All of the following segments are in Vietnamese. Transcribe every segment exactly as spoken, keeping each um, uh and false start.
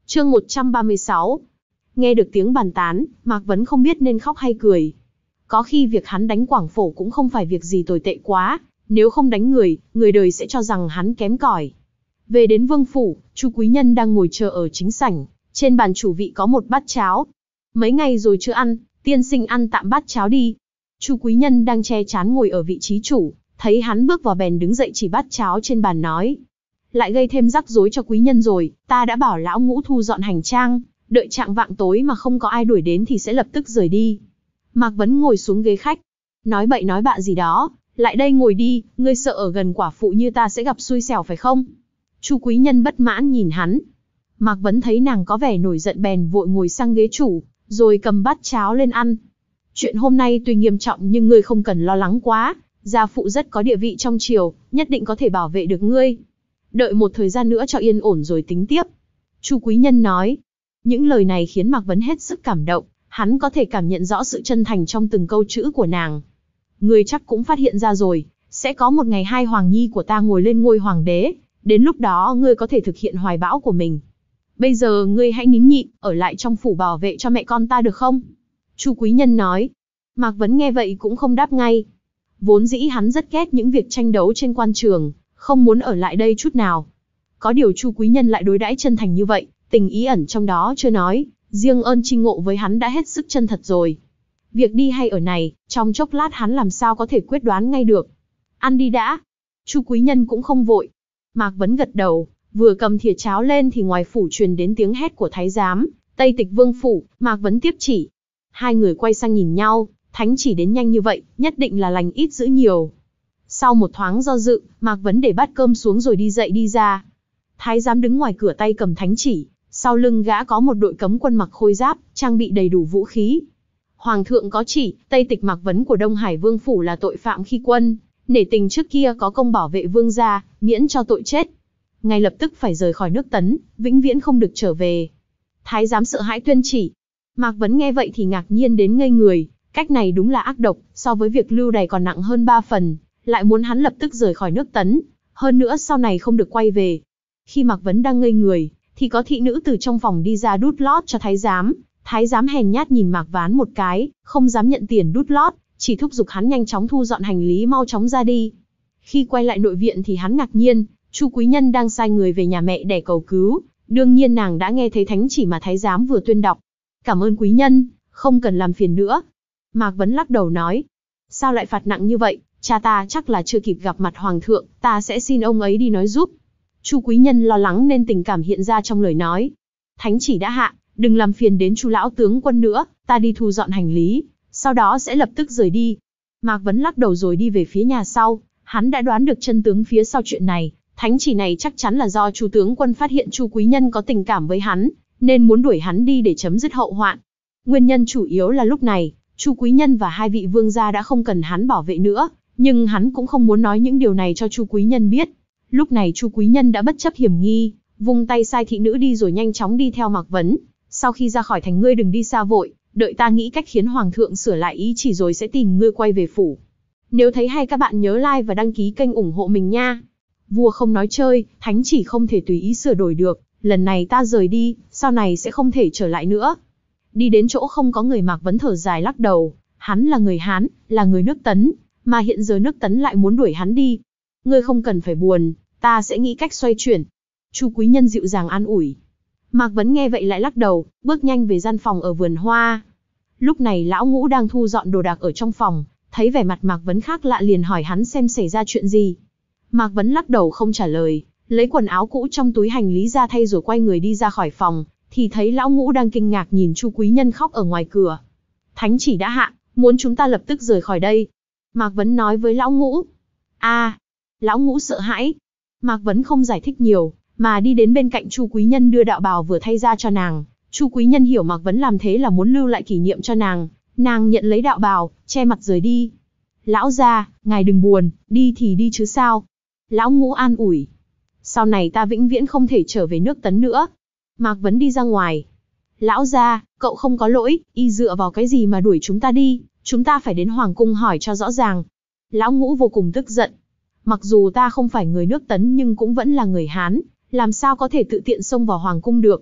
Chương một trăm ba mươi sáu. Nghe được tiếng bàn tán, Mạc Vấn không biết nên khóc hay cười. Có khi việc hắn đánh Quảng Phổ cũng không phải việc gì tồi tệ quá, nếu không đánh người, người đời sẽ cho rằng hắn kém cỏi. Về đến vương phủ, Chu Quý Nhân đang ngồi chờ ở chính sảnh, trên bàn chủ vị có một bát cháo. Mấy ngày rồi chưa ăn, tiên sinh ăn tạm bát cháo đi. Chu Quý Nhân đang che trán ngồi ở vị trí chủ, thấy hắn bước vào bèn đứng dậy chỉ bát cháo trên bàn nói. Lại gây thêm rắc rối cho quý nhân rồi, ta đã bảo lão Ngũ thu dọn hành trang, đợi trạng vạng tối mà không có ai đuổi đến thì sẽ lập tức rời đi. Mạc Vấn ngồi xuống ghế khách. Nói bậy nói bạ gì đó, lại đây ngồi đi, ngươi sợ ở gần quả phụ như ta sẽ gặp xui xẻo phải không? Chu Quý Nhân bất mãn nhìn hắn. Mạc Vấn thấy nàng có vẻ nổi giận bèn vội ngồi sang ghế chủ, rồi cầm bát cháo lên ăn. Chuyện hôm nay tuy nghiêm trọng nhưng ngươi không cần lo lắng quá, gia phụ rất có địa vị trong triều, nhất định có thể bảo vệ được ngươi. Đợi một thời gian nữa cho yên ổn rồi tính tiếp. Chu Quý Nhân nói. Những lời này khiến Mạc Vấn hết sức cảm động, hắn có thể cảm nhận rõ sự chân thành trong từng câu chữ của nàng. Ngươi chắc cũng phát hiện ra rồi, sẽ có một ngày hai hoàng nhi của ta ngồi lên ngôi hoàng đế, đến lúc đó ngươi có thể thực hiện hoài bão của mình. Bây giờ ngươi hãy nín nhịn, ở lại trong phủ bảo vệ cho mẹ con ta được không? Chu Quý Nhân nói. Mạc Vấn nghe vậy cũng không đáp ngay. Vốn dĩ hắn rất ghét những việc tranh đấu trên quan trường, không muốn ở lại đây chút nào. Có điều Chu Quý Nhân lại đối đãi chân thành như vậy, tình ý ẩn trong đó chưa nói, riêng ơn chi ngộ với hắn đã hết sức chân thật rồi. Việc đi hay ở này, trong chốc lát hắn làm sao có thể quyết đoán ngay được. Ăn đi đã. Chu Quý Nhân cũng không vội. Mạc Vấn gật đầu, vừa cầm thìa cháo lên thì ngoài phủ truyền đến tiếng hét của thái giám, Tây Tịch Vương phủ. Mạc Vấn tiếp chỉ. Hai người quay sang nhìn nhau, thánh chỉ đến nhanh như vậy, nhất định là lành ít dữ nhiều. Sau một thoáng do dự, Mạc Vấn để bát cơm xuống rồi đi dậy đi ra. Thái giám đứng ngoài cửa tay cầm thánh chỉ, sau lưng gã có một đội cấm quân mặc khôi giáp, trang bị đầy đủ vũ khí. Hoàng thượng có chỉ, Tây Tịch Mạc Vấn của Đông Hải Vương phủ là tội phạm khi quân, nể tình trước kia có công bảo vệ vương gia, miễn cho tội chết. Ngay lập tức phải rời khỏi nước Tấn, vĩnh viễn không được trở về. Thái giám sợ hãi tuyên chỉ. Mạc Vấn nghe vậy thì ngạc nhiên đến ngây người, cách này đúng là ác độc, so với việc lưu đày còn nặng hơn ba phần, lại muốn hắn lập tức rời khỏi nước Tấn, hơn nữa sau này không được quay về. Khi Mạc Vấn đang ngây người, thì có thị nữ từ trong phòng đi ra đút lót cho thái giám. Thái giám hèn nhát nhìn Mạc Ván một cái, không dám nhận tiền đút lót, chỉ thúc giục hắn nhanh chóng thu dọn hành lý mau chóng ra đi. Khi quay lại nội viện thì hắn ngạc nhiên, Chu Quý Nhân đang sai người về nhà mẹ để cầu cứu, đương nhiên nàng đã nghe thấy thánh chỉ mà thái giám vừa tuyên đọc. Cảm ơn quý nhân, không cần làm phiền nữa. Mạc Vấn lắc đầu nói, sao lại phạt nặng như vậy, cha ta chắc là chưa kịp gặp mặt hoàng thượng, ta sẽ xin ông ấy đi nói giúp. Chu Quý Nhân lo lắng nên tình cảm hiện ra trong lời nói. Thánh chỉ đã hạ, đừng làm phiền đến Chu lão tướng quân nữa, ta đi thu dọn hành lý, sau đó sẽ lập tức rời đi. Mạc Vấn lắc đầu rồi đi về phía nhà sau, hắn đã đoán được chân tướng phía sau chuyện này, thánh chỉ này chắc chắn là do Chu tướng quân phát hiện Chu Quý Nhân có tình cảm với hắn, nên muốn đuổi hắn đi để chấm dứt hậu hoạn. Nguyên nhân chủ yếu là lúc này, Chu Quý Nhân và hai vị vương gia đã không cần hắn bảo vệ nữa, nhưng hắn cũng không muốn nói những điều này cho Chu Quý Nhân biết. Lúc này Chu Quý Nhân đã bất chấp hiểm nghi, vung tay sai thị nữ đi rồi nhanh chóng đi theo Mạc Vấn. Sau khi ra khỏi thành ngươi đừng đi xa vội, đợi ta nghĩ cách khiến hoàng thượng sửa lại ý chỉ rồi sẽ tìm ngươi quay về phủ. Nếu thấy hay các bạn nhớ like và đăng ký kênh ủng hộ mình nha. Vua không nói chơi, thánh chỉ không thể tùy ý sửa đổi được, lần này ta rời đi, sau này sẽ không thể trở lại nữa. Đi đến chỗ không có người, Mạc Vấn thở dài lắc đầu, hắn là người Hán, là người nước Tấn, mà hiện giờ nước Tấn lại muốn đuổi hắn đi. Ngươi không cần phải buồn, ta sẽ nghĩ cách xoay chuyển. Chu Quý Nhân dịu dàng an ủi. Mạc Vấn nghe vậy lại lắc đầu, bước nhanh về gian phòng ở vườn hoa. Lúc này lão Ngũ đang thu dọn đồ đạc ở trong phòng, thấy vẻ mặt Mạc Vấn khác lạ liền hỏi hắn xem xảy ra chuyện gì. Mạc Vấn lắc đầu không trả lời, lấy quần áo cũ trong túi hành lý ra thay rồi quay người đi ra khỏi phòng, thì thấy lão Ngũ đang kinh ngạc nhìn Chu Quý Nhân khóc ở ngoài cửa. Thánh chỉ đã hạ, muốn chúng ta lập tức rời khỏi đây. Mạc Vấn nói với lão Ngũ. A, à, lão Ngũ sợ hãi. Mạc Vấn không giải thích nhiều, mà đi đến bên cạnh Chu Quý Nhân đưa đạo bào vừa thay ra cho nàng. Chu Quý Nhân hiểu Mạc Vấn làm thế là muốn lưu lại kỷ niệm cho nàng, nàng nhận lấy đạo bào, che mặt rời đi. Lão gia, ngài đừng buồn, đi thì đi chứ sao. Lão Ngũ an ủi. Sau này ta vĩnh viễn không thể trở về nước Tấn nữa. Mạc Vấn đi ra ngoài. Lão gia, cậu không có lỗi, y dựa vào cái gì mà đuổi chúng ta đi, chúng ta phải đến hoàng cung hỏi cho rõ ràng. Lão Ngũ vô cùng tức giận. Mặc dù ta không phải người nước Tấn nhưng cũng vẫn là người Hán, làm sao có thể tự tiện xông vào hoàng cung được.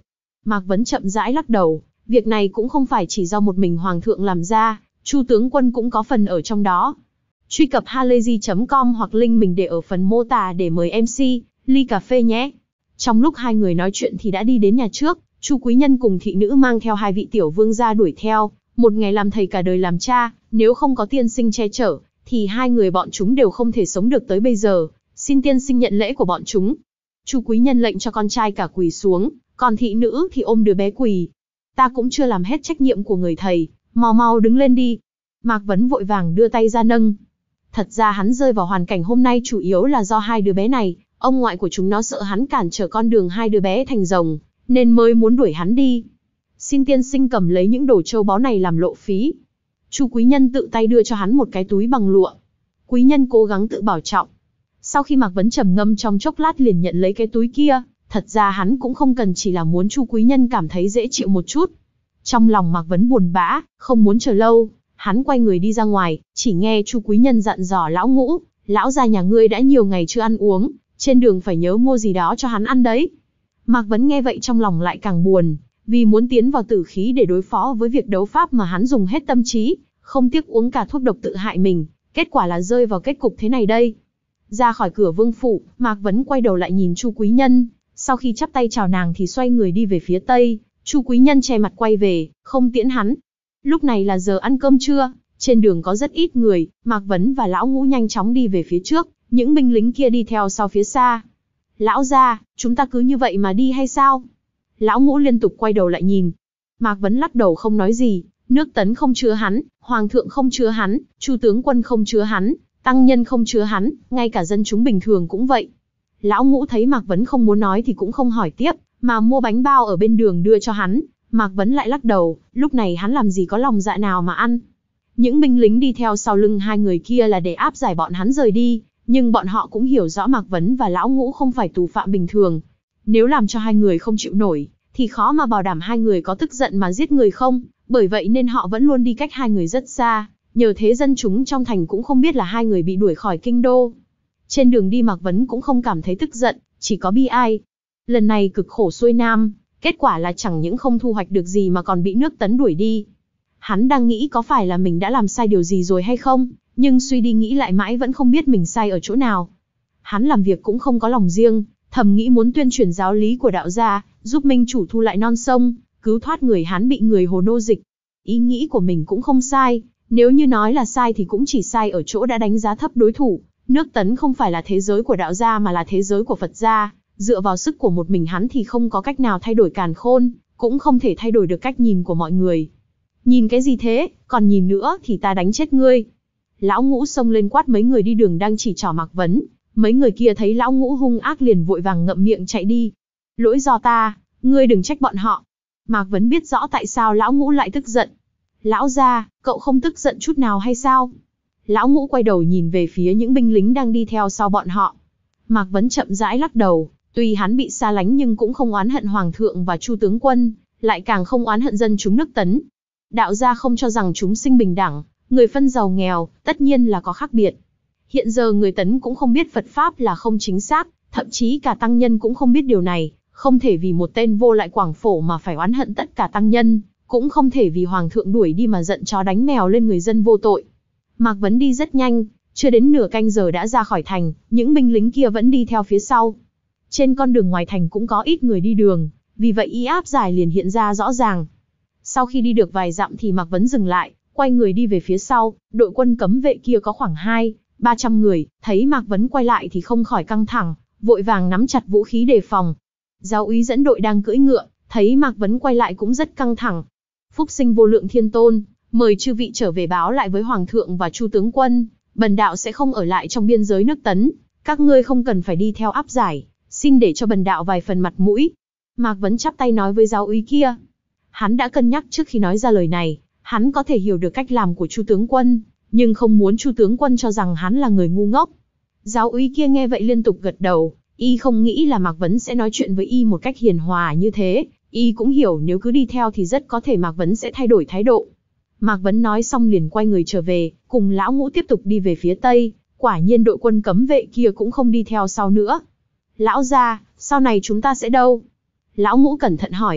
Mạc Vấn chậm rãi lắc đầu, việc này cũng không phải chỉ do một mình Hoàng thượng làm ra, Chu tướng quân cũng có phần ở trong đó. Truy cập halayzi chấm com hoặc link mình để ở phần mô tả để mời em xê, ly cà phê nhé. Trong lúc hai người nói chuyện thì đã đi đến nhà trước, Chu quý nhân cùng thị nữ mang theo hai vị tiểu vương gia đuổi theo, một ngày làm thầy cả đời làm cha, nếu không có tiên sinh che chở, thì hai người bọn chúng đều không thể sống được tới bây giờ, xin tiên sinh nhận lễ của bọn chúng. Chu quý nhân lệnh cho con trai cả quỳ xuống, còn thị nữ thì ôm đứa bé quỳ. Ta cũng chưa làm hết trách nhiệm của người thầy, mau mau đứng lên đi. Mạc Vấn vội vàng đưa tay ra nâng. Thật ra hắn rơi vào hoàn cảnh hôm nay chủ yếu là do hai đứa bé này, ông ngoại của chúng nó sợ hắn cản trở con đường hai đứa bé thành rồng, nên mới muốn đuổi hắn đi. Xin tiên sinh cầm lấy những đồ châu báu này làm lộ phí. Chu quý nhân tự tay đưa cho hắn một cái túi bằng lụa. Quý nhân cố gắng tự bảo trọng. Sau khi Mạc Vấn trầm ngâm trong chốc lát liền nhận lấy cái túi kia, thật ra hắn cũng không cần, chỉ là muốn Chu quý nhân cảm thấy dễ chịu một chút. Trong lòng Mạc Vấn buồn bã, không muốn chờ lâu, hắn quay người đi ra ngoài, chỉ nghe Chu quý nhân dặn dò lão Ngũ, lão gia nhà ngươi đã nhiều ngày chưa ăn uống, trên đường phải nhớ mua gì đó cho hắn ăn đấy. Mạc Vấn nghe vậy trong lòng lại càng buồn, vì muốn tiến vào tử khí để đối phó với việc đấu pháp mà hắn dùng hết tâm trí, không tiếc uống cả thuốc độc tự hại mình, kết quả là rơi vào kết cục thế này đây. Ra khỏi cửa vương phủ, Mạc Vấn quay đầu lại nhìn Chu quý nhân, sau khi chắp tay chào nàng thì xoay người đi về phía tây. Chu quý nhân che mặt quay về, không tiễn hắn. Lúc này là giờ ăn cơm trưa, trên đường có rất ít người, Mạc Vấn và lão Ngũ nhanh chóng đi về phía trước, những binh lính kia đi theo sau phía xa. Lão gia, chúng ta cứ như vậy mà đi hay sao? Lão Ngũ liên tục quay đầu lại nhìn. Mạc Vấn lắc đầu không nói gì, nước Tấn không chứa hắn, Hoàng thượng không chứa hắn, Chu tướng quân không chứa hắn, tăng nhân không chứa hắn, ngay cả dân chúng bình thường cũng vậy. Lão Ngũ thấy Mạc Vấn không muốn nói thì cũng không hỏi tiếp, mà mua bánh bao ở bên đường đưa cho hắn. Mạc Vấn lại lắc đầu, lúc này hắn làm gì có lòng dạ nào mà ăn. Những binh lính đi theo sau lưng hai người kia là để áp giải bọn hắn rời đi, nhưng bọn họ cũng hiểu rõ Mạc Vấn và lão Ngũ không phải tù phạm bình thường. Nếu làm cho hai người không chịu nổi, thì khó mà bảo đảm hai người có tức giận mà giết người không, bởi vậy nên họ vẫn luôn đi cách hai người rất xa, nhờ thế dân chúng trong thành cũng không biết là hai người bị đuổi khỏi kinh đô. Trên đường đi Mạc Vấn cũng không cảm thấy tức giận, chỉ có bi ai. Lần này cực khổ xuôi nam, kết quả là chẳng những không thu hoạch được gì mà còn bị nước Tấn đuổi đi. Hắn đang nghĩ có phải là mình đã làm sai điều gì rồi hay không, nhưng suy đi nghĩ lại mãi vẫn không biết mình sai ở chỗ nào. Hắn làm việc cũng không có lòng riêng, thầm nghĩ muốn tuyên truyền giáo lý của đạo gia, giúp minh chủ thu lại non sông, cứu thoát người Hán bị người Hồ nô dịch. Ý nghĩ của mình cũng không sai, nếu như nói là sai thì cũng chỉ sai ở chỗ đã đánh giá thấp đối thủ. Nước Tấn không phải là thế giới của đạo gia mà là thế giới của Phật gia, dựa vào sức của một mình hắn thì không có cách nào thay đổi càn khôn, cũng không thể thay đổi được cách nhìn của mọi người. Nhìn cái gì thế, còn nhìn nữa thì ta đánh chết ngươi. Lão Ngũ xông lên quát mấy người đi đường đang chỉ trỏ Mạc Vấn, mấy người kia thấy lão Ngũ hung ác liền vội vàng ngậm miệng chạy đi. Lỗi do ta, ngươi đừng trách bọn họ. Mạc Vấn biết rõ tại sao lão Ngũ lại tức giận. Lão gia, cậu không tức giận chút nào hay sao? Lão Ngũ quay đầu nhìn về phía những binh lính đang đi theo sau bọn họ. Mạc Vấn chậm rãi lắc đầu, tuy hắn bị xa lánh nhưng cũng không oán hận Hoàng thượng và Chu tướng quân, lại càng không oán hận dân chúng nước Tấn. Đạo gia không cho rằng chúng sinh bình đẳng, người phân giàu nghèo, tất nhiên là có khác biệt. Hiện giờ người Tấn cũng không biết Phật Pháp là không chính xác, thậm chí cả tăng nhân cũng không biết điều này, không thể vì một tên vô lại quảng phổ mà phải oán hận tất cả tăng nhân, cũng không thể vì Hoàng thượng đuổi đi mà giận chó đánh mèo lên người dân vô tội. Mạc Vấn đi rất nhanh, chưa đến nửa canh giờ đã ra khỏi thành, những binh lính kia vẫn đi theo phía sau. Trên con đường ngoài thành cũng có ít người đi đường, vì vậy y áp giải liền hiện ra rõ ràng. Sau khi đi được vài dặm thì Mạc Vấn dừng lại, quay người đi về phía sau, đội quân cấm vệ kia có khoảng hai, ba trăm người, thấy Mạc Vấn quay lại thì không khỏi căng thẳng, vội vàng nắm chặt vũ khí đề phòng. Giáo úy dẫn đội đang cưỡi ngựa, thấy Mạc Vấn quay lại cũng rất căng thẳng. Phúc sinh vô lượng thiên tôn, mời chư vị trở về báo lại với Hoàng thượng và Chu tướng quân, bần đạo sẽ không ở lại trong biên giới nước Tấn, các ngươi không cần phải đi theo áp giải, xin để cho bần đạo vài phần mặt mũi. Mạc Vấn chắp tay nói với giáo úy kia. Hắn đã cân nhắc trước khi nói ra lời này, hắn có thể hiểu được cách làm của Chu tướng quân, nhưng không muốn Chu tướng quân cho rằng hắn là người ngu ngốc. Giáo úy kia nghe vậy liên tục gật đầu, y không nghĩ là Mạc Vấn sẽ nói chuyện với y một cách hiền hòa như thế, y cũng hiểu nếu cứ đi theo thì rất có thể Mạc Vấn sẽ thay đổi thái độ. Mạc Vấn nói xong liền quay người trở về, cùng lão Ngũ tiếp tục đi về phía tây, quả nhiên đội quân cấm vệ kia cũng không đi theo sau nữa. Lão gia, sau này chúng ta sẽ đâu? Lão Ngũ cẩn thận hỏi.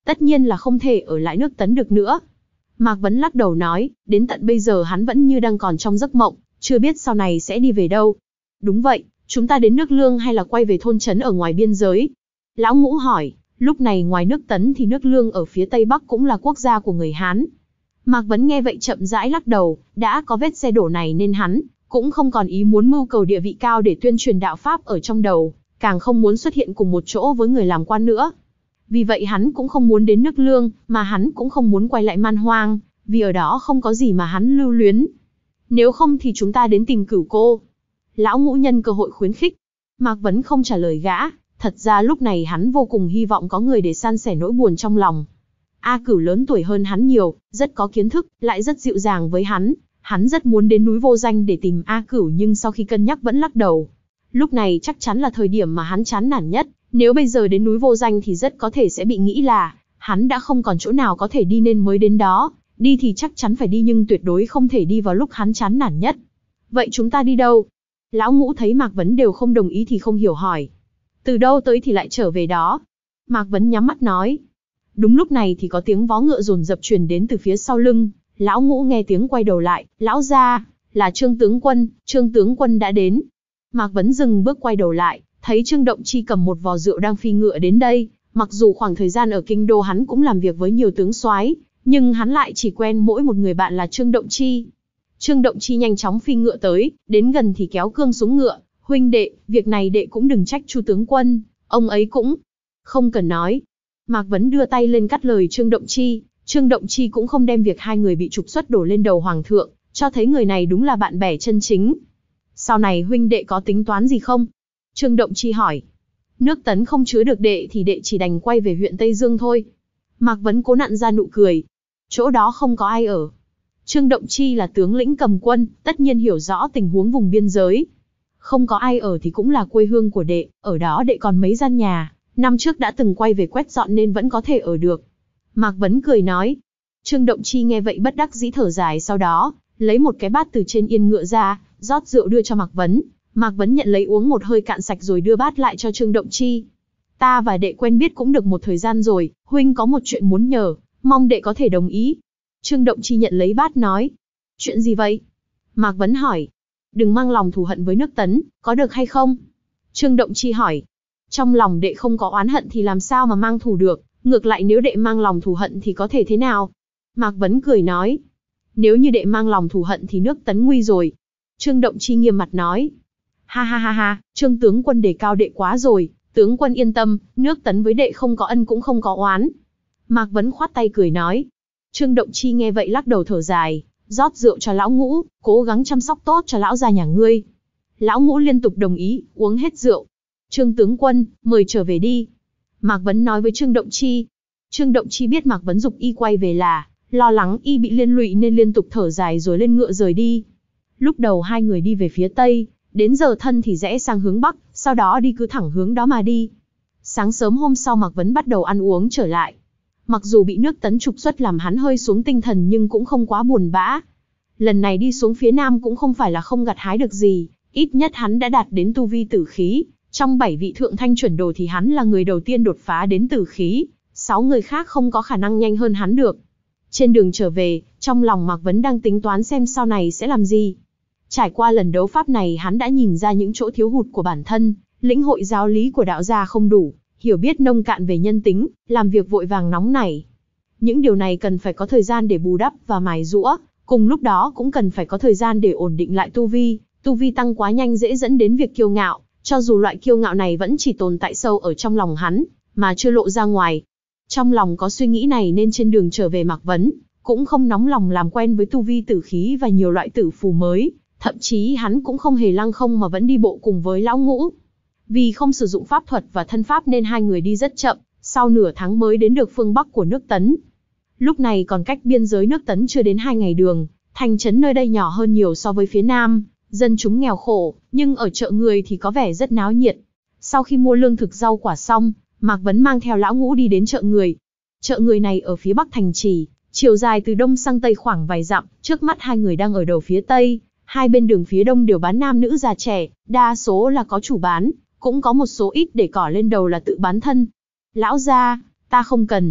tất nhiên là không thể ở lại nước Tấn được nữa. Mạc Vấn lắc đầu nói, đến tận bây giờ hắn vẫn như đang còn trong giấc mộng, chưa biết sau này sẽ đi về đâu. Đúng vậy, chúng ta đến nước Lương hay là quay về thôn trấn ở ngoài biên giới? Lão Ngũ hỏi, lúc này ngoài nước Tấn thì nước Lương ở phía Tây Bắc cũng là quốc gia của người Hán. Mạc Vấn nghe vậy chậm rãi lắc đầu, đã có vết xe đổ này nên hắn cũng không còn ý muốn mưu cầu địa vị cao để tuyên truyền đạo Pháp ở trong đầu, càng không muốn xuất hiện cùng một chỗ với người làm quan nữa. Vì vậy hắn cũng không muốn đến nước Lương, mà hắn cũng không muốn quay lại Man Hoang, vì ở đó không có gì mà hắn lưu luyến. Nếu không thì chúng ta đến tìm Cửu cô. Lão Ngũ nhân cơ hội khuyến khích. Mạc Vấn không trả lời gã, thật ra lúc này hắn vô cùng hy vọng có người để san sẻ nỗi buồn trong lòng. A Cửu lớn tuổi hơn hắn nhiều, rất có kiến thức, lại rất dịu dàng với hắn. Hắn rất muốn đến núi Vô Danh để tìm A Cửu nhưng sau khi cân nhắc vẫn lắc đầu. Lúc này chắc chắn là thời điểm mà hắn chán nản nhất, nếu bây giờ đến núi Vô Danh thì rất có thể sẽ bị nghĩ là hắn đã không còn chỗ nào có thể đi nên mới đến đó, đi thì chắc chắn phải đi nhưng tuyệt đối không thể đi vào lúc hắn chán nản nhất. Vậy chúng ta đi đâu? Lão Ngũ thấy Mạc Vấn đều không đồng ý thì không hiểu hỏi. Từ đâu tới thì lại trở về đó? Mạc Vấn nhắm mắt nói. Đúng lúc này thì có tiếng vó ngựa dồn dập truyền đến từ phía sau lưng. Lão Ngũ nghe tiếng quay đầu lại, lão gia, là Trương tướng quân, Trương tướng quân đã đến. Mạc Vấn dừng bước quay đầu lại, thấy Trương Động Chi cầm một vò rượu đang phi ngựa đến đây. Mặc dù khoảng thời gian ở kinh đô hắn cũng làm việc với nhiều tướng soái, nhưng hắn lại chỉ quen mỗi một người bạn là Trương Động Chi. Trương Động Chi nhanh chóng phi ngựa tới, đến gần thì kéo cương xuống ngựa. Huynh đệ, việc này đệ cũng đừng trách Chu tướng quân, ông ấy cũng không cần nói. Mạc Vấn đưa tay lên cắt lời Trương Động Chi. Trương Động Chi cũng không đem việc hai người bị trục xuất đổ lên đầu hoàng thượng, cho thấy người này đúng là bạn bè chân chính. Sau này huynh đệ có tính toán gì không? Trương Động Chi hỏi. Nước Tấn không chứa được đệ thì đệ chỉ đành quay về huyện Tây Dương thôi. Mạc Vấn cố nặn ra nụ cười. Chỗ đó không có ai ở. Trương Động Chi là tướng lĩnh cầm quân, tất nhiên hiểu rõ tình huống vùng biên giới. Không có ai ở thì cũng là quê hương của đệ, ở đó đệ còn mấy gian nhà, năm trước đã từng quay về quét dọn nên vẫn có thể ở được. Mạc Vấn cười nói. Trương Động Chi nghe vậy bất đắc dĩ thở dài, sau đó lấy một cái bát từ trên yên ngựa ra, rót rượu đưa cho Mạc Vấn. Mạc Vấn nhận lấy uống một hơi cạn sạch rồi đưa bát lại cho Trương Động Chi. Ta và đệ quen biết cũng được một thời gian rồi, huynh có một chuyện muốn nhờ, mong đệ có thể đồng ý. Trương Động Chi nhận lấy bát nói. Chuyện gì vậy? Mạc Vấn hỏi. Đừng mang lòng thù hận với nước Tấn, có được hay không? Trương Động Chi hỏi. Trong lòng đệ không có oán hận thì làm sao mà mang thù được, ngược lại nếu đệ mang lòng thù hận thì có thể thế nào? Mạc Vấn cười nói. Nếu như đệ mang lòng thù hận thì nước Tấn nguy rồi. Trương Động Chi nghiêm mặt nói. Ha ha ha ha, Trương tướng quân đề cao đệ quá rồi, tướng quân yên tâm, nước Tấn với đệ không có ân cũng không có oán. Mạc Vấn khoát tay cười nói. Trương Động Chi nghe vậy lắc đầu thở dài, rót rượu cho lão Ngũ, cố gắng chăm sóc tốt cho lão gia nhà ngươi. Lão Ngũ liên tục đồng ý, uống hết rượu. Trương tướng quân, mời trở về đi. Mạc Vấn nói với Trương Động Chi. Trương Động Chi biết Mạc Vấn dục y quay về là lo lắng y bị liên lụy nên liên tục thở dài rồi lên ngựa rời đi. Lúc đầu hai người đi về phía Tây, đến giờ thân thì rẽ sang hướng Bắc, sau đó đi cứ thẳng hướng đó mà đi. Sáng sớm hôm sau Mạc Vấn bắt đầu ăn uống trở lại. Mặc dù bị nước Tấn trục xuất làm hắn hơi xuống tinh thần nhưng cũng không quá buồn bã. Lần này đi xuống phía Nam cũng không phải là không gặt hái được gì, ít nhất hắn đã đạt đến tu vi tử khí. Trong bảy vị thượng thanh chuẩn đồ thì hắn là người đầu tiên đột phá đến tử khí, sáu người khác không có khả năng nhanh hơn hắn được. Trên đường trở về, trong lòng Mạc Vấn đang tính toán xem sau này sẽ làm gì. Trải qua lần đấu pháp này hắn đã nhìn ra những chỗ thiếu hụt của bản thân, lĩnh hội giáo lý của đạo gia không đủ, hiểu biết nông cạn về nhân tính, làm việc vội vàng nóng nảy. Những điều này cần phải có thời gian để bù đắp và mài giũa, cùng lúc đó cũng cần phải có thời gian để ổn định lại tu vi. Tu vi tăng quá nhanh dễ dẫn đến việc kiêu ngạo, cho dù loại kiêu ngạo này vẫn chỉ tồn tại sâu ở trong lòng hắn, mà chưa lộ ra ngoài. Trong lòng có suy nghĩ này nên trên đường trở về Mạc Vấn, cũng không nóng lòng làm quen với tu vi tử khí và nhiều loại tử phù mới, thậm chí hắn cũng không hề lăng không mà vẫn đi bộ cùng với lão Ngũ. Vì không sử dụng pháp thuật và thân pháp nên hai người đi rất chậm, sau nửa tháng mới đến được phương Bắc của nước Tấn. Lúc này còn cách biên giới nước Tấn chưa đến hai ngày đường, thành trấn nơi đây nhỏ hơn nhiều so với phía Nam, dân chúng nghèo khổ, nhưng ở chợ người thì có vẻ rất náo nhiệt. Sau khi mua lương thực rau quả xong, Mạc Vấn mang theo lão Ngũ đi đến chợ người. Chợ người này ở phía Bắc thành trì, chiều dài từ Đông sang Tây khoảng vài dặm, trước mắt hai người đang ở đầu phía Tây, hai bên đường phía Đông đều bán nam nữ già trẻ, đa số là có chủ bán, cũng có một số ít để cỏ lên đầu là tự bán thân. Lão gia, ta không cần.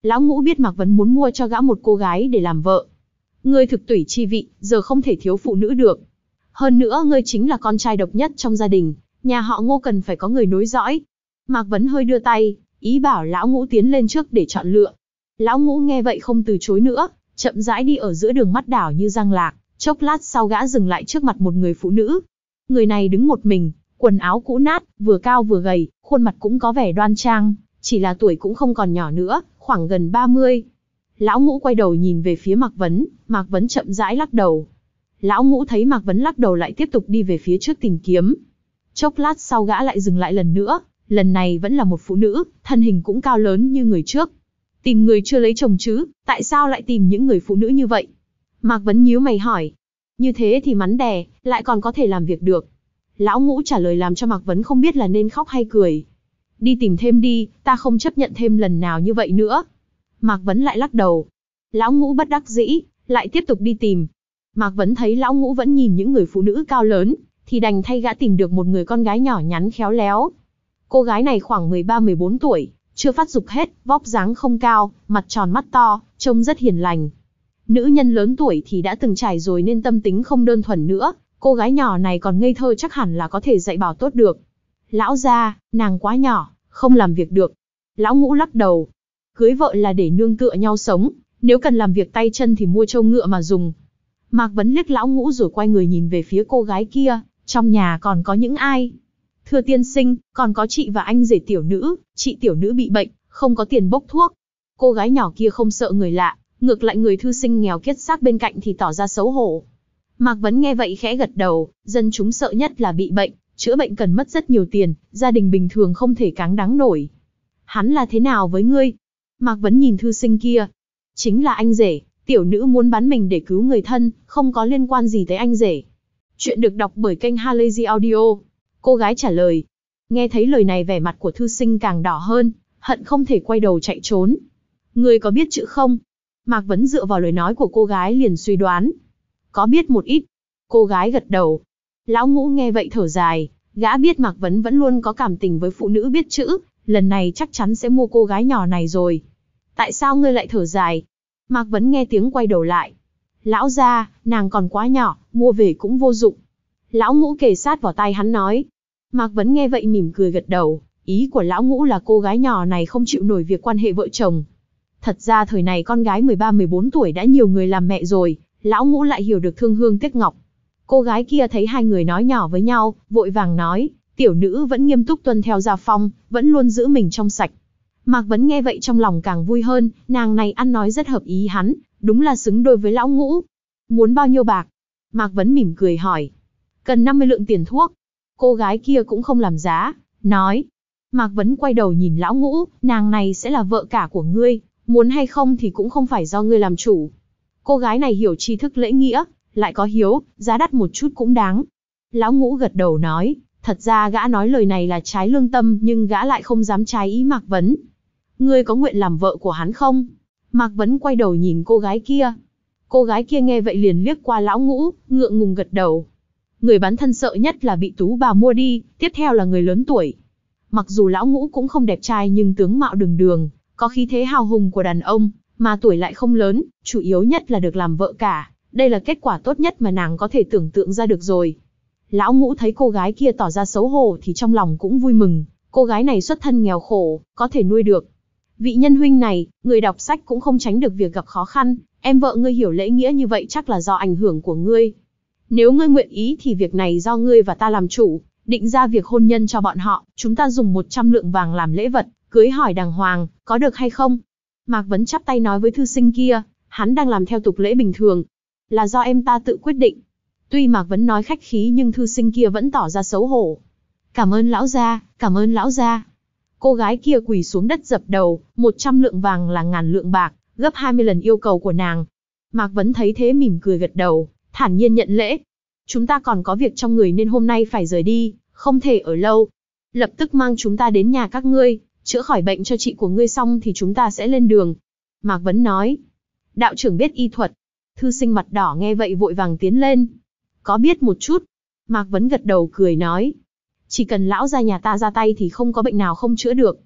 Lão Ngũ biết Mạc Vấn muốn mua cho gã một cô gái để làm vợ. Ngươi thực tủy chi vị, giờ không thể thiếu phụ nữ được. Hơn nữa ngươi chính là con trai độc nhất trong gia đình, nhà họ Ngô cần phải có người nối dõi. Mạc Vấn hơi đưa tay, ý bảo Lão Ngũ tiến lên trước để chọn lựa. Lão Ngũ nghe vậy không từ chối nữa, chậm rãi đi ở giữa đường mắt đảo như giang lạc, chốc lát sau gã dừng lại trước mặt một người phụ nữ. Người này đứng một mình, quần áo cũ nát, vừa cao vừa gầy, khuôn mặt cũng có vẻ đoan trang, chỉ là tuổi cũng không còn nhỏ nữa, khoảng gần ba mươi. Lão Ngũ quay đầu nhìn về phía Mạc Vấn, Mạc Vấn chậm rãi lắc đầu. Lão Ngũ thấy Mạc Vấn lắc đầu lại tiếp tục đi về phía trước tìm kiếm. Chốc lát sau gã lại dừng lại lần nữa, lần này vẫn là một phụ nữ, thân hình cũng cao lớn như người trước. Tìm người chưa lấy chồng chứ, tại sao lại tìm những người phụ nữ như vậy? Mạc Vấn nhíu mày hỏi. Như thế thì mắn đè, lại còn có thể làm việc được. Lão Ngũ trả lời làm cho Mạc Vấn không biết là nên khóc hay cười. Đi tìm thêm đi, ta không chấp nhận thêm lần nào như vậy nữa. Mạc Vấn lại lắc đầu. Lão Ngũ bất đắc dĩ, lại tiếp tục đi tìm. Mạc Vấn thấy Lão Ngũ vẫn nhìn những người phụ nữ cao lớn, thì đành thay gã tìm được một người con gái nhỏ nhắn khéo léo. Cô gái này khoảng mười ba mười bốn tuổi, chưa phát dục hết, vóc dáng không cao, mặt tròn mắt to, trông rất hiền lành. Nữ nhân lớn tuổi thì đã từng trải rồi nên tâm tính không đơn thuần nữa, cô gái nhỏ này còn ngây thơ chắc hẳn là có thể dạy bảo tốt được. Lão gia, nàng quá nhỏ, không làm việc được. Lão Ngũ lắc đầu. Cưới vợ là để nương tựa nhau sống, nếu cần làm việc tay chân thì mua trâu ngựa mà dùng. Mạc Vấn liếc Lão Ngũ rồi quay người nhìn về phía cô gái kia, trong nhà còn có những ai? Thưa tiên sinh, còn có chị và anh rể tiểu nữ, chị tiểu nữ bị bệnh, không có tiền bốc thuốc. Cô gái nhỏ kia không sợ người lạ, ngược lại người thư sinh nghèo kiết xác bên cạnh thì tỏ ra xấu hổ. Mạc Vấn nghe vậy khẽ gật đầu, dân chúng sợ nhất là bị bệnh, chữa bệnh cần mất rất nhiều tiền, gia đình bình thường không thể cáng đáng nổi. Hắn là thế nào với ngươi? Mạc Vấn nhìn thư sinh kia. Chính là anh rể, tiểu nữ muốn bán mình để cứu người thân, không có liên quan gì tới anh rể. Chuyện được đọc bởi kênh Halazy Audio. Cô gái trả lời. Nghe thấy lời này vẻ mặt của thư sinh càng đỏ hơn, hận không thể quay đầu chạy trốn. Ngươi có biết chữ không? Mạc Vấn dựa vào lời nói của cô gái liền suy đoán. Có biết một ít. Cô gái gật đầu. Lão Ngũ nghe vậy thở dài, gã biết Mạc Vấn vẫn luôn có cảm tình với phụ nữ biết chữ, lần này chắc chắn sẽ mua cô gái nhỏ này rồi. Tại sao ngươi lại thở dài? Mạc Vấn nghe tiếng quay đầu lại. Lão gia, nàng còn quá nhỏ, mua về cũng vô dụng. Lão Ngũ kề sát vào tai hắn nói. Mạc Vấn nghe vậy mỉm cười gật đầu, ý của Lão Ngũ là cô gái nhỏ này không chịu nổi việc quan hệ vợ chồng. Thật ra thời này con gái mười ba mười bốn tuổi đã nhiều người làm mẹ rồi, Lão Ngũ lại hiểu được thương hương tiếc ngọc. Cô gái kia thấy hai người nói nhỏ với nhau, vội vàng nói, tiểu nữ vẫn nghiêm túc tuân theo gia phong, vẫn luôn giữ mình trong sạch. Mạc Vấn nghe vậy trong lòng càng vui hơn, nàng này ăn nói rất hợp ý hắn, đúng là xứng đôi với Lão Ngũ. Muốn bao nhiêu bạc? Mạc Vấn mỉm cười hỏi. Cần năm mươi lượng tiền thuốc. Cô gái kia cũng không làm giá, nói. Mạc Vấn quay đầu nhìn Lão Ngũ, nàng này sẽ là vợ cả của ngươi, muốn hay không thì cũng không phải do ngươi làm chủ. Cô gái này hiểu tri thức lễ nghĩa, lại có hiếu, giá đắt một chút cũng đáng. Lão Ngũ gật đầu nói, thật ra gã nói lời này là trái lương tâm nhưng gã lại không dám trái ý Mạc Vấn. Ngươi có nguyện làm vợ của hắn không? Mạc Vấn quay đầu nhìn cô gái kia. Cô gái kia nghe vậy liền liếc qua Lão Ngũ, ngượng ngùng gật đầu. Người bán thân sợ nhất là bị tú bà mua đi, tiếp theo là người lớn tuổi. Mặc dù Lão Ngũ cũng không đẹp trai nhưng tướng mạo đường đường, có khí thế hào hùng của đàn ông, mà tuổi lại không lớn, chủ yếu nhất là được làm vợ cả. Đây là kết quả tốt nhất mà nàng có thể tưởng tượng ra được rồi. Lão Ngũ thấy cô gái kia tỏ ra xấu hổ thì trong lòng cũng vui mừng, cô gái này xuất thân nghèo khổ, có thể nuôi được. Vị nhân huynh này, người đọc sách cũng không tránh được việc gặp khó khăn, em vợ ngươi hiểu lễ nghĩa như vậy chắc là do ảnh hưởng của ngươi. Nếu ngươi nguyện ý thì việc này do ngươi và ta làm chủ, định ra việc hôn nhân cho bọn họ, chúng ta dùng một trăm lượng vàng làm lễ vật, cưới hỏi đàng hoàng, có được hay không? Mạc Vấn chắp tay nói với thư sinh kia, hắn đang làm theo tục lễ bình thường. Là do em ta tự quyết định. Tuy Mạc Vấn nói khách khí nhưng thư sinh kia vẫn tỏ ra xấu hổ. Cảm ơn lão gia, cảm ơn lão gia. Cô gái kia quỳ xuống đất dập đầu, một trăm lượng vàng là ngàn lượng bạc, gấp hai mươi lần yêu cầu của nàng. Mạc Vấn thấy thế mỉm cười gật đầu, thản nhiên nhận lễ. Chúng ta còn có việc trong người nên hôm nay phải rời đi, không thể ở lâu. Lập tức mang chúng ta đến nhà các ngươi, chữa khỏi bệnh cho chị của ngươi xong thì chúng ta sẽ lên đường. Mạc Vấn nói. Đạo trưởng biết y thuật. Thư sinh mặt đỏ nghe vậy vội vàng tiến lên. Có biết một chút. Mạc Vấn gật đầu cười nói. Chỉ cần lão gia nhà ta ra tay thì không có bệnh nào không chữa được.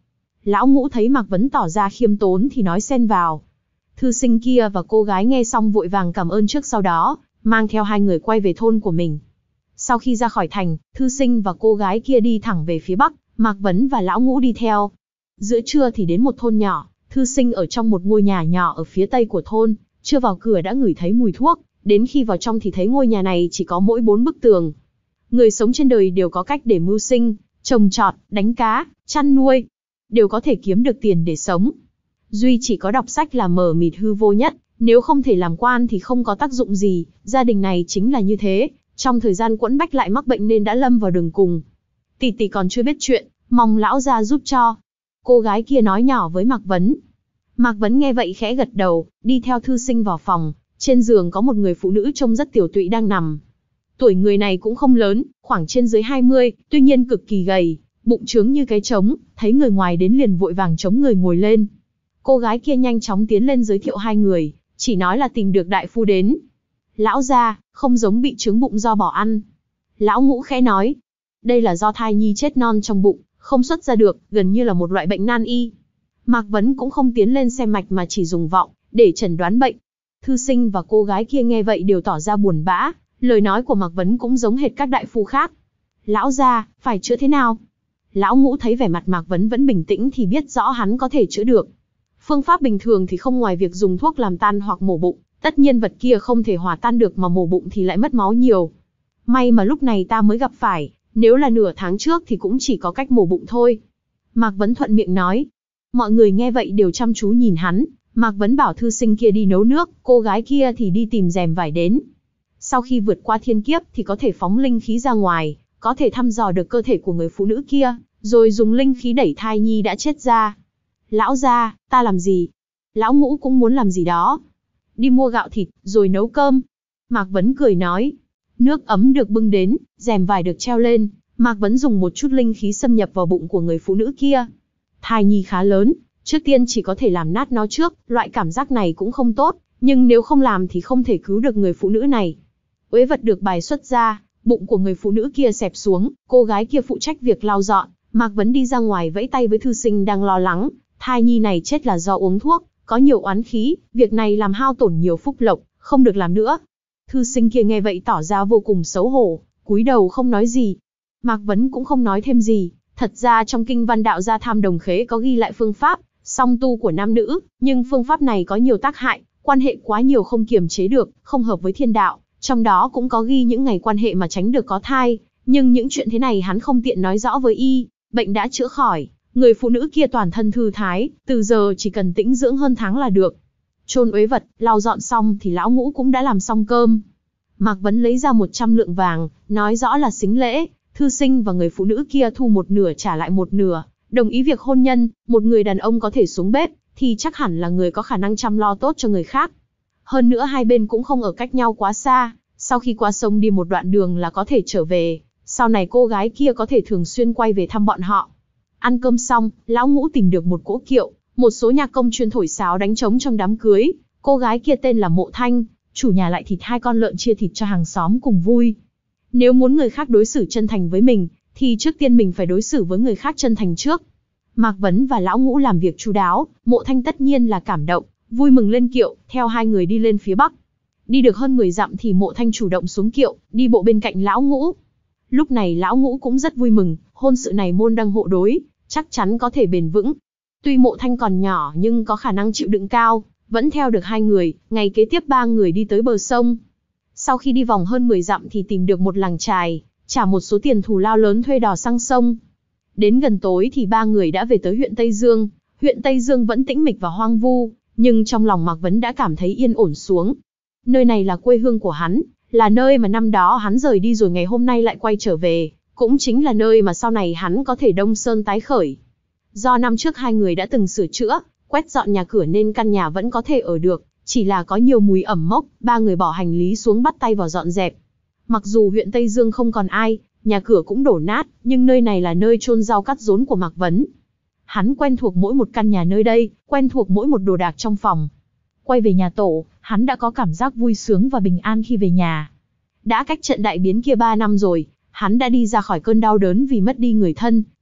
Lão Ngũ thấy Mạc Vấn tỏ ra khiêm tốn thì nói xen vào. Thư sinh kia và cô gái nghe xong vội vàng cảm ơn trước sau đó, mang theo hai người quay về thôn của mình. Sau khi ra khỏi thành, thư sinh và cô gái kia đi thẳng về phía bắc, Mạc Vấn và Lão Ngũ đi theo. Giữa trưa thì đến một thôn nhỏ, thư sinh ở trong một ngôi nhà nhỏ ở phía tây của thôn, chưa vào cửa đã ngửi thấy mùi thuốc, đến khi vào trong thì thấy ngôi nhà này chỉ có mỗi bốn bức tường. Người sống trên đời đều có cách để mưu sinh, trồng trọt, đánh cá, chăn nuôi, đều có thể kiếm được tiền để sống. Duy chỉ có đọc sách là mờ mịt hư vô nhất, nếu không thể làm quan thì không có tác dụng gì, gia đình này chính là như thế, trong thời gian quẫn bách lại mắc bệnh nên đã lâm vào đường cùng. Tỷ tỷ còn chưa biết chuyện, mong lão gia giúp cho. Cô gái kia nói nhỏ với Mạc Vấn. Mạc Vấn nghe vậy khẽ gật đầu, đi theo thư sinh vào phòng, trên giường có một người phụ nữ trông rất tiểu tụy đang nằm. Tuổi người này cũng không lớn, khoảng trên dưới hai mươi, tuy nhiên cực kỳ gầy, bụng trướng như cái trống, thấy người ngoài đến liền vội vàng chống người ngồi lên. Cô gái kia nhanh chóng tiến lên giới thiệu hai người, chỉ nói là tìm được đại phu đến. Lão gia, không giống bị trướng bụng do bỏ ăn. Lão Ngũ khẽ nói, đây là do thai nhi chết non trong bụng, không xuất ra được, gần như là một loại bệnh nan y. Mạc Vấn cũng không tiến lên xem mạch mà chỉ dùng vọng, để chẩn đoán bệnh. Thư sinh và cô gái kia nghe vậy đều tỏ ra buồn bã, lời nói của Mạc Vấn cũng giống hệt các đại phu khác. Lão gia, phải chữa thế nào? Lão Ngũ thấy vẻ mặt Mạc Vấn vẫn bình tĩnh thì biết rõ hắn có thể chữa được. Phương pháp bình thường thì không ngoài việc dùng thuốc làm tan hoặc mổ bụng, tất nhiên vật kia không thể hòa tan được mà mổ bụng thì lại mất máu nhiều. May mà lúc này ta mới gặp phải, nếu là nửa tháng trước thì cũng chỉ có cách mổ bụng thôi. Mạc Vấn thuận miệng nói. Mọi người nghe vậy đều chăm chú nhìn hắn, Mạc Vấn bảo thư sinh kia đi nấu nước, cô gái kia thì đi tìm rèm vải đến. Sau khi vượt qua thiên kiếp thì có thể phóng linh khí ra ngoài, có thể thăm dò được cơ thể của người phụ nữ kia, rồi dùng linh khí đẩy thai nhi đã chết ra. Lão gia, ta làm gì? Lão Ngũ cũng muốn làm gì đó. Đi mua gạo thịt, rồi nấu cơm. Mạc Vấn cười nói. Nước ấm được bưng đến, rèm vải được treo lên, Mạc Vấn dùng một chút linh khí xâm nhập vào bụng của người phụ nữ kia. Thai nhi khá lớn, trước tiên chỉ có thể làm nát nó trước, loại cảm giác này cũng không tốt, nhưng nếu không làm thì không thể cứu được người phụ nữ này. Uế vật được bài xuất ra, bụng của người phụ nữ kia xẹp xuống, cô gái kia phụ trách việc lau dọn, Mạc Vấn đi ra ngoài vẫy tay với thư sinh đang lo lắng, thai nhi này chết là do uống thuốc, có nhiều oán khí, việc này làm hao tổn nhiều phúc lộc, không được làm nữa. Thư sinh kia nghe vậy tỏ ra vô cùng xấu hổ, cúi đầu không nói gì. Mạc Vấn cũng không nói thêm gì, thật ra trong kinh văn đạo gia tham đồng khế có ghi lại phương pháp song tu của nam nữ, nhưng phương pháp này có nhiều tác hại, quan hệ quá nhiều không kiềm chế được, không hợp với thiên đạo, trong đó cũng có ghi những ngày quan hệ mà tránh được có thai, nhưng những chuyện thế này hắn không tiện nói rõ với y. Bệnh đã chữa khỏi, người phụ nữ kia toàn thân thư thái, từ giờ chỉ cần tĩnh dưỡng hơn tháng là được. Chôn uế vật, lau dọn xong thì Lão Ngũ cũng đã làm xong cơm. Mạc Vấn lấy ra một trăm lượng vàng, nói rõ là sính lễ, thư sinh và người phụ nữ kia thu một nửa trả lại một nửa, đồng ý việc hôn nhân, một người đàn ông có thể xuống bếp, thì chắc hẳn là người có khả năng chăm lo tốt cho người khác. Hơn nữa hai bên cũng không ở cách nhau quá xa, sau khi qua sông đi một đoạn đường là có thể trở về, sau này cô gái kia có thể thường xuyên quay về thăm bọn họ. Ăn cơm xong, Lão Ngũ tìm được một cỗ kiệu, một số nhạc công chuyên thổi sáo đánh trống trong đám cưới, cô gái kia tên là Mộ Thanh, chủ nhà lại thịt hai con lợn chia thịt cho hàng xóm cùng vui. Nếu muốn người khác đối xử chân thành với mình, thì trước tiên mình phải đối xử với người khác chân thành trước. Mạc Vấn và Lão Ngũ làm việc chu đáo, Mộ Thanh tất nhiên là cảm động, vui mừng lên kiệu, theo hai người đi lên phía bắc. Đi được hơn mười dặm thì Mộ Thanh chủ động xuống kiệu, đi bộ bên cạnh Lão Ngũ. Lúc này Lão Ngũ cũng rất vui mừng, hôn sự này môn đăng hộ đối, chắc chắn có thể bền vững. Tuy Mộ Thanh còn nhỏ nhưng có khả năng chịu đựng cao, vẫn theo được hai người, ngày kế tiếp ba người đi tới bờ sông. Sau khi đi vòng hơn mười dặm thì tìm được một làng chài, trả một số tiền thù lao lớn thuê đò sang sông. Đến gần tối thì ba người đã về tới huyện Tây Dương. Huyện Tây Dương vẫn tĩnh mịch và hoang vu, nhưng trong lòng Mạc Vấn đã cảm thấy yên ổn xuống. Nơi này là quê hương của hắn, là nơi mà năm đó hắn rời đi rồi ngày hôm nay lại quay trở về, cũng chính là nơi mà sau này hắn có thể đông sơn tái khởi. Do năm trước hai người đã từng sửa chữa, quét dọn nhà cửa nên căn nhà vẫn có thể ở được, chỉ là có nhiều mùi ẩm mốc, ba người bỏ hành lý xuống bắt tay vào dọn dẹp. Mặc dù huyện Tây Dương không còn ai, nhà cửa cũng đổ nát, nhưng nơi này là nơi chôn rau cắt rốn của Mạc Vấn. Hắn quen thuộc mỗi một căn nhà nơi đây, quen thuộc mỗi một đồ đạc trong phòng. Quay về nhà tổ, hắn đã có cảm giác vui sướng và bình an khi về nhà. Đã cách trận đại biến kia ba năm rồi, hắn đã đi ra khỏi cơn đau đớn vì mất đi người thân,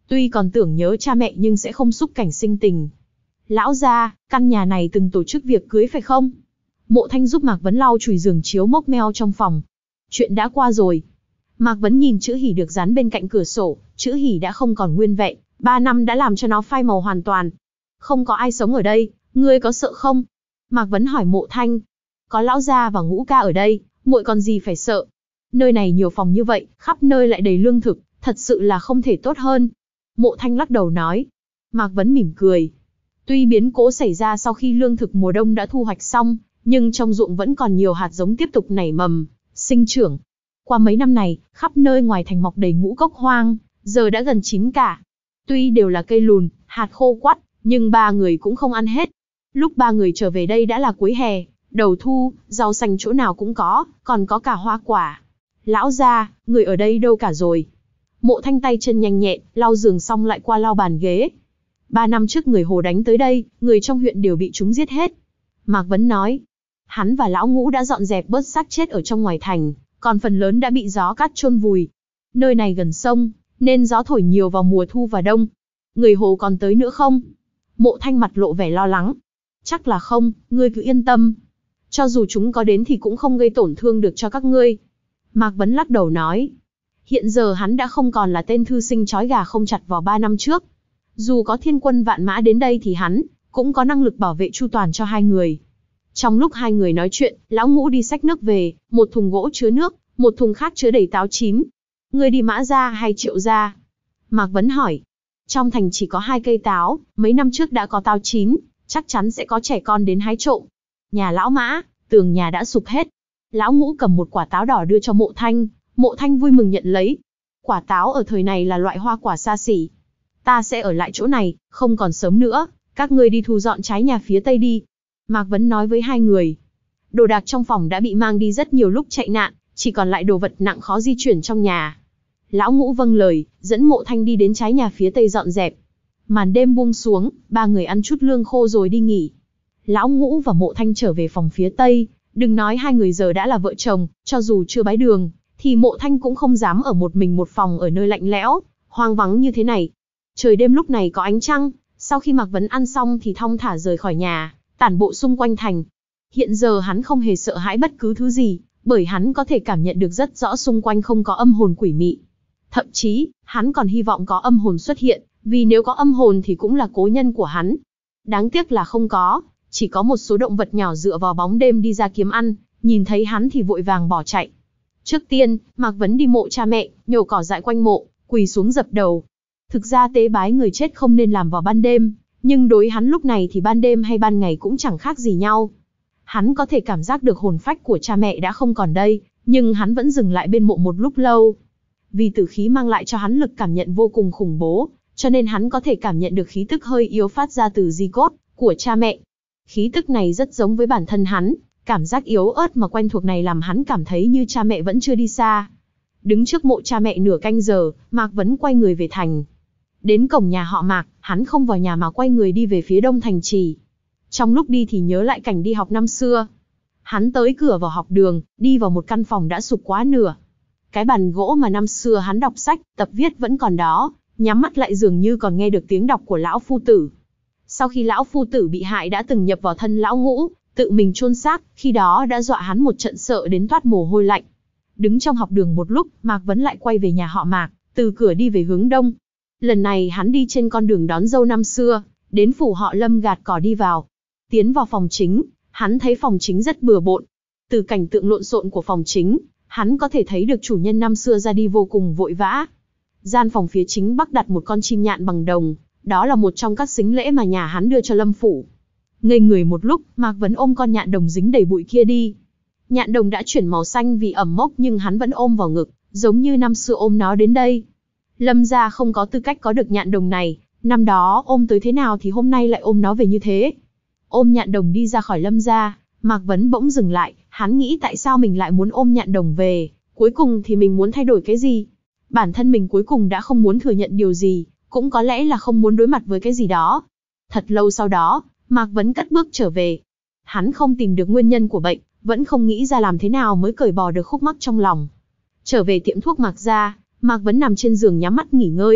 Tuy còn tưởng nhớ cha mẹ nhưng sẽ không xúc cảnh sinh tình. Lão gia, căn nhà này từng tổ chức việc cưới phải không? Mộ Thanh giúp Mạc Vấn lau chùi giường chiếu mốc meo trong phòng. Chuyện đã qua rồi. Mạc Vấn nhìn chữ hỉ được dán bên cạnh cửa sổ, chữ hỉ đã không còn nguyên vẹn, ba năm đã làm cho nó phai màu hoàn toàn. Không có ai sống ở đây, ngươi có sợ không? Mạc Vấn hỏi Mộ Thanh. Có lão gia và Ngũ ca ở đây, muội còn gì phải sợ? Nơi này nhiều phòng như vậy, khắp nơi lại đầy lương thực, thật sự là không thể tốt hơn. Mộ Thanh lắc đầu nói. Mạc Vấn mỉm cười. Tuy biến cố xảy ra sau khi lương thực mùa đông đã thu hoạch xong, nhưng trong ruộng vẫn còn nhiều hạt giống tiếp tục nảy mầm, sinh trưởng. Qua mấy năm này, khắp nơi ngoài thành mọc đầy ngũ cốc hoang, giờ đã gần chín cả. Tuy đều là cây lùn, hạt khô quắt, nhưng ba người cũng không ăn hết. Lúc ba người trở về đây đã là cuối hè, đầu thu, rau xanh chỗ nào cũng có, còn có cả hoa quả. Lão gia, người ở đây đâu cả rồi? Mộ Thanh tay chân nhanh nhẹn, lau giường xong lại qua lau bàn ghế. Ba năm trước người Hồ đánh tới đây, người trong huyện đều bị chúng giết hết. Mạc Vấn nói, hắn và lão Ngũ đã dọn dẹp bớt xác chết ở trong ngoài thành, còn phần lớn đã bị gió cát chôn vùi. Nơi này gần sông, nên gió thổi nhiều vào mùa thu và đông. Người Hồ còn tới nữa không? Mộ Thanh mặt lộ vẻ lo lắng. Chắc là không, ngươi cứ yên tâm. Cho dù chúng có đến thì cũng không gây tổn thương được cho các ngươi. Mạc Vấn lắc đầu nói. Hiện giờ hắn đã không còn là tên thư sinh trói gà không chặt vào ba năm trước. Dù có thiên quân vạn mã đến đây thì hắn cũng có năng lực bảo vệ chu toàn cho hai người. Trong lúc hai người nói chuyện, lão Ngũ đi xách nước về, một thùng gỗ chứa nước, một thùng khác chứa đầy táo chín. Ngươi đi Mã gia hay Triệu gia? Mạc Vấn hỏi. Trong thành chỉ có hai cây táo, mấy năm trước đã có táo chín, chắc chắn sẽ có trẻ con đến hái trộm. Nhà lão Mã, tường nhà đã sụp hết. Lão Ngũ cầm một quả táo đỏ đưa cho Mộ Thanh, Mộ Thanh vui mừng nhận lấy. Quả táo ở thời này là loại hoa quả xa xỉ. Ta sẽ ở lại chỗ này, không còn sớm nữa, các ngươi đi thu dọn trái nhà phía tây đi. Mạc Vấn nói với hai người. Đồ đạc trong phòng đã bị mang đi rất nhiều lúc chạy nạn, chỉ còn lại đồ vật nặng khó di chuyển trong nhà. Lão Ngũ vâng lời, dẫn Mộ Thanh đi đến trái nhà phía tây dọn dẹp. Màn đêm buông xuống, ba người ăn chút lương khô rồi đi nghỉ. Lão Ngũ và Mộ Thanh trở về phòng phía tây, đừng nói hai người giờ đã là vợ chồng, cho dù chưa bái đường, thì Mộ Thanh cũng không dám ở một mình một phòng ở nơi lạnh lẽo, hoang vắng như thế này. Trời đêm lúc này có ánh trăng, sau khi Mạc Vấn ăn xong thì thong thả rời khỏi nhà, tản bộ xung quanh thành. Hiện giờ hắn không hề sợ hãi bất cứ thứ gì, bởi hắn có thể cảm nhận được rất rõ xung quanh không có âm hồn quỷ mị. Thậm chí, hắn còn hy vọng có âm hồn xuất hiện, vì nếu có âm hồn thì cũng là cố nhân của hắn. Đáng tiếc là không có, chỉ có một số động vật nhỏ dựa vào bóng đêm đi ra kiếm ăn, nhìn thấy hắn thì vội vàng bỏ chạy. Trước tiên, Mạc Vấn đi mộ cha mẹ, nhổ cỏ dại quanh mộ, quỳ xuống dập đầu. Thực ra tế bái người chết không nên làm vào ban đêm, nhưng đối hắn lúc này thì ban đêm hay ban ngày cũng chẳng khác gì nhau. Hắn có thể cảm giác được hồn phách của cha mẹ đã không còn đây, nhưng hắn vẫn dừng lại bên mộ một lúc lâu. Vì tử khí mang lại cho hắn lực cảm nhận vô cùng khủng bố, cho nên hắn có thể cảm nhận được khí tức hơi yếu phát ra từ di cốt của cha mẹ. Khí tức này rất giống với bản thân hắn, cảm giác yếu ớt mà quen thuộc này làm hắn cảm thấy như cha mẹ vẫn chưa đi xa. Đứng trước mộ cha mẹ nửa canh giờ, Mạc Vấn quay người về thành. Đến cổng nhà họ Mạc, hắn không vào nhà mà quay người đi về phía đông thành trì. Trong lúc đi thì nhớ lại cảnh đi học năm xưa. Hắn tới cửa vào học đường, đi vào một căn phòng đã sụp quá nửa. Cái bàn gỗ mà năm xưa hắn đọc sách, tập viết vẫn còn đó, nhắm mắt lại dường như còn nghe được tiếng đọc của lão phu tử. Sau khi lão phu tử bị hại đã từng nhập vào thân lão Ngũ, tự mình chôn xác, khi đó đã dọa hắn một trận sợ đến toát mồ hôi lạnh. Đứng trong học đường một lúc, Mạc Vấn lại quay về nhà họ Mạc, từ cửa đi về hướng đông. Lần này hắn đi trên con đường đón dâu năm xưa, đến phủ họ Lâm gạt cỏ đi vào. Tiến vào phòng chính, hắn thấy phòng chính rất bừa bộn. Từ cảnh tượng lộn xộn của phòng chính, hắn có thể thấy được chủ nhân năm xưa ra đi vô cùng vội vã. Gian phòng phía chính bắc đặt một con chim nhạn bằng đồng, đó là một trong các sính lễ mà nhà hắn đưa cho Lâm phủ. Ngây người một lúc, Mạc Vấn ôm con nhạn đồng dính đầy bụi kia đi. Nhạn đồng đã chuyển màu xanh vì ẩm mốc nhưng hắn vẫn ôm vào ngực, giống như năm xưa ôm nó đến đây. Lâm gia không có tư cách có được nhạn đồng này, năm đó ôm tới thế nào thì hôm nay lại ôm nó về như thế. Ôm nhạn đồng đi ra khỏi Lâm gia, Mạc Vấn bỗng dừng lại, hắn nghĩ tại sao mình lại muốn ôm nhạn đồng về, cuối cùng thì mình muốn thay đổi cái gì? Bản thân mình cuối cùng đã không muốn thừa nhận điều gì, cũng có lẽ là không muốn đối mặt với cái gì đó. Thật lâu sau đó, Mạc Vấn cất bước trở về. Hắn không tìm được nguyên nhân của bệnh, vẫn không nghĩ ra làm thế nào mới cởi bỏ được khúc mắc trong lòng. Trở về tiệm thuốc Mạc gia, Mạc Vấn nằm trên giường nhắm mắt nghỉ ngơi.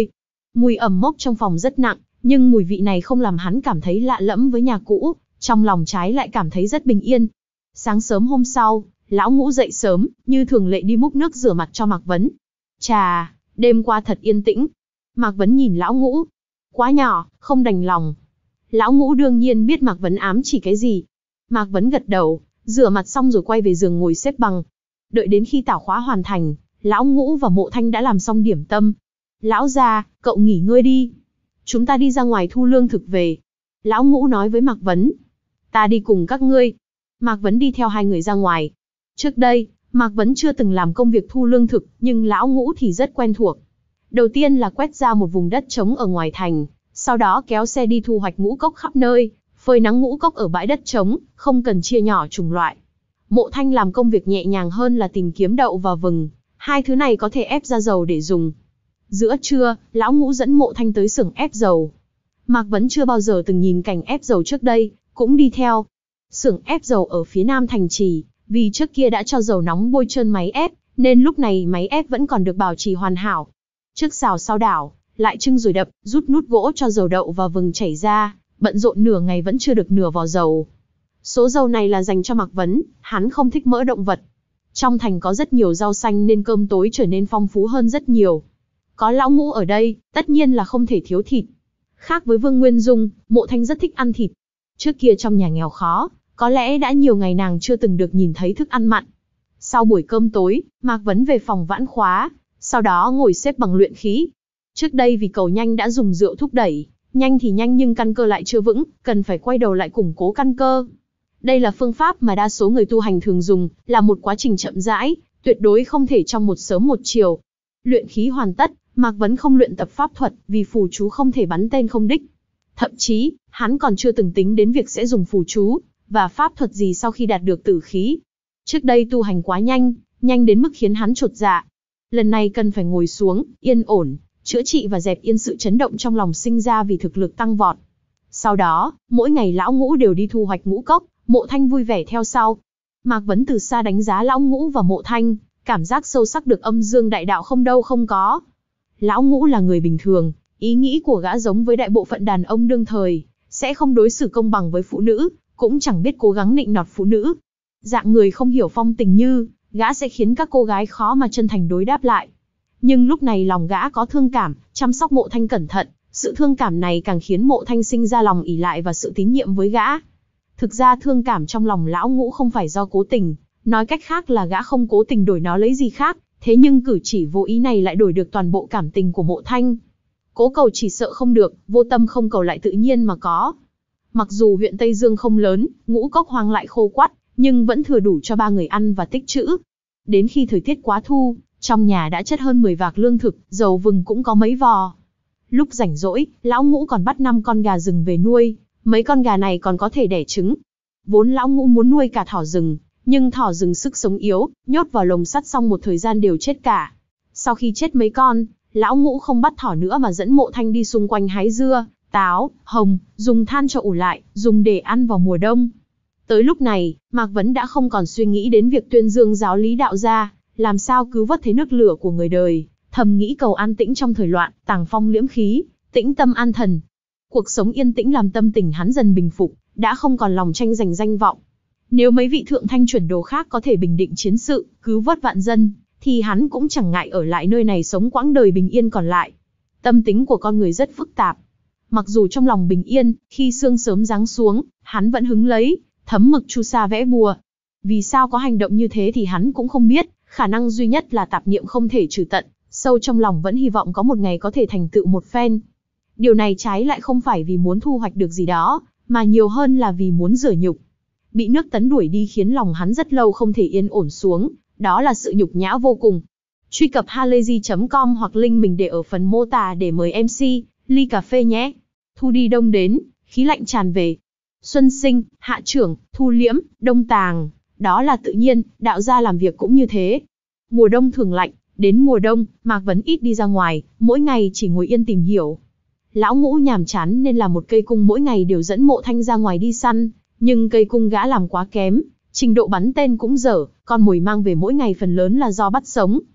Mùi ẩm mốc trong phòng rất nặng, nhưng mùi vị này không làm hắn cảm thấy lạ lẫm với nhà cũ, trong lòng trái lại cảm thấy rất bình yên. Sáng sớm hôm sau, Lão Ngũ dậy sớm, như thường lệ đi múc nước rửa mặt cho Mạc Vấn. Chà, đêm qua thật yên tĩnh. Mạc Vấn nhìn Lão Ngũ. Quá nhỏ, không đành lòng. Lão Ngũ đương nhiên biết Mạc Vấn ám chỉ cái gì. Mạc Vấn gật đầu, rửa mặt xong rồi quay về giường ngồi xếp bằng. Đợi đến khi tảo khóa hoàn thành, Lão Ngũ và Mộ Thanh đã làm xong điểm tâm. Lão gia, cậu nghỉ ngơi đi. Chúng ta đi ra ngoài thu lương thực về. Lão Ngũ nói với Mạc Vấn. Ta đi cùng các ngươi. Mạc Vấn đi theo hai người ra ngoài. Trước đây, Mạc Vấn chưa từng làm công việc thu lương thực, nhưng Lão Ngũ thì rất quen thuộc. Đầu tiên là quét ra một vùng đất trống ở ngoài thành, sau đó kéo xe đi thu hoạch ngũ cốc khắp nơi, phơi nắng ngũ cốc ở bãi đất trống, không cần chia nhỏ chủng loại. Mộ Thanh làm công việc nhẹ nhàng hơn là tìm kiếm đậu và vừng, hai thứ này có thể ép ra dầu để dùng. Giữa trưa, Lão Ngũ dẫn Mộ Thanh tới xưởng ép dầu. Mạc Vấn chưa bao giờ từng nhìn cảnh ép dầu trước đây, cũng đi theo. Xưởng ép dầu ở phía nam thành trì, vì trước kia đã cho dầu nóng bôi trơn máy ép, nên lúc này máy ép vẫn còn được bảo trì hoàn hảo. Trước xào sau đảo, lại trưng rồi đập, rút nút gỗ cho dầu đậu và vừng chảy ra, bận rộn nửa ngày vẫn chưa được nửa vò dầu. Số dầu này là dành cho Mạc Vấn, hắn không thích mỡ động vật. Trong thành có rất nhiều rau xanh nên cơm tối trở nên phong phú hơn rất nhiều. Có Lão Ngũ ở đây, tất nhiên là không thể thiếu thịt. Khác với Vương Nguyên Dung, Mộ Thanh rất thích ăn thịt. Trước kia trong nhà nghèo khó, có lẽ đã nhiều ngày nàng chưa từng được nhìn thấy thức ăn mặn. Sau buổi cơm tối, Mạc Vấn về phòng vãn khóa, sau đó ngồi xếp bằng luyện khí. Trước đây vì cầu nhanh đã dùng rượu thúc đẩy, nhanh thì nhanh nhưng căn cơ lại chưa vững, cần phải quay đầu lại củng cố căn cơ. Đây là phương pháp mà đa số người tu hành thường dùng, là một quá trình chậm rãi, tuyệt đối không thể trong một sớm một chiều. Luyện khí hoàn tất, Mạc Vấn không luyện tập pháp thuật, vì phù chú không thể bắn tên không đích. Thậm chí, hắn còn chưa từng tính đến việc sẽ dùng phù chú và pháp thuật gì sau khi đạt được tử khí. Trước đây tu hành quá nhanh, nhanh đến mức khiến hắn chột dạ. Lần này cần phải ngồi xuống, yên ổn, chữa trị và dẹp yên sự chấn động trong lòng sinh ra vì thực lực tăng vọt. Sau đó, mỗi ngày Lão Ngũ đều đi thu hoạch ngũ cốc, Mộ Thanh vui vẻ theo sau. Mạc Vấn từ xa đánh giá Lão Ngũ và Mộ Thanh, cảm giác sâu sắc được âm dương đại đạo không đâu không có. Lão Ngũ là người bình thường, ý nghĩ của gã giống với đại bộ phận đàn ông đương thời, sẽ không đối xử công bằng với phụ nữ, cũng chẳng biết cố gắng nịnh nọt phụ nữ. Dạng người không hiểu phong tình như, gã sẽ khiến các cô gái khó mà chân thành đối đáp lại. Nhưng lúc này lòng gã có thương cảm, chăm sóc Mộ Thanh cẩn thận, sự thương cảm này càng khiến Mộ Thanh sinh ra lòng ỷ lại và sự tín nhiệm với gã. Thực ra thương cảm trong lòng Lão Ngũ không phải do cố tình, nói cách khác là gã không cố tình đổi nó lấy gì khác, thế nhưng cử chỉ vô ý này lại đổi được toàn bộ cảm tình của Mộ Thanh. Cố cầu chỉ sợ không được, vô tâm không cầu lại tự nhiên mà có. Mặc dù huyện Tây Dương không lớn, ngũ cốc hoang lại khô quắt, nhưng vẫn thừa đủ cho ba người ăn và tích trữ. Đến khi thời tiết quá thu, trong nhà đã chất hơn mười vạc lương thực, dầu vừng cũng có mấy vò. Lúc rảnh rỗi, Lão Ngũ còn bắt năm con gà rừng về nuôi, mấy con gà này còn có thể đẻ trứng. Vốn Lão Ngũ muốn nuôi cả thỏ rừng, nhưng thỏ rừng sức sống yếu, nhốt vào lồng sắt xong một thời gian đều chết cả. Sau khi chết mấy con, Lão Ngũ không bắt thỏ nữa mà dẫn Mộ Thanh đi xung quanh hái dưa, táo, hồng, dùng than cho ủ lại, dùng để ăn vào mùa đông. Tới lúc này, Mạc Vấn đã không còn suy nghĩ đến việc tuyên dương giáo lý đạo gia, làm sao cứu vớt thế nước lửa của người đời, thầm nghĩ cầu an tĩnh trong thời loạn, tàng phong liễm khí, tĩnh tâm an thần. Cuộc sống yên tĩnh làm tâm tình hắn dần bình phục, đã không còn lòng tranh giành danh vọng. Nếu mấy vị thượng thanh chuẩn đồ khác có thể bình định chiến sự, cứu vớt vạn dân, thì hắn cũng chẳng ngại ở lại nơi này sống quãng đời bình yên còn lại. Tâm tính của con người rất phức tạp. Mặc dù trong lòng bình yên, khi sương sớm giáng xuống, hắn vẫn hứng lấy, thấm mực chu sa vẽ bùa. Vì sao có hành động như thế thì hắn cũng không biết, khả năng duy nhất là tạp niệm không thể trừ tận, sâu trong lòng vẫn hy vọng có một ngày có thể thành tựu một phen. Điều này trái lại không phải vì muốn thu hoạch được gì đó, mà nhiều hơn là vì muốn rửa nhục. Bị nước tấn đuổi đi khiến lòng hắn rất lâu không thể yên ổn xuống, đó là sự nhục nhã vô cùng. Truy cập halayzi chấm com hoặc link mình để ở phần mô tả để mời em xê, ly cà phê nhé. Thu đi đông đến, khí lạnh tràn về. Xuân sinh, hạ trưởng, thu liễm, đông tàng, đó là tự nhiên, đạo gia làm việc cũng như thế. Mùa đông thường lạnh, đến mùa đông, Mạc Vấn ít đi ra ngoài, mỗi ngày chỉ ngồi yên tìm hiểu. Lão Ngũ nhàm chán nên làm một cây cung mỗi ngày đều dẫn Mộ Thanh ra ngoài đi săn, nhưng cây cung gã làm quá kém, trình độ bắn tên cũng dở, con mồi mang về mỗi ngày phần lớn là do bắt sống.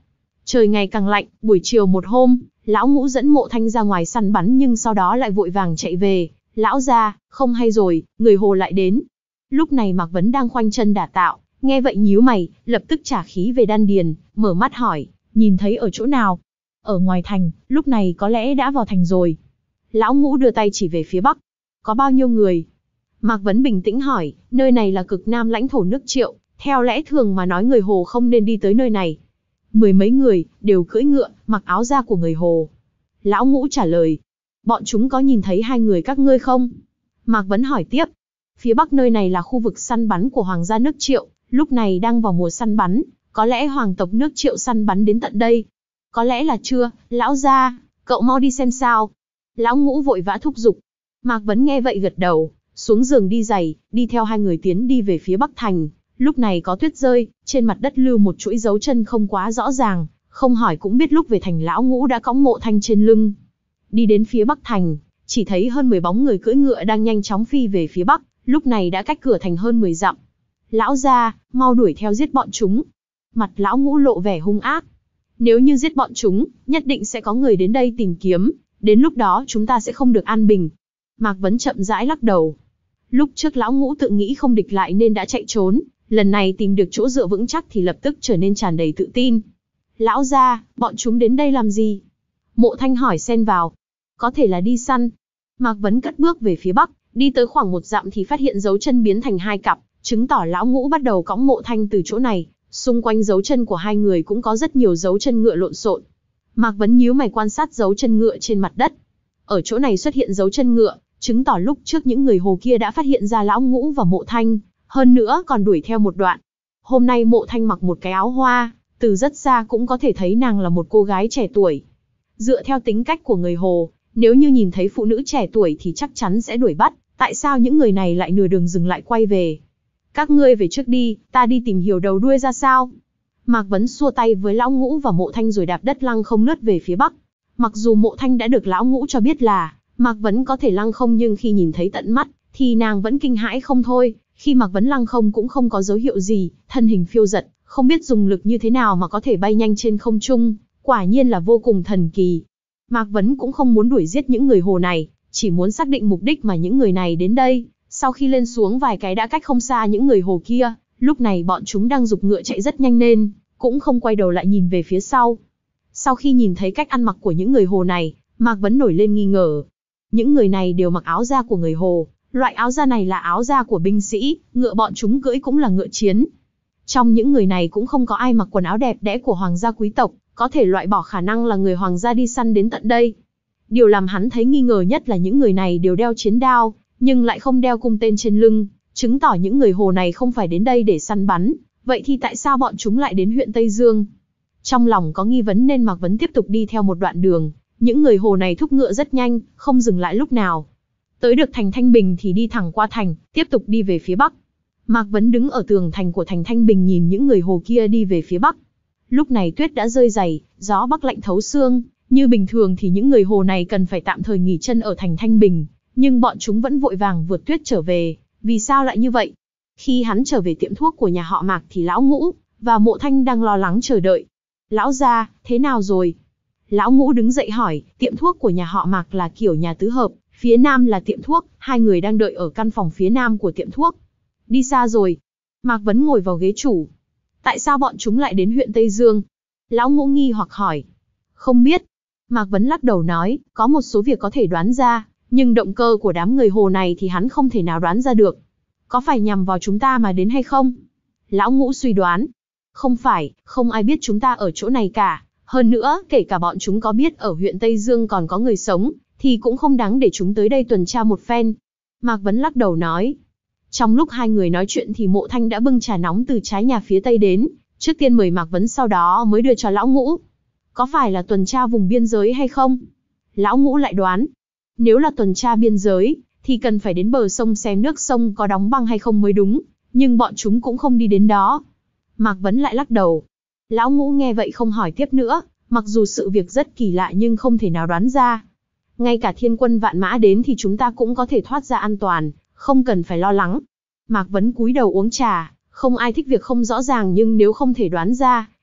Trời ngày càng lạnh, buổi chiều một hôm, lão Ngũ dẫn Mộ Thanh ra ngoài săn bắn nhưng sau đó lại vội vàng chạy về. Lão gia, không hay rồi, người Hồ lại đến. Lúc này Mạc Vấn đang khoanh chân đả tạo, nghe vậy nhíu mày, lập tức trả khí về đan điền, mở mắt hỏi, nhìn thấy ở chỗ nào? Ở ngoài thành, lúc này có lẽ đã vào thành rồi. Lão Ngũ đưa tay chỉ về phía bắc. Có bao nhiêu người? Mạc Vấn bình tĩnh hỏi, nơi này là cực nam lãnh thổ nước Triệu, theo lẽ thường mà nói người Hồ không nên đi tới nơi này. Mười mấy người, đều cưỡi ngựa, mặc áo da của người Hồ. Lão Ngũ trả lời, bọn chúng có nhìn thấy hai người các ngươi không? Mạc Vấn hỏi tiếp, phía bắc nơi này là khu vực săn bắn của hoàng gia nước Triệu, lúc này đang vào mùa săn bắn, có lẽ hoàng tộc nước Triệu săn bắn đến tận đây. Có lẽ là chưa, lão gia, cậu mau đi xem sao. Lão Ngũ vội vã thúc giục. Mạc Vấn nghe vậy gật đầu, xuống giường đi giày, đi theo hai người tiến đi về phía bắc thành. Lúc này có tuyết rơi, trên mặt đất lưu một chuỗi dấu chân không quá rõ ràng, không hỏi cũng biết lúc về thành lão Ngũ đã cõng Mộ Thanh trên lưng. Đi đến phía bắc thành, chỉ thấy hơn mười bóng người cưỡi ngựa đang nhanh chóng phi về phía bắc, lúc này đã cách cửa thành hơn mười dặm. Lão gia, mau đuổi theo giết bọn chúng. Mặt lão Ngũ lộ vẻ hung ác. Nếu như giết bọn chúng, nhất định sẽ có người đến đây tìm kiếm, đến lúc đó chúng ta sẽ không được an bình. Mạc Vấn chậm rãi lắc đầu. Lúc trước lão Ngũ tự nghĩ không địch lại nên đã chạy trốn, lần này tìm được chỗ dựa vững chắc thì lập tức trở nên tràn đầy tự tin. Lão gia, bọn chúng đến đây làm gì? Mộ Thanh hỏi xen vào. Có thể là đi săn. Mạc Vấn cất bước về phía bắc, đi tới khoảng một dặm thì phát hiện dấu chân biến thành hai cặp, chứng tỏ lão Ngũ bắt đầu cõng Mộ Thanh từ chỗ này. Xung quanh dấu chân của hai người cũng có rất nhiều dấu chân ngựa lộn xộn. Mạc Vấn nhíu mày quan sát dấu chân ngựa trên mặt đất. Ở chỗ này xuất hiện dấu chân ngựa, chứng tỏ lúc trước những người Hồ kia đã phát hiện ra lão Ngũ và Mộ Thanh, hơn nữa còn đuổi theo một đoạn. Hôm nay Mộ Thanh mặc một cái áo hoa, từ rất xa cũng có thể thấy nàng là một cô gái trẻ tuổi. Dựa theo tính cách của người Hồ, nếu như nhìn thấy phụ nữ trẻ tuổi thì chắc chắn sẽ đuổi bắt, tại sao những người này lại nửa đường dừng lại quay về? Các ngươi về trước đi, ta đi tìm hiểu đầu đuôi ra sao. Mạc Vấn xua tay với lão Ngũ và Mộ Thanh rồi đạp đất lăng không lướt về phía bắc. Mặc dù Mộ Thanh đã được lão Ngũ cho biết là Mạc Vấn có thể lăng không, nhưng khi nhìn thấy tận mắt thì nàng vẫn kinh hãi không thôi. Khi Mạc Vấn lăng không cũng không có dấu hiệu gì, thân hình phiêu dật, không biết dùng lực như thế nào mà có thể bay nhanh trên không trung, quả nhiên là vô cùng thần kỳ. Mạc Vấn cũng không muốn đuổi giết những người Hồ này, chỉ muốn xác định mục đích mà những người này đến đây. Sau khi lên xuống vài cái đã cách không xa những người Hồ kia, lúc này bọn chúng đang giục ngựa chạy rất nhanh nên cũng không quay đầu lại nhìn về phía sau. Sau khi nhìn thấy cách ăn mặc của những người Hồ này, Mạc Vấn nổi lên nghi ngờ. Những người này đều mặc áo da của người Hồ, loại áo da này là áo da của binh sĩ, ngựa bọn chúng cưỡi cũng là ngựa chiến. Trong những người này cũng không có ai mặc quần áo đẹp đẽ của hoàng gia quý tộc, có thể loại bỏ khả năng là người hoàng gia đi săn đến tận đây. Điều làm hắn thấy nghi ngờ nhất là những người này đều đeo chiến đao, nhưng lại không đeo cung tên trên lưng, chứng tỏ những người Hồ này không phải đến đây để săn bắn. Vậy thì tại sao bọn chúng lại đến huyện Tây Dương? Trong lòng có nghi vấn nên Mạc Vấn tiếp tục đi theo một đoạn đường. Những người Hồ này thúc ngựa rất nhanh, không dừng lại lúc nào. Tới được thành Thanh Bình thì đi thẳng qua thành, tiếp tục đi về phía bắc. Mạc Vấn đứng ở tường thành của thành Thanh Bình nhìn những người Hồ kia đi về phía bắc. Lúc này tuyết đã rơi dày, gió bắc lạnh thấu xương. Như bình thường thì những người Hồ này cần phải tạm thời nghỉ chân ở thành Thanh Bình, nhưng bọn chúng vẫn vội vàng vượt tuyết trở về. Vì sao lại như vậy? Khi hắn trở về tiệm thuốc của nhà họ Mạc thì lão Ngũ và Mộ Thanh đang lo lắng chờ đợi. Lão gia, thế nào rồi? Lão Ngũ đứng dậy hỏi. Tiệm thuốc của nhà họ Mạc là kiểu nhà tứ hợp, phía nam là tiệm thuốc, hai người đang đợi ở căn phòng phía nam của tiệm thuốc. Đi xa rồi. Mạc Vấn ngồi vào ghế chủ. Tại sao bọn chúng lại đến huyện Tây Dương? Lão Ngũ nghi hoặc hỏi. Không biết. Mạc Vấn lắc đầu nói, có một số việc có thể đoán ra, nhưng động cơ của đám người Hồ này thì hắn không thể nào đoán ra được. Có phải nhằm vào chúng ta mà đến hay không? Lão Ngũ suy đoán. Không phải, không ai biết chúng ta ở chỗ này cả. Hơn nữa, kể cả bọn chúng có biết ở huyện Tây Dương còn có người sống, thì cũng không đáng để chúng tới đây tuần tra một phen. Mạc Vấn lắc đầu nói. Trong lúc hai người nói chuyện thì Mộ Thanh đã bưng trà nóng từ trái nhà phía tây đến, trước tiên mời Mạc Vấn sau đó mới đưa cho Lão Ngũ. Có phải là tuần tra vùng biên giới hay không? Lão Ngũ lại đoán. Nếu là tuần tra biên giới, thì cần phải đến bờ sông xem nước sông có đóng băng hay không mới đúng, nhưng bọn chúng cũng không đi đến đó. Mạc Vấn lại lắc đầu. Lão Ngũ nghe vậy không hỏi tiếp nữa, mặc dù sự việc rất kỳ lạ nhưng không thể nào đoán ra. Ngay cả thiên quân vạn mã đến thì chúng ta cũng có thể thoát ra an toàn, không cần phải lo lắng. Mạc Vấn cúi đầu uống trà, không ai thích việc không rõ ràng, nhưng nếu không thể đoán ra,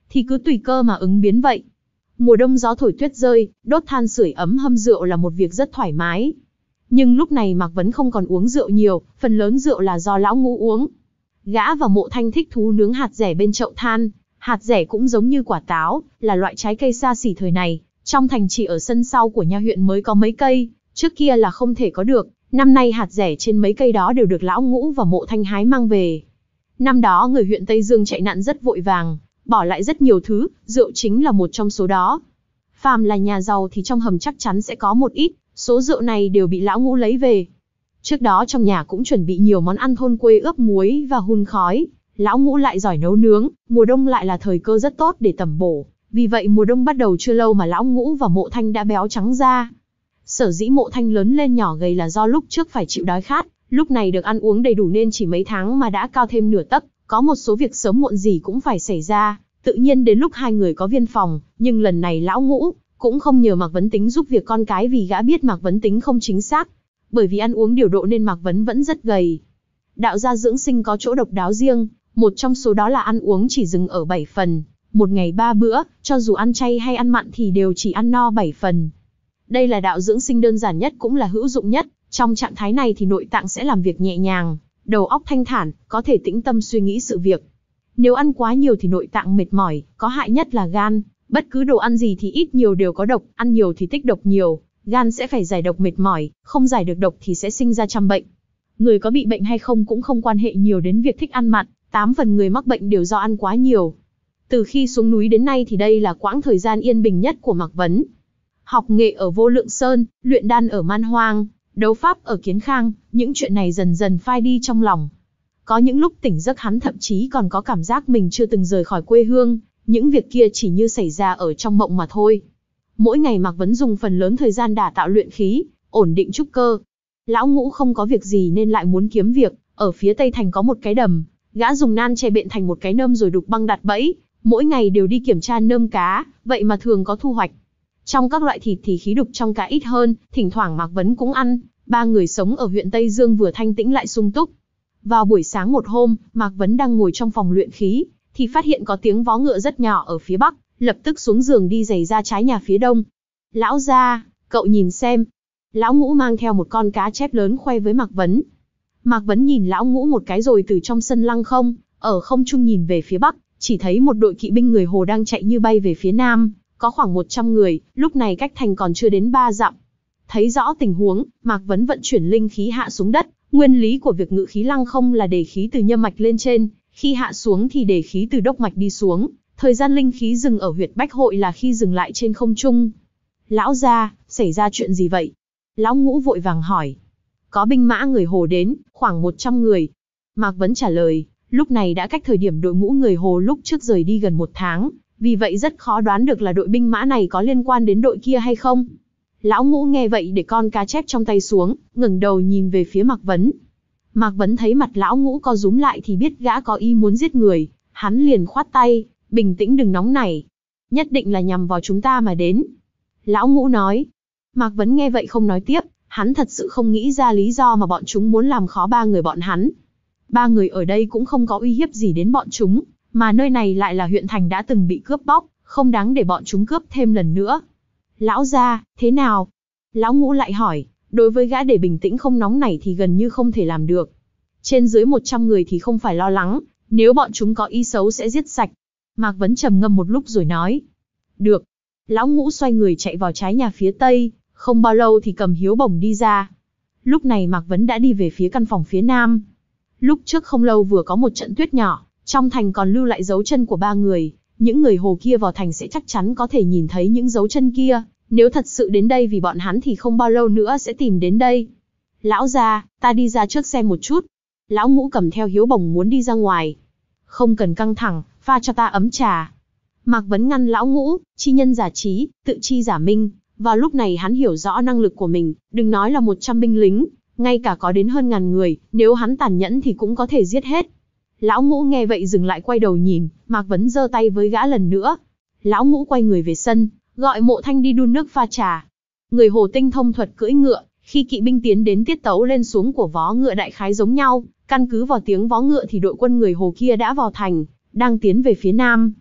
thì cứ tùy cơ mà ứng biến vậy. Mùa đông gió thổi tuyết rơi, đốt than sưởi ấm hâm rượu là một việc rất thoải mái. Nhưng lúc này Mạc Vấn không còn uống rượu nhiều, phần lớn rượu là do lão ngũ uống. Gã và Mộ Thanh thích thú nướng hạt dẻ bên chậu than. Hạt dẻ cũng giống như quả táo, là loại trái cây xa xỉ thời này. Trong thành chỉ ở sân sau của nha huyện mới có mấy cây, trước kia là không thể có được. Năm nay hạt dẻ trên mấy cây đó đều được lão ngũ và Mộ Thanh hái mang về. Năm đó người huyện Tây Dương chạy nạn rất vội vàng, bỏ lại rất nhiều thứ, rượu chính là một trong số đó. Phàm là nhà giàu thì trong hầm chắc chắn sẽ có một ít, số rượu này đều bị lão ngũ lấy về. Trước đó trong nhà cũng chuẩn bị nhiều món ăn thôn quê ướp muối và hun khói. Lão ngũ lại giỏi nấu nướng, mùa đông lại là thời cơ rất tốt để tẩm bổ. Vì vậy mùa đông bắt đầu chưa lâu mà lão ngũ và Mộ Thanh đã béo trắng ra. Sở dĩ Mộ Thanh lớn lên nhỏ gầy là do lúc trước phải chịu đói khát, lúc này được ăn uống đầy đủ nên chỉ mấy tháng mà đã cao thêm nửa tấc. Có một số việc sớm muộn gì cũng phải xảy ra, tự nhiên đến lúc hai người có viên phòng, nhưng lần này lão ngũ cũng không nhờ Mạc Vấn Tính giúp việc con cái vì gã biết Mạc Vấn Tính không chính xác. Bởi vì ăn uống điều độ nên Mạc Vấn vẫn rất gầy. Đạo gia dưỡng sinh có chỗ độc đáo riêng, một trong số đó là ăn uống chỉ dừng ở bảy phần, một ngày ba bữa, cho dù ăn chay hay ăn mặn thì đều chỉ ăn no bảy phần. Đây là đạo dưỡng sinh đơn giản nhất cũng là hữu dụng nhất, trong trạng thái này thì nội tạng sẽ làm việc nhẹ nhàng, đầu óc thanh thản, có thể tĩnh tâm suy nghĩ sự việc. Nếu ăn quá nhiều thì nội tạng mệt mỏi, có hại nhất là gan, bất cứ đồ ăn gì thì ít nhiều đều có độc, ăn nhiều thì tích độc nhiều, gan sẽ phải giải độc mệt mỏi, không giải được độc thì sẽ sinh ra trăm bệnh. Người có bị bệnh hay không cũng không quan hệ nhiều đến việc thích ăn mặn, tám phần người mắc bệnh đều do ăn quá nhiều. Từ khi xuống núi đến nay thì đây là quãng thời gian yên bình nhất của Mạc Vấn. Học nghệ ở Vô Lượng Sơn, luyện đan ở Man Hoang, đấu pháp ở Kiến Khang, những chuyện này dần dần phai đi trong lòng. Có những lúc tỉnh giấc hắn thậm chí còn có cảm giác mình chưa từng rời khỏi quê hương, những việc kia chỉ như xảy ra ở trong mộng mà thôi. Mỗi ngày Mạc Vấn dùng phần lớn thời gian đả tạo luyện khí, ổn định trúc cơ. Lão ngũ không có việc gì nên lại muốn kiếm việc, ở phía Tây Thành có một cái đầm, gã dùng nan che bện thành một cái nơm rồi đục băng đặt bẫy, mỗi ngày đều đi kiểm tra nơm cá, vậy mà thường có thu hoạch. Trong các loại thịt thì khí đục trong cá ít hơn, thỉnh thoảng Mạc Vấn cũng ăn, ba người sống ở huyện Tây Dương vừa thanh tĩnh lại sung túc. Vào buổi sáng một hôm, Mạc Vấn đang ngồi trong phòng luyện khí, thì phát hiện có tiếng vó ngựa rất nhỏ ở phía bắc, lập tức xuống giường đi giày ra trái nhà phía đông. Lão gia, cậu nhìn xem. Lão ngũ mang theo một con cá chép lớn khoe với Mạc Vấn. Mạc Vấn nhìn lão ngũ một cái rồi từ trong sân lăng không, ở không trung nhìn về phía bắc, chỉ thấy một đội kỵ binh người Hồ đang chạy như bay về phía nam, có khoảng một trăm người, lúc này cách thành còn chưa đến ba dặm. Thấy rõ tình huống, Mạc Vấn vận chuyển linh khí hạ xuống đất, nguyên lý của việc ngự khí lăng không là để khí từ nhâm mạch lên trên, khi hạ xuống thì để khí từ đốc mạch đi xuống, thời gian linh khí dừng ở huyệt bách hội là khi dừng lại trên không trung. Lão gia, xảy ra chuyện gì vậy? Lão ngũ vội vàng hỏi. Có binh mã người Hồ đến, khoảng một trăm người. Mạc Vấn trả lời, lúc này đã cách thời điểm đội ngũ người Hồ lúc trước rời đi gần một tháng, vì vậy rất khó đoán được là đội binh mã này có liên quan đến đội kia hay không. Lão ngũ nghe vậy để con cá chép trong tay xuống, ngẩng đầu nhìn về phía Mạc Vấn. Mạc Vấn thấy mặt lão ngũ co rúm lại thì biết gã có ý muốn giết người, hắn liền khoát tay, bình tĩnh đừng nóng nảy. Nhất định là nhằm vào chúng ta mà đến. Lão ngũ nói. Mạc Vấn nghe vậy không nói tiếp, hắn thật sự không nghĩ ra lý do mà bọn chúng muốn làm khó ba người bọn hắn. Ba người ở đây cũng không có uy hiếp gì đến bọn chúng, mà nơi này lại là huyện thành đã từng bị cướp bóc, không đáng để bọn chúng cướp thêm lần nữa. Lão gia, thế nào? Lão ngũ lại hỏi, đối với gã để bình tĩnh không nóng nảy thì gần như không thể làm được. Trên dưới một trăm người thì không phải lo lắng, nếu bọn chúng có ý xấu sẽ giết sạch. Mạc Vấn trầm ngâm một lúc rồi nói. Được. Lão ngũ xoay người chạy vào trái nhà phía tây, không bao lâu thì cầm hiếu bổng đi ra. Lúc này Mạc Vấn đã đi về phía căn phòng phía nam. Lúc trước không lâu vừa có một trận tuyết nhỏ, trong thành còn lưu lại dấu chân của ba người. Những người Hồ kia vào thành sẽ chắc chắn có thể nhìn thấy những dấu chân kia. Nếu thật sự đến đây vì bọn hắn thì không bao lâu nữa sẽ tìm đến đây. Lão gia, ta đi ra trước xem một chút. Lão ngũ cầm theo hiếu bổng muốn đi ra ngoài. Không cần căng thẳng, pha cho ta ấm trà. Mạc Vấn ngăn lão ngũ, chi nhân giả trí, tự chi giả minh. Vào lúc này hắn hiểu rõ năng lực của mình, đừng nói là một trăm binh lính, ngay cả có đến hơn ngàn người, nếu hắn tàn nhẫn thì cũng có thể giết hết. Lão ngũ nghe vậy dừng lại quay đầu nhìn, Mạc Vấn giơ tay với gã lần nữa. Lão ngũ quay người về sân, gọi Mộ Thanh đi đun nước pha trà. Người Hồ tinh thông thuật cưỡi ngựa, khi kỵ binh tiến đến tiết tấu lên xuống của vó ngựa đại khái giống nhau, căn cứ vào tiếng vó ngựa thì đội quân người Hồ kia đã vào thành, đang tiến về phía nam.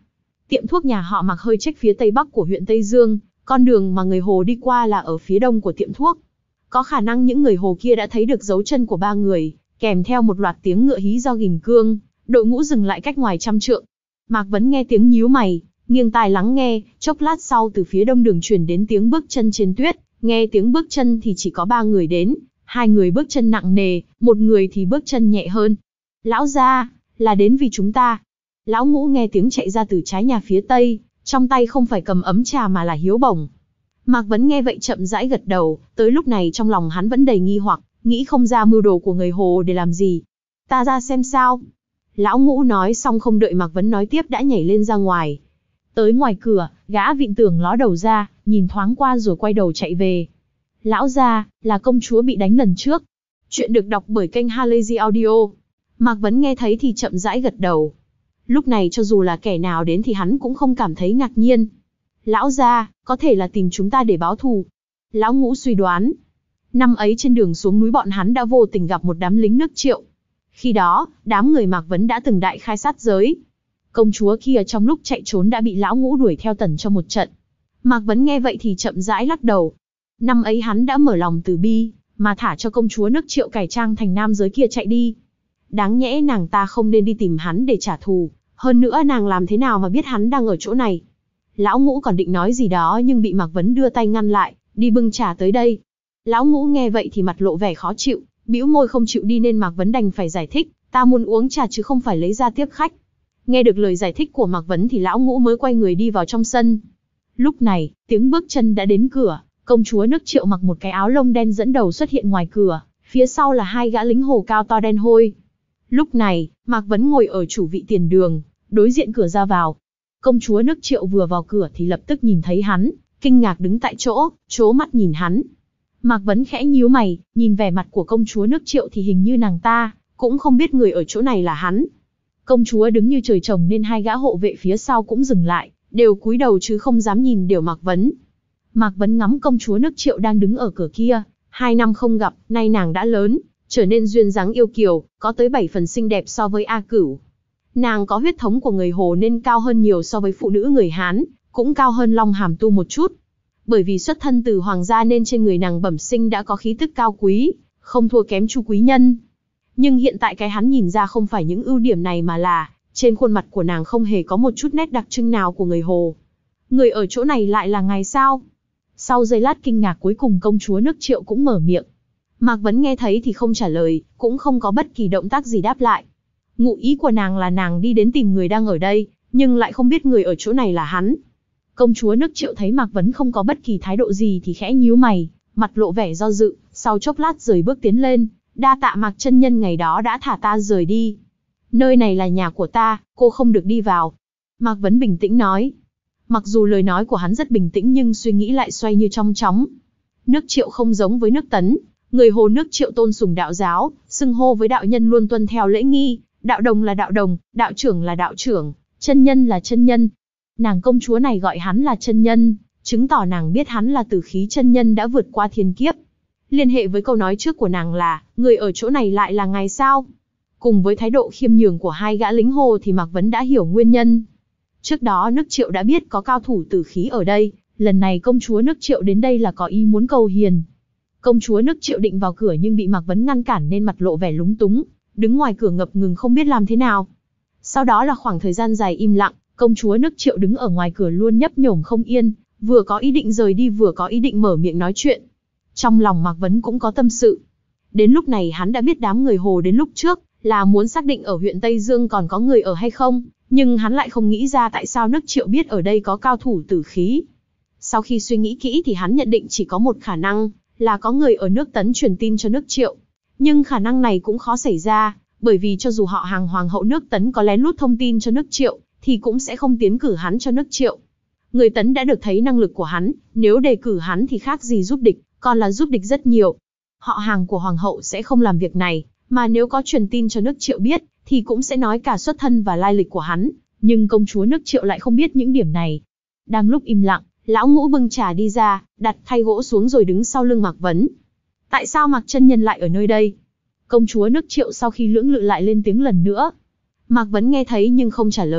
Tiệm thuốc nhà họ Mạc hơi chếch phía tây bắc của huyện Tây Dương, con đường mà người Hồ đi qua là ở phía đông của tiệm thuốc. Có khả năng những người Hồ kia đã thấy được dấu chân của ba người, kèm theo một loạt tiếng ngựa hí do ghim cương, đội ngũ dừng lại cách ngoài trăm trượng. Mạc Vấn nghe tiếng nhíu mày, nghiêng tai lắng nghe, chốc lát sau từ phía đông đường truyền đến tiếng bước chân trên tuyết, nghe tiếng bước chân thì chỉ có ba người đến, hai người bước chân nặng nề, một người thì bước chân nhẹ hơn. Lão gia, là đến vì chúng ta. Lão Ngũ nghe tiếng chạy ra từ trái nhà phía tây, trong tay không phải cầm ấm trà mà là hiếu bổng. Mạc Vấn nghe vậy chậm rãi gật đầu, tới lúc này trong lòng hắn vẫn đầy nghi hoặc, nghĩ không ra mưu đồ của người Hồ để làm gì. Ta ra xem sao. Lão Ngũ nói xong không đợi Mạc Vấn nói tiếp đã nhảy lên ra ngoài. Tới ngoài cửa, gã Vịn Tường ló đầu ra, nhìn thoáng qua rồi quay đầu chạy về. Lão gia, là công chúa bị đánh lần trước. Chuyện được đọc bởi kênh Halazy Audio. Mạc Vấn nghe thấy thì chậm rãi gật đầu. Lúc này cho dù là kẻ nào đến thì hắn cũng không cảm thấy ngạc nhiên. Lão gia, có thể là tìm chúng ta để báo thù. Lão Ngũ suy đoán. Năm ấy trên đường xuống núi bọn hắn đã vô tình gặp một đám lính nước Triệu. Khi đó, đám người Mạc Vấn đã từng đại khai sát giới. Công chúa kia trong lúc chạy trốn đã bị Lão Ngũ đuổi theo tẩn cho một trận. Mạc Vấn nghe vậy thì chậm rãi lắc đầu. Năm ấy hắn đã mở lòng từ bi, mà thả cho công chúa nước Triệu cải trang thành nam giới kia chạy đi. Đáng nhẽ nàng ta không nên đi tìm hắn để trả thù, hơn nữa nàng làm thế nào mà biết hắn đang ở chỗ này. Lão Ngũ còn định nói gì đó nhưng bị Mạc Vấn đưa tay ngăn lại, đi bưng trà tới đây. Lão Ngũ nghe vậy thì mặt lộ vẻ khó chịu, bĩu môi không chịu đi nên Mạc Vấn đành phải giải thích, ta muốn uống trà chứ không phải lấy ra tiếp khách. Nghe được lời giải thích của Mạc Vấn thì Lão Ngũ mới quay người đi vào trong sân. Lúc này, tiếng bước chân đã đến cửa, công chúa nước Triệu mặc một cái áo lông đen dẫn đầu xuất hiện ngoài cửa, phía sau là hai gã lính Hồ cao to đen hôi. Lúc này, Mạc Vấn ngồi ở chủ vị tiền đường, đối diện cửa ra vào. Công chúa nước Triệu vừa vào cửa thì lập tức nhìn thấy hắn, kinh ngạc đứng tại chỗ, trố mắt nhìn hắn. Mạc Vấn khẽ nhíu mày, nhìn vẻ mặt của công chúa nước Triệu thì hình như nàng ta cũng không biết người ở chỗ này là hắn. Công chúa đứng như trời trồng nên hai gã hộ vệ phía sau cũng dừng lại, đều cúi đầu chứ không dám nhìn đều Mạc Vấn. Mạc Vấn ngắm công chúa nước Triệu đang đứng ở cửa kia, hai năm không gặp, nay nàng đã lớn, trở nên duyên dáng yêu kiều, có tới bảy phần xinh đẹp so với A Cửu. Nàng có huyết thống của người Hồ nên cao hơn nhiều so với phụ nữ người Hán, cũng cao hơn Long Hàm Tu một chút. Bởi vì xuất thân từ hoàng gia nên trên người nàng bẩm sinh đã có khí tức cao quý, không thua kém Chu quý nhân. Nhưng hiện tại cái hắn nhìn ra không phải những ưu điểm này mà là, trên khuôn mặt của nàng không hề có một chút nét đặc trưng nào của người Hồ. Người ở chỗ này lại là ngài sao? Sau giây lát kinh ngạc cuối cùng công chúa nước Triệu cũng mở miệng. Mạc Vấn nghe thấy thì không trả lời, cũng không có bất kỳ động tác gì đáp lại. Ngụ ý của nàng là nàng đi đến tìm người đang ở đây, nhưng lại không biết người ở chỗ này là hắn. Công chúa nước Triệu thấy Mạc Vấn không có bất kỳ thái độ gì thì khẽ nhíu mày, mặt lộ vẻ do dự, sau chốc lát rời bước tiến lên, đa tạ Mạc chân nhân ngày đó đã thả ta rời đi. Nơi này là nhà của ta, cô không được đi vào. Mạc Vấn bình tĩnh nói. Mặc dù lời nói của hắn rất bình tĩnh nhưng suy nghĩ lại xoay như trong chóng. Nước Triệu không giống với nước Tấn, người Hồ nước Triệu tôn sùng đạo giáo, xưng hô với đạo nhân luôn tuân theo lễ nghi, đạo đồng là đạo đồng, đạo trưởng là đạo trưởng, chân nhân là chân nhân. Nàng công chúa này gọi hắn là chân nhân, chứng tỏ nàng biết hắn là tử khí chân nhân đã vượt qua thiên kiếp. Liên hệ với câu nói trước của nàng là, người ở chỗ này lại là ngài sao? Cùng với thái độ khiêm nhường của hai gã lính Hồ thì Mạc Vấn đã hiểu nguyên nhân. Trước đó nước Triệu đã biết có cao thủ tử khí ở đây, lần này công chúa nước Triệu đến đây là có ý muốn cầu hiền. Công chúa nước Triệu định vào cửa nhưng bị Mạc Vấn ngăn cản nên mặt lộ vẻ lúng túng, đứng ngoài cửa ngập ngừng không biết làm thế nào. Sau đó là khoảng thời gian dài im lặng, công chúa nước Triệu đứng ở ngoài cửa luôn nhấp nhổm không yên, vừa có ý định rời đi vừa có ý định mở miệng nói chuyện. Trong lòng Mạc Vấn cũng có tâm sự. Đến lúc này hắn đã biết đám người Hồ đến lúc trước là muốn xác định ở huyện Tây Dương còn có người ở hay không, nhưng hắn lại không nghĩ ra tại sao nước Triệu biết ở đây có cao thủ tử khí. Sau khi suy nghĩ kỹ thì hắn nhận định chỉ có một khả năng, là có người ở nước Tấn truyền tin cho nước Triệu. Nhưng khả năng này cũng khó xảy ra, bởi vì cho dù họ hàng hoàng hậu nước Tấn có lén lút thông tin cho nước Triệu, thì cũng sẽ không tiến cử hắn cho nước Triệu. Người Tấn đã được thấy năng lực của hắn, nếu đề cử hắn thì khác gì giúp địch, còn là giúp địch rất nhiều. Họ hàng của hoàng hậu sẽ không làm việc này, mà nếu có truyền tin cho nước Triệu biết, thì cũng sẽ nói cả xuất thân và lai lịch của hắn, nhưng công chúa nước Triệu lại không biết những điểm này. Đang lúc im lặng, lão Ngũ bưng trà đi ra, đặt khay gỗ xuống rồi đứng sau lưng Mạc Vấn. Tại sao Mạc chân nhân lại ở nơi đây? Công chúa nước Triệu sau khi lưỡng lự lại lên tiếng lần nữa. Mạc Vấn nghe thấy nhưng không trả lời,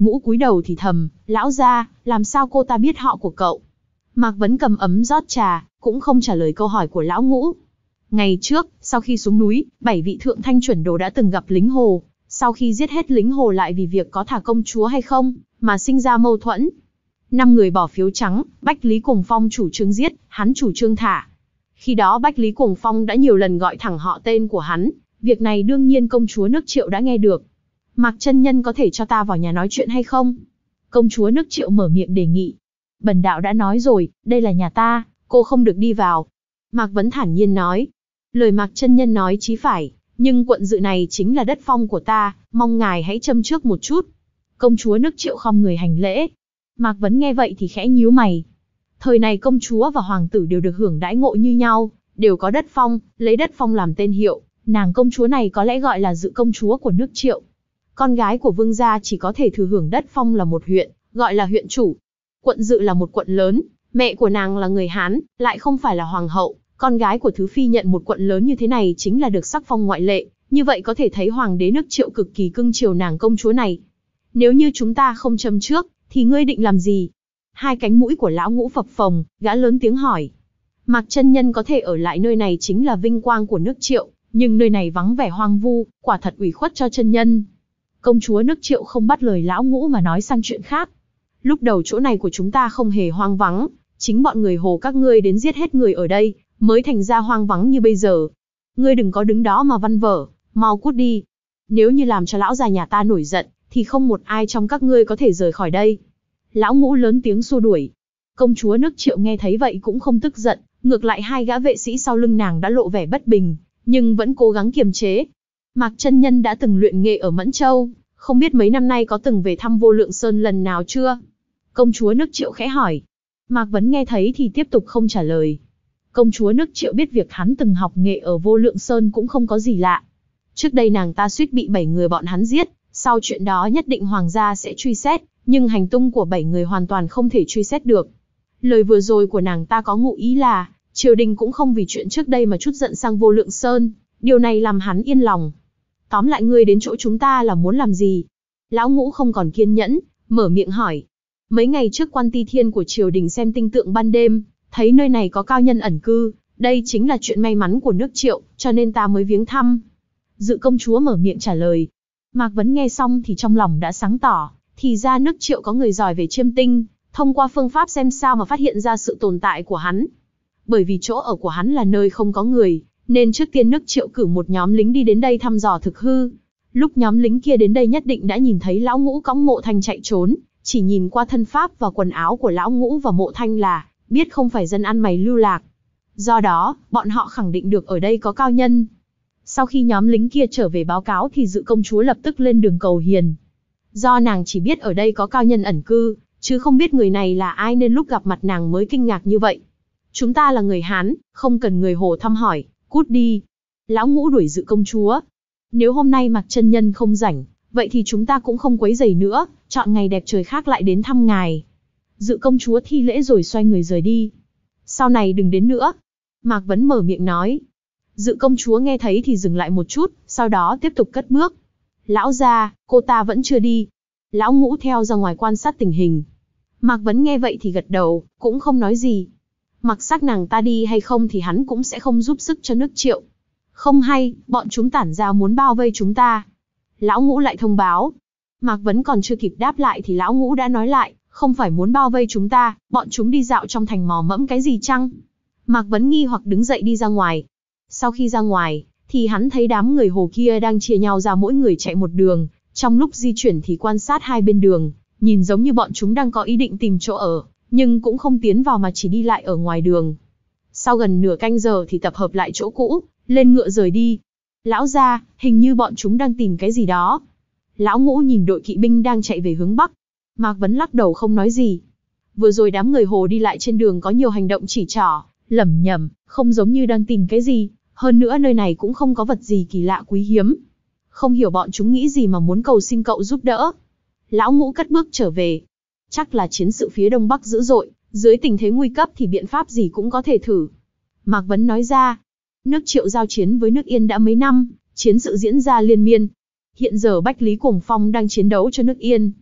Ngũ cúi đầu thì thầm, lão gia, làm sao cô ta biết họ của cậu? Mạc Vấn cầm ấm rót trà, cũng không trả lời câu hỏi của lão Ngũ. Ngày trước, sau khi xuống núi, bảy vị thượng thanh chuẩn đồ đã từng gặp lính hồ. Sau khi giết hết lính hồ lại vì việc có thả công chúa hay không, mà sinh ra mâu thuẫn. Năm người bỏ phiếu trắng, Bách Lý Cuồng Phong chủ trương giết, hắn chủ trương thả. Khi đó Bách Lý Cuồng Phong đã nhiều lần gọi thẳng họ tên của hắn, việc này đương nhiên công chúa nước Triệu đã nghe được. Mạc chân nhân có thể cho ta vào nhà nói chuyện hay không? Công chúa nước Triệu mở miệng đề nghị. Bần đạo đã nói rồi, đây là nhà ta, cô không được đi vào. Mạc Vấn thản nhiên nói. Lời Mạc chân nhân nói chí phải, nhưng quận dự này chính là đất phong của ta, mong ngài hãy châm trước một chút. Công chúa nước Triệu khom người hành lễ. Mạc Vấn nghe vậy thì khẽ nhíu mày. Thời này công chúa và hoàng tử đều được hưởng đãi ngộ như nhau, đều có đất phong, lấy đất phong làm tên hiệu, nàng công chúa này có lẽ gọi là dự công chúa của nước Triệu. Con gái của vương gia chỉ có thể thừa hưởng đất phong là một huyện, gọi là huyện chủ. Quận dự là một quận lớn, mẹ của nàng là người Hán, lại không phải là hoàng hậu, con gái của thứ phi nhận một quận lớn như thế này chính là được sắc phong ngoại lệ, như vậy có thể thấy hoàng đế nước Triệu cực kỳ cưng chiều nàng công chúa này. Nếu như chúng ta không châm trước, thì ngươi định làm gì? Hai cánh mũi của lão Ngũ phập phồng, gã lớn tiếng hỏi. Mạc chân nhân có thể ở lại nơi này chính là vinh quang của nước Triệu, nhưng nơi này vắng vẻ hoang vu, quả thật ủy khuất cho chân nhân. Công chúa nước Triệu không bắt lời lão Ngũ mà nói sang chuyện khác. Lúc đầu chỗ này của chúng ta không hề hoang vắng, chính bọn người hồ các ngươi đến giết hết người ở đây, mới thành ra hoang vắng như bây giờ. Ngươi đừng có đứng đó mà văn vở, mau cút đi. Nếu như làm cho lão già nhà ta nổi giận, thì không một ai trong các ngươi có thể rời khỏi đây. Lão Ngũ lớn tiếng xua đuổi. Công chúa nước Triệu nghe thấy vậy cũng không tức giận, ngược lại hai gã vệ sĩ sau lưng nàng đã lộ vẻ bất bình, nhưng vẫn cố gắng kiềm chế. Mạc chân nhân đã từng luyện nghệ ở Mẫn Châu, không biết mấy năm nay có từng về thăm Vô Lượng Sơn lần nào chưa? Công chúa nước Triệu khẽ hỏi. Mạc Vấn nghe thấy thì tiếp tục không trả lời. Công chúa nước Triệu biết việc hắn từng học nghệ ở Vô Lượng Sơn cũng không có gì lạ. Trước đây nàng ta suýt bị bảy người bọn hắn giết, sau chuyện đó nhất định hoàng gia sẽ truy xét, nhưng hành tung của bảy người hoàn toàn không thể truy xét được. Lời vừa rồi của nàng ta có ngụ ý là, triều đình cũng không vì chuyện trước đây mà trút giận sang Vô Lượng Sơn, điều này làm hắn yên lòng. Tóm lại ngươi đến chỗ chúng ta là muốn làm gì? Lão Ngũ không còn kiên nhẫn, mở miệng hỏi. Mấy ngày trước quan ti thiên của triều đình xem tinh tượng ban đêm, thấy nơi này có cao nhân ẩn cư, đây chính là chuyện may mắn của nước Triệu, cho nên ta mới viếng thăm. Dự công chúa mở miệng trả lời. Mạc Vấn nghe xong thì trong lòng đã sáng tỏ, thì ra nước Triệu có người giỏi về chiêm tinh, thông qua phương pháp xem sao mà phát hiện ra sự tồn tại của hắn. Bởi vì chỗ ở của hắn là nơi không có người, nên trước tiên nước Triệu cử một nhóm lính đi đến đây thăm dò thực hư. Lúc nhóm lính kia đến đây nhất định đã nhìn thấy lão Ngũ cõng Mộ Thanh chạy trốn, chỉ nhìn qua thân pháp và quần áo của lão Ngũ và Mộ Thanh là biết không phải dân ăn mày lưu lạc. Do đó, bọn họ khẳng định được ở đây có cao nhân. Sau khi nhóm lính kia trở về báo cáo thì dự công chúa lập tức lên đường cầu hiền. Do nàng chỉ biết ở đây có cao nhân ẩn cư, chứ không biết người này là ai nên lúc gặp mặt nàng mới kinh ngạc như vậy. Chúng ta là người Hán, không cần người Hồ thăm hỏi, cút đi. Lão Ngũ đuổi dự công chúa. Nếu hôm nay Mạc chân nhân không rảnh, vậy thì chúng ta cũng không quấy rầy nữa, chọn ngày đẹp trời khác lại đến thăm ngài. Dự công chúa thi lễ rồi xoay người rời đi. Sau này đừng đến nữa. Mạc Vấn mở miệng nói. Dự công chúa nghe thấy thì dừng lại một chút, sau đó tiếp tục cất bước. Lão gia, cô ta vẫn chưa đi. Lão Ngũ theo ra ngoài quan sát tình hình. Mạc Vấn nghe vậy thì gật đầu, cũng không nói gì. Mặc sắc nàng ta đi hay không thì hắn cũng sẽ không giúp sức cho nước Triệu. Không hay, bọn chúng tản ra muốn bao vây chúng ta. Lão Ngũ lại thông báo. Mạc Vấn còn chưa kịp đáp lại thì Lão Ngũ đã nói lại, không phải muốn bao vây chúng ta, bọn chúng đi dạo trong thành mò mẫm cái gì chăng? Mạc Vấn nghi hoặc đứng dậy đi ra ngoài. Sau khi ra ngoài, thì hắn thấy đám người Hồ kia đang chia nhau ra mỗi người chạy một đường, trong lúc di chuyển thì quan sát hai bên đường, nhìn giống như bọn chúng đang có ý định tìm chỗ ở, nhưng cũng không tiến vào mà chỉ đi lại ở ngoài đường. Sau gần nửa canh giờ thì tập hợp lại chỗ cũ, lên ngựa rời đi. Lão gia, hình như bọn chúng đang tìm cái gì đó. Lão Ngũ nhìn đội kỵ binh đang chạy về hướng Bắc. Mạc Vấn lắc đầu không nói gì. Vừa rồi đám người Hồ đi lại trên đường có nhiều hành động chỉ trỏ, lẩm nhẩm, không giống như đang tìm cái gì. Hơn nữa nơi này cũng không có vật gì kỳ lạ quý hiếm. Không hiểu bọn chúng nghĩ gì mà muốn cầu xin cậu giúp đỡ. Lão Ngũ cất bước trở về. Chắc là chiến sự phía Đông Bắc dữ dội, dưới tình thế nguy cấp thì biện pháp gì cũng có thể thử. Mạc Vấn nói ra, nước Triệu giao chiến với nước Yên đã mấy năm, chiến sự diễn ra liên miên. Hiện giờ Bách Lý Cuồng Phong đang chiến đấu cho nước Yên.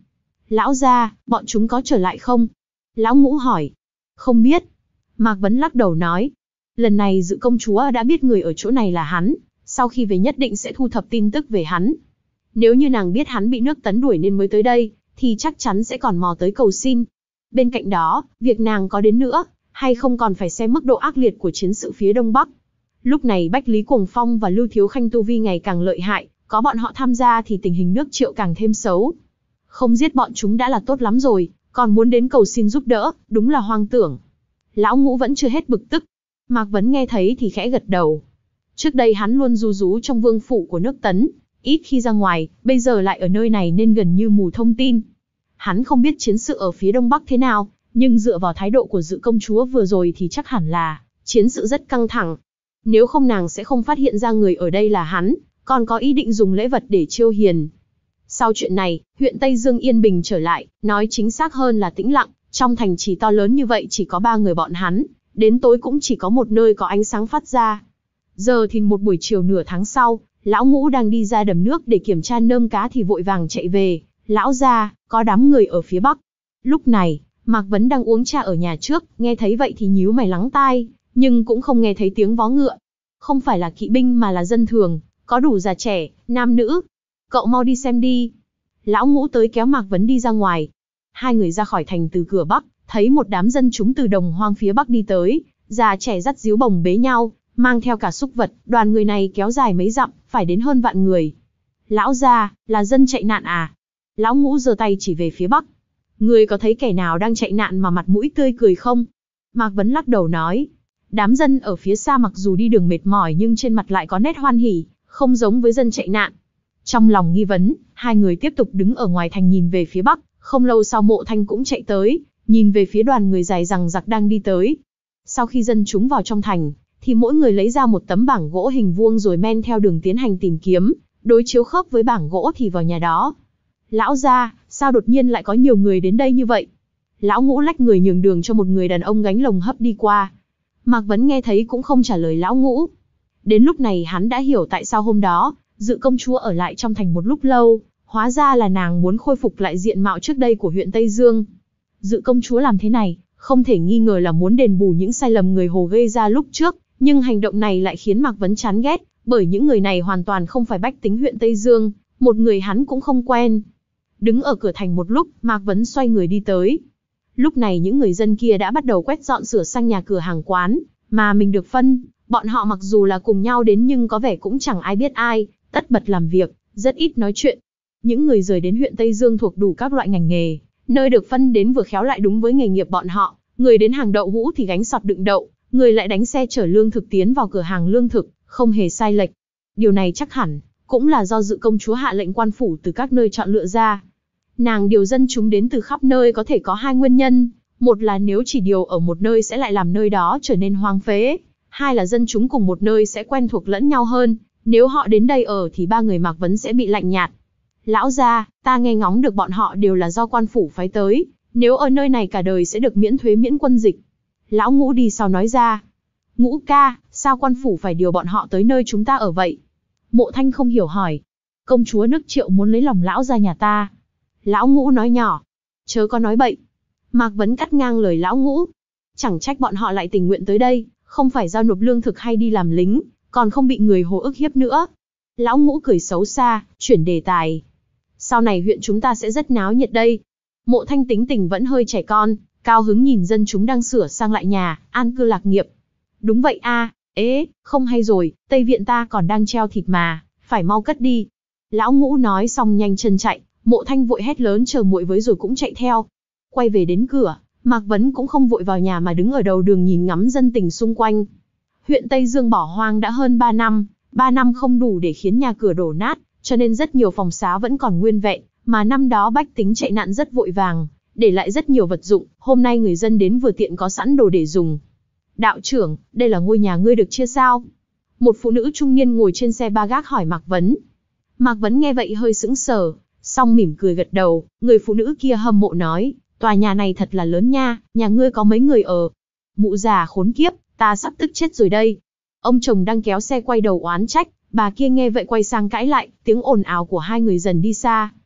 Lão gia, bọn chúng có trở lại không? Lão Ngũ hỏi. Không biết. Mạc Vấn lắc đầu nói. Lần này Dự công chúa đã biết người ở chỗ này là hắn, sau khi về nhất định sẽ thu thập tin tức về hắn. Nếu như nàng biết hắn bị nước Tấn đuổi nên mới tới đây, thì chắc chắn sẽ còn mò tới cầu xin. Bên cạnh đó, việc nàng có đến nữa, hay không còn phải xem mức độ ác liệt của chiến sự phía Đông Bắc. Lúc này Bách Lý Cuồng Phong và Lưu Thiếu Khanh tu vi ngày càng lợi hại, có bọn họ tham gia thì tình hình nước Triệu càng thêm xấu. Không giết bọn chúng đã là tốt lắm rồi, còn muốn đến cầu xin giúp đỡ, đúng là hoang tưởng. Lão Ngũ vẫn chưa hết bực tức. Mạc Vấn nghe thấy thì khẽ gật đầu. Trước đây hắn luôn ru rú trong vương phủ của nước Tấn, ít khi ra ngoài, bây giờ lại ở nơi này nên gần như mù thông tin. Hắn không biết chiến sự ở phía Đông Bắc thế nào, nhưng dựa vào thái độ của Dự công chúa vừa rồi thì chắc hẳn là chiến sự rất căng thẳng. Nếu không nàng sẽ không phát hiện ra người ở đây là hắn, còn có ý định dùng lễ vật để chiêu hiền. Sau chuyện này, huyện Tây Dương yên bình trở lại, nói chính xác hơn là tĩnh lặng, trong thành trì to lớn như vậy chỉ có ba người bọn hắn, đến tối cũng chỉ có một nơi có ánh sáng phát ra. Giờ thì một buổi chiều nửa tháng sau, Lão Ngũ đang đi ra đầm nước để kiểm tra nơm cá thì vội vàng chạy về. Lão gia, có đám người ở phía Bắc. Lúc này, Mạc Vấn đang uống trà ở nhà trước, nghe thấy vậy thì nhíu mày lắng tai, nhưng cũng không nghe thấy tiếng vó ngựa. Không phải là kỵ binh mà là dân thường, có đủ già trẻ, nam nữ. Cậu mau đi xem đi. Lão Ngũ tới kéo Mạc Vấn đi ra ngoài. Hai người ra khỏi thành từ cửa Bắc, thấy một đám dân chúng từ đồng hoang phía Bắc đi tới, già trẻ dắt díu bồng bế nhau, mang theo cả súc vật, đoàn người này kéo dài mấy dặm, phải đến hơn vạn người. Lão gia, là dân chạy nạn à? Lão Ngũ giơ tay chỉ về phía Bắc. Người có thấy kẻ nào đang chạy nạn mà mặt mũi tươi cười không? Mạc Vấn lắc đầu nói. Đám dân ở phía xa mặc dù đi đường mệt mỏi nhưng trên mặt lại có nét hoan hỉ, không giống với dân chạy nạn. Trong lòng nghi vấn, hai người tiếp tục đứng ở ngoài thành nhìn về phía Bắc, không lâu sau Mộ Thanh cũng chạy tới, nhìn về phía đoàn người dài dằng dặc đang đi tới. Sau khi dân chúng vào trong thành, thì mỗi người lấy ra một tấm bảng gỗ hình vuông rồi men theo đường tiến hành tìm kiếm, đối chiếu khớp với bảng gỗ thì vào nhà đó. Lão gia, sao đột nhiên lại có nhiều người đến đây như vậy? Lão Ngũ lách người nhường đường cho một người đàn ông gánh lồng hấp đi qua. Mạc Vấn nghe thấy cũng không trả lời Lão Ngũ. Đến lúc này hắn đã hiểu tại sao hôm đó, Dự công chúa ở lại trong thành một lúc lâu, hóa ra là nàng muốn khôi phục lại diện mạo trước đây của huyện Tây Dương. Dự công chúa làm thế này, không thể nghi ngờ là muốn đền bù những sai lầm người Hồ gây ra lúc trước, nhưng hành động này lại khiến Mạc Vấn chán ghét, bởi những người này hoàn toàn không phải bách tính huyện Tây Dương, một người hắn cũng không quen. Đứng ở cửa thành một lúc, Mạc Vấn xoay người đi tới. Lúc này những người dân kia đã bắt đầu quét dọn sửa sang nhà cửa hàng quán, mà mình được phân, bọn họ mặc dù là cùng nhau đến nhưng có vẻ cũng chẳng ai biết ai, tất bật làm việc, rất ít nói chuyện. Những người rời đến huyện Tây Dương thuộc đủ các loại ngành nghề, nơi được phân đến vừa khéo lại đúng với nghề nghiệp bọn họ, người đến hàng đậu hũ thì gánh sọt đựng đậu, người lại đánh xe chở lương thực tiến vào cửa hàng lương thực, không hề sai lệch. Điều này chắc hẳn cũng là do Dự công chúa hạ lệnh quan phủ từ các nơi chọn lựa ra. Nàng điều dân chúng đến từ khắp nơi có thể có hai nguyên nhân, một là nếu chỉ điều ở một nơi sẽ lại làm nơi đó trở nên hoang phế, hai là dân chúng cùng một nơi sẽ quen thuộc lẫn nhau hơn, nếu họ đến đây ở thì ba người Mạc Vấn sẽ bị lạnh nhạt. Lão gia, ta nghe ngóng được bọn họ đều là do quan phủ phái tới, nếu ở nơi này cả đời sẽ được miễn thuế miễn quân dịch. Lão Ngũ đi sau nói ra. Ngũ ca, sao quan phủ phải điều bọn họ tới nơi chúng ta ở vậy? Mộ Thanh không hiểu hỏi. Công chúa nước Triệu muốn lấy lòng lão gia nhà ta. Lão Ngũ nói nhỏ. Chớ có nói bậy. Mạc Vấn cắt ngang lời Lão Ngũ. Chẳng trách bọn họ lại tình nguyện tới đây, không phải giao nộp lương thực hay đi làm lính, còn không bị người Hồ ức hiếp nữa. Lão Ngũ cười xấu xa, chuyển đề tài. Sau này huyện chúng ta sẽ rất náo nhiệt đây. Mộ Thanh tính tình vẫn hơi trẻ con, cao hứng nhìn dân chúng đang sửa sang lại nhà, an cư lạc nghiệp. Đúng vậy a, à, ế, không hay rồi, Tây viện ta còn đang treo thịt mà, phải mau cất đi. Lão Ngũ nói xong nhanh chân chạy, Mộ Thanh vội hét lớn chờ muội với rồi cũng chạy theo. Quay về đến cửa, Mạc Vấn cũng không vội vào nhà mà đứng ở đầu đường nhìn ngắm dân tình xung quanh. Huyện Tây Dương bỏ hoang đã hơn ba năm, ba năm không đủ để khiến nhà cửa đổ nát, cho nên rất nhiều phòng xá vẫn còn nguyên vẹn, mà năm đó bách tính chạy nạn rất vội vàng, để lại rất nhiều vật dụng, hôm nay người dân đến vừa tiện có sẵn đồ để dùng. Đạo trưởng, đây là ngôi nhà ngươi được chia sao? Một phụ nữ trung niên ngồi trên xe ba gác hỏi Mạc Vấn. Mạc Vấn nghe vậy hơi sững sờ, xong mỉm cười gật đầu, người phụ nữ kia hâm mộ nói, tòa nhà này thật là lớn nha, nhà ngươi có mấy người ở? Mụ già khốn kiếp, ta sắp tức chết rồi đây. Ông chồng đang kéo xe quay đầu oán trách, bà kia nghe vậy quay sang cãi lại, tiếng ồn ào của hai người dần đi xa.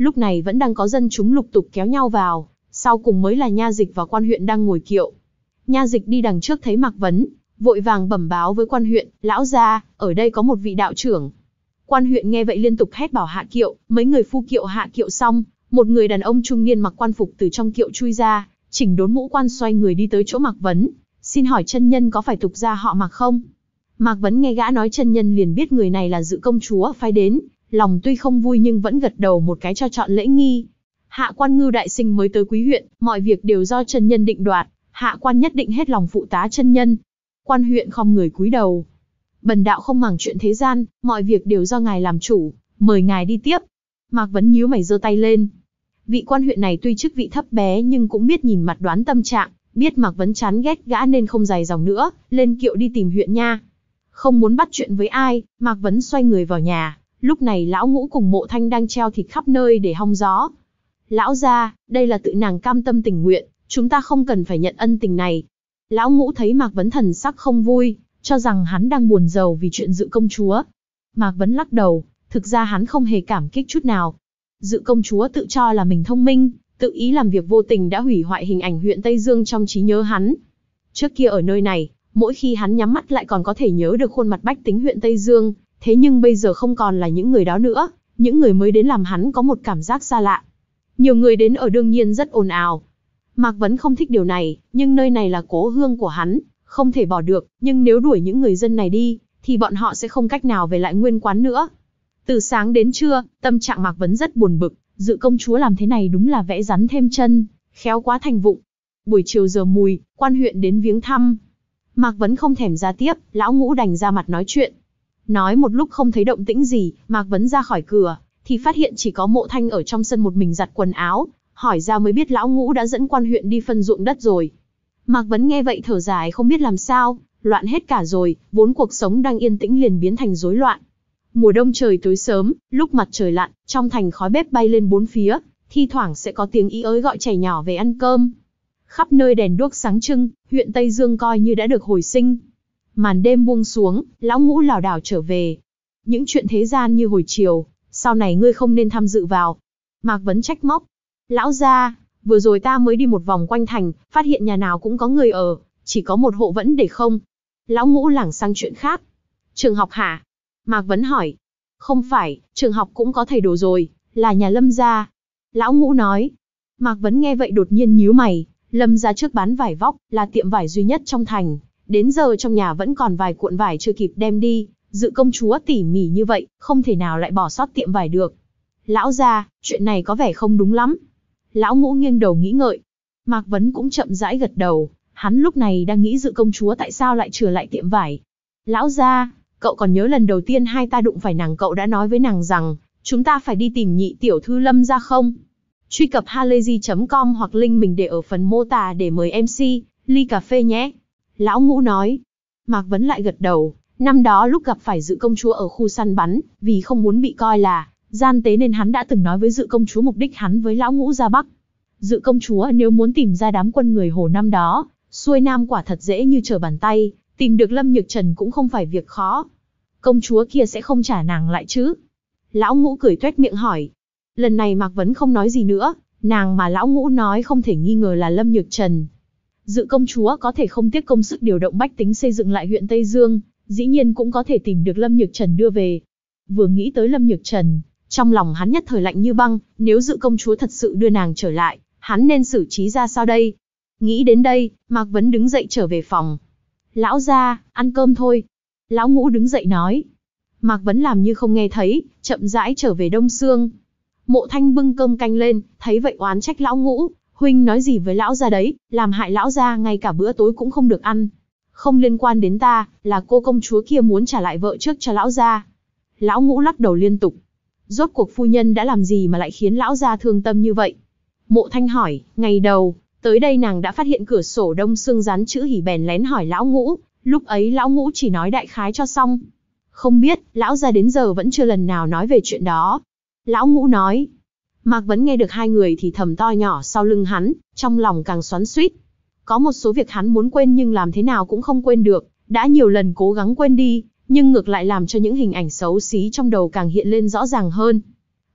Lúc này vẫn đang có dân chúng lục tục kéo nhau vào, sau cùng mới là Nha Dịch và Quan huyện đang ngồi kiệu. Nha Dịch đi đằng trước thấy Mạc Vấn, vội vàng bẩm báo với Quan huyện, lão gia, ở đây có một vị đạo trưởng. Quan huyện nghe vậy liên tục hét bảo hạ kiệu, mấy người phu kiệu hạ kiệu xong, một người đàn ông trung niên mặc quan phục từ trong kiệu chui ra, chỉnh đốn mũ quan xoay người đi tới chỗ Mạc Vấn, xin hỏi chân nhân có phải tục gia họ Mạc không? Mạc Vấn nghe gã nói chân nhân liền biết người này là Dự công chúa phái đến, lòng tuy không vui nhưng vẫn gật đầu một cái cho chọn lễ nghi. Hạ quan Ngưu đại sinh mới tới quý huyện, mọi việc đều do chân nhân định đoạt, hạ quan nhất định hết lòng phụ tá chân nhân. Quan huyện khom người cúi đầu. Bần đạo không màng chuyện thế gian, mọi việc đều do ngài làm chủ, mời ngài đi tiếp. Mạc Vấn nhíu mày giơ tay lên. Vị quan huyện này tuy chức vị thấp bé nhưng cũng biết nhìn mặt đoán tâm trạng, biết Mạc Vấn chán ghét gã nên không dài dòng nữa, lên kiệu đi tìm huyện nha. Không muốn bắt chuyện với ai, Mạc Vấn xoay người vào nhà. Lúc này lão Ngũ cùng Mộ Thanh đang treo thịt khắp nơi để hong gió. Lão gia, đây là tự nàng cam tâm tình nguyện, chúng ta không cần phải nhận ân tình này. Lão Ngũ thấy Mạc Vấn thần sắc không vui, cho rằng hắn đang buồn rầu vì chuyện Dự công chúa. Mạc Vấn lắc đầu, thực ra hắn không hề cảm kích chút nào. Dự công chúa tự cho là mình thông minh, tự ý làm việc vô tình đã hủy hoại hình ảnh huyện Tây Dương trong trí nhớ hắn. Trước kia ở nơi này, mỗi khi hắn nhắm mắt lại còn có thể nhớ được khuôn mặt bách tính huyện Tây Dương, thế nhưng bây giờ không còn là những người đó nữa, những người mới đến làm hắn có một cảm giác xa lạ. Nhiều người đến ở đương nhiên rất ồn ào. Mạc Vấn không thích điều này, nhưng nơi này là cố hương của hắn, không thể bỏ được, nhưng nếu đuổi những người dân này đi, thì bọn họ sẽ không cách nào về lại nguyên quán nữa. Từ sáng đến trưa, tâm trạng Mạc Vấn rất buồn bực, Dự công chúa làm thế này đúng là vẽ rắn thêm chân, khéo quá thành vụng. Buổi chiều giờ mùi, quan huyện đến viếng thăm. Mạc Vấn không thèm ra tiếp, lão Ngũ đành ra mặt nói chuyện. Nói một lúc không thấy động tĩnh gì, Mạc Vấn ra khỏi cửa, thì phát hiện chỉ có Mộ Thanh ở trong sân một mình giặt quần áo, hỏi ra mới biết lão Ngũ đã dẫn quan huyện đi phân ruộng đất rồi. Mạc Vấn nghe vậy thở dài không biết làm sao, loạn hết cả rồi, vốn cuộc sống đang yên tĩnh liền biến thành rối loạn. Mùa đông trời tối sớm, lúc mặt trời lặn, trong thành khói bếp bay lên bốn phía, thi thoảng sẽ có tiếng ý ới gọi trẻ nhỏ về ăn cơm. Khắp nơi đèn đuốc sáng trưng, huyện Tây Dương coi như đã được hồi sinh. Màn đêm buông xuống, lão Ngũ lảo đảo trở về. Những chuyện thế gian như hồi chiều, sau này ngươi không nên tham dự vào. Mạc Vấn trách móc. Lão gia, vừa rồi ta mới đi một vòng quanh thành, phát hiện nhà nào cũng có người ở, chỉ có một hộ vẫn để không. Lão Ngũ lảng sang chuyện khác. Trường học hả? Mạc Vấn hỏi. Không phải, trường học cũng có thầy đồ rồi, là nhà Lâm gia. Lão Ngũ nói. Mạc Vấn nghe vậy đột nhiên nhíu mày, Lâm gia trước bán vải vóc, là tiệm vải duy nhất trong thành. Đến giờ trong nhà vẫn còn vài cuộn vải chưa kịp đem đi, Dự công chúa tỉ mỉ như vậy, không thể nào lại bỏ sót tiệm vải được. Lão gia, chuyện này có vẻ không đúng lắm. Lão Ngũ nghiêng đầu nghĩ ngợi. Mạc Vấn cũng chậm rãi gật đầu, hắn lúc này đang nghĩ Dự công chúa tại sao lại chừa lại tiệm vải. Lão gia, cậu còn nhớ lần đầu tiên hai ta đụng phải nàng cậu đã nói với nàng rằng, chúng ta phải đi tìm nhị tiểu thư Lâm gia không? Truy cập halayzi chấm com hoặc link mình để ở phần mô tả để mời em xê, ly cà phê nhé. Lão Ngũ nói. Mạc Vấn lại gật đầu, năm đó lúc gặp phải Dự công chúa ở khu săn bắn, vì không muốn bị coi là gian tế nên hắn đã từng nói với Dự công chúa mục đích hắn với lão Ngũ ra Bắc. Dự công chúa nếu muốn tìm ra đám quân người Hồ năm đó, xuôi nam quả thật dễ như trở bàn tay, tìm được Lâm Nhược Trần cũng không phải việc khó. Công chúa kia sẽ không trả nàng lại chứ? Lão Ngũ cười tuét miệng hỏi. Lần này Mạc Vấn không nói gì nữa, nàng mà lão Ngũ nói không thể nghi ngờ là Lâm Nhược Trần. Dự công chúa có thể không tiếc công sức điều động bách tính xây dựng lại huyện Tây Dương, dĩ nhiên cũng có thể tìm được Lâm Nhược Trần đưa về. Vừa nghĩ tới Lâm Nhược Trần, trong lòng hắn nhất thời lạnh như băng, nếu Dự công chúa thật sự đưa nàng trở lại, hắn nên xử trí ra sao đây? Nghĩ đến đây, Mạc Vấn đứng dậy trở về phòng. Lão gia, ăn cơm thôi. Lão Ngũ đứng dậy nói. Mạc Vấn làm như không nghe thấy, chậm rãi trở về Đông Sương. Mộ Thanh bưng cơm canh lên, thấy vậy oán trách lão Ngũ, huynh nói gì với lão gia đấy, làm hại lão gia ngay cả bữa tối cũng không được ăn. Không liên quan đến ta, là cô công chúa kia muốn trả lại vợ trước cho lão gia. Lão Ngũ lắc đầu liên tục. Rốt cuộc phu nhân đã làm gì mà lại khiến lão gia thương tâm như vậy? Mộ Thanh hỏi, ngày đầu, tới đây nàng đã phát hiện cửa sổ Đông Sương dán chữ hỉ bèn lén hỏi lão Ngũ, lúc ấy lão Ngũ chỉ nói đại khái cho xong. Không biết, lão gia đến giờ vẫn chưa lần nào nói về chuyện đó. Lão Ngũ nói. Mạc Vấn nghe được hai người thì thầm to nhỏ sau lưng hắn, trong lòng càng xoắn xuýt. Có một số việc hắn muốn quên nhưng làm thế nào cũng không quên được, đã nhiều lần cố gắng quên đi, nhưng ngược lại làm cho những hình ảnh xấu xí trong đầu càng hiện lên rõ ràng hơn.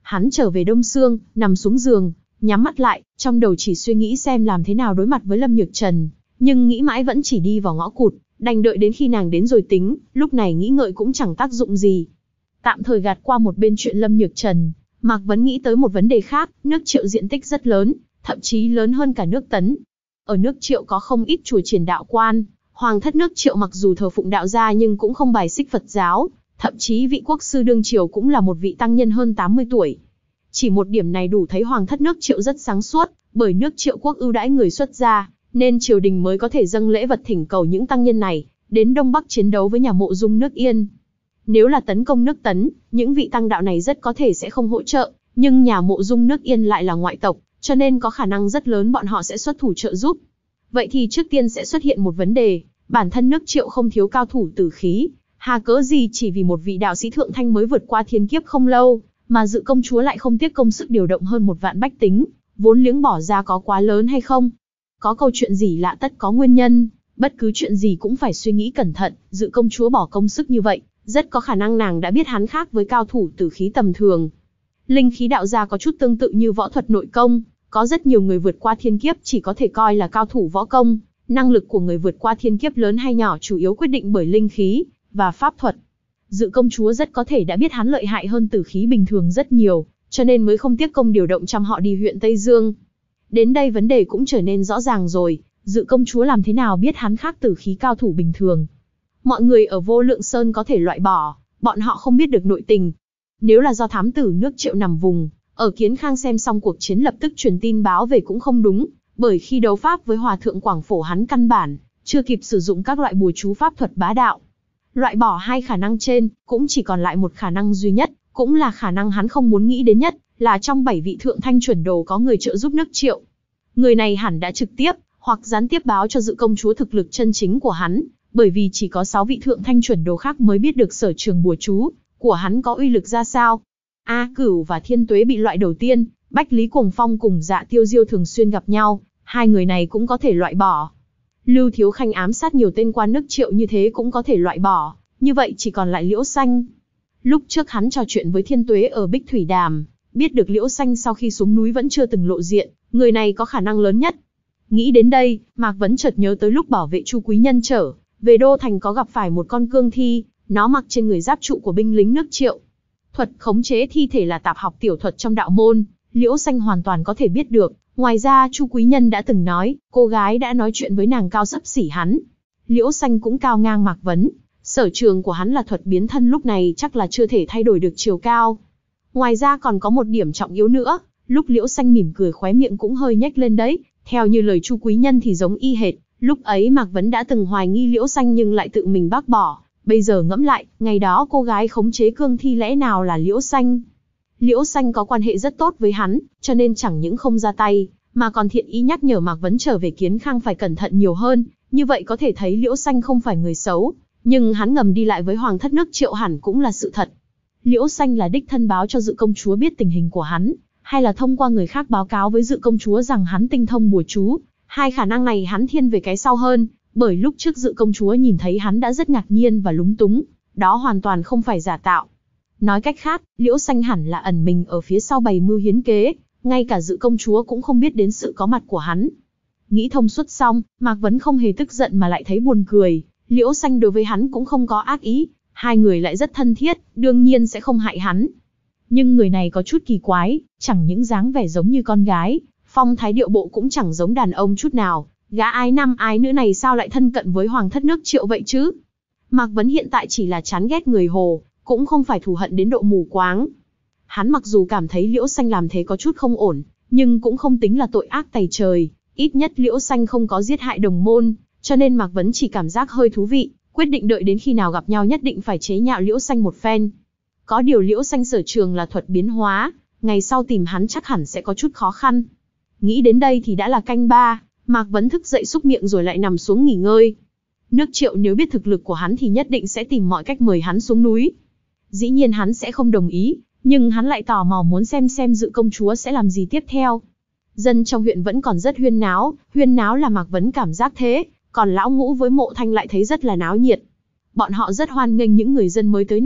Hắn trở về Đông Sương, nằm xuống giường, nhắm mắt lại, trong đầu chỉ suy nghĩ xem làm thế nào đối mặt với Lâm Nhược Trần, nhưng nghĩ mãi vẫn chỉ đi vào ngõ cụt, đành đợi đến khi nàng đến rồi tính, lúc này nghĩ ngợi cũng chẳng tác dụng gì. Tạm thời gạt qua một bên chuyện Lâm Nhược Trần, Mạc Vấn nghĩ tới một vấn đề khác, nước Triệu diện tích rất lớn, thậm chí lớn hơn cả nước Tấn. Ở nước Triệu có không ít chùa triển đạo quan, hoàng thất nước Triệu mặc dù thờ phụng đạo gia nhưng cũng không bài xích Phật giáo, thậm chí vị quốc sư đương triều cũng là một vị tăng nhân hơn tám mươi tuổi. Chỉ một điểm này đủ thấy hoàng thất nước Triệu rất sáng suốt, bởi nước Triệu quốc ưu đãi người xuất gia, nên triều đình mới có thể dâng lễ vật thỉnh cầu những tăng nhân này đến Đông Bắc chiến đấu với nhà Mộ Dung nước Yên. Nếu là tấn công nước Tấn, những vị tăng đạo này rất có thể sẽ không hỗ trợ, nhưng nhà Mộ Dung nước Yên lại là ngoại tộc, cho nên có khả năng rất lớn bọn họ sẽ xuất thủ trợ giúp. Vậy thì trước tiên sẽ xuất hiện một vấn đề, bản thân nước Triệu không thiếu cao thủ tử khí, hà cớ gì chỉ vì một vị đạo sĩ thượng thanh mới vượt qua thiên kiếp không lâu, mà Dự công chúa lại không tiếc công sức điều động hơn một vạn bách tính, vốn liếng bỏ ra có quá lớn hay không? Có câu chuyện gì lạ tất có nguyên nhân, bất cứ chuyện gì cũng phải suy nghĩ cẩn thận, Dự công chúa bỏ công sức như vậy, rất có khả năng nàng đã biết hắn khác với cao thủ tử khí tầm thường. Linh khí đạo gia có chút tương tự như võ thuật nội công, có rất nhiều người vượt qua thiên kiếp chỉ có thể coi là cao thủ võ công, năng lực của người vượt qua thiên kiếp lớn hay nhỏ chủ yếu quyết định bởi linh khí và pháp thuật. Dự công chúa rất có thể đã biết hắn lợi hại hơn tử khí bình thường rất nhiều, cho nên mới không tiếc công điều động trăm họ đi huyện Tây Dương. Đến đây vấn đề cũng trở nên rõ ràng rồi, Dự công chúa làm thế nào biết hắn khác tử khí cao thủ bình thường? Mọi người ở Vô Lượng Sơn có thể loại bỏ, bọn họ không biết được nội tình. Nếu là do thám tử nước Triệu nằm vùng, ở Kiến Khang xem xong cuộc chiến lập tức truyền tin báo về cũng không đúng, bởi khi đấu pháp với Hòa thượng Quảng Phổ hắn căn bản chưa kịp sử dụng các loại bùa chú pháp thuật bá đạo. Loại bỏ hai khả năng trên, cũng chỉ còn lại một khả năng duy nhất, cũng là khả năng hắn không muốn nghĩ đến nhất, là trong bảy vị thượng thanh chuẩn đồ có người trợ giúp nước Triệu. Người này hẳn đã trực tiếp, hoặc gián tiếp báo cho Dự công chúa thực lực chân chính của hắn, bởi vì chỉ có sáu vị thượng thanh chuẩn đồ khác mới biết được sở trường bùa chú của hắn có uy lực ra sao. A Cửu và Thiên Tuế bị loại đầu tiên, Bách Lý Cuồng Phong cùng Dạ Tiêu Diêu thường xuyên gặp nhau, hai người này cũng có thể loại bỏ. Lưu Thiếu Khanh ám sát nhiều tên quan nước Triệu như thế cũng có thể loại bỏ, như vậy chỉ còn lại Liễu Xanh. Lúc trước hắn trò chuyện với Thiên Tuế ở Bích Thủy Đàm, biết được Liễu Xanh sau khi xuống núi vẫn chưa từng lộ diện, người này có khả năng lớn nhất. Nghĩ đến đây, Mạc Vấn chợt nhớ tới lúc bảo vệ Chu Quý Nhân trở về Đô Thành có gặp phải một con cương thi, nó mặc trên người giáp trụ của binh lính nước Triệu. Thuật khống chế thi thể là tạp học tiểu thuật trong đạo môn, Liễu Xanh hoàn toàn có thể biết được. Ngoài ra Chu Quý Nhân đã từng nói, cô gái đã nói chuyện với nàng cao xấp xỉ hắn. Liễu Xanh cũng cao ngang Mạc Vấn, sở trường của hắn là thuật biến thân lúc này chắc là chưa thể thay đổi được chiều cao. Ngoài ra còn có một điểm trọng yếu nữa, lúc Liễu Xanh mỉm cười khóe miệng cũng hơi nhếch lên đấy, theo như lời Chu Quý Nhân thì giống y hệt. Lúc ấy Mạc Vấn đã từng hoài nghi Liễu Xanh nhưng lại tự mình bác bỏ, bây giờ ngẫm lại, ngày đó cô gái khống chế cương thi lẽ nào là Liễu Xanh. Liễu Xanh có quan hệ rất tốt với hắn, cho nên chẳng những không ra tay, mà còn thiện ý nhắc nhở Mạc Vấn trở về Kiến Khang phải cẩn thận nhiều hơn, như vậy có thể thấy Liễu Xanh không phải người xấu, nhưng hắn ngầm đi lại với hoàng thất nước Triệu hẳn cũng là sự thật. Liễu Xanh là đích thân báo cho Dự công chúa biết tình hình của hắn, hay là thông qua người khác báo cáo với Dự công chúa rằng hắn tinh thông bùa chú, hai khả năng này hắn thiên về cái sau hơn, bởi lúc trước Dự công chúa nhìn thấy hắn đã rất ngạc nhiên và lúng túng, đó hoàn toàn không phải giả tạo. Nói cách khác, Liễu Xanh hẳn là ẩn mình ở phía sau bày mưu hiến kế, ngay cả Dự công chúa cũng không biết đến sự có mặt của hắn. Nghĩ thông suốt xong, Mạc Vấn không hề tức giận mà lại thấy buồn cười, Liễu Xanh đối với hắn cũng không có ác ý, hai người lại rất thân thiết, đương nhiên sẽ không hại hắn. Nhưng người này có chút kỳ quái, chẳng những dáng vẻ giống như con gái, phong thái điệu bộ cũng chẳng giống đàn ông chút nào, gã ái nam ái nữ này sao lại thân cận với hoàng thất nước Triệu vậy chứ? Mạc Vấn hiện tại chỉ là chán ghét người Hồ, cũng không phải thù hận đến độ mù quáng. Hắn mặc dù cảm thấy Liễu Xanh làm thế có chút không ổn, nhưng cũng không tính là tội ác tày trời, ít nhất Liễu Xanh không có giết hại đồng môn, cho nên Mạc Vấn chỉ cảm giác hơi thú vị, quyết định đợi đến khi nào gặp nhau nhất định phải chế nhạo Liễu Xanh một phen. Có điều Liễu Xanh sở trường là thuật biến hóa, ngày sau tìm hắn chắc hẳn sẽ có chút khó khăn. Nghĩ đến đây thì đã là canh ba, Mạc Vấn thức dậy xúc miệng rồi lại nằm xuống nghỉ ngơi. Nước Triệu nếu biết thực lực của hắn thì nhất định sẽ tìm mọi cách mời hắn xuống núi. Dĩ nhiên hắn sẽ không đồng ý, nhưng hắn lại tò mò muốn xem xem Dự công chúa sẽ làm gì tiếp theo. Dân trong huyện vẫn còn rất huyên náo, huyên náo là Mạc Vấn cảm giác thế, còn Lão Ngũ với Mộ Thanh lại thấy rất là náo nhiệt. Bọn họ rất hoan nghênh những người dân mới tới này,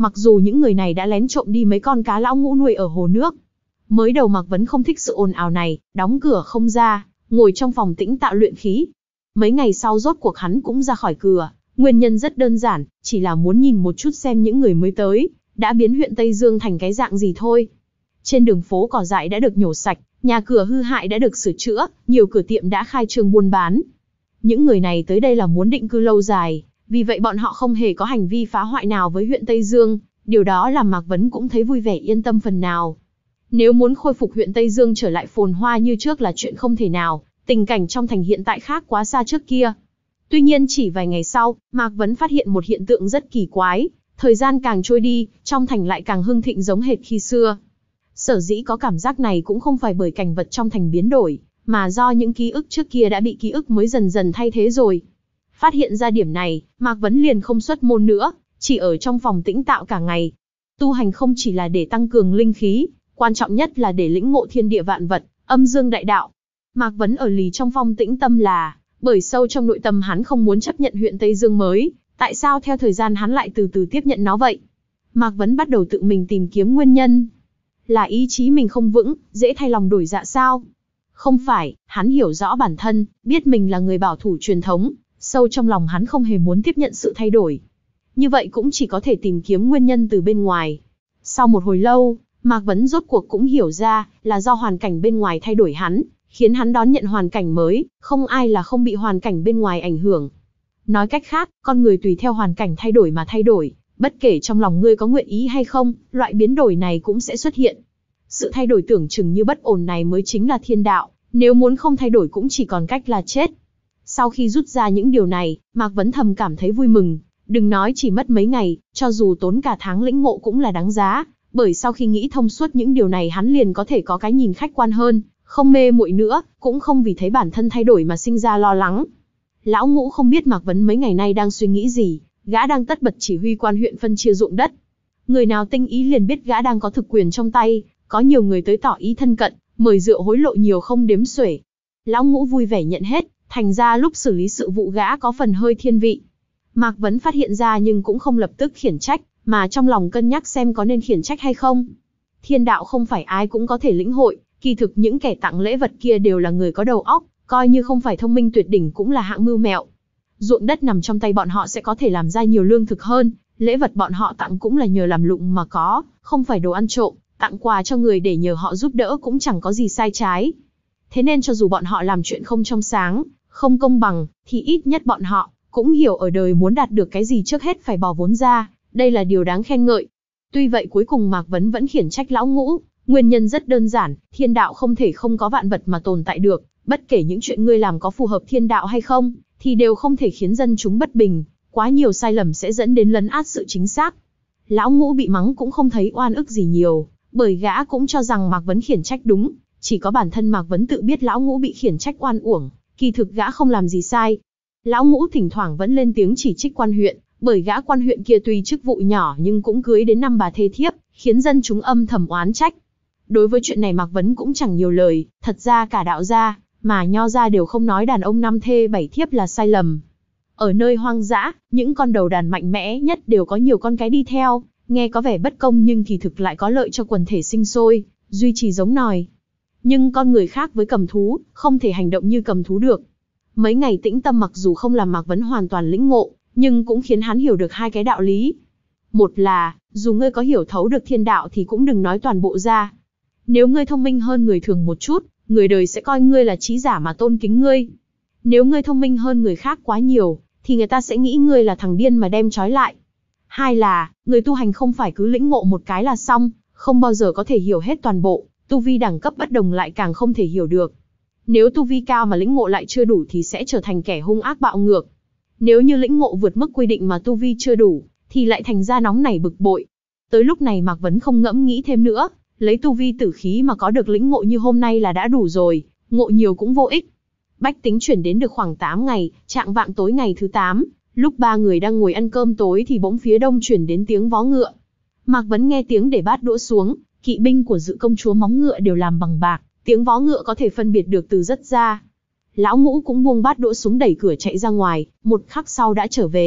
Mặc dù những người này đã lén trộm đi mấy con cá lão ngũ nuôi ở hồ nước. Mới đầu Mạc Vấn không thích sự ồn ào này, đóng cửa không ra, ngồi trong phòng tĩnh tạo luyện khí. Mấy ngày sau rốt cuộc hắn cũng ra khỏi cửa, nguyên nhân rất đơn giản, chỉ là muốn nhìn một chút xem những người mới tới, đã biến huyện Tây Dương thành cái dạng gì thôi. Trên đường phố cỏ dại đã được nhổ sạch, nhà cửa hư hại đã được sửa chữa, nhiều cửa tiệm đã khai trương buôn bán. Những người này tới đây là muốn định cư lâu dài, vì vậy bọn họ không hề có hành vi phá hoại nào với huyện Tây Dương, điều đó làm Mạc Vấn cũng thấy vui vẻ yên tâm phần nào. Nếu muốn khôi phục huyện Tây Dương trở lại phồn hoa như trước là chuyện không thể nào, tình cảnh trong thành hiện tại khác quá xa trước kia. Tuy nhiên chỉ vài ngày sau, Mạc Vấn phát hiện một hiện tượng rất kỳ quái, thời gian càng trôi đi, trong thành lại càng hưng thịnh giống hệt khi xưa. Sở dĩ có cảm giác này cũng không phải bởi cảnh vật trong thành biến đổi, mà do những ký ức trước kia đã bị ký ức mới dần dần thay thế rồi. Phát hiện ra điểm này, Mạc Vấn liền không xuất môn nữa, chỉ ở trong phòng tĩnh tạo cả ngày. Tu hành không chỉ là để tăng cường linh khí, quan trọng nhất là để lĩnh ngộ thiên địa vạn vật, âm dương đại đạo. Mạc Vấn ở lì trong phong tĩnh tâm là, bởi sâu trong nội tâm hắn không muốn chấp nhận huyện Tây Dương mới, tại sao theo thời gian hắn lại từ từ tiếp nhận nó vậy? Mạc Vấn bắt đầu tự mình tìm kiếm nguyên nhân. Là ý chí mình không vững, dễ thay lòng đổi dạ sao? Không phải, hắn hiểu rõ bản thân, biết mình là người bảo thủ truyền thống, sâu trong lòng hắn không hề muốn tiếp nhận sự thay đổi. Như vậy cũng chỉ có thể tìm kiếm nguyên nhân từ bên ngoài. Sau một hồi lâu, Mạc Vấn rốt cuộc cũng hiểu ra, là do hoàn cảnh bên ngoài thay đổi hắn, khiến hắn đón nhận hoàn cảnh mới, không ai là không bị hoàn cảnh bên ngoài ảnh hưởng. Nói cách khác, con người tùy theo hoàn cảnh thay đổi mà thay đổi, bất kể trong lòng ngươi có nguyện ý hay không, loại biến đổi này cũng sẽ xuất hiện. Sự thay đổi tưởng chừng như bất ổn này mới chính là thiên đạo, nếu muốn không thay đổi cũng chỉ còn cách là chết. Sau khi rút ra những điều này, Mạc Vấn thầm cảm thấy vui mừng, đừng nói chỉ mất mấy ngày, cho dù tốn cả tháng lĩnh ngộ cũng là đáng giá, bởi sau khi nghĩ thông suốt những điều này hắn liền có thể có cái nhìn khách quan hơn, không mê muội nữa, cũng không vì thấy bản thân thay đổi mà sinh ra lo lắng. Lão Ngũ không biết Mạc Vấn mấy ngày nay đang suy nghĩ gì, gã đang tất bật chỉ huy quan huyện phân chia ruộng đất. Người nào tinh ý liền biết gã đang có thực quyền trong tay, có nhiều người tới tỏ ý thân cận, mời rượu hối lộ nhiều không đếm xuể. Lão Ngũ vui vẻ nhận hết, thành ra lúc xử lý sự vụ gã có phần hơi thiên vị. Mạc Vấn phát hiện ra nhưng cũng không lập tức khiển trách, mà trong lòng cân nhắc xem có nên khiển trách hay không. Thiên đạo không phải ai cũng có thể lĩnh hội, kỳ thực những kẻ tặng lễ vật kia đều là người có đầu óc, coi như không phải thông minh tuyệt đỉnh cũng là hạng mưu mẹo. Ruộng đất nằm trong tay bọn họ sẽ có thể làm ra nhiều lương thực hơn, lễ vật bọn họ tặng cũng là nhờ làm lụng mà có, không phải đồ ăn trộm, tặng quà cho người để nhờ họ giúp đỡ cũng chẳng có gì sai trái. Thế nên cho dù bọn họ làm chuyện không trong sáng, không công bằng, thì ít nhất bọn họ cũng hiểu ở đời muốn đạt được cái gì trước hết phải bỏ vốn ra, đây là điều đáng khen ngợi. Tuy vậy cuối cùng Mạc Vấn vẫn khiển trách Lão Ngũ, nguyên nhân rất đơn giản, thiên đạo không thể không có vạn vật mà tồn tại được, bất kể những chuyện ngươi làm có phù hợp thiên đạo hay không, thì đều không thể khiến dân chúng bất bình, quá nhiều sai lầm sẽ dẫn đến lấn át sự chính xác. Lão Ngũ bị mắng cũng không thấy oan ức gì nhiều, bởi gã cũng cho rằng Mạc Vấn khiển trách đúng, chỉ có bản thân Mạc Vấn tự biết Lão Ngũ bị khiển trách oan uổng, kỳ thực gã không làm gì sai. Lão Ngũ thỉnh thoảng vẫn lên tiếng chỉ trích quan huyện, bởi gã quan huyện kia tuy chức vụ nhỏ nhưng cũng cưới đến năm bà thê thiếp, khiến dân chúng âm thầm oán trách. Đối với chuyện này Mạc Vấn cũng chẳng nhiều lời, thật ra cả đạo gia, mà nho gia đều không nói đàn ông năm thê bảy thiếp là sai lầm. Ở nơi hoang dã, những con đầu đàn mạnh mẽ nhất đều có nhiều con cái đi theo, nghe có vẻ bất công nhưng kỳ thực lại có lợi cho quần thể sinh sôi, duy trì giống nòi. Nhưng con người khác với cầm thú, không thể hành động như cầm thú được. Mấy ngày tĩnh tâm mặc dù không làm Mạc Vấn hoàn toàn lĩnh ngộ, nhưng cũng khiến hắn hiểu được hai cái đạo lý. Một là, dù ngươi có hiểu thấu được thiên đạo thì cũng đừng nói toàn bộ ra. Nếu ngươi thông minh hơn người thường một chút, người đời sẽ coi ngươi là trí giả mà tôn kính ngươi. Nếu ngươi thông minh hơn người khác quá nhiều, thì người ta sẽ nghĩ ngươi là thằng điên mà đem trói lại. Hai là, người tu hành không phải cứ lĩnh ngộ một cái là xong, không bao giờ có thể hiểu hết toàn bộ, tu vi đẳng cấp bất đồng lại càng không thể hiểu được. Nếu tu vi cao mà lĩnh ngộ lại chưa đủ thì sẽ trở thành kẻ hung ác bạo ngược. Nếu như lĩnh ngộ vượt mức quy định mà tu vi chưa đủ, thì lại thành ra nóng nảy bực bội. Tới lúc này Mạc Vấn không ngẫm nghĩ thêm nữa, lấy tu vi tử khí mà có được lĩnh ngộ như hôm nay là đã đủ rồi, ngộ nhiều cũng vô ích. Bách tính chuyển đến được khoảng tám ngày, trạng vạng tối ngày thứ tám, lúc ba người đang ngồi ăn cơm tối thì bỗng phía đông chuyển đến tiếng vó ngựa. Mạc Vấn nghe tiếng để bát đũa xuống, kỵ binh của Dự công chúa móng ngựa đều làm bằng bạc, tiếng vó ngựa có thể phân biệt được từ rất xa. Lão Ngũ cũng buông bát đũa xuống đẩy cửa chạy ra ngoài, một khắc sau đã trở về,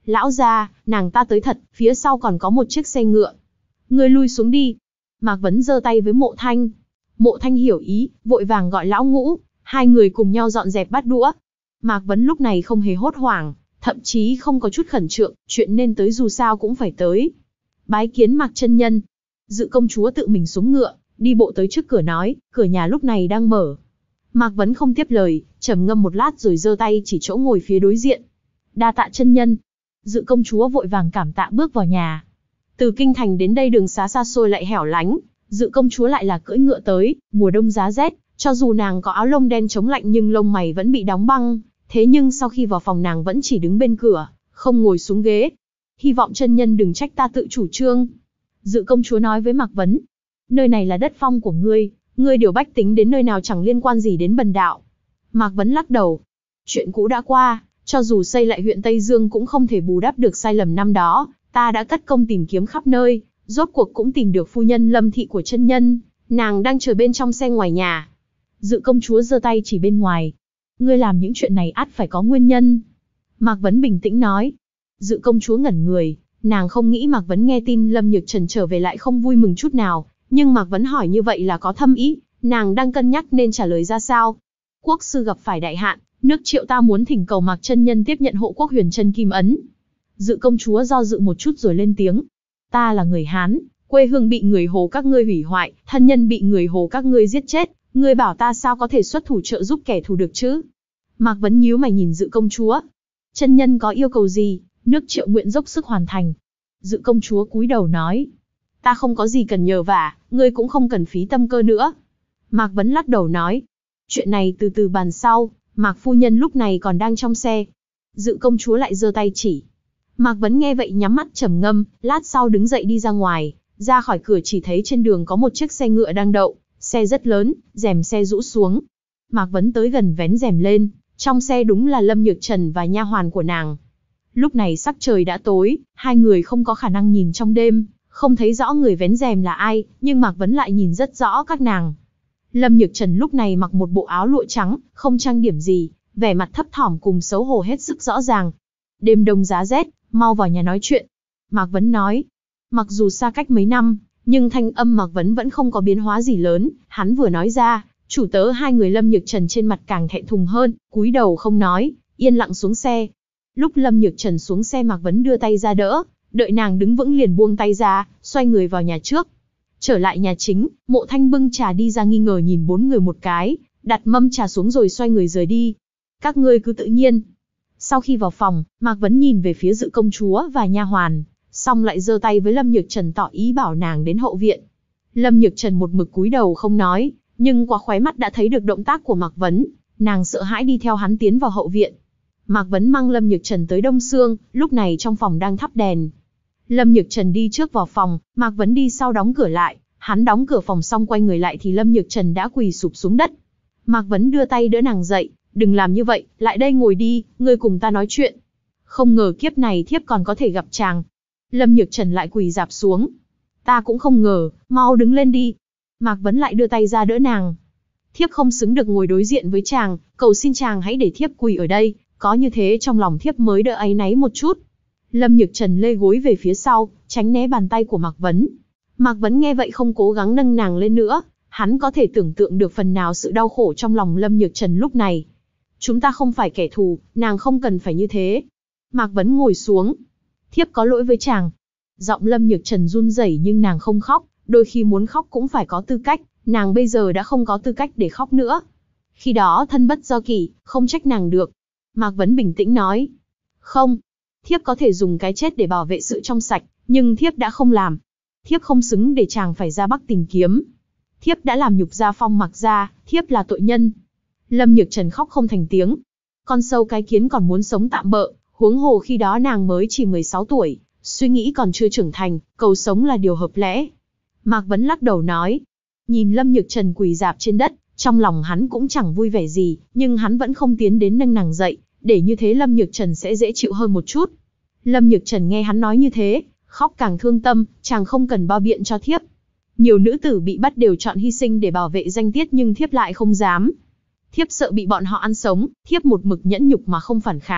Lão gia, nàng ta tới thật, phía sau còn có một chiếc xe ngựa. Ngươi lui xuống đi. Mạc Vấn giơ tay với Mộ Thanh. Mộ Thanh hiểu ý, vội vàng gọi lão Ngũ, hai người cùng nhau dọn dẹp bát đũa. Mạc Vấn lúc này không hề hốt hoảng, thậm chí không có chút khẩn trương, chuyện nên tới dù sao cũng phải tới. Bái kiến Mạc chân nhân. Dự công chúa tự mình xuống ngựa, đi bộ tới trước cửa nói, cửa nhà lúc này đang mở. Mạc Vấn không tiếp lời, trầm ngâm một lát rồi giơ tay chỉ chỗ ngồi phía đối diện. Đa tạ chân nhân. Dự công chúa vội vàng cảm tạ bước vào nhà. Từ kinh thành đến đây đường xá xa xôi lại hẻo lánh, Dự công chúa lại là cưỡi ngựa tới, mùa đông giá rét, cho dù nàng có áo lông đen chống lạnh nhưng lông mày vẫn bị đóng băng, thế nhưng sau khi vào phòng nàng vẫn chỉ đứng bên cửa, không ngồi xuống ghế. Hy vọng chân nhân đừng trách ta tự chủ trương. Dự công chúa nói với Mạc Vấn, nơi này là đất phong của ngươi, ngươi điều bách tính đến nơi nào chẳng liên quan gì đến bần đạo. Mạc Vấn lắc đầu, chuyện cũ đã qua, cho dù xây lại huyện Tây Dương cũng không thể bù đắp được sai lầm năm đó, ta đã cất công tìm kiếm khắp nơi, rốt cuộc cũng tìm được phu nhân Lâm thị của chân nhân, nàng đang chờ bên trong xe ngoài nhà. Dự công chúa giơ tay chỉ bên ngoài, ngươi làm những chuyện này ắt phải có nguyên nhân. Mạc Vấn bình tĩnh nói. Dự công chúa ngẩn người, nàng không nghĩ Mạc Vấn nghe tin Lâm Nhược Trần trở về lại không vui mừng chút nào, nhưng Mạc Vấn hỏi như vậy là có thâm ý, nàng đang cân nhắc nên trả lời ra sao. Quốc sư gặp phải đại hạn, nước Triệu ta muốn thỉnh cầu Mạc chân nhân tiếp nhận hộ quốc huyền chân kim ấn. Dự công chúa do dự một chút rồi lên tiếng. Ta là người Hán, quê hương bị người Hồ các ngươi hủy hoại, thân nhân bị người Hồ các ngươi giết chết, ngươi bảo ta sao có thể xuất thủ trợ giúp kẻ thù được chứ? Mạc Vấn nhíu mày nhìn Dự công chúa. Chân nhân có yêu cầu gì, nước Triệu nguyện dốc sức hoàn thành. Dự công chúa cúi đầu nói. Ta không có gì cần nhờ vả, ngươi cũng không cần phí tâm cơ nữa. Mạc Vấn lắc đầu nói. Chuyện này từ từ bàn sau, Mạc phu nhân lúc này còn đang trong xe. Dự công chúa lại giơ tay chỉ. Mạc Vấn nghe vậy nhắm mắt trầm ngâm, lát sau đứng dậy đi ra ngoài, ra khỏi cửa chỉ thấy trên đường có một chiếc xe ngựa đang đậu, xe rất lớn, rèm xe rũ xuống. Mạc Vấn tới gần vén rèm lên, trong xe đúng là Lâm Nhược Trần và nha hoàn của nàng. Lúc này sắc trời đã tối, hai người không có khả năng nhìn trong đêm, không thấy rõ người vén rèm là ai, nhưng Mạc Vấn lại nhìn rất rõ các nàng. Lâm Nhược Trần lúc này mặc một bộ áo lụa trắng, không trang điểm gì, vẻ mặt thấp thỏm cùng xấu hổ hết sức rõ ràng. Đêm đông giá rét, mau vào nhà nói chuyện. Mạc Vấn nói. Mặc dù xa cách mấy năm, nhưng thanh âm Mạc Vấn vẫn không có biến hóa gì lớn, hắn vừa nói ra, chủ tớ hai người Lâm Nhược Trần trên mặt càng thẹn thùng hơn, cúi đầu không nói, yên lặng xuống xe. Lúc Lâm Nhược Trần xuống xe Mạc Vấn đưa tay ra đỡ, đợi nàng đứng vững liền buông tay ra, xoay người vào nhà trước. Trở lại nhà chính, Mộ Thanh bưng trà đi ra nghi ngờ nhìn bốn người một cái, đặt mâm trà xuống rồi xoay người rời đi. Các ngươi cứ tự nhiên. Sau khi vào phòng, Mạc Vấn nhìn về phía Dự công chúa và nha hoàn, xong lại giơ tay với Lâm Nhược Trần tỏ ý bảo nàng đến hậu viện. Lâm Nhược Trần một mực cúi đầu không nói, nhưng qua khóe mắt đã thấy được động tác của Mạc Vấn, nàng sợ hãi đi theo hắn tiến vào hậu viện. Mạc Vấn mang Lâm Nhược Trần tới Đông Sương, lúc này trong phòng đang thắp đèn. Lâm Nhược Trần đi trước vào phòng, Mạc Vấn đi sau đóng cửa lại, hắn đóng cửa phòng xong quay người lại thì Lâm Nhược Trần đã quỳ sụp xuống đất. Mạc Vấn đưa tay đỡ nàng dậy, đừng làm như vậy, lại đây ngồi đi, ngươi cùng ta nói chuyện. Không ngờ kiếp này thiếp còn có thể gặp chàng. Lâm Nhược Trần lại quỳ rạp xuống. Ta cũng không ngờ, mau đứng lên đi. Mạc Vấn lại đưa tay ra đỡ nàng. Thiếp không xứng được ngồi đối diện với chàng, cầu xin chàng hãy để thiếp quỳ ở đây, có như thế trong lòng thiếp mới đỡ áy náy một chút. Lâm Nhược Trần lê gối về phía sau, tránh né bàn tay của Mạc Vấn. Mạc Vấn nghe vậy không cố gắng nâng nàng lên nữa, hắn có thể tưởng tượng được phần nào sự đau khổ trong lòng Lâm Nhược Trần lúc này. Chúng ta không phải kẻ thù, nàng không cần phải như thế. Mạc Vấn ngồi xuống. Thiếp có lỗi với chàng. Giọng Lâm Nhược Trần run rẩy nhưng nàng không khóc, đôi khi muốn khóc cũng phải có tư cách, nàng bây giờ đã không có tư cách để khóc nữa. Khi đó thân bất do kỷ, không trách nàng được. Mạc Vấn bình tĩnh nói. Không, thiếp có thể dùng cái chết để bảo vệ sự trong sạch, nhưng thiếp đã không làm. Thiếp không xứng để chàng phải ra Bắc tìm kiếm. Thiếp đã làm nhục gia Phong Mạc gia, thiếp là tội nhân. Lâm Nhược Trần khóc không thành tiếng. Con sâu cái kiến còn muốn sống tạm bợ, huống hồ khi đó nàng mới chỉ mười sáu tuổi, suy nghĩ còn chưa trưởng thành, cầu sống là điều hợp lẽ. Mạc Vấn lắc đầu nói. Nhìn Lâm Nhược Trần quỳ rạp trên đất, trong lòng hắn cũng chẳng vui vẻ gì, nhưng hắn vẫn không tiến đến nâng nàng dậy, để như thế Lâm Nhược Trần sẽ dễ chịu hơn một chút. Lâm Nhược Trần nghe hắn nói như thế, khóc càng thương tâm, chàng không cần bao biện cho thiếp. Nhiều nữ tử bị bắt đều chọn hy sinh để bảo vệ danh tiết nhưng thiếp lại không dám. Thiếp sợ bị bọn họ ăn sống, thiếp một mực nhẫn nhục mà không phản kháng,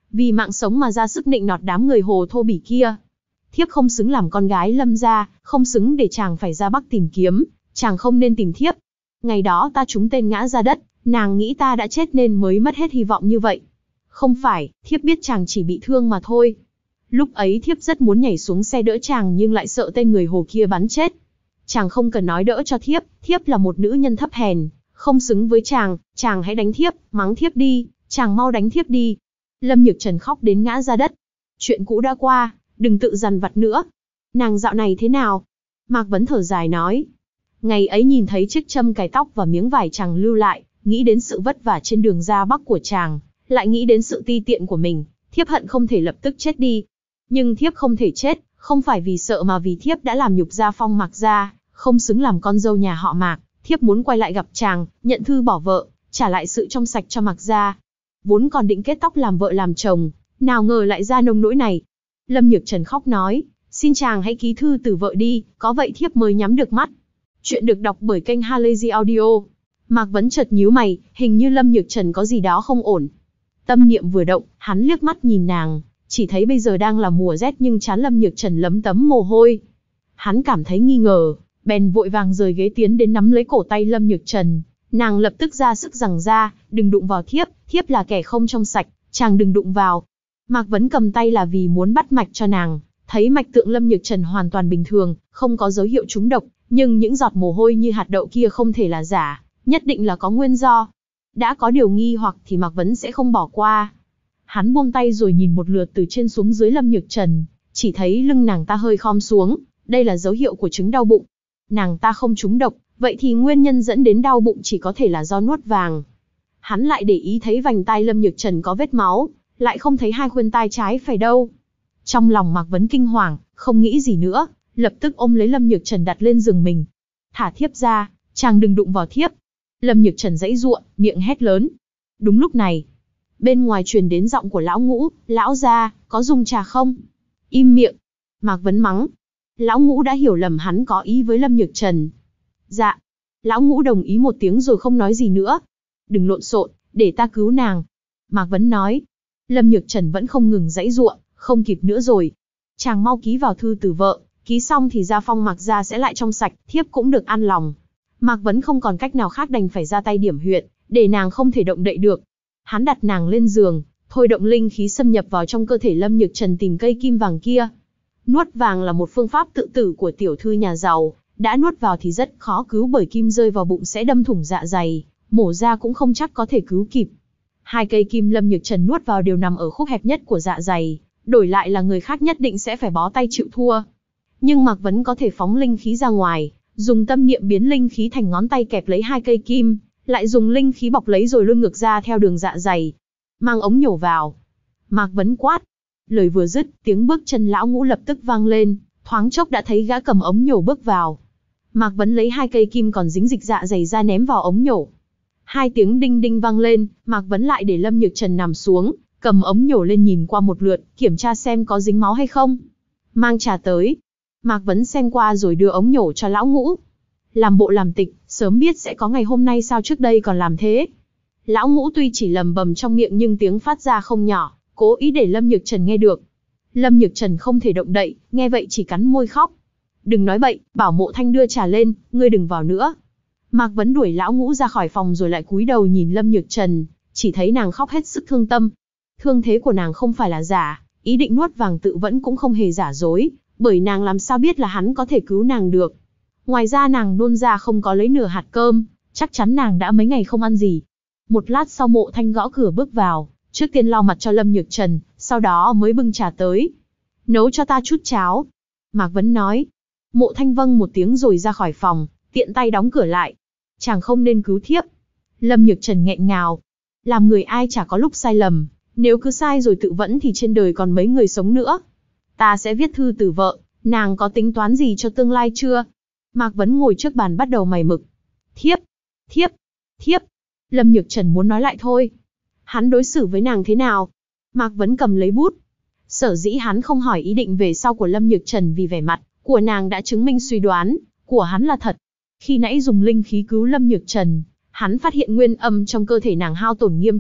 vì mạng sống mà ra sức nịnh nọt đám người hồ thô bỉ kia. Thiếp không xứng làm con gái Lâm gia, không xứng để chàng phải ra Bắc tìm kiếm, chàng không nên tìm thiếp. Ngày đó ta trúng tên ngã ra đất, nàng nghĩ ta đã chết nên mới mất hết hy vọng như vậy. Không phải, thiếp biết chàng chỉ bị thương mà thôi. Lúc ấy thiếp rất muốn nhảy xuống xe đỡ chàng nhưng lại sợ tên người hồ kia bắn chết. Chàng không cần nói đỡ cho thiếp, thiếp là một nữ nhân thấp hèn, không xứng với chàng, chàng hãy đánh thiếp, mắng thiếp đi, chàng mau đánh thiếp đi. Lâm Nhược Trần khóc đến ngã ra đất. Chuyện cũ đã qua, đừng tự dằn vặt nữa. Nàng dạo này thế nào? Mạc Vấn thở dài nói. Ngày ấy nhìn thấy chiếc châm cài tóc và miếng vải chàng lưu lại, nghĩ đến sự vất vả trên đường ra Bắc của chàng, lại nghĩ đến sự ti tiện của mình, thiếp hận không thể lập tức chết đi. Nhưng thiếp không thể chết, không phải vì sợ mà vì thiếp đã làm nhục gia phong Mạc gia, không xứng làm con dâu nhà họ Mạc. Thiếp muốn quay lại gặp chàng, nhận thư bỏ vợ, trả lại sự trong sạch cho Mạc gia. Vốn còn định kết tóc làm vợ làm chồng, nào ngờ lại ra nông nỗi này. Lâm Nhược Trần khóc nói, xin chàng hãy ký thư từ vợ đi, có vậy thiếp mới nhắm được mắt. Chuyện được đọc bởi kênh Halazy Audio. Mạc Vấn chợt nhíu mày, hình như Lâm Nhược Trần có gì đó không ổn. Tâm niệm vừa động, hắn liếc mắt nhìn nàng, chỉ thấy bây giờ đang là mùa rét nhưng trán Lâm Nhược Trần lấm tấm mồ hôi. Hắn cảm thấy nghi ngờ, bèn vội vàng rời ghế tiến đến nắm lấy cổ tay Lâm Nhược Trần. Nàng lập tức ra sức giằng ra, đừng đụng vào thiếp, thiếp là kẻ không trong sạch, chàng đừng đụng vào. Mạc Vấn cầm tay là vì muốn bắt mạch cho nàng, thấy mạch tượng Lâm Nhược Trần hoàn toàn bình thường, không có dấu hiệu trúng độc, nhưng những giọt mồ hôi như hạt đậu kia không thể là giả, nhất định là có nguyên do. Đã có điều nghi hoặc thì Mạc Vấn sẽ không bỏ qua. Hắn buông tay rồi nhìn một lượt từ trên xuống dưới Lâm Nhược Trần, chỉ thấy lưng nàng ta hơi khom xuống, đây là dấu hiệu của chứng đau bụng. Nàng ta không trúng độc, vậy thì nguyên nhân dẫn đến đau bụng chỉ có thể là do nuốt vàng. Hắn lại để ý thấy vành tai Lâm Nhược Trần có vết máu, lại không thấy hai khuyên tai trái phải đâu. Trong lòng Mạc Vấn kinh hoàng, không nghĩ gì nữa, lập tức ôm lấy Lâm Nhược Trần đặt lên giường mình. Thả thiếp ra, chàng đừng đụng vào thiếp. Lâm Nhược Trần giãy giụa, miệng hét lớn. Đúng lúc này, bên ngoài truyền đến giọng của lão Ngũ, lão gia, có dùng trà không? Im miệng. Mạc Vấn mắng. Lão Ngũ đã hiểu lầm hắn có ý với Lâm Nhược Trần. Dạ. Lão Ngũ đồng ý một tiếng rồi không nói gì nữa. Đừng lộn xộn, để ta cứu nàng. Mạc Vấn nói. Lâm Nhược Trần vẫn không ngừng giãy giụa, không kịp nữa rồi. Chàng mau ký vào thư từ vợ, ký xong thì gia phong Mạc gia sẽ lại trong sạch, thiếp cũng được an lòng. Mạc Vấn không còn cách nào khác đành phải ra tay điểm huyệt, để nàng không thể động đậy được. Hắn đặt nàng lên giường, thôi động linh khí xâm nhập vào trong cơ thể Lâm Nhược Trần tìm cây kim vàng kia. Nuốt vàng là một phương pháp tự tử của tiểu thư nhà giàu, đã nuốt vào thì rất khó cứu bởi kim rơi vào bụng sẽ đâm thủng dạ dày, mổ ra cũng không chắc có thể cứu kịp. Hai cây kim Lâm Nhược Trần nuốt vào đều nằm ở khúc hẹp nhất của dạ dày, đổi lại là người khác nhất định sẽ phải bó tay chịu thua. Nhưng Mạc Vấn có thể phóng linh khí ra ngoài, dùng tâm niệm biến linh khí thành ngón tay kẹp lấy hai cây kim, lại dùng linh khí bọc lấy rồi luân ngược ra theo đường dạ dày. Mang ống nhổ vào. Mạc Vấn quát. Lời vừa dứt, tiếng bước chân lão Ngũ lập tức vang lên, thoáng chốc đã thấy gã cầm ống nhổ bước vào. Mạc Vấn lấy hai cây kim còn dính dịch dạ dày ra ném vào ống nhổ. Hai tiếng đinh đinh vang lên, Mạc Vấn lại để Lâm Nhược Trần nằm xuống, cầm ống nhổ lên nhìn qua một lượt, kiểm tra xem có dính máu hay không. Mang trà tới. Mạc Vấn xem qua rồi đưa ống nhổ cho lão Ngũ. Làm bộ làm tịch, sớm biết sẽ có ngày hôm nay sao trước đây còn làm thế. Lão Ngũ tuy chỉ lầm bầm trong miệng nhưng tiếng phát ra không nhỏ, cố ý để Lâm Nhược Trần nghe được. Lâm Nhược Trần không thể động đậy, nghe vậy chỉ cắn môi khóc. Đừng nói bậy, bảo Mộ Thanh đưa trà lên, ngươi đừng vào nữa. Mạc Vấn đuổi lão Ngũ ra khỏi phòng rồi lại cúi đầu nhìn Lâm Nhược Trần, chỉ thấy nàng khóc hết sức thương tâm. Thương thế của nàng không phải là giả, ý định nuốt vàng tự vẫn cũng không hề giả dối, bởi nàng làm sao biết là hắn có thể cứu nàng được. Ngoài ra nàng nôn ra không có lấy nửa hạt cơm, chắc chắn nàng đã mấy ngày không ăn gì. Một lát sau Mộ Thanh gõ cửa bước vào, trước tiên lau mặt cho Lâm Nhược Trần, sau đó mới bưng trà tới. Nấu cho ta chút cháo. Mạc Vấn nói. Mộ Thanh vâng một tiếng rồi ra khỏi phòng, tiện tay đóng cửa lại. Chàng không nên cứu thiếp. Lâm Nhược Trần nghẹn ngào. Làm người ai chả có lúc sai lầm, nếu cứ sai rồi tự vẫn thì trên đời còn mấy người sống nữa. Ta sẽ viết thư từ vợ, nàng có tính toán gì cho tương lai chưa? Mạc Vấn ngồi trước bàn bắt đầu mày mực. Thiếp, thiếp, thiếp. Lâm Nhược Trần muốn nói lại thôi. Hắn đối xử với nàng thế nào? Mạc Vấn cầm lấy bút. Sở dĩ hắn không hỏi ý định về sau của Lâm Nhược Trần vì vẻ mặt của nàng đã chứng minh suy đoán của hắn là thật. Khi nãy dùng linh khí cứu Lâm Nhược Trần, hắn phát hiện nguyên âm trong cơ thể nàng hao tổn nghiêm trọng,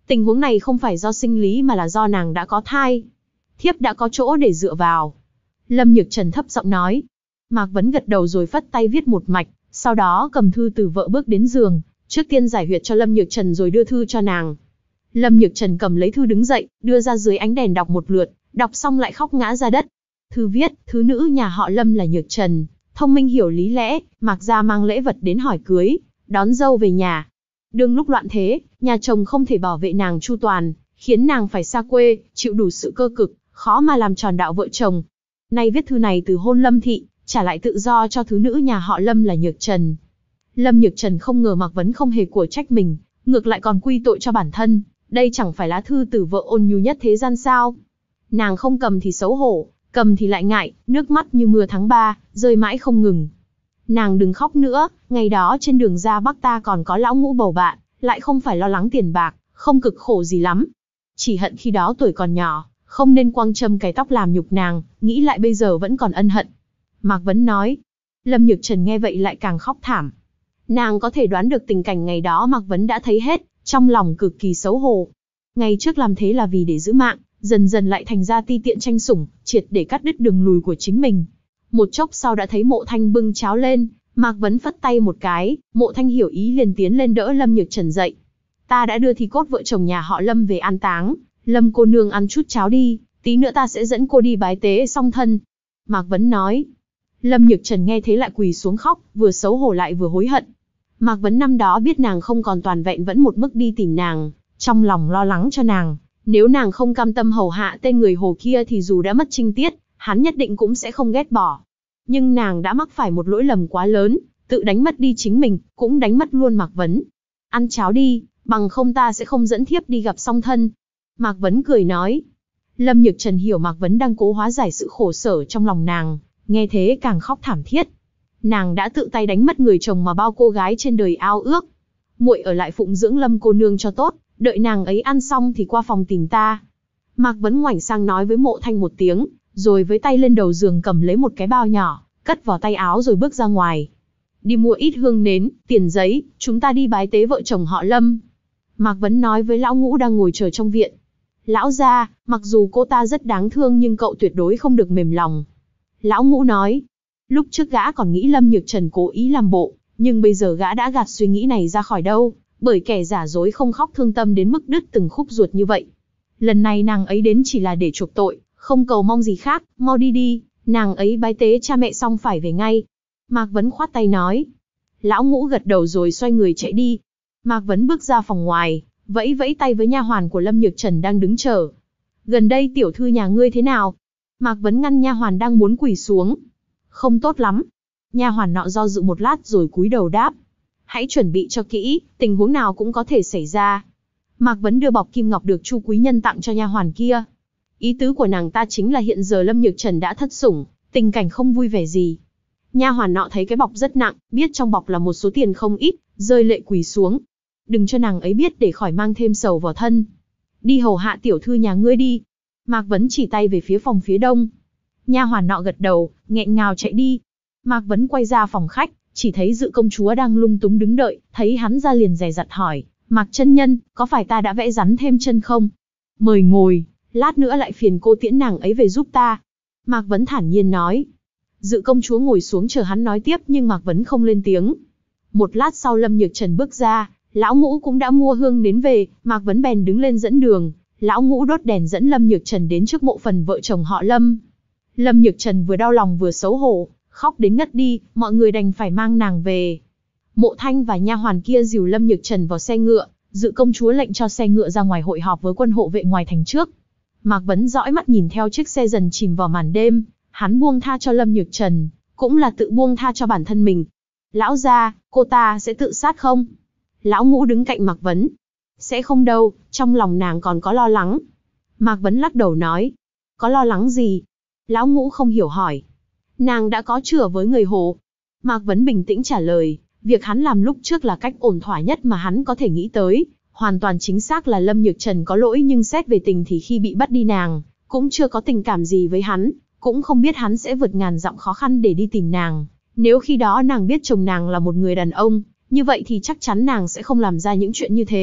Tình huống này không phải do sinh lý mà là do nàng đã có thai. Thiếp đã có chỗ để dựa vào. Lâm Nhược Trần thấp giọng nói. Mạc Vấn gật đầu rồi phất tay viết một mạch, sau đó cầm thư từ vợ bước đến giường, trước tiên giải huyệt cho Lâm Nhược Trần rồi đưa thư cho nàng. Lâm Nhược Trần cầm lấy thư đứng dậy, đưa ra dưới ánh đèn đọc một lượt, đọc xong lại khóc ngã ra đất. Thư viết, thứ nữ nhà họ Lâm là Nhược Trần, thông minh hiểu lý lẽ, Mạc gia mang lễ vật đến hỏi cưới, đón dâu về nhà. Đương lúc loạn thế, nhà chồng không thể bảo vệ nàng chu toàn, khiến nàng phải xa quê, chịu đủ sự cơ cực, khó mà làm tròn đạo vợ chồng. Nay viết thư này từ hôn Lâm thị, trả lại tự do cho thứ nữ nhà họ Lâm là Nhược Trần. Lâm Nhược Trần không ngờ Mạc Vấn không hề của trách mình, ngược lại còn quy tội cho bản thân, đây chẳng phải lá thư từ vợ ôn nhu nhất thế gian sao? Nàng không cầm thì xấu hổ, cầm thì lại ngại, nước mắt như mưa tháng ba, rơi mãi không ngừng. Nàng đừng khóc nữa, ngày đó trên đường ra Bắc ta còn có lão ngũ bầu bạn, lại không phải lo lắng tiền bạc, không cực khổ gì lắm. Chỉ hận khi đó tuổi còn nhỏ, không nên quăng châm cài tóc làm nhục nàng, nghĩ lại bây giờ vẫn còn ân hận. Mạc Vấn nói. Lâm Nhược Trần nghe vậy lại càng khóc thảm. Nàng có thể đoán được tình cảnh ngày đó Mạc Vấn đã thấy hết, trong lòng cực kỳ xấu hổ. Ngày trước làm thế là vì để giữ mạng, dần dần lại thành ra ti tiện tranh sủng, triệt để cắt đứt đường lùi của chính mình. Một chốc sau đã thấy Mộ Thanh bưng cháo lên, Mạc Vấn phất tay một cái, Mộ Thanh hiểu ý liền tiến lên đỡ Lâm Nhược Trần dậy. Ta đã đưa thi cốt vợ chồng nhà họ Lâm về an táng, Lâm cô nương ăn chút cháo đi, tí nữa ta sẽ dẫn cô đi bái tế song thân. Mạc Vấn nói. Lâm Nhược Trần nghe thế lại quỳ xuống khóc, vừa xấu hổ lại vừa hối hận. Mạc Vấn năm đó biết nàng không còn toàn vẹn vẫn một mức đi tìm nàng, trong lòng lo lắng cho nàng. Nếu nàng không cam tâm hầu hạ tên người Hồ kia thì dù đã mất trinh tiết, hắn nhất định cũng sẽ không ghét bỏ. Nhưng nàng đã mắc phải một lỗi lầm quá lớn, tự đánh mất đi chính mình, cũng đánh mất luôn Mạc Vấn. Ăn cháo đi, bằng không ta sẽ không dẫn thiếp đi gặp song thân. Mạc Vấn cười nói. Lâm Nhược Trần hiểu Mạc Vấn đang cố hóa giải sự khổ sở trong lòng nàng, nghe thế càng khóc thảm thiết. Nàng đã tự tay đánh mất người chồng mà bao cô gái trên đời ao ước. Muội ở lại phụng dưỡng Lâm cô nương cho tốt, đợi nàng ấy ăn xong thì qua phòng tìm ta. Mạc Vấn ngoảnh sang nói với Mộ Thanh một tiếng, rồi với tay lên đầu giường cầm lấy một cái bao nhỏ, cất vào tay áo rồi bước ra ngoài. Đi mua ít hương nến, tiền giấy, chúng ta đi bái tế vợ chồng họ Lâm. Mạc Vấn nói với lão ngũ đang ngồi chờ trong viện. Lão gia, mặc dù cô ta rất đáng thương nhưng cậu tuyệt đối không được mềm lòng. Lão ngũ nói. Lúc trước gã còn nghĩ Lâm Nhược Trần cố ý làm bộ, nhưng bây giờ gã đã gạt suy nghĩ này ra khỏi đâu, bởi kẻ giả dối không khóc thương tâm đến mức đứt từng khúc ruột như vậy. Lần này nàng ấy đến chỉ là để chuộc tội, không cầu mong gì khác, mau đi đi, nàng ấy bái tế cha mẹ xong phải về ngay. Mạc Vấn khoát tay nói. Lão ngũ gật đầu rồi xoay người chạy đi. Mạc Vấn bước ra phòng ngoài, vẫy vẫy tay với nha hoàn của Lâm Nhược Trần đang đứng chờ. Gần đây tiểu thư nhà ngươi thế nào? Mạc Vấn ngăn nha hoàn đang muốn quỳ xuống. Không tốt lắm. Nha hoàn nọ do dự một lát rồi cúi đầu đáp. Hãy chuẩn bị cho kỹ, tình huống nào cũng có thể xảy ra. Mạc Vấn đưa bọc kim ngọc được Chu quý nhân tặng cho nha hoàn kia. Ý tứ của nàng ta chính là hiện giờ Lâm Nhược Trần đã thất sủng, tình cảnh không vui vẻ gì. Nha hoàn nọ thấy cái bọc rất nặng, biết trong bọc là một số tiền không ít, rơi lệ quỳ xuống. Đừng cho nàng ấy biết để khỏi mang thêm sầu vào thân. Đi hầu hạ tiểu thư nhà ngươi đi. Mạc Vấn chỉ tay về phía phòng phía đông. Nha hoàn nọ gật đầu, nghẹn ngào chạy đi. Mạc Vấn quay ra phòng khách, chỉ thấy Dự công chúa đang lung túng đứng đợi, thấy hắn ra liền dè dặt hỏi, Mạc chân nhân, có phải ta đã vẽ rắn thêm chân không? Mời ngồi, lát nữa lại phiền cô tiễn nàng ấy về giúp ta. Mạc Vấn thản nhiên nói. Dự công chúa ngồi xuống chờ hắn nói tiếp nhưng Mạc Vấn không lên tiếng. Một lát sau Lâm Nhược Trần bước ra, lão ngũ cũng đã mua hương đến về, Mạc Vấn bèn đứng lên dẫn đường. Lão ngũ đốt đèn dẫn Lâm Nhược Trần đến trước mộ phần vợ chồng họ Lâm. Lâm Nhược Trần vừa đau lòng vừa xấu hổ, khóc đến ngất đi, mọi người đành phải mang nàng về. Mộ Thanh và nha hoàn kia dìu Lâm Nhược Trần vào xe ngựa, Dự công chúa lệnh cho xe ngựa ra ngoài hội họp với quân hộ vệ ngoài thành trước. Mạc Vấn dõi mắt nhìn theo chiếc xe dần chìm vào màn đêm, hắn buông tha cho Lâm Nhược Trần, cũng là tự buông tha cho bản thân mình. Lão gia, cô ta sẽ tự sát không? Lão ngũ đứng cạnh Mạc Vấn. Sẽ không đâu, trong lòng nàng còn có lo lắng. Mạc Vấn lắc đầu nói. Có lo lắng gì? Lão ngũ không hiểu hỏi. Nàng đã có chữa với người Hồ. Mạc Vấn bình tĩnh trả lời. Việc hắn làm lúc trước là cách ổn thỏa nhất mà hắn có thể nghĩ tới. Hoàn toàn chính xác là Lâm Nhược Trần có lỗi nhưng xét về tình thì khi bị bắt đi nàng, cũng chưa có tình cảm gì với hắn. Cũng không biết hắn sẽ vượt ngàn dặm khó khăn để đi tìm nàng. Nếu khi đó nàng biết chồng nàng là một người đàn ông, như vậy thì chắc chắn nàng sẽ không làm ra những chuyện như thế.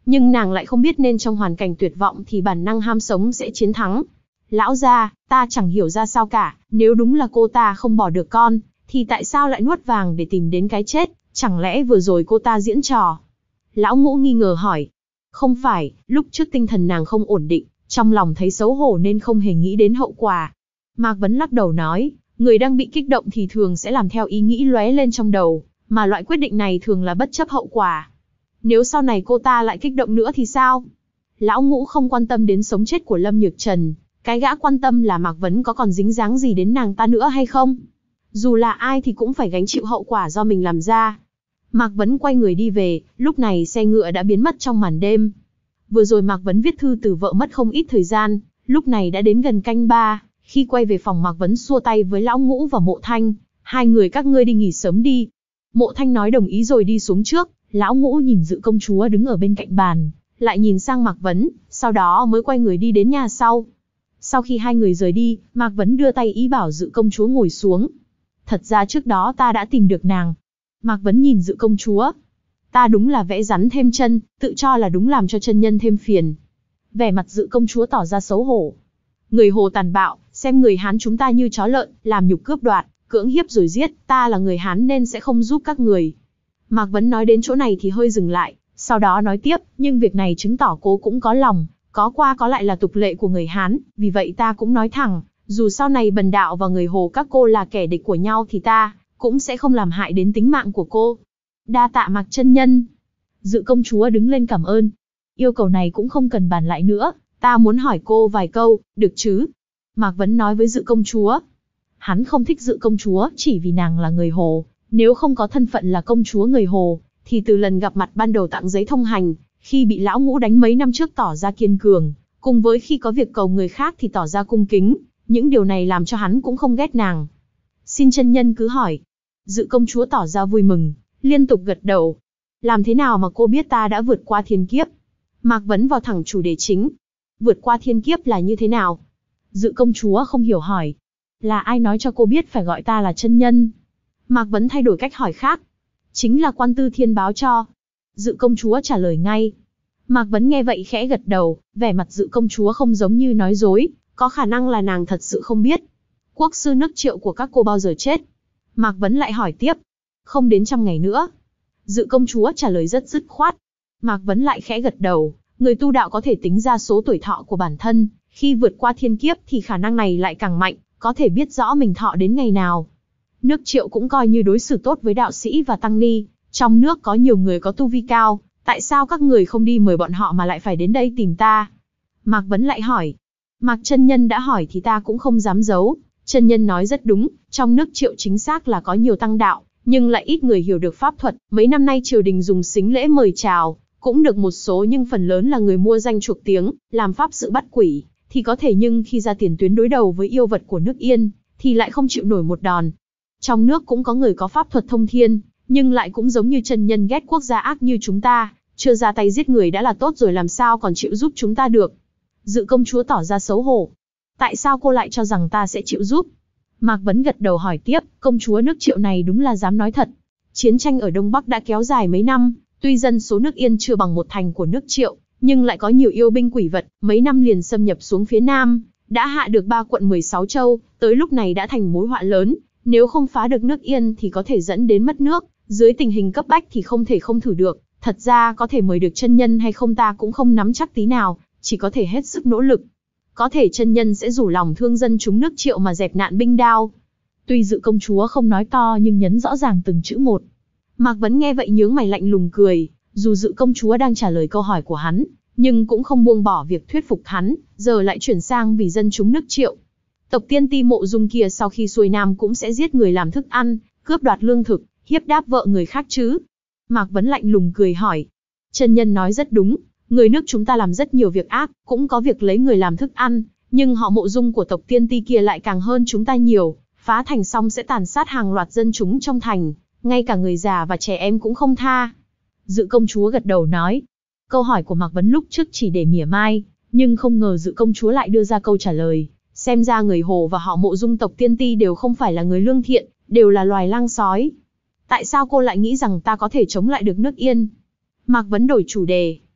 nhưng nàng lại không biết nên trong hoàn cảnh tuyệt vọng thì bản năng ham sống sẽ chiến thắng. Lão gia, ta chẳng hiểu ra sao cả, nếu đúng là cô ta không bỏ được con, thì tại sao lại nuốt vàng để tìm đến cái chết, chẳng lẽ vừa rồi cô ta diễn trò? Lão Ngũ nghi ngờ hỏi. Không phải, lúc trước tinh thần nàng không ổn định, trong lòng thấy xấu hổ nên không hề nghĩ đến hậu quả. Mạc Vấn lắc đầu nói, người đang bị kích động thì thường sẽ làm theo ý nghĩ lóe lên trong đầu, mà loại quyết định này thường là bất chấp hậu quả. Nếu sau này cô ta lại kích động nữa thì sao? Lão Ngũ không quan tâm đến sống chết của Lâm Nhược Trần, cái gã quan tâm là Mạc Vấn có còn dính dáng gì đến nàng ta nữa hay không? Dù là ai thì cũng phải gánh chịu hậu quả do mình làm ra. Mạc Vấn quay người đi về, lúc này xe ngựa đã biến mất trong màn đêm. Vừa rồi Mạc Vấn viết thư từ vợ mất không ít thời gian, lúc này đã đến gần canh ba, khi quay về phòng Mạc Vấn xua tay với Lão Ngũ và Mộ Thanh, hai người các ngươi đi nghỉ sớm đi. Mộ Thanh nói đồng ý rồi đi xuống trước, Lão Ngũ nhìn Dự công chúa đứng ở bên cạnh bàn, lại nhìn sang Mạc Vấn, sau đó mới quay người đi đến nhà sau. Sau khi hai người rời đi, Mạc Vấn đưa tay ý bảo Dự công chúa ngồi xuống. Thật ra trước đó ta đã tìm được nàng. Mạc Vấn nhìn Dự công chúa. Ta đúng là vẽ rắn thêm chân, tự cho là đúng làm cho chân nhân thêm phiền. Vẻ mặt Dự công chúa tỏ ra xấu hổ. Người Hồ tàn bạo, xem người Hán chúng ta như chó lợn, làm nhục cướp đoạt, cưỡng hiếp rồi giết, ta là người Hán nên sẽ không giúp các người. Mạc Vấn nói đến chỗ này thì hơi dừng lại, sau đó nói tiếp, nhưng việc này chứng tỏ cô cũng có lòng, có qua có lại là tục lệ của người Hán, vì vậy ta cũng nói thẳng, dù sau này Bần Đạo và người Hồ các cô là kẻ địch của nhau thì ta cũng sẽ không làm hại đến tính mạng của cô. Đa tạ Mạc chân nhân. Dự công chúa đứng lên cảm ơn. Yêu cầu này cũng không cần bàn lại nữa, ta muốn hỏi cô vài câu, được chứ? Mạc Vấn nói với Dự công chúa. Hắn không thích Dự công chúa chỉ vì nàng là người Hồ, nếu không có thân phận là công chúa người Hồ, thì từ lần gặp mặt ban đầu tặng giấy thông hành, khi bị Lão Ngũ đánh mấy năm trước tỏ ra kiên cường, cùng với khi có việc cầu người khác thì tỏ ra cung kính, những điều này làm cho hắn cũng không ghét nàng. Xin chân nhân cứ hỏi. Dự công chúa tỏ ra vui mừng, liên tục gật đầu. Làm thế nào mà cô biết ta đã vượt qua thiên kiếp? Mạc Vấn vào thẳng chủ đề chính. Vượt qua thiên kiếp là như thế nào? Dự công chúa không hiểu hỏi. Là ai nói cho cô biết phải gọi ta là chân nhân? Mạc Vấn thay đổi cách hỏi khác. Chính là Quan Tư Thiên báo cho. Dự công chúa trả lời ngay. Mạc Vấn nghe vậy khẽ gật đầu, vẻ mặt Dự công chúa không giống như nói dối, có khả năng là nàng thật sự không biết. Quốc sư nước Triệu của các cô bao giờ chết? Mạc Vấn lại hỏi tiếp. Không đến trăm ngày nữa. Dự công chúa trả lời rất dứt khoát. Mạc Vấn lại khẽ gật đầu, người tu đạo có thể tính ra số tuổi thọ của bản thân, khi vượt qua thiên kiếp thì khả năng này lại càng mạnh, có thể biết rõ mình thọ đến ngày nào. Nước Triệu cũng coi như đối xử tốt với đạo sĩ và tăng ni, trong nước có nhiều người có tu vi cao, tại sao các người không đi mời bọn họ mà lại phải đến đây tìm ta? Mạc Vấn lại hỏi. Mạc chân nhân đã hỏi thì ta cũng không dám giấu, chân nhân nói rất đúng, trong nước Triệu chính xác là có nhiều tăng đạo, nhưng lại ít người hiểu được pháp thuật, mấy năm nay triều đình dùng sính lễ mời chào, cũng được một số nhưng phần lớn là người mua danh chuộc tiếng, làm pháp sự bắt quỷ, thì có thể nhưng khi ra tiền tuyến đối đầu với yêu vật của nước Yên, thì lại không chịu nổi một đòn. Trong nước cũng có người có pháp thuật thông thiên, nhưng lại cũng giống như chân nhân ghét quốc gia ác như chúng ta, chưa ra tay giết người đã là tốt rồi làm sao còn chịu giúp chúng ta được. Dự công chúa tỏ ra xấu hổ. Tại sao cô lại cho rằng ta sẽ chịu giúp? Mạc Vấn gật đầu hỏi tiếp, công chúa nước Triệu này đúng là dám nói thật. Chiến tranh ở Đông Bắc đã kéo dài mấy năm, tuy dân số nước Yên chưa bằng một thành của nước Triệu, nhưng lại có nhiều yêu binh quỷ vật, mấy năm liền xâm nhập xuống phía Nam, đã hạ được ba quận mười sáu châu, tới lúc này đã thành mối họa lớn, nếu không phá được nước Yên thì có thể dẫn đến mất nước, dưới tình hình cấp bách thì không thể không thử được, thật ra có thể mời được chân nhân hay không ta cũng không nắm chắc tí nào, chỉ có thể hết sức nỗ lực. Có thể chân nhân sẽ rủ lòng thương dân chúng nước Triệu mà dẹp nạn binh đao. Tuy Dự công chúa không nói to nhưng nhấn rõ ràng từng chữ một. Mạc Vấn nghe vậy nhướng mày lạnh lùng cười, dù Dự công chúa đang trả lời câu hỏi của hắn, nhưng cũng không buông bỏ việc thuyết phục hắn, giờ lại chuyển sang vì dân chúng nước Triệu. Tộc tiên ti Mộ Dung kia sau khi xuôi nam cũng sẽ giết người làm thức ăn, cướp đoạt lương thực, hiếp đáp vợ người khác chứ? Mạc Vấn lạnh lùng cười hỏi. Chân nhân nói rất đúng, người nước chúng ta làm rất nhiều việc ác, cũng có việc lấy người làm thức ăn, nhưng họ Mộ Dung của tộc tiên ti kia lại càng hơn chúng ta nhiều, phá thành xong sẽ tàn sát hàng loạt dân chúng trong thành, ngay cả người già và trẻ em cũng không tha. Dự công chúa gật đầu nói. Câu hỏi của Mạc Vấn lúc trước chỉ để mỉa mai, nhưng không ngờ Dự công chúa lại đưa ra câu trả lời. Xem ra người Hồ và họ Mộ Dung tộc tiên ti đều không phải là người lương thiện, đều là loài lang sói. Tại sao cô lại nghĩ rằng ta có thể chống lại được nước Yên? Mạc Vấn đổi chủ đề.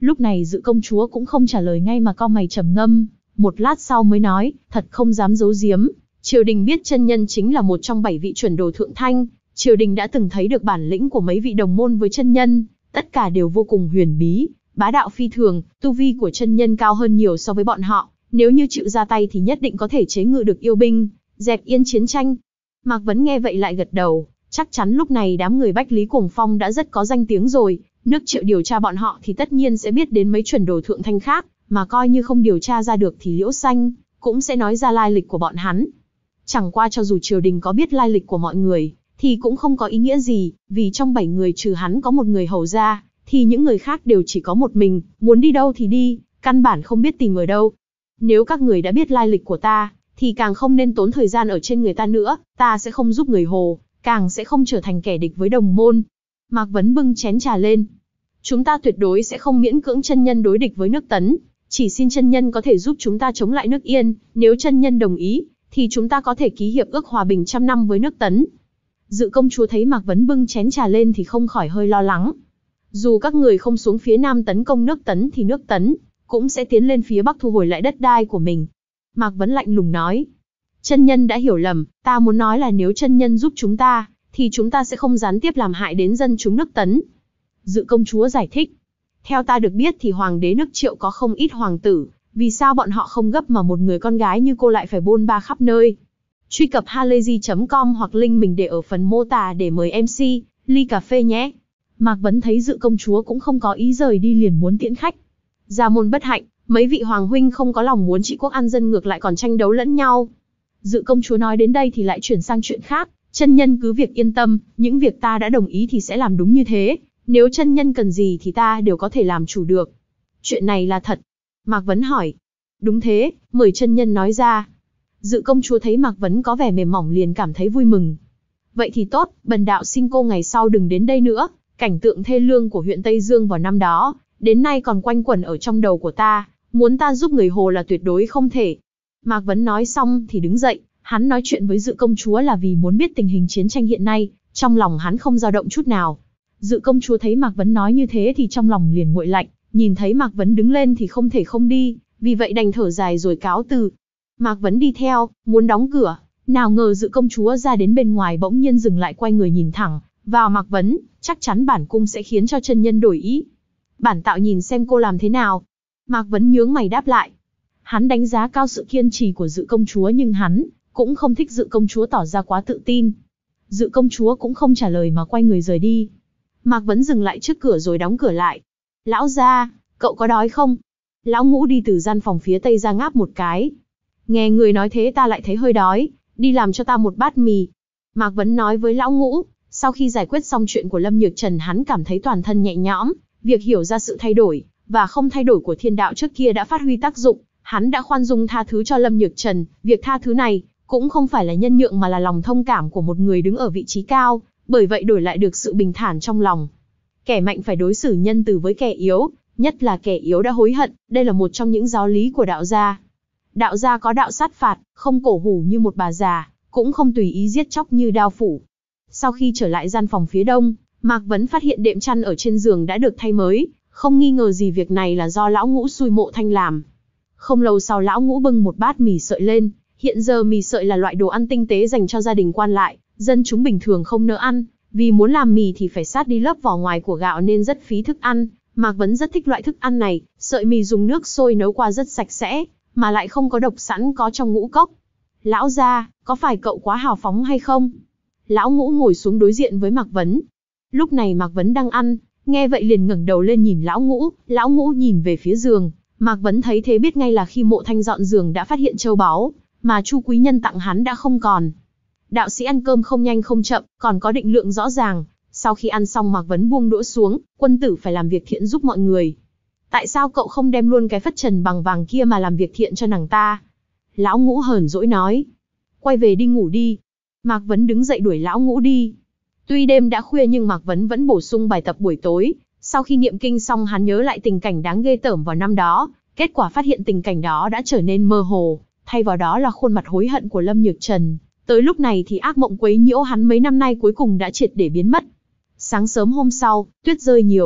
Lúc này Dự công chúa cũng không trả lời ngay mà cau mày trầm ngâm, một lát sau mới nói, thật không dám giấu giếm, triều đình biết chân nhân chính là một trong bảy vị chuẩn đồ thượng thanh, triều đình đã từng thấy được bản lĩnh của mấy vị đồng môn với chân nhân, tất cả đều vô cùng huyền bí, bá đạo phi thường, tu vi của chân nhân cao hơn nhiều so với bọn họ, nếu như chịu ra tay thì nhất định có thể chế ngự được yêu binh, dẹp yên chiến tranh. Mạc Vấn nghe vậy lại gật đầu, chắc chắn lúc này đám người Bách Lý Cuồng Phong đã rất có danh tiếng rồi, nước Triệu điều tra bọn họ thì tất nhiên sẽ biết đến mấy chuẩn đồ thượng thanh khác, mà coi như không điều tra ra được thì Liễu Xanh cũng sẽ nói ra lai lịch của bọn hắn. Chẳng qua cho dù triều đình có biết lai lịch của mọi người, thì cũng không có ý nghĩa gì, vì trong bảy người trừ hắn có một người hầu gia, thì những người khác đều chỉ có một mình, muốn đi đâu thì đi, căn bản không biết tìm ở đâu. Nếu các người đã biết lai lịch của ta, thì càng không nên tốn thời gian ở trên người ta nữa, ta sẽ không giúp người hồ, càng sẽ không trở thành kẻ địch với đồng môn. Mạc Vấn bưng chén trà lên. Chúng ta tuyệt đối sẽ không miễn cưỡng chân nhân đối địch với nước Tấn, chỉ xin chân nhân có thể giúp chúng ta chống lại nước Yên, nếu chân nhân đồng ý, thì chúng ta có thể ký hiệp ước hòa bình trăm năm với nước Tấn. Dự công chúa thấy Mạc Vấn bưng chén trà lên thì không khỏi hơi lo lắng. Dù các người không xuống phía Nam tấn công nước Tấn thì nước Tấn cũng sẽ tiến lên phía Bắc thu hồi lại đất đai của mình. Mạc Vấn lạnh lùng nói. Chân nhân đã hiểu lầm, ta muốn nói là nếu chân nhân giúp chúng ta, thì chúng ta sẽ không gián tiếp làm hại đến dân chúng nước Tấn. Dự công chúa giải thích. Theo ta được biết thì hoàng đế nước Triệu có không ít hoàng tử, vì sao bọn họ không gấp mà một người con gái như cô lại phải bôn ba khắp nơi. Truy cập halayzi chấm com hoặc link mình để ở phần mô tả để mời em xê, ly cà phê nhé. Mạc Vấn thấy Dự công chúa cũng không có ý rời đi liền muốn tiễn khách. Gia môn bất hạnh, mấy vị hoàng huynh không có lòng muốn trị quốc an dân ngược lại còn tranh đấu lẫn nhau. Dự công chúa nói đến đây thì lại chuyển sang chuyện khác. Chân nhân cứ việc yên tâm, những việc ta đã đồng ý thì sẽ làm đúng như thế. Nếu chân nhân cần gì thì ta đều có thể làm chủ được. Chuyện này là thật. Mạc Vấn hỏi. Đúng thế, mời chân nhân nói ra. Dự công chúa thấy Mạc Vấn có vẻ mềm mỏng liền cảm thấy vui mừng. Vậy thì tốt, bần đạo xin cô ngày sau đừng đến đây nữa. Cảnh tượng thê lương của huyện Tây Dương vào năm đó, đến nay còn quanh quẩn ở trong đầu của ta. Muốn ta giúp người hồ là tuyệt đối không thể. Mạc Vấn nói xong thì đứng dậy. Hắn nói chuyện với Dự công chúa là vì muốn biết tình hình chiến tranh hiện nay, trong lòng hắn không dao động chút nào. Dự công chúa thấy Mạc Vấn nói như thế thì trong lòng liền nguội lạnh, nhìn thấy Mạc Vấn đứng lên thì không thể không đi, vì vậy đành thở dài rồi cáo từ. Mạc Vấn đi theo, muốn đóng cửa, nào ngờ Dự công chúa ra đến bên ngoài bỗng nhiên dừng lại quay người nhìn thẳng vào Mạc Vấn, chắc chắn bản cung sẽ khiến cho chân nhân đổi ý. Bản tạo nhìn xem cô làm thế nào. Mạc Vấn nhướng mày đáp lại. Hắn đánh giá cao sự kiên trì của Dự công chúa nhưng hắn cũng không thích Dự công chúa tỏ ra quá tự tin. Dự công chúa cũng không trả lời mà quay người rời đi. Mạc Vấn dừng lại trước cửa rồi đóng cửa lại. Lão gia, cậu có đói không? Lão Ngũ đi từ gian phòng phía tây ra ngáp một cái. Nghe người nói thế ta lại thấy hơi đói, đi làm cho ta một bát mì. Mạc Vấn nói với Lão Ngũ, sau khi giải quyết xong chuyện của Lâm Nhược Trần hắn cảm thấy toàn thân nhẹ nhõm, việc hiểu ra sự thay đổi, và không thay đổi của thiên đạo trước kia đã phát huy tác dụng, hắn đã khoan dung tha thứ cho Lâm Nhược Trần, việc tha thứ này cũng không phải là nhân nhượng mà là lòng thông cảm của một người đứng ở vị trí cao, bởi vậy đổi lại được sự bình thản trong lòng. Kẻ mạnh phải đối xử nhân từ với kẻ yếu, nhất là kẻ yếu đã hối hận, đây là một trong những giáo lý của đạo gia. Đạo gia có đạo sát phạt, không cổ hủ như một bà già, cũng không tùy ý giết chóc như đao phủ. Sau khi trở lại gian phòng phía đông, Mạc Vấn phát hiện đệm chăn ở trên giường đã được thay mới, không nghi ngờ gì việc này là do Lão Ngũ xui Mộ Thanh làm. Không lâu sau Lão Ngũ bưng một bát mì sợi lên, hiện giờ mì sợi là loại đồ ăn tinh tế dành cho gia đình quan lại, dân chúng bình thường không nỡ ăn, vì muốn làm mì thì phải sát đi lớp vỏ ngoài của gạo nên rất phí thức ăn. Mạc Vấn rất thích loại thức ăn này, sợi mì dùng nước sôi nấu qua rất sạch sẽ, mà lại không có độc sẵn có trong ngũ cốc. Lão gia, có phải cậu quá hào phóng hay không? Lão Ngũ ngồi xuống đối diện với Mạc Vấn. Lúc này Mạc Vấn đang ăn, nghe vậy liền ngẩng đầu lên nhìn Lão Ngũ, Lão Ngũ nhìn về phía giường, Mạc Vấn thấy thế biết ngay là khi Mộ Thanh dọn giường đã phát hiện châu báu, mà Chu quý nhân tặng hắn đã không còn. Đạo sĩ ăn cơm không nhanh không chậm, còn có định lượng rõ ràng. Sau khi ăn xong Mạc Vấn buông đũa xuống, quân tử phải làm việc thiện giúp mọi người. Tại sao cậu không đem luôn cái phất trần bằng vàng kia mà làm việc thiện cho nàng ta? Lão Ngũ hờn dỗi nói. Quay về đi ngủ đi. Mạc Vấn đứng dậy đuổi Lão Ngũ đi. Tuy đêm đã khuya nhưng Mạc Vấn vẫn bổ sung bài tập buổi tối. Sau khi niệm kinh xong hắn nhớ lại tình cảnh đáng ghê tởm vào năm đó. Kết quả phát hiện tình cảnh đó đã trở nên mơ hồ. Thay vào đó là khuôn mặt hối hận của Lâm Nhược Trần. Tới lúc này thì ác mộng quấy nhiễu hắn mấy năm nay cuối cùng đã triệt để biến mất. Sáng sớm hôm sau, tuyết rơi nhiều.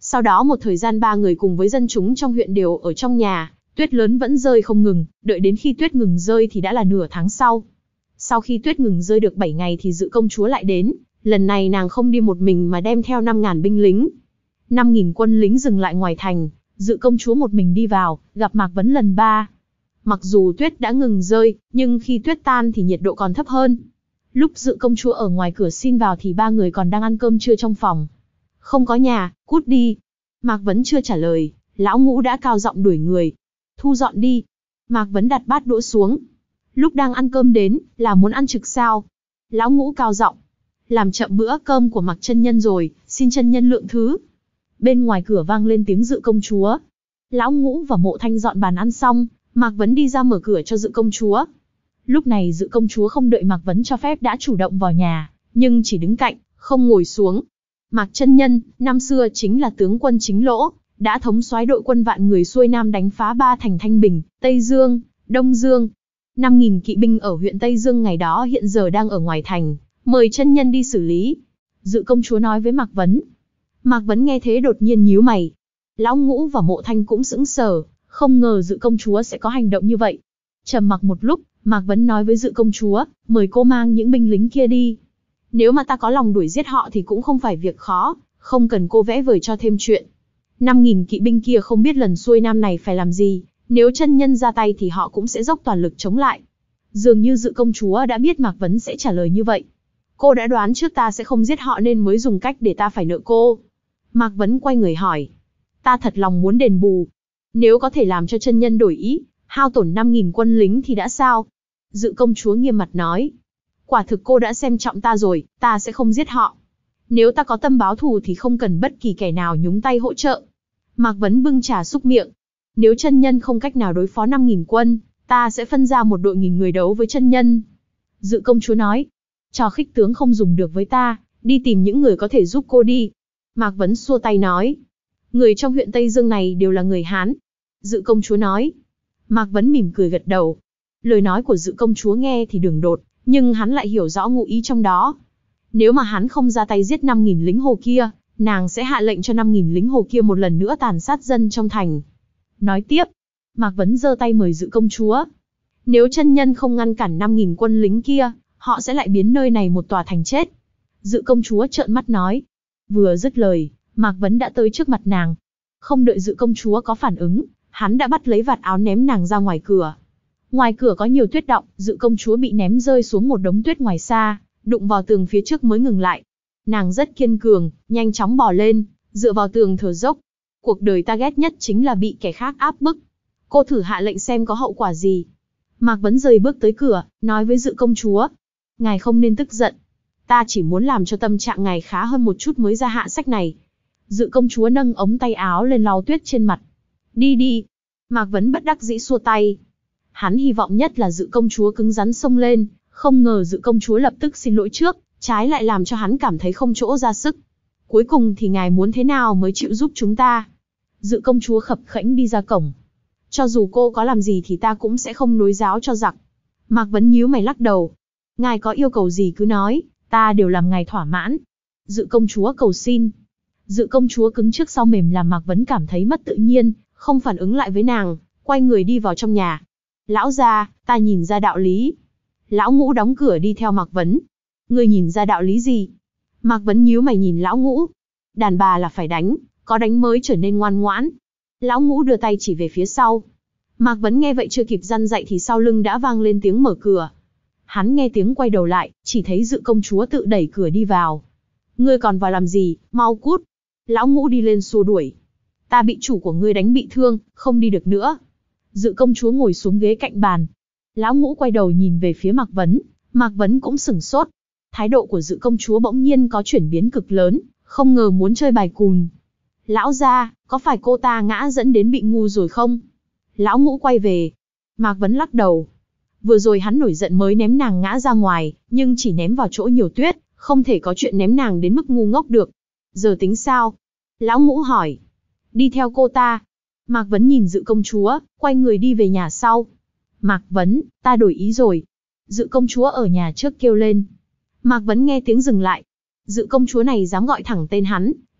Sau đó một thời gian ba người cùng với dân chúng trong huyện đều ở trong nhà, tuyết lớn vẫn rơi không ngừng, đợi đến khi tuyết ngừng rơi thì đã là nửa tháng sau. Sau khi tuyết ngừng rơi được bảy ngày thì Dự công chúa lại đến, lần này nàng không đi một mình mà đem theo năm ngàn binh lính. năm nghìn quân lính dừng lại ngoài thành, Dự công chúa một mình đi vào, gặp Mạc Vấn lần ba. Mặc dù tuyết đã ngừng rơi, nhưng khi tuyết tan thì nhiệt độ còn thấp hơn. Lúc Dự công chúa ở ngoài cửa xin vào thì ba người còn đang ăn cơm trưa trong phòng. Không có nhà, cút đi. Mạc Vấn chưa trả lời, lão Ngũ đã cao giọng đuổi người. Thu dọn đi. Mạc Vấn đặt bát đũa xuống. Lúc đang ăn cơm đến, là muốn ăn trực sao? Lão Ngũ cao giọng. Làm chậm bữa cơm của Mạc chân nhân rồi, xin chân nhân lượng thứ. Bên ngoài cửa vang lên tiếng Dự công chúa. Lão Ngũ và Mộ Thanh dọn bàn ăn xong, Mạc Vấn đi ra mở cửa cho Dự công chúa. Lúc này Dự công chúa không đợi Mạc Vấn cho phép đã chủ động vào nhà, nhưng chỉ đứng cạnh, không ngồi xuống. Mạc chân nhân, năm xưa chính là tướng quân Chính Lỗ, đã thống soái đội quân vạn người xuôi nam đánh phá ba thành Thanh Bình, Tây Dương, Đông Dương. năm nghìn kỵ binh ở huyện Tây Dương ngày đó hiện giờ đang ở ngoài thành, mời chân nhân đi xử lý. Dự công chúa nói với Mạc Vấn. Mạc Vấn nghe thế đột nhiên nhíu mày. Lão Ngũ và Mộ Thanh cũng sững sờ, không ngờ Dự công chúa sẽ có hành động như vậy. Trầm mặc một lúc, Mạc Vấn nói với Dự công chúa, mời cô mang những binh lính kia đi. Nếu mà ta có lòng đuổi giết họ thì cũng không phải việc khó, không cần cô vẽ vời cho thêm chuyện. năm nghìn kỵ binh kia không biết lần xuôi nam này phải làm gì, nếu chân nhân ra tay thì họ cũng sẽ dốc toàn lực chống lại. Dường như Dự công chúa đã biết Mạc Vấn sẽ trả lời như vậy. Cô đã đoán trước ta sẽ không giết họ nên mới dùng cách để ta phải nợ cô. Mạc Vấn quay người hỏi. Ta thật lòng muốn đền bù. Nếu có thể làm cho chân nhân đổi ý, hao tổn năm nghìn quân lính thì đã sao? Dự công chúa nghiêm mặt nói. Quả thực cô đã xem trọng ta rồi, ta sẽ không giết họ. Nếu ta có tâm báo thù thì không cần bất kỳ kẻ nào nhúng tay hỗ trợ. Mạc Vấn bưng trà xúc miệng. Nếu chân nhân không cách nào đối phó năm nghìn quân, ta sẽ phân ra một đội nghìn người đấu với chân nhân. Dự công chúa nói. Trò khích tướng không dùng được với ta, đi tìm những người có thể giúp cô đi. Mạc Vấn xua tay nói. Người trong huyện Tây Dương này đều là người Hán. Dự công chúa nói. Mạc Vấn mỉm cười gật đầu. Lời nói của Dự công chúa nghe thì đường đột, nhưng hắn lại hiểu rõ ngụ ý trong đó. Nếu mà hắn không ra tay giết năm nghìn lính Hồ kia, nàng sẽ hạ lệnh cho năm nghìn lính Hồ kia một lần nữa tàn sát dân trong thành. Nói tiếp, Mạc Vấn giơ tay mời Dự công chúa. Nếu chân nhân không ngăn cản năm nghìn quân lính kia, họ sẽ lại biến nơi này một tòa thành chết. Dự công chúa trợn mắt nói. Vừa dứt lời, Mạc Vấn đã tới trước mặt nàng. Không đợi Dự công chúa có phản ứng, hắn đã bắt lấy vạt áo ném nàng ra ngoài cửa. Ngoài cửa có nhiều tuyết đọng, Dự công chúa bị ném rơi xuống một đống tuyết ngoài xa, đụng vào tường phía trước mới ngừng lại. Nàng rất kiên cường, nhanh chóng bò lên, dựa vào tường thở dốc. Cuộc đời ta ghét nhất chính là bị kẻ khác áp bức. Cô thử hạ lệnh xem có hậu quả gì. Mạc Vấn rời bước tới cửa, nói với Dự công chúa. Ngài không nên tức giận. Ta chỉ muốn làm cho tâm trạng ngài khá hơn một chút mới ra hạ sách này. Dự công chúa nâng ống tay áo lên lau tuyết trên mặt. Đi đi. Mạc Vấn bất đắc dĩ xua tay. Hắn hy vọng nhất là Dự công chúa cứng rắn xông lên, không ngờ Dự công chúa lập tức xin lỗi trước, trái lại làm cho hắn cảm thấy không chỗ ra sức. Cuối cùng thì ngài muốn thế nào mới chịu giúp chúng ta? Dự công chúa khập khẽnh đi ra cổng. Cho dù cô có làm gì thì ta cũng sẽ không nối giáo cho giặc. Mạc Vấn nhíu mày lắc đầu. Ngài có yêu cầu gì cứ nói, ta đều làm ngài thỏa mãn. Dự công chúa cầu xin. Dự công chúa cứng trước sau mềm làm Mạc Vấn cảm thấy mất tự nhiên, không phản ứng lại với nàng, quay người đi vào trong nhà. Lão gia, ta nhìn ra đạo lý. Lão Ngũ đóng cửa đi theo Mạc Vấn. Ngươi nhìn ra đạo lý gì? Mạc Vấn nhíu mày nhìn Lão Ngũ. Đàn bà là phải đánh, có đánh mới trở nên ngoan ngoãn. Lão Ngũ đưa tay chỉ về phía sau. Mạc Vấn nghe vậy chưa kịp răn dạy thì sau lưng đã vang lên tiếng mở cửa. Hắn nghe tiếng quay đầu lại, chỉ thấy Dự công chúa tự đẩy cửa đi vào. Ngươi còn vào làm gì, mau cút. Lão Ngũ đi lên xua đuổi. Ta bị chủ của ngươi đánh bị thương, không đi được nữa. Dự công chúa ngồi xuống ghế cạnh bàn. Lão Ngũ quay đầu nhìn về phía Mạc Vấn, Mạc Vấn cũng sửng sốt. Thái độ của Dự công chúa bỗng nhiên có chuyển biến cực lớn, không ngờ muốn chơi bài cùn. Lão gia, có phải cô ta ngã dẫn đến bị ngu rồi không? Lão Ngũ quay về. Mạc Vấn lắc đầu. Vừa rồi hắn nổi giận mới ném nàng ngã ra ngoài, nhưng chỉ ném vào chỗ nhiều tuyết, không thể có chuyện ném nàng đến mức ngu ngốc được. Giờ tính sao? Lão Ngũ hỏi. Đi theo cô ta. Mạc Vấn nhìn Dự công chúa, quay người đi về nhà sau. Mạc Vấn, ta đổi ý rồi. Dự công chúa ở nhà trước kêu lên. Mạc Vấn nghe tiếng dừng lại. Dự công chúa này dám gọi thẳng tên hắn,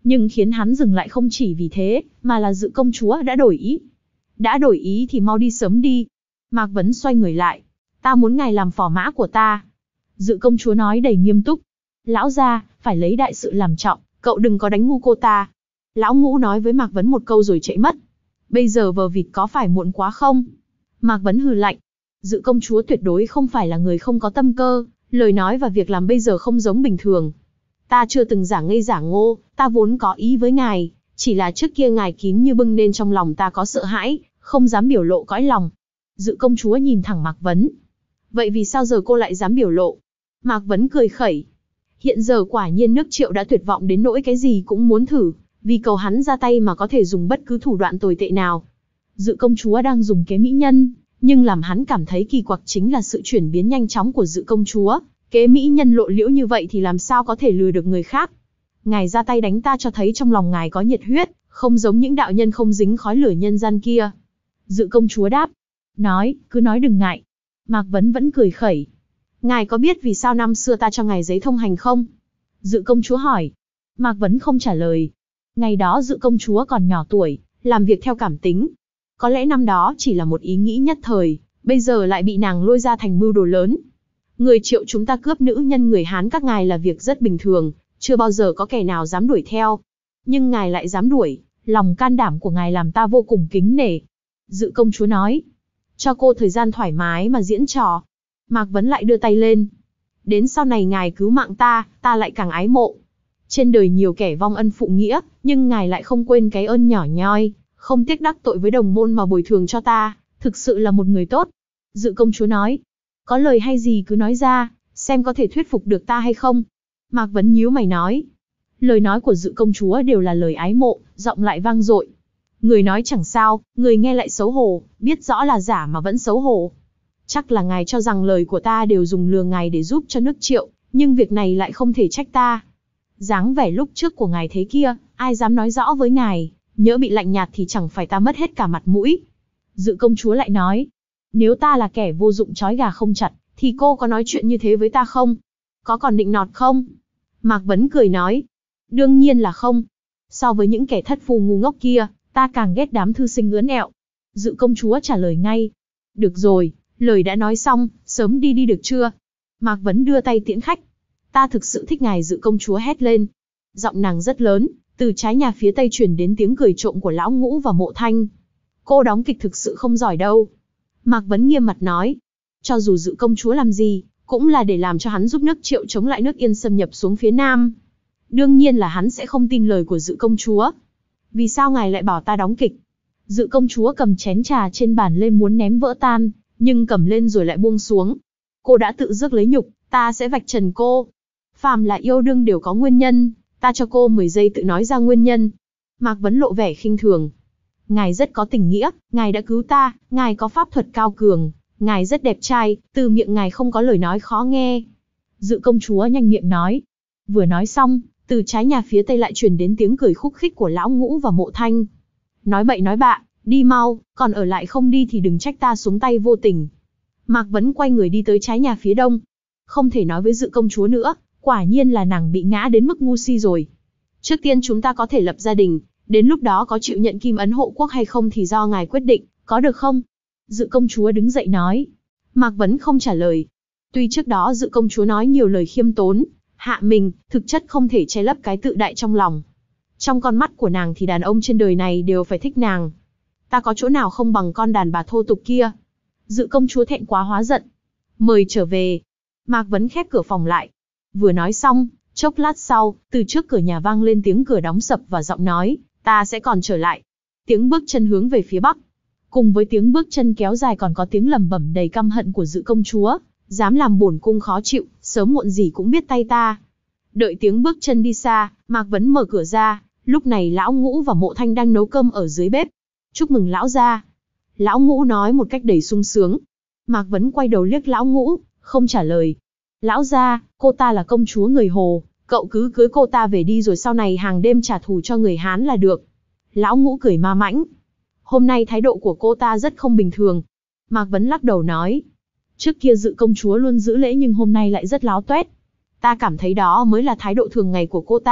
Nhưng khiến hắn dừng lại không chỉ vì thế, mà là Dự công chúa đã đổi ý. Đã đổi ý thì mau đi sớm đi. Mạc Vấn xoay người lại. Ta muốn ngài làm phò mã của ta. Dự công chúa nói đầy nghiêm túc. Lão gia, phải lấy đại sự làm trọng, cậu đừng có đánh ngu cô ta. Lão Ngũ nói với Mạc Vấn một câu rồi chạy mất. Bây giờ vờ vịt có phải muộn quá không? Mạc Vấn hừ lạnh. Dự công chúa tuyệt đối không phải là người không có tâm cơ, lời nói và việc làm bây giờ không giống bình thường. Ta chưa từng giả ngây giả ngô, ta vốn có ý với ngài, chỉ là trước kia ngài kín như bưng nên trong lòng ta có sợ hãi, không dám biểu lộ cõi lòng. Dự công chúa nhìn thẳng Mạc Vấn. Vậy vì sao giờ cô lại dám biểu lộ? Mạc Vấn cười khẩy. Hiện giờ quả nhiên nước Triệu đã tuyệt vọng đến nỗi cái gì cũng muốn thử, vì cầu hắn ra tay mà có thể dùng bất cứ thủ đoạn tồi tệ nào. Dự công chúa đang dùng kế mỹ nhân, nhưng làm hắn cảm thấy kỳ quặc chính là sự chuyển biến nhanh chóng của Dự công chúa. Kế mỹ nhân lộ liễu như vậy thì làm sao có thể lừa được người khác? Ngài ra tay đánh ta cho thấy trong lòng ngài có nhiệt huyết, không giống những đạo nhân không dính khói lửa nhân gian kia. Dự công chúa đáp. Nói, cứ nói đừng ngại. Mạc Vấn vẫn cười khẩy. Ngài có biết vì sao năm xưa ta cho ngài giấy thông hành không? Dự công chúa hỏi. Mạc Vấn không trả lời. Ngày đó Dự công chúa còn nhỏ tuổi, làm việc theo cảm tính. Có lẽ năm đó chỉ là một ý nghĩ nhất thời, bây giờ lại bị nàng lôi ra thành mưu đồ lớn. Người Triệu chúng ta cướp nữ nhân người Hán các ngài là việc rất bình thường, chưa bao giờ có kẻ nào dám đuổi theo. Nhưng ngài lại dám đuổi, lòng can đảm của ngài làm ta vô cùng kính nể. Dự công chúa nói. Cho cô thời gian thoải mái mà diễn trò. Mạc Vấn lại đưa tay lên. Đến sau này ngài cứu mạng ta, ta lại càng ái mộ. Trên đời nhiều kẻ vong ân phụ nghĩa, nhưng ngài lại không quên cái ơn nhỏ nhoi, không tiếc đắc tội với đồng môn mà bồi thường cho ta, thực sự là một người tốt. Dự công chúa nói. Có lời hay gì cứ nói ra, xem có thể thuyết phục được ta hay không. Mạc Vấn nhíu mày nói. Lời nói của Dự công chúa đều là lời ái mộ, giọng lại vang dội. Người nói chẳng sao, người nghe lại xấu hổ, biết rõ là giả mà vẫn xấu hổ. Chắc là ngài cho rằng lời của ta đều dùng lừa ngài để giúp cho nước Triệu, nhưng việc này lại không thể trách ta. Dáng vẻ lúc trước của ngài thế kia, ai dám nói rõ với ngài, nhỡ bị lạnh nhạt thì chẳng phải ta mất hết cả mặt mũi. Dự công chúa lại nói. Nếu ta là kẻ vô dụng trói gà không chặt, thì cô có nói chuyện như thế với ta không? Có còn định nọt không? Mạc Vấn cười nói. Đương nhiên là không. So với những kẻ thất phu ngu ngốc kia, ta càng ghét đám thư sinh ướn ẹo. Dự công chúa trả lời ngay. Được rồi, lời đã nói xong, sớm đi đi được chưa? Mạc Vấn đưa tay tiễn khách. Ta thực sự thích ngài. Dự công chúa hét lên. Giọng nàng rất lớn, từ trái nhà phía tây truyền đến tiếng cười trộm của Lão Ngũ và Mộ Thanh. Cô đóng kịch thực sự không giỏi đâu. Mạc Vấn nghiêm mặt nói. Cho dù Dự công chúa làm gì, cũng là để làm cho hắn giúp nước Triệu chống lại nước Yên xâm nhập xuống phía Nam. Đương nhiên là hắn sẽ không tin lời của Dự công chúa. Vì sao ngài lại bảo ta đóng kịch? Dự công chúa cầm chén trà trên bàn lên muốn ném vỡ tan, nhưng cầm lên rồi lại buông xuống. Cô đã tự rước lấy nhục, ta sẽ vạch trần cô. Phàm là yêu đương đều có nguyên nhân, ta cho cô mười giây tự nói ra nguyên nhân. Mạc Vấn lộ vẻ khinh thường. Ngài rất có tình nghĩa, ngài đã cứu ta, ngài có pháp thuật cao cường, ngài rất đẹp trai, từ miệng ngài không có lời nói khó nghe. Dự công chúa nhanh miệng nói. Vừa nói xong, từ trái nhà phía tây lại truyền đến tiếng cười khúc khích của Lão Ngũ và Mộ Thanh. Nói bậy nói bạ, đi mau, còn ở lại không đi thì đừng trách ta xuống tay vô tình. Mạc Vấn quay người đi tới trái nhà phía đông. Không thể nói với Dự công chúa nữa, quả nhiên là nàng bị ngã đến mức ngu si rồi. Trước tiên chúng ta có thể lập gia đình, đến lúc đó có chịu nhận kim ấn hộ quốc hay không thì do ngài quyết định, có được không? Dự công chúa đứng dậy nói. Mạc Vấn không trả lời. Tuy trước đó Dự công chúa nói nhiều lời khiêm tốn, hạ mình, thực chất không thể che lấp cái tự đại trong lòng. Trong con mắt của nàng thì đàn ông trên đời này đều phải thích nàng. Ta có chỗ nào không bằng con đàn bà thô tục kia? Dự công chúa thẹn quá hóa giận. Mời trở về. Mạc Vấn khép cửa phòng lại. Vừa nói xong, chốc lát sau, từ trước cửa nhà vang lên tiếng cửa đóng sập và giọng nói, ta sẽ còn trở lại. Tiếng bước chân hướng về phía bắc. Cùng với tiếng bước chân kéo dài còn có tiếng lẩm bẩm đầy căm hận của Dự công chúa. Dám làm bổn cung khó chịu, sớm muộn gì cũng biết tay ta. Đợi tiếng bước chân đi xa, Mạc Vấn mở cửa ra. Lúc này Lão Ngũ và Mộ Thanh đang nấu cơm ở dưới bếp. Chúc mừng lão gia. Lão Ngũ nói một cách đầy sung sướng. Mạc Vấn quay đầu liếc Lão Ngũ, không trả lời. Lão gia, cô ta là công chúa người Hồ, cậu cứ cưới cô ta về đi rồi sau này hàng đêm trả thù cho người Hán là được. Lão Ngũ cười ma mãnh. Hôm nay thái độ của cô ta rất không bình thường. Mạc Vấn lắc đầu nói. Trước kia Dự công chúa luôn giữ lễ nhưng hôm nay lại rất láo tuét. Ta cảm thấy đó mới là thái độ thường ngày của cô ta,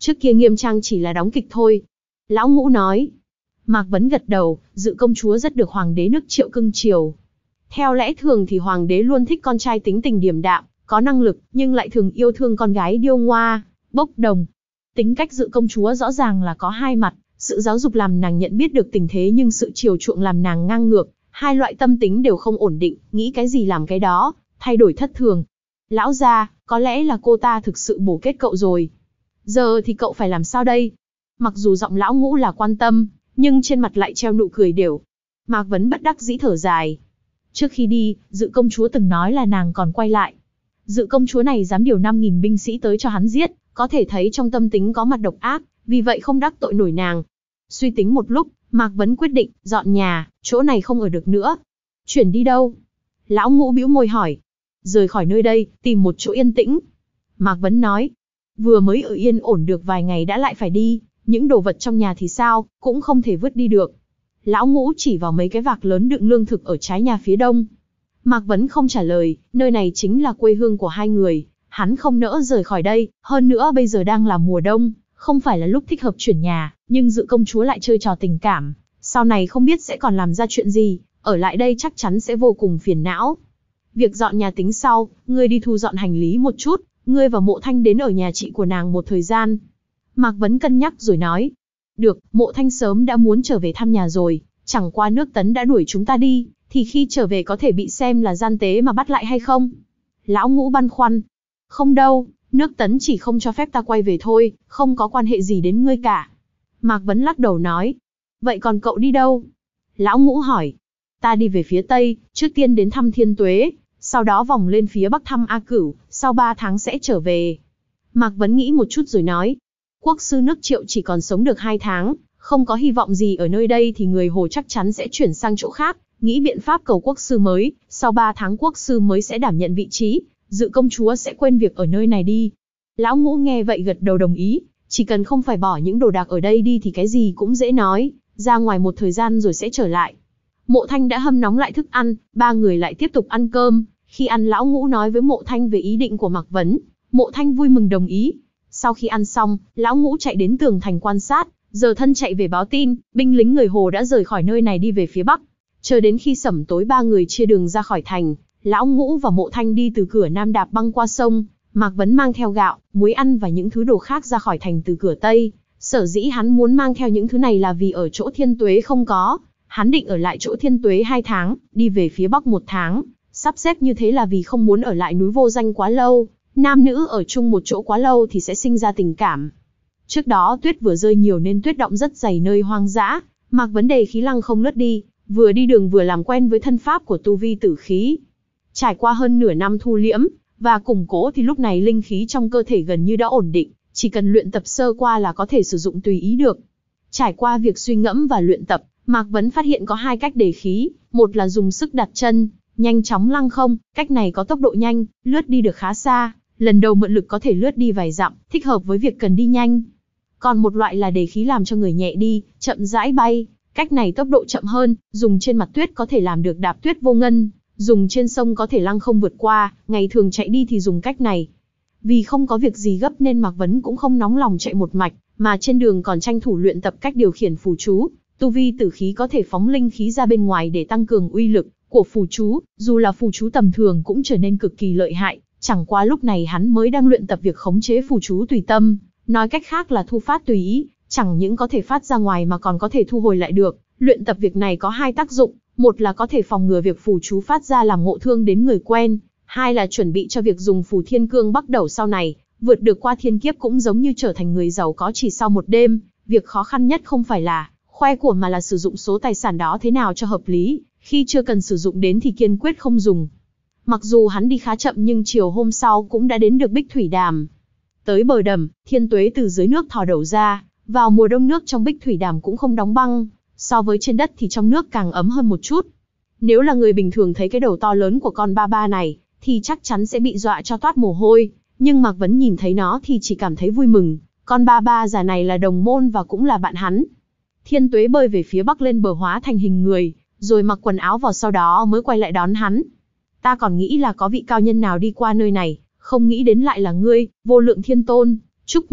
Trước kia Nghiêm Trang chỉ là đóng kịch thôi. Lão Ngũ nói. Mạc Vấn gật đầu, Dự công chúa rất được hoàng đế nước Triệu cưng chiều. Theo lẽ thường thì hoàng đế luôn thích con trai tính tình điềm đạm, có năng lực, nhưng lại thường yêu thương con gái điêu ngoa, bốc đồng. Tính cách Dự công chúa rõ ràng là có hai mặt, sự giáo dục làm nàng nhận biết được tình thế nhưng sự chiều chuộng làm nàng ngang ngược, hai loại tâm tính đều không ổn định, nghĩ cái gì làm cái đó, thay đổi thất thường. Lão gia, có lẽ là cô ta thực sự bổ kết cậu rồi. Giờ thì cậu phải làm sao đây? Mặc dù giọng Lão Ngũ là quan tâm, nhưng trên mặt lại treo nụ cười đều. Mạc Vấn bất đắc dĩ thở dài. Trước khi đi, Dự công chúa từng nói là nàng còn quay lại. Dự công chúa này dám điều năm nghìn binh sĩ tới cho hắn giết, có thể thấy trong tâm tính có mặt độc ác, vì vậy không đắc tội nổi nàng. Suy tính một lúc, Mạc Vấn quyết định, dọn nhà, chỗ này không ở được nữa. Chuyển đi đâu? Lão Ngũ bĩu môi hỏi. Rời khỏi nơi đây, tìm một chỗ yên tĩnh. Mạc Vấn nói. Vừa mới ở yên ổn được vài ngày đã lại phải đi, những đồ vật trong nhà thì sao, cũng không thể vứt đi được. Lão Ngũ chỉ vào mấy cái vạc lớn đựng lương thực ở trái nhà phía đông. Mạc Vấn không trả lời, nơi này chính là quê hương của hai người, hắn không nỡ rời khỏi đây, hơn nữa bây giờ đang là mùa đông, không phải là lúc thích hợp chuyển nhà, nhưng Dự công chúa lại chơi trò tình cảm, sau này không biết sẽ còn làm ra chuyện gì, ở lại đây chắc chắn sẽ vô cùng phiền não. Việc dọn nhà tính sau, ngươi đi thu dọn hành lý một chút, ngươi và Mộ Thanh đến ở nhà chị của nàng một thời gian. Mạc Vấn cân nhắc rồi nói. Được, Mộ Thanh sớm đã muốn trở về thăm nhà rồi, chẳng qua nước Tấn đã đuổi chúng ta đi, thì khi trở về có thể bị xem là gian tế mà bắt lại hay không? Lão Ngũ băn khoăn. Không đâu, nước Tấn chỉ không cho phép ta quay về thôi, không có quan hệ gì đến ngươi cả. Mạc Vấn lắc đầu nói. Vậy còn cậu đi đâu? Lão Ngũ hỏi. Ta đi về phía Tây, trước tiên đến thăm Thiên Tuế, sau đó vòng lên phía Bắc thăm A Cửu, sau ba tháng sẽ trở về. Mạc Vấn nghĩ một chút rồi nói. Quốc sư nước Triệu chỉ còn sống được hai tháng, không có hy vọng gì ở nơi đây thì người Hồ chắc chắn sẽ chuyển sang chỗ khác, nghĩ biện pháp cầu quốc sư mới, sau ba tháng quốc sư mới sẽ đảm nhận vị trí, Dự công chúa sẽ quên việc ở nơi này đi. Lão Ngũ nghe vậy gật đầu đồng ý, chỉ cần không phải bỏ những đồ đạc ở đây đi thì cái gì cũng dễ nói, ra ngoài một thời gian rồi sẽ trở lại. Mộ Thanh đã hâm nóng lại thức ăn, ba người lại tiếp tục ăn cơm, khi ăn Lão Ngũ nói với Mộ Thanh về ý định của Mạc Vấn, Mộ Thanh vui mừng đồng ý. Sau khi ăn xong, Lão Ngũ chạy đến tường thành quan sát, giờ thân chạy về báo tin, binh lính người Hồ đã rời khỏi nơi này đi về phía Bắc. Chờ đến khi sẩm tối ba người chia đường ra khỏi thành, Lão Ngũ và Mộ Thanh đi từ cửa Nam đạp băng qua sông, Mạc Vấn mang theo gạo, muối ăn và những thứ đồ khác ra khỏi thành từ cửa Tây. Sở dĩ hắn muốn mang theo những thứ này là vì ở chỗ Thiên Tuế không có, hắn định ở lại chỗ Thiên Tuế hai tháng, đi về phía Bắc một tháng, sắp xếp như thế là vì không muốn ở lại núi Vô Danh quá lâu, nam nữ ở chung một chỗ quá lâu thì sẽ sinh ra tình cảm. Trước đó tuyết vừa rơi nhiều nên tuyết động rất dày nơi hoang dã, Mạc Vấn đề khí lăng không lướt đi, vừa đi đường vừa làm quen với thân pháp của tu vi tử khí. Trải qua hơn nửa năm thu liễm và củng cố thì lúc này linh khí trong cơ thể gần như đã ổn định, chỉ cần luyện tập sơ qua là có thể sử dụng tùy ý được. Trải qua việc suy ngẫm và luyện tập, Mạc Vấn phát hiện có hai cách đề khí, một là dùng sức đặt chân, nhanh chóng lăng không, cách này có tốc độ nhanh, lướt đi được khá xa, lần đầu mượn lực có thể lướt đi vài dặm, thích hợp với việc cần đi nhanh. Còn một loại là đề khí làm cho người nhẹ đi, chậm rãi bay, cách này tốc độ chậm hơn, dùng trên mặt tuyết có thể làm được đạp tuyết vô ngân, dùng trên sông có thể lăng không vượt qua, ngày thường chạy đi thì dùng cách này. Vì không có việc gì gấp nên Mạc Vấn cũng không nóng lòng chạy một mạch, mà trên đường còn tranh thủ luyện tập cách điều khiển phù chú, tu vi tử khí có thể phóng linh khí ra bên ngoài để tăng cường uy lực của phù chú, dù là phù chú tầm thường cũng trở nên cực kỳ lợi hại, chẳng qua lúc này hắn mới đang luyện tập việc khống chế phù chú tùy tâm, nói cách khác là thu phát tùy ý, chẳng những có thể phát ra ngoài mà còn có thể thu hồi lại được. Luyện tập việc này có hai tác dụng, một là có thể phòng ngừa việc phù chú phát ra làm ngộ thương đến người quen, hai là chuẩn bị cho việc dùng phù thiên cương bắt đầu sau này, vượt được qua thiên kiếp cũng giống như trở thành người giàu có chỉ sau một đêm, việc khó khăn nhất không phải là khoe của mà là sử dụng số tài sản đó thế nào cho hợp lý, khi chưa cần sử dụng đến thì kiên quyết không dùng. Mặc dù hắn đi khá chậm nhưng chiều hôm sau cũng đã đến được Bích Thủy Đàm. Tới bờ đầm, Thiên Tuế từ dưới nước thò đầu ra, vào mùa đông nước trong Bích Thủy Đàm cũng không đóng băng, so với trên đất thì trong nước càng ấm hơn một chút. Nếu là người bình thường thấy cái đầu to lớn của con ba ba này, thì chắc chắn sẽ bị dọa cho toát mồ hôi, nhưng Mạc Vấn nhìn thấy nó thì chỉ cảm thấy vui mừng, con ba ba già này là đồng môn và cũng là bạn hắn. Thiên Tuế bơi về phía bắc lên bờ hóa thành hình người, rồi mặc quần áo vào sau đó mới quay lại đón hắn. Ta còn nghĩ là có vị cao nhân nào đi qua nơi này, không nghĩ đến lại là ngươi, Vô Lượng Thiên Tôn, chúc mừng,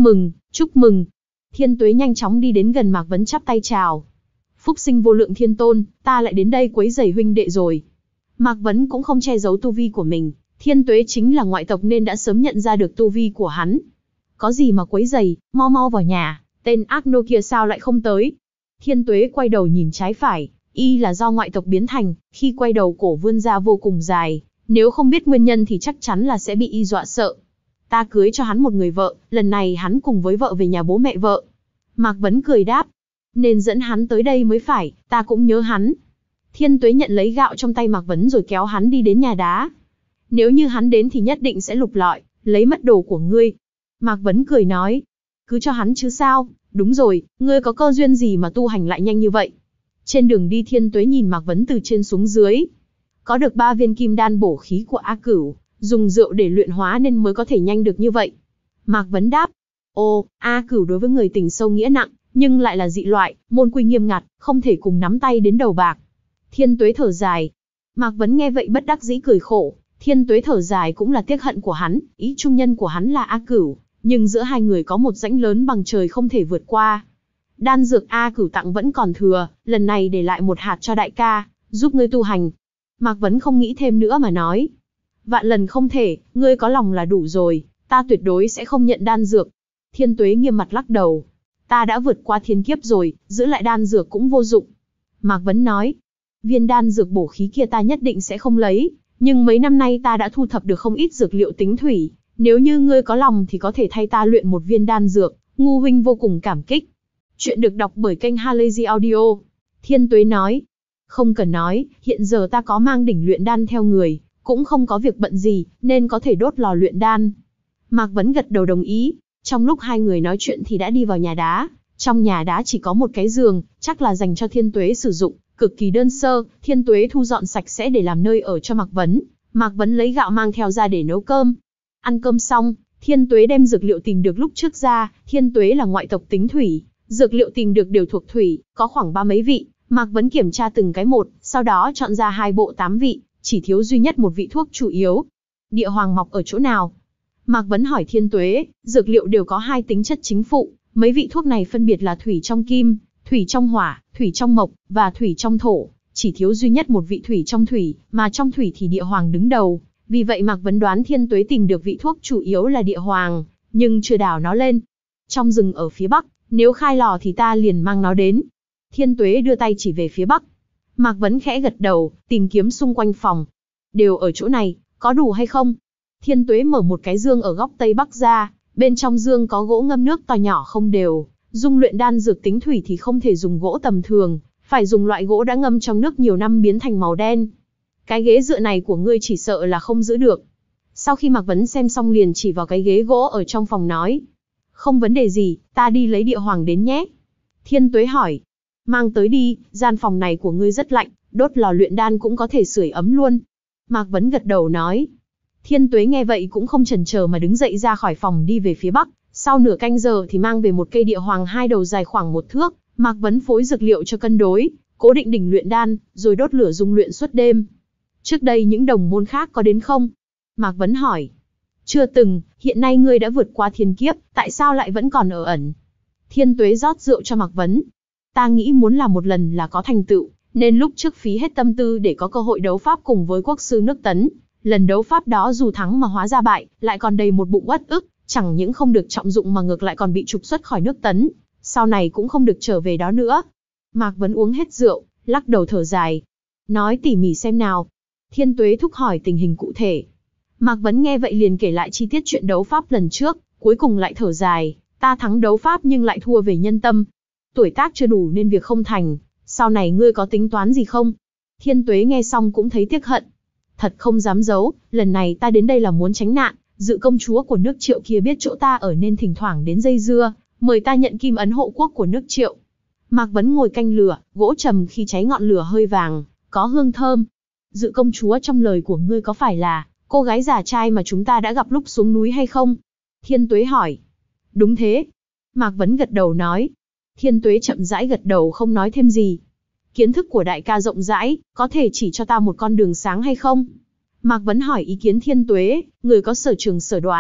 Chúc mừng. Thiên Tuế nhanh chóng đi đến gần Mạc Vấn chắp tay chào. Phúc sinh vô lượng thiên tôn, ta lại đến đây quấy rầy huynh đệ rồi. Mạc Vấn cũng không che giấu tu vi của mình, Thiên Tuế chính là ngoại tộc nên đã sớm nhận ra được tu vi của hắn. Có gì mà quấy rầy, mau mau vào nhà, tên ác nô kia sao lại không tới. Thiên Tuế quay đầu nhìn trái phải, y là do ngoại tộc biến thành, khi quay đầu cổ vươn ra vô cùng dài, nếu không biết nguyên nhân thì chắc chắn là sẽ bị y dọa sợ. Ta cưới cho hắn một người vợ, lần này hắn cùng với vợ về nhà bố mẹ vợ. Mạc Vấn cười đáp, nên dẫn hắn tới đây mới phải, ta cũng nhớ hắn. Thiên Tuế nhận lấy gạo trong tay Mạc Vấn rồi kéo hắn đi đến nhà đá. Nếu như hắn đến thì nhất định sẽ lục lọi, lấy mất đồ của ngươi. Mạc Vấn cười nói, cứ cho hắn chứ sao, đúng rồi, ngươi có cơ duyên gì mà tu hành lại nhanh như vậy. Trên đường đi Thiên Tuế nhìn Mạc Vấn từ trên xuống dưới. Có được ba viên kim đan bổ khí của A Cửu, dùng rượu để luyện hóa nên mới có thể nhanh được như vậy. Mạc Vấn đáp, ồ, A Cửu đối với người tình sâu nghĩa nặng, nhưng lại là dị loại, môn quy nghiêm ngặt, không thể cùng nắm tay đến đầu bạc. Thiên Tuế thở dài. Mạc Vấn nghe vậy bất đắc dĩ cười khổ, Thiên Tuế thở dài cũng là tiếc hận của hắn, ý trung nhân của hắn là A Cửu, nhưng giữa hai người có một rãnh lớn bằng trời không thể vượt qua. Đan dược A Cửu tặng vẫn còn thừa, lần này để lại một hạt cho đại ca, giúp ngươi tu hành. Mạc Vấn không nghĩ thêm nữa mà nói, vạn lần không thể, ngươi có lòng là đủ rồi, ta tuyệt đối sẽ không nhận đan dược. Thiên Tuế nghiêm mặt lắc đầu, ta đã vượt qua thiên kiếp rồi, giữ lại đan dược cũng vô dụng. Mạc Vấn nói, viên đan dược bổ khí kia ta nhất định sẽ không lấy, nhưng mấy năm nay ta đã thu thập được không ít dược liệu tính thủy, nếu như ngươi có lòng thì có thể thay ta luyện một viên đan dược, Ngu huynh vô cùng cảm kích. Chuyện được đọc bởi kênh Halazy Audio. Thiên Tuế nói, không cần nói, hiện giờ ta có mang đỉnh luyện đan theo người, cũng không có việc bận gì, nên có thể đốt lò luyện đan. Mạc Vấn gật đầu đồng ý, trong lúc hai người nói chuyện thì đã đi vào nhà đá. Trong nhà đá chỉ có một cái giường, chắc là dành cho Thiên Tuế sử dụng, cực kỳ đơn sơ. Thiên Tuế thu dọn sạch sẽ để làm nơi ở cho Mạc Vấn. Mạc Vấn lấy gạo mang theo ra để nấu cơm. Ăn cơm xong, Thiên Tuế đem dược liệu tìm được lúc trước ra. Thiên Tuế là ngoại tộc tính thủy, dược liệu tìm được đều thuộc thủy, có khoảng ba mấy vị. Mạc Vấn kiểm tra từng cái một, sau đó chọn ra hai bộ tám vị, chỉ thiếu duy nhất một vị thuốc chủ yếu. Địa hoàng mọc ở chỗ nào? Mạc Vấn hỏi Thiên Tuế. Dược liệu đều có hai tính chất chính phụ, mấy vị thuốc này phân biệt là thủy trong kim, thủy trong hỏa, thủy trong mộc, và thủy trong thổ. Chỉ thiếu duy nhất một vị thủy trong thủy, mà trong thủy thì địa hoàng đứng đầu. Vì vậy Mạc Vấn đoán Thiên Tuế tìm được vị thuốc chủ yếu là địa hoàng, nhưng chưa đào nó lên. Trong rừng ở phía bắc, nếu khai lò thì ta liền mang nó đến. Thiên Tuế đưa tay chỉ về phía bắc. Mạc Vấn khẽ gật đầu, tìm kiếm xung quanh phòng. Đều ở chỗ này, có đủ hay không? Thiên Tuế mở một cái dương ở góc tây bắc ra, bên trong dương có gỗ ngâm nước to nhỏ không đều. Dung luyện đan dược tính thủy thì không thể dùng gỗ tầm thường, phải dùng loại gỗ đã ngâm trong nước nhiều năm biến thành màu đen. Cái ghế dựa này của ngươi chỉ sợ là không giữ được. Sau khi Mạc Vấn xem xong liền chỉ vào cái ghế gỗ ở trong phòng nói, không vấn đề gì, ta đi lấy địa hoàng đến nhé. Thiên Tuế hỏi, mang tới đi, gian phòng này của ngươi rất lạnh, đốt lò luyện đan cũng có thể sưởi ấm luôn. Mạc Vấn gật đầu nói. Thiên Tuế nghe vậy cũng không chần chờ mà đứng dậy ra khỏi phòng đi về phía bắc. Sau nửa canh giờ thì mang về một cây địa hoàng hai đầu dài khoảng một thước. Mạc Vấn phối dược liệu cho cân đối, cố định đỉnh luyện đan, rồi đốt lửa dung luyện suốt đêm. Trước đây những đồng môn khác có đến không? Mạc Vấn hỏi. Chưa từng, hiện nay ngươi đã vượt qua thiên kiếp, tại sao lại vẫn còn ở ẩn? Thiên Tuế rót rượu cho Mạc Vấn. Ta nghĩ muốn làm một lần là có thành tựu, nên lúc trước phí hết tâm tư để có cơ hội đấu pháp cùng với quốc sư nước Tấn. Lần đấu pháp đó dù thắng mà hóa ra bại, lại còn đầy một bụng uất ức, chẳng những không được trọng dụng mà ngược lại còn bị trục xuất khỏi nước Tấn. Sau này cũng không được trở về đó nữa. Mạc Vấn uống hết rượu, lắc đầu thở dài. Nói tỉ mỉ xem nào. Thiên Tuế thúc hỏi tình hình cụ thể. Mạc Vấn nghe vậy liền kể lại chi tiết chuyện đấu pháp lần trước, cuối cùng lại thở dài. Ta thắng đấu pháp nhưng lại thua về nhân tâm. Tuổi tác chưa đủ nên việc không thành. Sau này ngươi có tính toán gì không? Thiên Tuế nghe xong cũng thấy tiếc hận. Thật không dám giấu, lần này ta đến đây là muốn tránh nạn. Dự công chúa của nước Triệu kia biết chỗ ta ở nên thỉnh thoảng đến dây dưa, mời ta nhận kim ấn hộ quốc của nước Triệu. Mạc Vấn ngồi canh lửa, gỗ trầm khi cháy ngọn lửa hơi vàng, có hương thơm. Dự công chúa trong lời của ngươi có phải là cô gái giả trai mà chúng ta đã gặp lúc xuống núi hay không? Thiên Tuế hỏi. Đúng thế. Mạc Vấn gật đầu nói. Thiên Tuế chậm rãi gật đầu không nói thêm gì. Kiến thức của đại ca rộng rãi, có thể chỉ cho ta một con đường sáng hay không? Mạc Vấn hỏi ý kiến Thiên Tuế, người có sở trường sở đoản,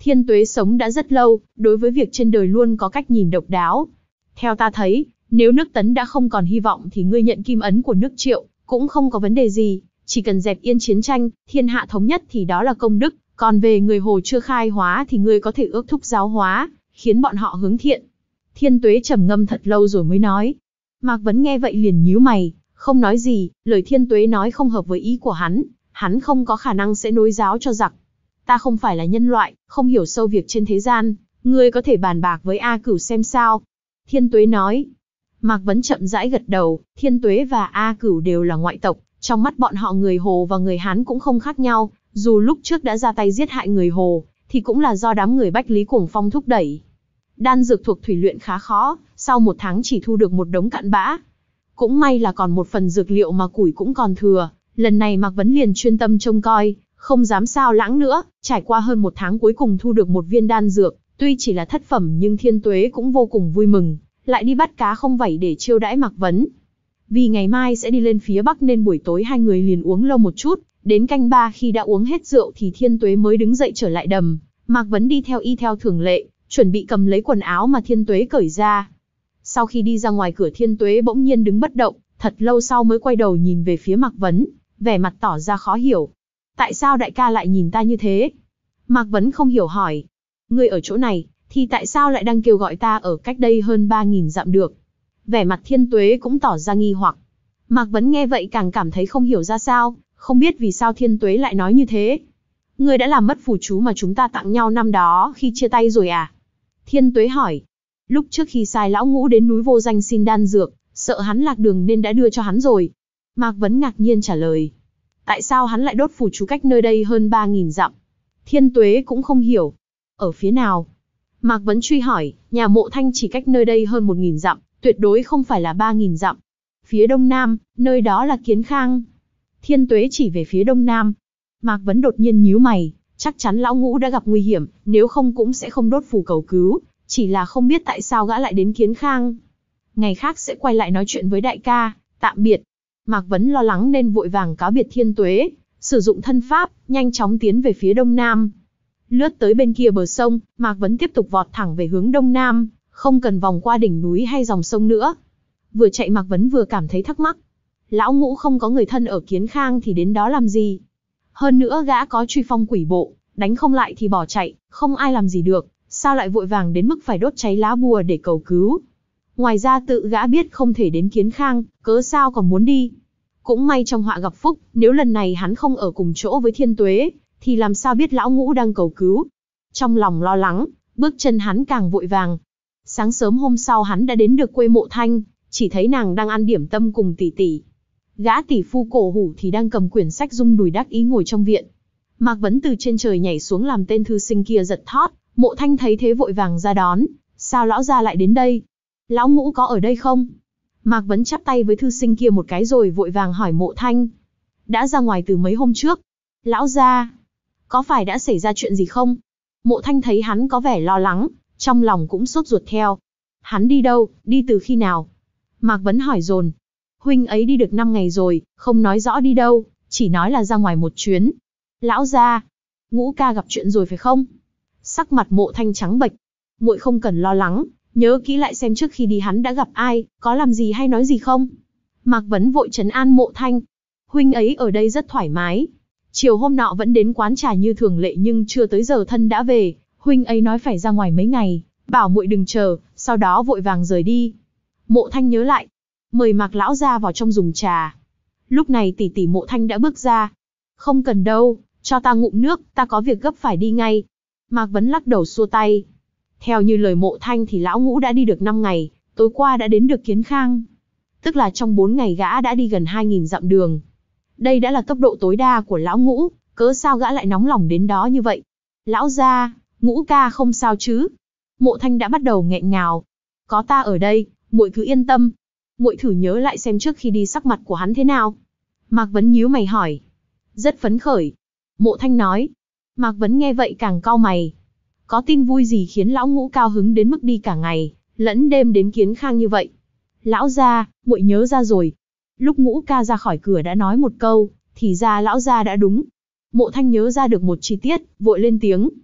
Thiên Tuế sống đã rất lâu, đối với việc trên đời luôn có cách nhìn độc đáo. Theo ta thấy, nếu nước Tấn đã không còn hy vọng thì ngươi nhận kim ấn của nước Triệu, cũng không có vấn đề gì, chỉ cần dẹp yên chiến tranh, thiên hạ thống nhất thì đó là công đức, còn về người Hồ chưa khai hóa thì ngươi có thể ước thúc giáo hóa, khiến bọn họ hướng thiện. Thiên Tuế trầm ngâm thật lâu rồi mới nói. Mạc Vấn nghe vậy liền nhíu mày, không nói gì, lời Thiên Tuế nói không hợp với ý của hắn, hắn không có khả năng sẽ nối giáo cho giặc. Ta không phải là nhân loại, không hiểu sâu việc trên thế gian, ngươi có thể bàn bạc với A Cửu xem sao. Thiên Tuế nói. Mạc Vấn chậm rãi gật đầu, Thiên Tuế và A Cửu đều là ngoại tộc, trong mắt bọn họ người Hồ và người Hán cũng không khác nhau, dù lúc trước đã ra tay giết hại người Hồ, thì cũng là do đám người Bách Lý Cuồng Phong thúc đẩy. Đan dược thuộc thủy luyện khá khó, sau một tháng chỉ thu được một đống cặn bã. Cũng may là còn một phần dược liệu mà củi cũng còn thừa, lần này Mạc Vấn liền chuyên tâm trông coi, không dám sao lãng nữa, trải qua hơn một tháng cuối cùng thu được một viên đan dược, tuy chỉ là thất phẩm nhưng Thiên Tuế cũng vô cùng vui mừng, lại đi bắt cá không vảy để chiêu đãi Mạc Vấn. Vì ngày mai sẽ đi lên phía Bắc nên buổi tối hai người liền uống lâu một chút, đến canh ba khi đã uống hết rượu thì Thiên Tuế mới đứng dậy trở lại đầm, Mạc Vấn đi theo y theo thường lệ, chuẩn bị cầm lấy quần áo mà Thiên Tuế cởi ra. Sau khi đi ra ngoài cửa Thiên Tuế bỗng nhiên đứng bất động, thật lâu sau mới quay đầu nhìn về phía Mạc Vấn, vẻ mặt tỏ ra khó hiểu. Tại sao đại ca lại nhìn ta như thế? Mạc Vấn không hiểu hỏi. Ngươi ở chỗ này, thì tại sao lại đang kêu gọi ta ở cách đây hơn ba nghìn dặm được? Vẻ mặt Thiên Tuế cũng tỏ ra nghi hoặc. Mạc Vấn nghe vậy càng cảm thấy không hiểu ra sao, không biết vì sao Thiên Tuế lại nói như thế. Ngươi đã làm mất phù chú mà chúng ta tặng nhau năm đó khi chia tay rồi à? Thiên Tuế hỏi. Lúc trước khi sai lão Ngũ đến núi Vô Danh xin đan dược, sợ hắn lạc đường nên đã đưa cho hắn rồi. Mạc Vấn ngạc nhiên trả lời. Tại sao hắn lại đốt phù chú cách nơi đây hơn ba nghìn dặm? Thiên Tuế cũng không hiểu. Ở phía nào? Mạc Vấn truy hỏi, nhà Mộ Thanh chỉ cách nơi đây hơn một nghìn dặm, tuyệt đối không phải là ba nghìn dặm. Phía đông nam, nơi đó là Kiến Khang. Thiên Tuế chỉ về phía đông nam. Mạc Vấn đột nhiên nhíu mày, chắc chắn lão Ngũ đã gặp nguy hiểm, nếu không cũng sẽ không đốt phù cầu cứu, chỉ là không biết tại sao gã lại đến Kiến Khang. Ngày khác sẽ quay lại nói chuyện với đại ca, tạm biệt. Mạc Vấn lo lắng nên vội vàng cáo biệt Thiên Tuế, sử dụng thân pháp, nhanh chóng tiến về phía đông nam. Lướt tới bên kia bờ sông, Mạc Vấn tiếp tục vọt thẳng về hướng đông nam, không cần vòng qua đỉnh núi hay dòng sông nữa. Vừa chạy Mạc Vấn vừa cảm thấy thắc mắc. Lão Ngũ không có người thân ở Kiến Khang thì đến đó làm gì? Hơn nữa gã có truy phong quỷ bộ, đánh không lại thì bỏ chạy, không ai làm gì được, sao lại vội vàng đến mức phải đốt cháy lá bùa để cầu cứu? Ngoài ra tự gã biết không thể đến Kiến Khang, cớ sao còn muốn đi? Cũng may trong họa gặp phúc, nếu lần này hắn không ở cùng chỗ với Thiên Tuế, thì làm sao biết lão Ngũ đang cầu cứu? Trong lòng lo lắng, bước chân hắn càng vội vàng. Sáng sớm hôm sau hắn đã đến được quê Mộ Thanh, chỉ thấy nàng đang ăn điểm tâm cùng tỷ tỷ. Gã tỷ phu cổ hủ thì đang cầm quyển sách rung đùi đắc ý ngồi trong viện. Mạc Vấn từ trên trời nhảy xuống làm tên thư sinh kia giật thót, Mộ Thanh thấy thế vội vàng ra đón. Sao lão gia lại đến đây? Lão Ngũ có ở đây không? Mạc Vấn chắp tay với thư sinh kia một cái rồi vội vàng hỏi Mộ Thanh. Đã ra ngoài từ mấy hôm trước. Lão gia, có phải đã xảy ra chuyện gì không? Mộ Thanh thấy hắn có vẻ lo lắng, trong lòng cũng sốt ruột theo. Hắn đi đâu, đi từ khi nào? Mạc Vấn hỏi dồn. Huynh ấy đi được năm ngày rồi, không nói rõ đi đâu, chỉ nói là ra ngoài một chuyến. Lão gia, Ngũ ca gặp chuyện rồi phải không? Sắc mặt Mộ Thanh trắng bệch. Muội không cần lo lắng, nhớ kỹ lại xem trước khi đi hắn đã gặp ai, có làm gì hay nói gì không? Mạc Vấn vội trấn an Mộ Thanh. Huynh ấy ở đây rất thoải mái. Chiều hôm nọ vẫn đến quán trà như thường lệ nhưng chưa tới giờ thân đã về. Huynh ấy nói phải ra ngoài mấy ngày, bảo muội đừng chờ, sau đó vội vàng rời đi. Mộ Thanh nhớ lại, mời Mạc lão gia vào trong dùng trà. Lúc này tỷ tỷ Mộ Thanh đã bước ra. Không cần đâu, cho ta ngụm nước, ta có việc gấp phải đi ngay. Mạc Vấn lắc đầu xua tay. Theo như lời Mộ Thanh thì lão Ngũ đã đi được năm ngày, tối qua đã đến được Kiến Khang. Tức là trong bốn ngày gã đã đi gần hai nghìn dặm đường. Đây đã là tốc độ tối đa của lão Ngũ, cớ sao gã lại nóng lòng đến đó như vậy? Lão gia, Ngũ ca không sao chứ? Mộ Thanh đã bắt đầu nghẹn ngào. Có ta ở đây, muội cứ yên tâm. Muội thử nhớ lại xem trước khi đi sắc mặt của hắn thế nào. Mạc Vấn nhíu mày hỏi. Rất phấn khởi. Mộ Thanh nói. Mạc Vấn nghe vậy càng cau mày. Có tin vui gì khiến lão Ngũ cao hứng đến mức đi cả ngày, lẫn đêm đến Kiến Khang như vậy? Lão gia, muội nhớ ra rồi. Lúc Ngũ ca ra khỏi cửa đã nói một câu, thì ra lão gia đã đúng. Mộ Thanh nhớ ra được một chi tiết, vội lên tiếng.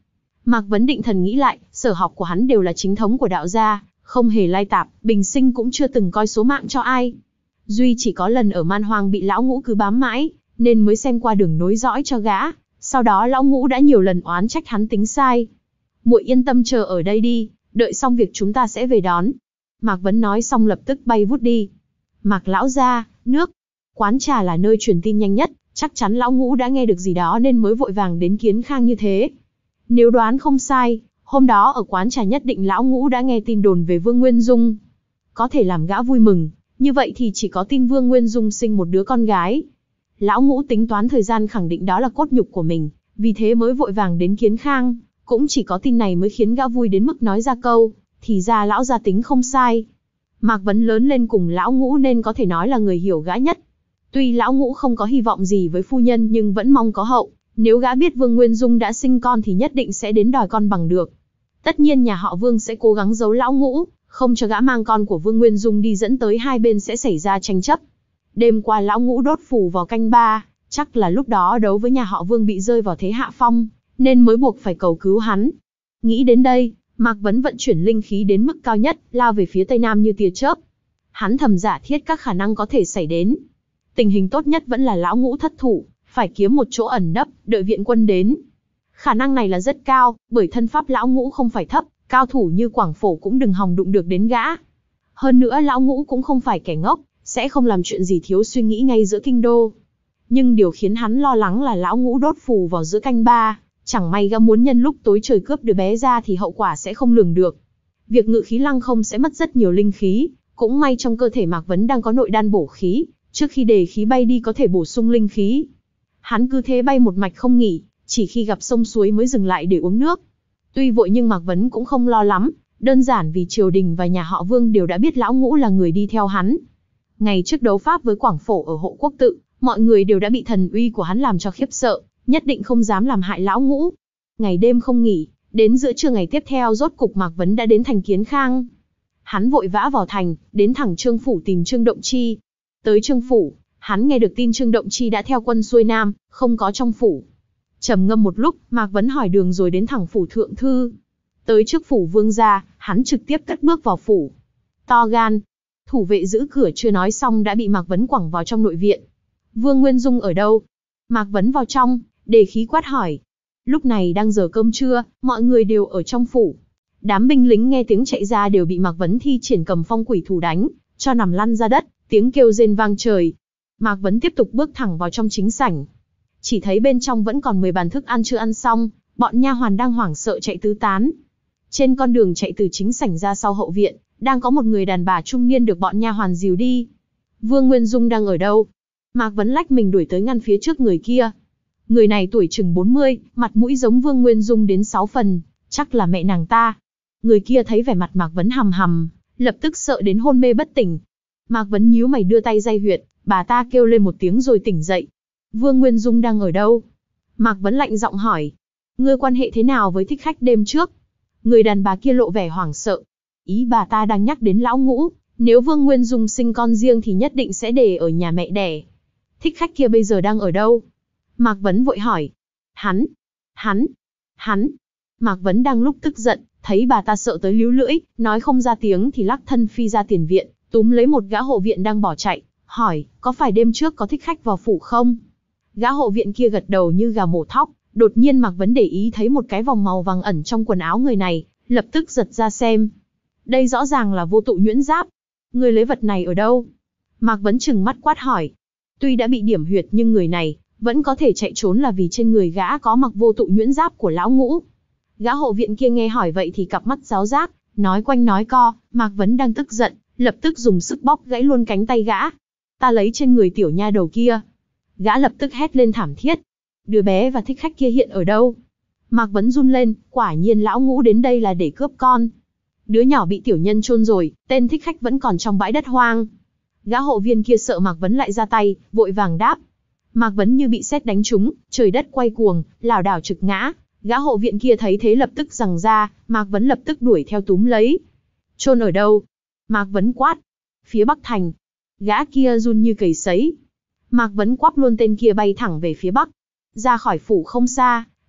Mạc Vấn định thần nghĩ lại, sở học của hắn đều là chính thống của đạo gia, không hề lai tạp, bình sinh cũng chưa từng coi số mạng cho ai. Duy chỉ có lần ở Man Hoang bị lão Ngũ cứ bám mãi, nên mới xem qua đường nối dõi cho gã. Sau đó lão Ngũ đã nhiều lần oán trách hắn tính sai. Muội yên tâm chờ ở đây đi, đợi xong việc chúng ta sẽ về đón. Mạc Vấn nói xong lập tức bay vút đi. Mạc lão gia, nước. Quán trà là nơi truyền tin nhanh nhất, chắc chắn lão Ngũ đã nghe được gì đó nên mới vội vàng đến Kiến Khang như thế. Nếu đoán không sai, hôm đó ở quán trà nhất định lão Ngũ đã nghe tin đồn về Vương Nguyên Dung. Có thể làm gã vui mừng, như vậy thì chỉ có tin Vương Nguyên Dung sinh một đứa con gái. Lão Ngũ tính toán thời gian khẳng định đó là cốt nhục của mình, vì thế mới vội vàng đến Kiến Khang. Cũng chỉ có tin này mới khiến gã vui đến mức nói ra câu, thì ra lão gia tính không sai. Mạc Vấn lớn lên cùng lão Ngũ nên có thể nói là người hiểu gã nhất. Tuy lão Ngũ không có hy vọng gì với phu nhân nhưng vẫn mong có hậu. Nếu gã biết Vương Nguyên Dung đã sinh con thì nhất định sẽ đến đòi con bằng được. Tất nhiên nhà họ Vương sẽ cố gắng giấu lão Ngũ, không cho gã mang con của Vương Nguyên Dung đi, dẫn tới hai bên sẽ xảy ra tranh chấp. Đêm qua lão Ngũ đốt phù vào canh ba, chắc là lúc đó đấu với nhà họ Vương bị rơi vào thế hạ phong, nên mới buộc phải cầu cứu hắn. Nghĩ đến đây, Mạc Vấn vận chuyển linh khí đến mức cao nhất, lao về phía tây nam như tia chớp. Hắn thầm giả thiết các khả năng có thể xảy đến. Tình hình tốt nhất vẫn là lão Ngũ thất thủ, phải kiếm một chỗ ẩn nấp, đợi viện quân đến. Khả năng này là rất cao, bởi thân pháp lão Ngũ không phải thấp, cao thủ như Quảng Phổ cũng đừng hòng đụng được đến gã. Hơn nữa lão Ngũ cũng không phải kẻ ngốc, sẽ không làm chuyện gì thiếu suy nghĩ ngay giữa kinh đô. Nhưng điều khiến hắn lo lắng là lão Ngũ đốt phù vào giữa canh ba, chẳng may gã muốn nhân lúc tối trời cướp đứa bé ra thì hậu quả sẽ không lường được. Việc ngự khí lăng không sẽ mất rất nhiều linh khí, cũng may trong cơ thể Mạc Vấn đang có nội đan bổ khí, trước khi đề khí bay đi có thể bổ sung linh khí. Hắn cứ thế bay một mạch không nghỉ, chỉ khi gặp sông suối mới dừng lại để uống nước. Tuy vội nhưng Mạc Vấn cũng không lo lắm, đơn giản vì triều đình và nhà họ Vương đều đã biết lão Ngũ là người đi theo hắn. Ngày trước đấu pháp với Quảng Phổ ở Hộ Quốc Tự, mọi người đều đã bị thần uy của hắn làm cho khiếp sợ, nhất định không dám làm hại lão Ngũ. Ngày đêm không nghỉ, đến giữa trưa ngày tiếp theo rốt cục Mạc Vấn đã đến thành Kiến Khang. Hắn vội vã vào thành, đến thẳng Trương phủ tìm Trương Động Chi. Tới Trương phủ, hắn nghe được tin Trương Động Chi đã theo quân xuôi nam, không có trong phủ. Trầm ngâm một lúc, Mạc Vấn hỏi đường rồi đến thẳng phủ thượng thư. Tới trước phủ Vương gia, hắn trực tiếp cất bước vào phủ. To gan, thủ vệ giữ cửa chưa nói xong đã bị Mạc Vấn quẳng vào trong nội viện. Vương Nguyên Dung ở đâu? Mạc Vấn vào trong, đề khí quát hỏi. Lúc này đang giờ cơm trưa, mọi người đều ở trong phủ. Đám binh lính nghe tiếng chạy ra đều bị Mạc Vấn thi triển cầm phong quỷ thủ đánh, cho nằm lăn ra đất, tiếng kêu rên vang trời. Mạc Vấn tiếp tục bước thẳng vào trong chính sảnh. Chỉ thấy bên trong vẫn còn mười bàn thức ăn chưa ăn xong, bọn nha hoàn đang hoảng sợ chạy tứ tán. Trên con đường chạy từ chính sảnh ra sau hậu viện, đang có một người đàn bà trung niên được bọn nha hoàn dìu đi. Vương Nguyên Dung đang ở đâu? Mạc Vấn lách mình đuổi tới ngăn phía trước người kia. Người này tuổi chừng bốn mươi, mặt mũi giống Vương Nguyên Dung đến sáu phần, chắc là mẹ nàng ta. Người kia thấy vẻ mặt Mạc Vấn hầm hầm, lập tức sợ đến hôn mê bất tỉnh. Mạc Vấn nhíu mày đưa tay day huyệt, bà ta kêu lên một tiếng rồi tỉnh dậy. Vương Nguyên Dung đang ở đâu? Mạc Vấn lạnh giọng hỏi. Ngươi quan hệ thế nào với thích khách đêm trước? Người đàn bà kia lộ vẻ hoảng sợ. Ý bà ta đang nhắc đến lão Ngũ, nếu Vương Nguyên Dung sinh con riêng thì nhất định sẽ để ở nhà mẹ đẻ. Thích khách kia bây giờ đang ở đâu? Mạc Vấn vội hỏi. Hắn, hắn, hắn. Mạc Vấn đang lúc tức giận, thấy bà ta sợ tới líu lưỡi, nói không ra tiếng thì lắc thân phi ra tiền viện, túm lấy một gã hộ viện đang bỏ chạy, hỏi, có phải đêm trước có thích khách vào phủ không? Gã hộ viện kia gật đầu như gà mổ thóc, đột nhiên Mạc Vấn để ý thấy một cái vòng màu vàng ẩn trong quần áo người này, lập tức giật ra xem. Đây rõ ràng là Vô Tụ nhuyễn giáp. Người lấy vật này ở đâu? Mạc Vấn trừng mắt quát hỏi. Tuy đã bị điểm huyệt nhưng người này vẫn có thể chạy trốn là vì trên người gã có mặc Vô Tụ nhuyễn giáp của lão Ngũ. Gã hộ viện kia nghe hỏi vậy thì cặp mắt giáo giác, nói quanh nói co. Mạc Vấn đang tức giận, lập tức dùng sức bóp gãy luôn cánh tay gã. Ta lấy trên người tiểu nha đầu kia. Gã lập tức hét lên thảm thiết. Đứa bé và thích khách kia hiện ở đâu? Mạc Vấn run lên, quả nhiên lão Ngũ đến đây là để cướp con. Đứa nhỏ bị tiểu nhân chôn rồi, tên thích khách vẫn còn trong bãi đất hoang. Gã hộ viên kia sợ Mạc Vấn lại ra tay, vội vàng đáp. Mạc Vấn như bị sét đánh trúng, trời đất quay cuồng, lảo đảo trực ngã. Gã hộ viện kia thấy thế lập tức giằng ra, Mạc Vấn lập tức đuổi theo túm lấy. Chôn ở đâu? Mạc Vấn quát. Phía Bắc thành. Gã kia run như cầy sấy. Mạc Vấn quắp luôn tên kia bay thẳng về phía Bắc. Ra khỏi phủ không xa,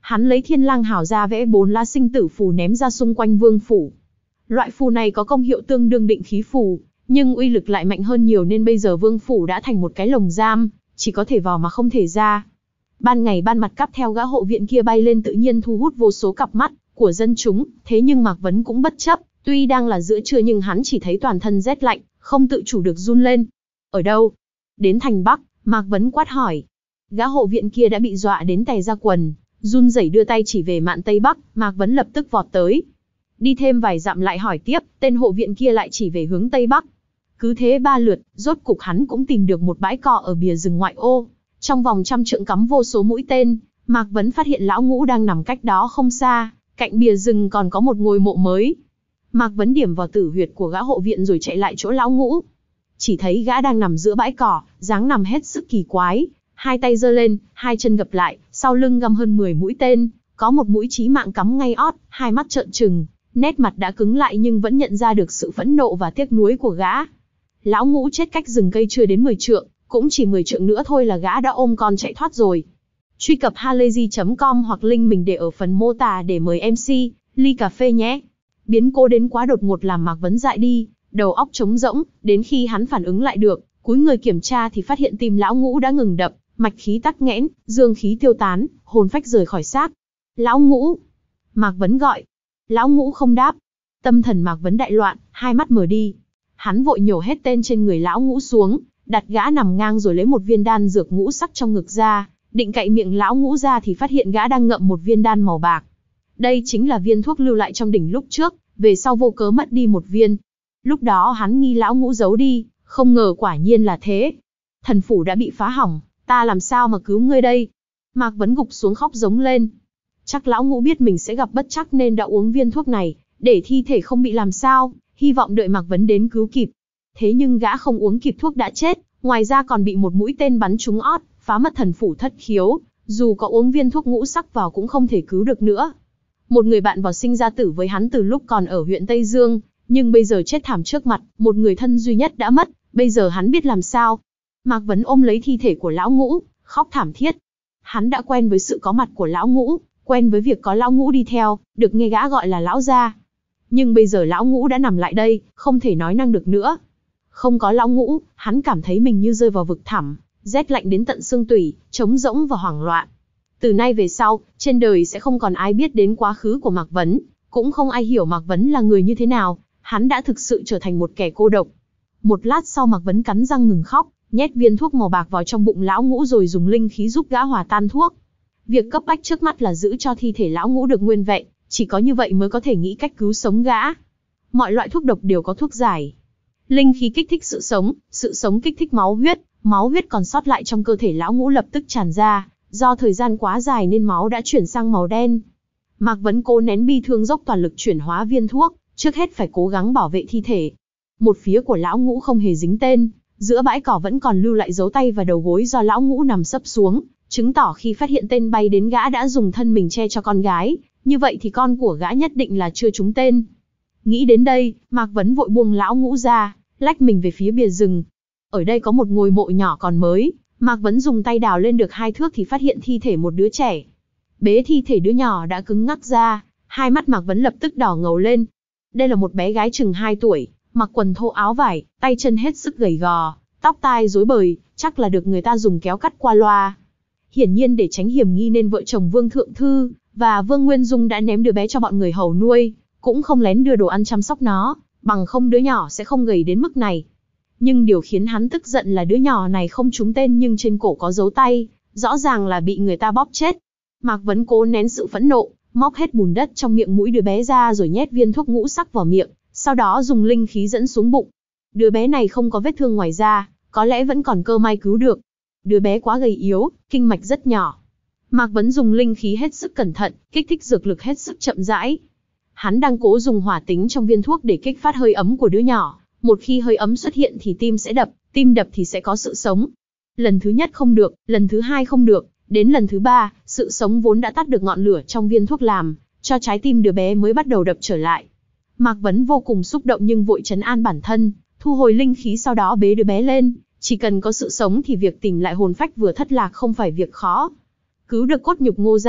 hắn lấy Thiên Lang Hào ra vẽ bốn lá sinh tử phù ném ra xung quanh vương phủ. Loại phù này có công hiệu tương đương định khí phù, nhưng uy lực lại mạnh hơn nhiều nên bây giờ vương phủ đã thành một cái lồng giam, chỉ có thể vào mà không thể ra. Ban ngày ban mặt cắp theo gã hộ viện kia bay lên tự nhiên thu hút vô số cặp mắt của dân chúng, thế nhưng Mạc Vấn cũng bất chấp, tuy đang là giữa trưa nhưng hắn chỉ thấy toàn thân rét lạnh, không tự chủ được run lên. Ở đâu? Đến thành Bắc, Mạc Vấn quát hỏi. Gã hộ viện kia đã bị dọa đến tè ra quần, run rẩy đưa tay chỉ về mạn Tây Bắc, Mạc Vấn lập tức vọt tới. Đi thêm vài dặm lại hỏi tiếp, tên hộ viện kia lại chỉ về hướng Tây Bắc. Cứ thế ba lượt, rốt cục hắn cũng tìm được một bãi cỏ ở bìa rừng ngoại ô. Trong vòng trăm trượng cắm vô số mũi tên, Mạc Vấn phát hiện lão ngũ đang nằm cách đó không xa, cạnh bìa rừng còn có một ngôi mộ mới. Mạc Vấn điểm vào tử huyệt của gã hộ viện rồi chạy lại chỗ lão ngũ. Chỉ thấy gã đang nằm giữa bãi cỏ, dáng nằm hết sức kỳ quái, hai tay giơ lên, hai chân gập lại, sau lưng găm hơn mười mũi tên, có một mũi chí mạng cắm ngay ót, hai mắt trợn trừng, nét mặt đã cứng lại nhưng vẫn nhận ra được sự phẫn nộ và tiếc nuối của gã. Lão ngũ chết cách rừng cây chưa đến mười trượng, cũng chỉ mười trượng nữa thôi là gã đã ôm con chạy thoát rồi. Truy cập halayzi chấm com hoặc link mình để ở phần mô tả để mời em xê, ly cà phê nhé. Biến cố đến quá đột ngột làm Mạc Vấn dại đi, đầu óc trống rỗng, đến khi hắn phản ứng lại được, cúi người kiểm tra thì phát hiện tim lão ngũ đã ngừng đập, mạch khí tắc nghẽn, dương khí tiêu tán, hồn phách rời khỏi xác. Lão ngũ! Mạc Vấn gọi. Lão ngũ không đáp. Tâm thần Mạc Vấn đại loạn, hai mắt mở đi. Hắn vội nhổ hết tên trên người lão ngũ xuống, đặt gã nằm ngang rồi lấy một viên đan dược ngũ sắc trong ngực ra, định cậy miệng lão ngũ ra thì phát hiện gã đang ngậm một viên đan màu bạc. Đây chính là viên thuốc lưu lại trong đỉnh lúc trước, về sau vô cớ mất đi một viên. Lúc đó hắn nghi lão ngũ giấu đi, không ngờ quả nhiên là thế. Thần phủ đã bị phá hỏng, ta làm sao mà cứu ngươi đây? Mạc Vấn gục xuống khóc giống lên. Chắc lão ngũ biết mình sẽ gặp bất trắc nên đã uống viên thuốc này, để thi thể không bị làm sao, hy vọng đợi Mạc Vấn đến cứu kịp. Thế nhưng gã không uống kịp thuốc đã chết, ngoài ra còn bị một mũi tên bắn trúng ót, phá mất thần phủ thất khiếu, dù có uống viên thuốc ngũ sắc vào cũng không thể cứu được nữa. Một người bạn vào sinh ra tử với hắn từ lúc còn ở huyện Tây Dương, nhưng bây giờ chết thảm trước mặt, một người thân duy nhất đã mất, bây giờ hắn biết làm sao. Mạc Vấn ôm lấy thi thể của lão ngũ, khóc thảm thiết. Hắn đã quen với sự có mặt của lão ngũ, quen với việc có lão ngũ đi theo, được nghe gã gọi là lão gia. Nhưng bây giờ lão ngũ đã nằm lại đây, không thể nói năng được nữa. Không có lão ngũ, hắn cảm thấy mình như rơi vào vực thẳm, rét lạnh đến tận xương tủy, trống rỗng và hoảng loạn. Từ nay về sau, trên đời sẽ không còn ai biết đến quá khứ của Mạc Vấn, cũng không ai hiểu Mạc Vấn là người như thế nào, hắn đã thực sự trở thành một kẻ cô độc. Một lát sau Mạc Vấn cắn răng ngừng khóc, nhét viên thuốc màu bạc vào trong bụng lão ngũ rồi dùng linh khí giúp gã hòa tan thuốc. Việc cấp bách trước mắt là giữ cho thi thể lão ngũ được nguyên vẹn, chỉ có như vậy mới có thể nghĩ cách cứu sống gã. Mọi loại thuốc độc đều có thuốc giải. Linh khí kích thích sự sống, sự sống kích thích máu huyết, máu huyết còn sót lại trong cơ thể lão ngũ lập tức tràn ra, do thời gian quá dài nên máu đã chuyển sang màu đen. Mạc Vấn cố nén bi thương dốc toàn lực chuyển hóa viên thuốc, trước hết phải cố gắng bảo vệ thi thể. Một phía của lão ngũ không hề dính tên, giữa bãi cỏ vẫn còn lưu lại dấu tay và đầu gối do lão ngũ nằm sấp xuống, chứng tỏ khi phát hiện tên bay đến gã đã dùng thân mình che cho con gái, như vậy thì con của gã nhất định là chưa trúng tên. Nghĩ đến đây, Mạc Vấn vội buông lão ngũ ra, lách mình về phía bìa rừng. Ở đây có một ngôi mộ nhỏ còn mới, Mạc Vấn dùng tay đào lên được hai thước thì phát hiện thi thể một đứa trẻ. Bế thi thể đứa nhỏ đã cứng ngắc ra, hai mắt Mạc Vấn lập tức đỏ ngầu lên. Đây là một bé gái chừng hai tuổi, mặc quần thô áo vải, tay chân hết sức gầy gò, tóc tai rối bời, chắc là được người ta dùng kéo cắt qua loa. Hiển nhiên để tránh hiểm nghi nên vợ chồng Vương Thượng Thư và Vương Nguyên Dung đã ném đứa bé cho bọn người hầu nuôi, cũng không lén đưa đồ ăn chăm sóc nó, bằng không đứa nhỏ sẽ không gầy đến mức này. Nhưng điều khiến hắn tức giận là đứa nhỏ này không trúng tên nhưng trên cổ có dấu tay, rõ ràng là bị người ta bóp chết. Mạc Vấn cố nén sự phẫn nộ, móc hết bùn đất trong miệng mũi đứa bé ra rồi nhét viên thuốc ngũ sắc vào miệng, sau đó dùng linh khí dẫn xuống bụng. Đứa bé này không có vết thương ngoài da, có lẽ vẫn còn cơ may cứu được. Đứa bé quá gầy yếu, kinh mạch rất nhỏ. Mạc Vấn dùng linh khí hết sức cẩn thận, kích thích dược lực hết sức chậm rãi. Hắn đang cố dùng hỏa tính trong viên thuốc để kích phát hơi ấm của đứa nhỏ. Một khi hơi ấm xuất hiện thì tim sẽ đập, tim đập thì sẽ có sự sống. Lần thứ nhất không được, lần thứ hai không được, đến lần thứ ba, sự sống vốn đã tắt được ngọn lửa trong viên thuốc làm, cho trái tim đứa bé mới bắt đầu đập trở lại. Mạc Vấn vô cùng xúc động nhưng vội trấn an bản thân, thu hồi linh khí sau đó bế đứa bé lên. Chỉ cần có sự sống thì việc tìm lại hồn phách vừa thất lạc không phải việc khó. Cứu được cốt nhục Ngô gia,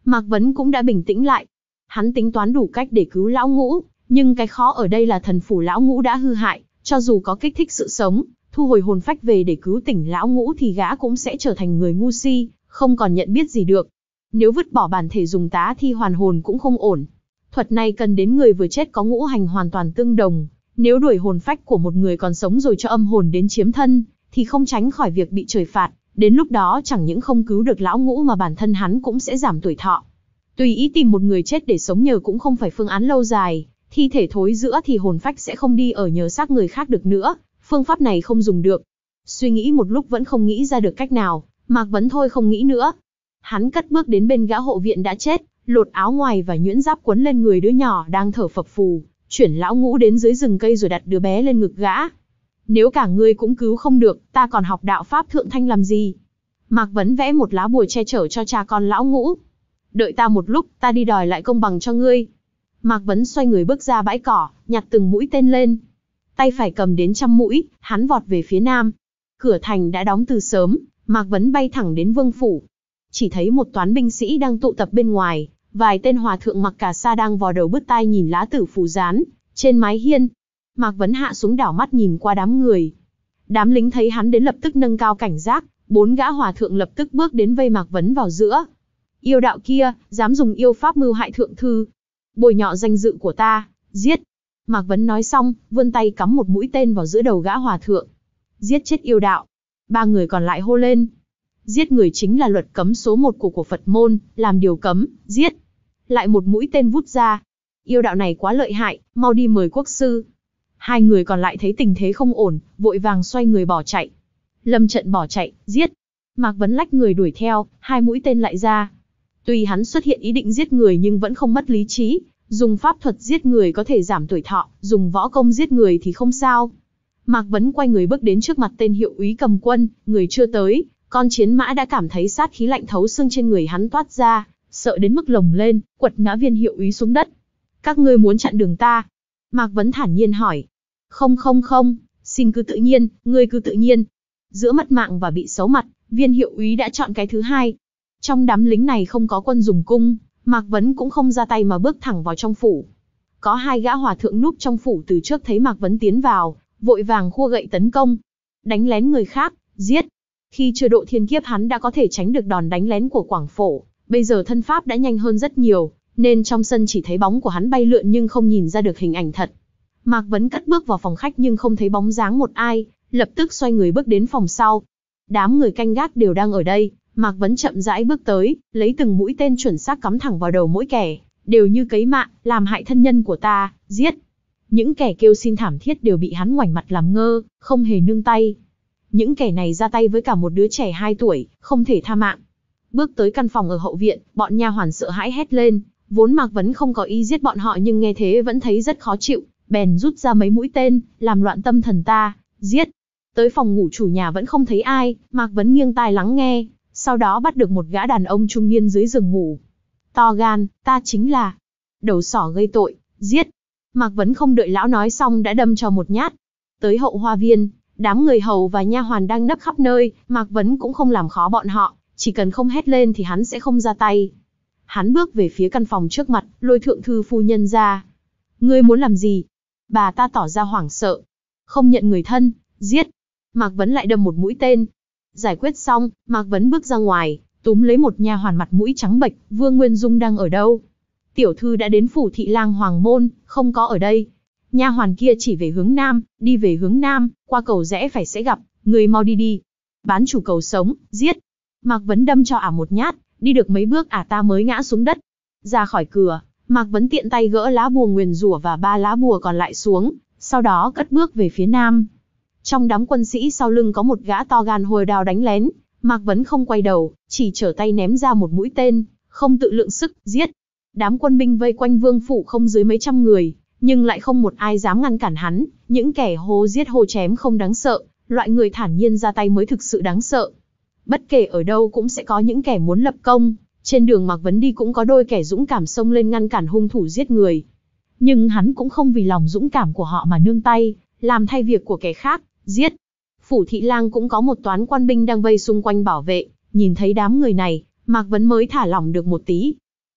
Mạc Vấn cũng đã bình tĩnh lại. Hắn tính toán đủ cách để cứu lão Ngũ, nhưng cái khó ở đây là thần phủ lão Ngũ đã hư hại, cho dù có kích thích sự sống, thu hồi hồn phách về để cứu tỉnh lão Ngũ thì gã cũng sẽ trở thành người ngu si, không còn nhận biết gì được. Nếu vứt bỏ bản thể dùng tá thi hoàn hồn cũng không ổn. Thuật này cần đến người vừa chết có ngũ hành hoàn toàn tương đồng. Nếu đuổi hồn phách của một người còn sống rồi cho âm hồn đến chiếm thân, thì không tránh khỏi việc bị trời phạt. Đến lúc đó chẳng những không cứu được lão Ngũ mà bản thân hắn cũng sẽ giảm tuổi thọ. Tùy ý tìm một người chết để sống nhờ cũng không phải phương án lâu dài. Thi thể thối rữa thì hồn phách sẽ không đi ở nhờ xác người khác được nữa. Phương pháp này không dùng được. Suy nghĩ một lúc vẫn không nghĩ ra được cách nào, Mạc Vấn thôi không nghĩ nữa. Hắn cất bước đến bên gã hộ viện đã chết, lột áo ngoài và nhuyễn giáp quấn lên người đứa nhỏ đang thở phập phù, chuyển lão Ngũ đến dưới rừng cây rồi đặt đứa bé lên ngực gã. Nếu cả ngươi cũng cứu không được, ta còn học đạo pháp thượng thanh làm gì? Mạc Vấn vẽ một lá bùa che chở cho cha con lão Ngũ. Đợi ta một lúc, ta đi đòi lại công bằng cho ngươi. Mạc Vấn xoay người bước ra bãi cỏ, nhặt từng mũi tên lên. Tay phải cầm đến trăm mũi, hắn vọt về phía nam. Cửa thành đã đóng từ sớm, Mạc Vấn bay thẳng đến vương phủ. Chỉ thấy một toán binh sĩ đang tụ tập bên ngoài, vài tên hòa thượng mặc cà sa đang vò đầu bứt tai nhìn lá tử phù dán trên mái hiên. Mạc Vấn hạ xuống đảo mắt nhìn qua đám người. Đám lính thấy hắn đến lập tức nâng cao cảnh giác, bốn gã hòa thượng lập tức bước đến vây Mạc Vấn vào giữa. Yêu đạo kia, dám dùng yêu pháp mưu hại thượng thư, bôi nhọ danh dự của ta, giết. Mạc Vấn nói xong, vươn tay cắm một mũi tên vào giữa đầu gã hòa thượng. Giết chết yêu đạo. Ba người còn lại hô lên. Giết người chính là luật cấm số một của của Phật môn, làm điều cấm, giết. Lại một mũi tên vút ra. Yêu đạo này quá lợi hại, mau đi mời quốc sư. Hai người còn lại thấy tình thế không ổn, vội vàng xoay người bỏ chạy. Lâm Trận bỏ chạy, giết. Mạc Vấn lách người đuổi theo, hai mũi tên lại ra. Tuy hắn xuất hiện ý định giết người nhưng vẫn không mất lý trí. Dùng pháp thuật giết người có thể giảm tuổi thọ, dùng võ công giết người thì không sao. Mạc Vấn quay người bước đến trước mặt tên hiệu úy cầm quân, người chưa tới, con chiến mã đã cảm thấy sát khí lạnh thấu xương trên người hắn toát ra, sợ đến mức lồng lên, quật ngã viên hiệu úy xuống đất. Các ngươi muốn chặn đường ta? Mạc Vấn thản nhiên hỏi. Không không không, xin cứ tự nhiên, ngươi cứ tự nhiên. Giữa mất mạng và bị xấu mặt, viên hiệu úy đã chọn cái thứ hai. Trong đám lính này không có quân dùng cung, Mạc Vấn cũng không ra tay mà bước thẳng vào trong phủ. Có hai gã hòa thượng núp trong phủ từ trước thấy Mạc Vấn tiến vào, vội vàng khua gậy tấn công. Đánh lén người khác, giết. Khi chưa độ thiên kiếp hắn đã có thể tránh được đòn đánh lén của Quảng Phổ, bây giờ thân pháp đã nhanh hơn rất nhiều, nên trong sân chỉ thấy bóng của hắn bay lượn nhưng không nhìn ra được hình ảnh thật. Mạc Vấn cất bước vào phòng khách nhưng không thấy bóng dáng một ai, lập tức xoay người bước đến phòng sau. Đám người canh gác đều đang ở đây, Mạc Vấn chậm rãi bước tới, lấy từng mũi tên chuẩn xác cắm thẳng vào đầu mỗi kẻ, đều như cấy mạng, làm hại thân nhân của ta, giết. Những kẻ kêu xin thảm thiết đều bị hắn ngoảnh mặt làm ngơ, không hề nương tay. Những kẻ này ra tay với cả một đứa trẻ hai tuổi, không thể tha mạng. Bước tới căn phòng ở hậu viện, bọn nha hoàn sợ hãi hét lên, vốn Mạc Vấn không có ý giết bọn họ nhưng nghe thế vẫn thấy rất khó chịu, bèn rút ra mấy mũi tên, làm loạn tâm thần ta, giết. Tới phòng ngủ chủ nhà vẫn không thấy ai, Mạc Vấn nghiêng tai lắng nghe, sau đó bắt được một gã đàn ông trung niên dưới giường ngủ. To gan, ta chính là đầu sỏ gây tội, giết. Mạc Vấn không đợi lão nói xong đã đâm cho một nhát. Tới hậu hoa viên, đám người hầu và nha hoàn đang nấp khắp nơi, Mạc Vấn cũng không làm khó bọn họ, chỉ cần không hét lên thì hắn sẽ không ra tay. Hắn bước về phía căn phòng trước mặt, lôi thượng thư phu nhân ra. Ngươi muốn làm gì? Bà ta tỏ ra hoảng sợ. Không nhận người thân, giết. Mạc Vấn lại đâm một mũi tên. Giải quyết xong, Mạc Vấn bước ra ngoài, túm lấy một nha hoàn mặt mũi trắng bệch, Vương Nguyên Dung đang ở đâu? Tiểu thư đã đến phủ thị lang Hoàng Môn, không có ở đây. Nha hoàn kia chỉ về hướng nam, đi về hướng nam, qua cầu rẽ phải sẽ gặp, người mau đi đi. Bán chủ cầu sống, giết. Mạc Vấn đâm cho ả một nhát, đi được mấy bước ả ta mới ngã xuống đất. Ra khỏi cửa, Mạc Vấn tiện tay gỡ lá bùa nguyền rủa và ba lá bùa còn lại xuống, sau đó cất bước về phía nam. Trong đám quân sĩ sau lưng có một gã to gan hồi đao đánh lén, Mạc Vấn không quay đầu, chỉ trở tay ném ra một mũi tên, không tự lượng sức, giết. Đám quân binh vây quanh vương phủ không dưới mấy trăm người, nhưng lại không một ai dám ngăn cản hắn, những kẻ hô giết hô chém không đáng sợ, loại người thản nhiên ra tay mới thực sự đáng sợ. Bất kể ở đâu cũng sẽ có những kẻ muốn lập công, trên đường Mạc Vấn đi cũng có đôi kẻ dũng cảm xông lên ngăn cản hung thủ giết người. Nhưng hắn cũng không vì lòng dũng cảm của họ mà nương tay, làm thay việc của kẻ khác, giết. Phủ thị lang cũng có một toán quan binh đang vây xung quanh bảo vệ, nhìn thấy đám người này, Mạc Vấn mới thả lỏng được một tí.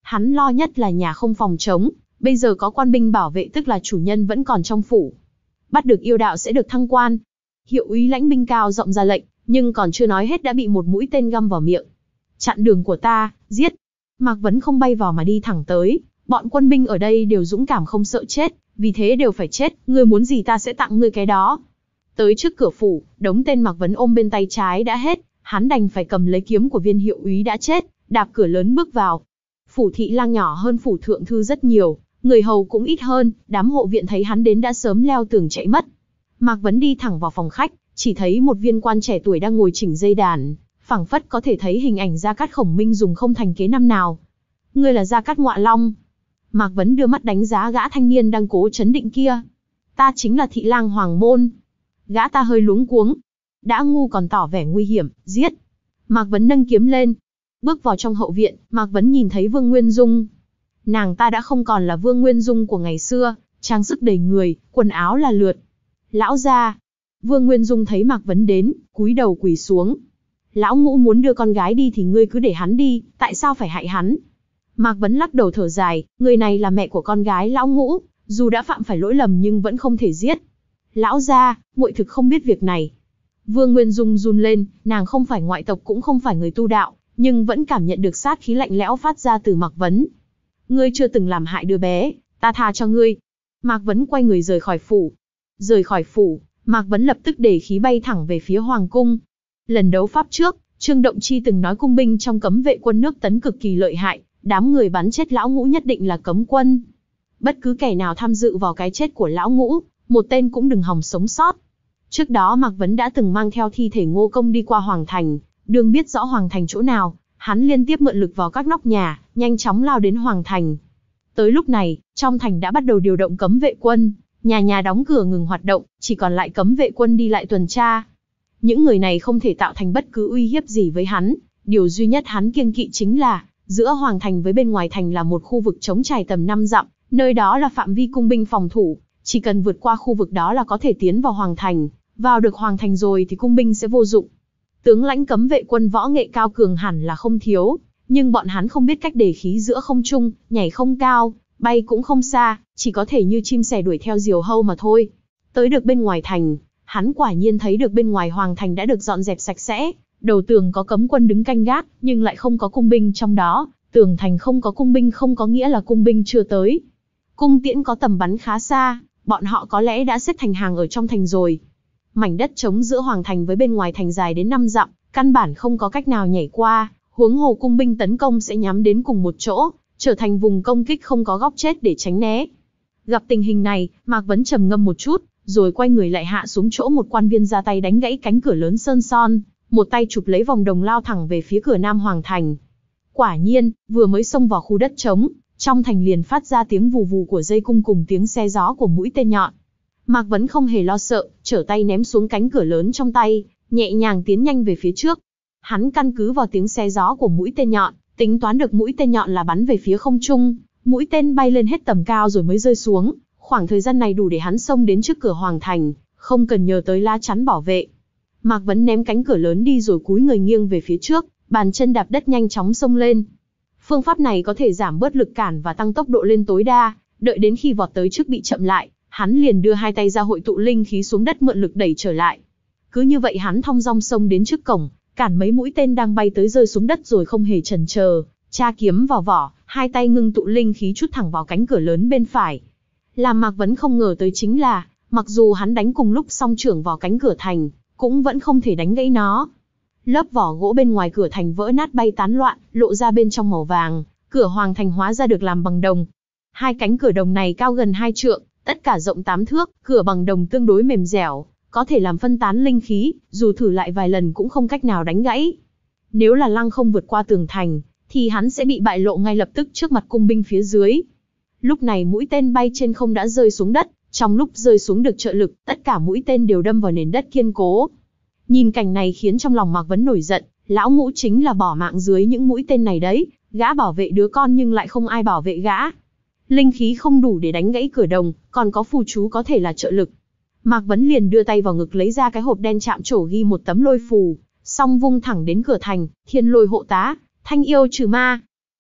Hắn lo nhất là nhà không phòng trống, bây giờ có quan binh bảo vệ tức là chủ nhân vẫn còn trong phủ. Bắt được yêu đạo sẽ được thăng quan. Hiệu úy lãnh binh cao giọng ra lệnh, nhưng còn chưa nói hết đã bị một mũi tên găm vào miệng. Chặn đường của ta, giết. Mạc Vấn không bay vào mà đi thẳng tới, bọn quân binh ở đây đều dũng cảm không sợ chết, vì thế đều phải chết, ngươi muốn gì ta sẽ tặng ngươi cái đó. Tới trước cửa phủ, đống tên Mạc Vấn ôm bên tay trái đã hết, hắn đành phải cầm lấy kiếm của viên hiệu úy đã chết, đạp cửa lớn bước vào. Phủ thị lang nhỏ hơn phủ thượng thư rất nhiều, người hầu cũng ít hơn, đám hộ viện thấy hắn đến đã sớm leo tường chạy mất. Mạc Vấn đi thẳng vào phòng khách, chỉ thấy một viên quan trẻ tuổi đang ngồi chỉnh dây đàn, phảng phất có thể thấy hình ảnh Gia Cát Khổng Minh dùng không thành kế năm nào. Ngươi là Gia Cát Ngọa Long. Mạc Vấn đưa mắt đánh giá gã thanh niên đang cố chấn định kia. Ta chính là thị lang Hoàng Môn. Gã ta hơi luống cuống. Đã ngu còn tỏ vẻ nguy hiểm, giết. Mạc Vấn nâng kiếm lên. Bước vào trong hậu viện, Mạc Vấn nhìn thấy Vương Nguyên Dung. Nàng ta đã không còn là Vương Nguyên Dung của ngày xưa, trang sức đầy người, quần áo là lượt. Lão gia. Vương Nguyên Dung thấy Mạc Vấn đến, cúi đầu quỳ xuống. Lão Ngũ muốn đưa con gái đi thì ngươi cứ để hắn đi, tại sao phải hại hắn? Mạc Vấn lắc đầu thở dài, người này là mẹ của con gái Lão Ngũ, dù đã phạm phải lỗi lầm nhưng vẫn không thể giết. Lão gia, muội thực không biết việc này. Vương Nguyên Dung run lên, nàng không phải ngoại tộc cũng không phải người tu đạo, nhưng vẫn cảm nhận được sát khí lạnh lẽo phát ra từ Mạc Vấn. Ngươi chưa từng làm hại đứa bé, ta tha cho ngươi. Mạc Vấn quay người rời khỏi phủ. Rời khỏi phủ, Mạc Vấn lập tức để khí bay thẳng về phía Hoàng cung. Lần đấu pháp trước, Trương Động Chi từng nói cung binh trong cấm vệ quân nước Tấn cực kỳ lợi hại, đám người bắn chết Lão Ngũ nhất định là cấm quân. Bất cứ kẻ nào tham dự vào cái chết của Lão Ngũ, một tên cũng đừng hòng sống sót. Trước đó Mạc Vấn đã từng mang theo thi thể Ngô Công đi qua Hoàng Thành, đương biết rõ Hoàng Thành chỗ nào, hắn liên tiếp mượn lực vào các nóc nhà, nhanh chóng lao đến Hoàng Thành. Tới lúc này, trong thành đã bắt đầu điều động cấm vệ quân, nhà nhà đóng cửa ngừng hoạt động, chỉ còn lại cấm vệ quân đi lại tuần tra. Những người này không thể tạo thành bất cứ uy hiếp gì với hắn, điều duy nhất hắn kiêng kỵ chính là, giữa Hoàng Thành với bên ngoài thành là một khu vực trống trải tầm năm dặm, nơi đó là phạm vi cung binh phòng thủ, chỉ cần vượt qua khu vực đó là có thể tiến vào Hoàng Thành, vào được Hoàng Thành rồi thì cung binh sẽ vô dụng. Tướng lãnh cấm vệ quân võ nghệ cao cường hẳn là không thiếu, nhưng bọn hắn không biết cách đề khí giữa không trung, nhảy không cao, bay cũng không xa, chỉ có thể như chim sẻ đuổi theo diều hâu mà thôi. Tới được bên ngoài thành, hắn quả nhiên thấy được bên ngoài Hoàng Thành đã được dọn dẹp sạch sẽ, đầu tường có cấm quân đứng canh gác, nhưng lại không có cung binh trong đó, tường thành không có cung binh không có nghĩa là cung binh chưa tới. Cung tiễn có tầm bắn khá xa, bọn họ có lẽ đã xếp thành hàng ở trong thành rồi. Mảnh đất trống giữa Hoàng Thành với bên ngoài thành dài đến năm dặm, căn bản không có cách nào nhảy qua, huống hồ cung binh tấn công sẽ nhắm đến cùng một chỗ, trở thành vùng công kích không có góc chết để tránh né. Gặp tình hình này, Mạc Vấn trầm ngâm một chút, rồi quay người lại hạ xuống chỗ một quan viên ra tay đánh gãy cánh cửa lớn sơn son, một tay chụp lấy vòng đồng lao thẳng về phía cửa Nam Hoàng Thành. Quả nhiên, vừa mới xông vào khu đất trống, trong thành liền phát ra tiếng vù vù của dây cung cùng tiếng xe gió của mũi tên nhọn. Mạc Vấn không hề lo sợ, trở tay ném xuống cánh cửa lớn trong tay, nhẹ nhàng tiến nhanh về phía trước. Hắn căn cứ vào tiếng xe gió của mũi tên nhọn, tính toán được mũi tên nhọn là bắn về phía không trung, mũi tên bay lên hết tầm cao rồi mới rơi xuống. Khoảng thời gian này đủ để hắn xông đến trước cửa Hoàng Thành, không cần nhờ tới lá chắn bảo vệ. Mạc Vấn ném cánh cửa lớn đi rồi cúi người nghiêng về phía trước, bàn chân đạp đất nhanh chóng xông lên. Phương pháp này có thể giảm bớt lực cản và tăng tốc độ lên tối đa, đợi đến khi vọt tới trước bị chậm lại, hắn liền đưa hai tay ra hội tụ linh khí xuống đất mượn lực đẩy trở lại. Cứ như vậy hắn thong dong xông đến trước cổng, cản mấy mũi tên đang bay tới rơi xuống đất rồi không hề chần chờ, tra kiếm vào vỏ, hai tay ngưng tụ linh khí chút thẳng vào cánh cửa lớn bên phải. Làm Mạc Vấn không ngờ tới chính là, mặc dù hắn đánh cùng lúc song trưởng vào cánh cửa thành, cũng vẫn không thể đánh gãy nó. Lớp vỏ gỗ bên ngoài cửa thành vỡ nát bay tán loạn, lộ ra bên trong màu vàng, cửa Hoàng Thành hóa ra được làm bằng đồng. Hai cánh cửa đồng này cao gần hai trượng, tất cả rộng tám thước, cửa bằng đồng tương đối mềm dẻo, có thể làm phân tán linh khí, dù thử lại vài lần cũng không cách nào đánh gãy. Nếu là Lăng Không vượt qua tường thành, thì hắn sẽ bị bại lộ ngay lập tức trước mặt cung binh phía dưới. Lúc này mũi tên bay trên không đã rơi xuống đất, trong lúc rơi xuống được trợ lực, tất cả mũi tên đều đâm vào nền đất kiên cố. Nhìn cảnh này khiến trong lòng Mạc Vấn nổi giận, Lão Ngũ chính là bỏ mạng dưới những mũi tên này đấy, gã bảo vệ đứa con nhưng lại không ai bảo vệ gã. Linh khí không đủ để đánh gãy cửa đồng, còn có phù chú có thể là trợ lực. Mạc Vấn liền đưa tay vào ngực lấy ra cái hộp đen chạm trổ ghi một tấm lôi phù, xong vung thẳng đến cửa thành, thiên lôi hộ tá, thanh yêu trừ ma.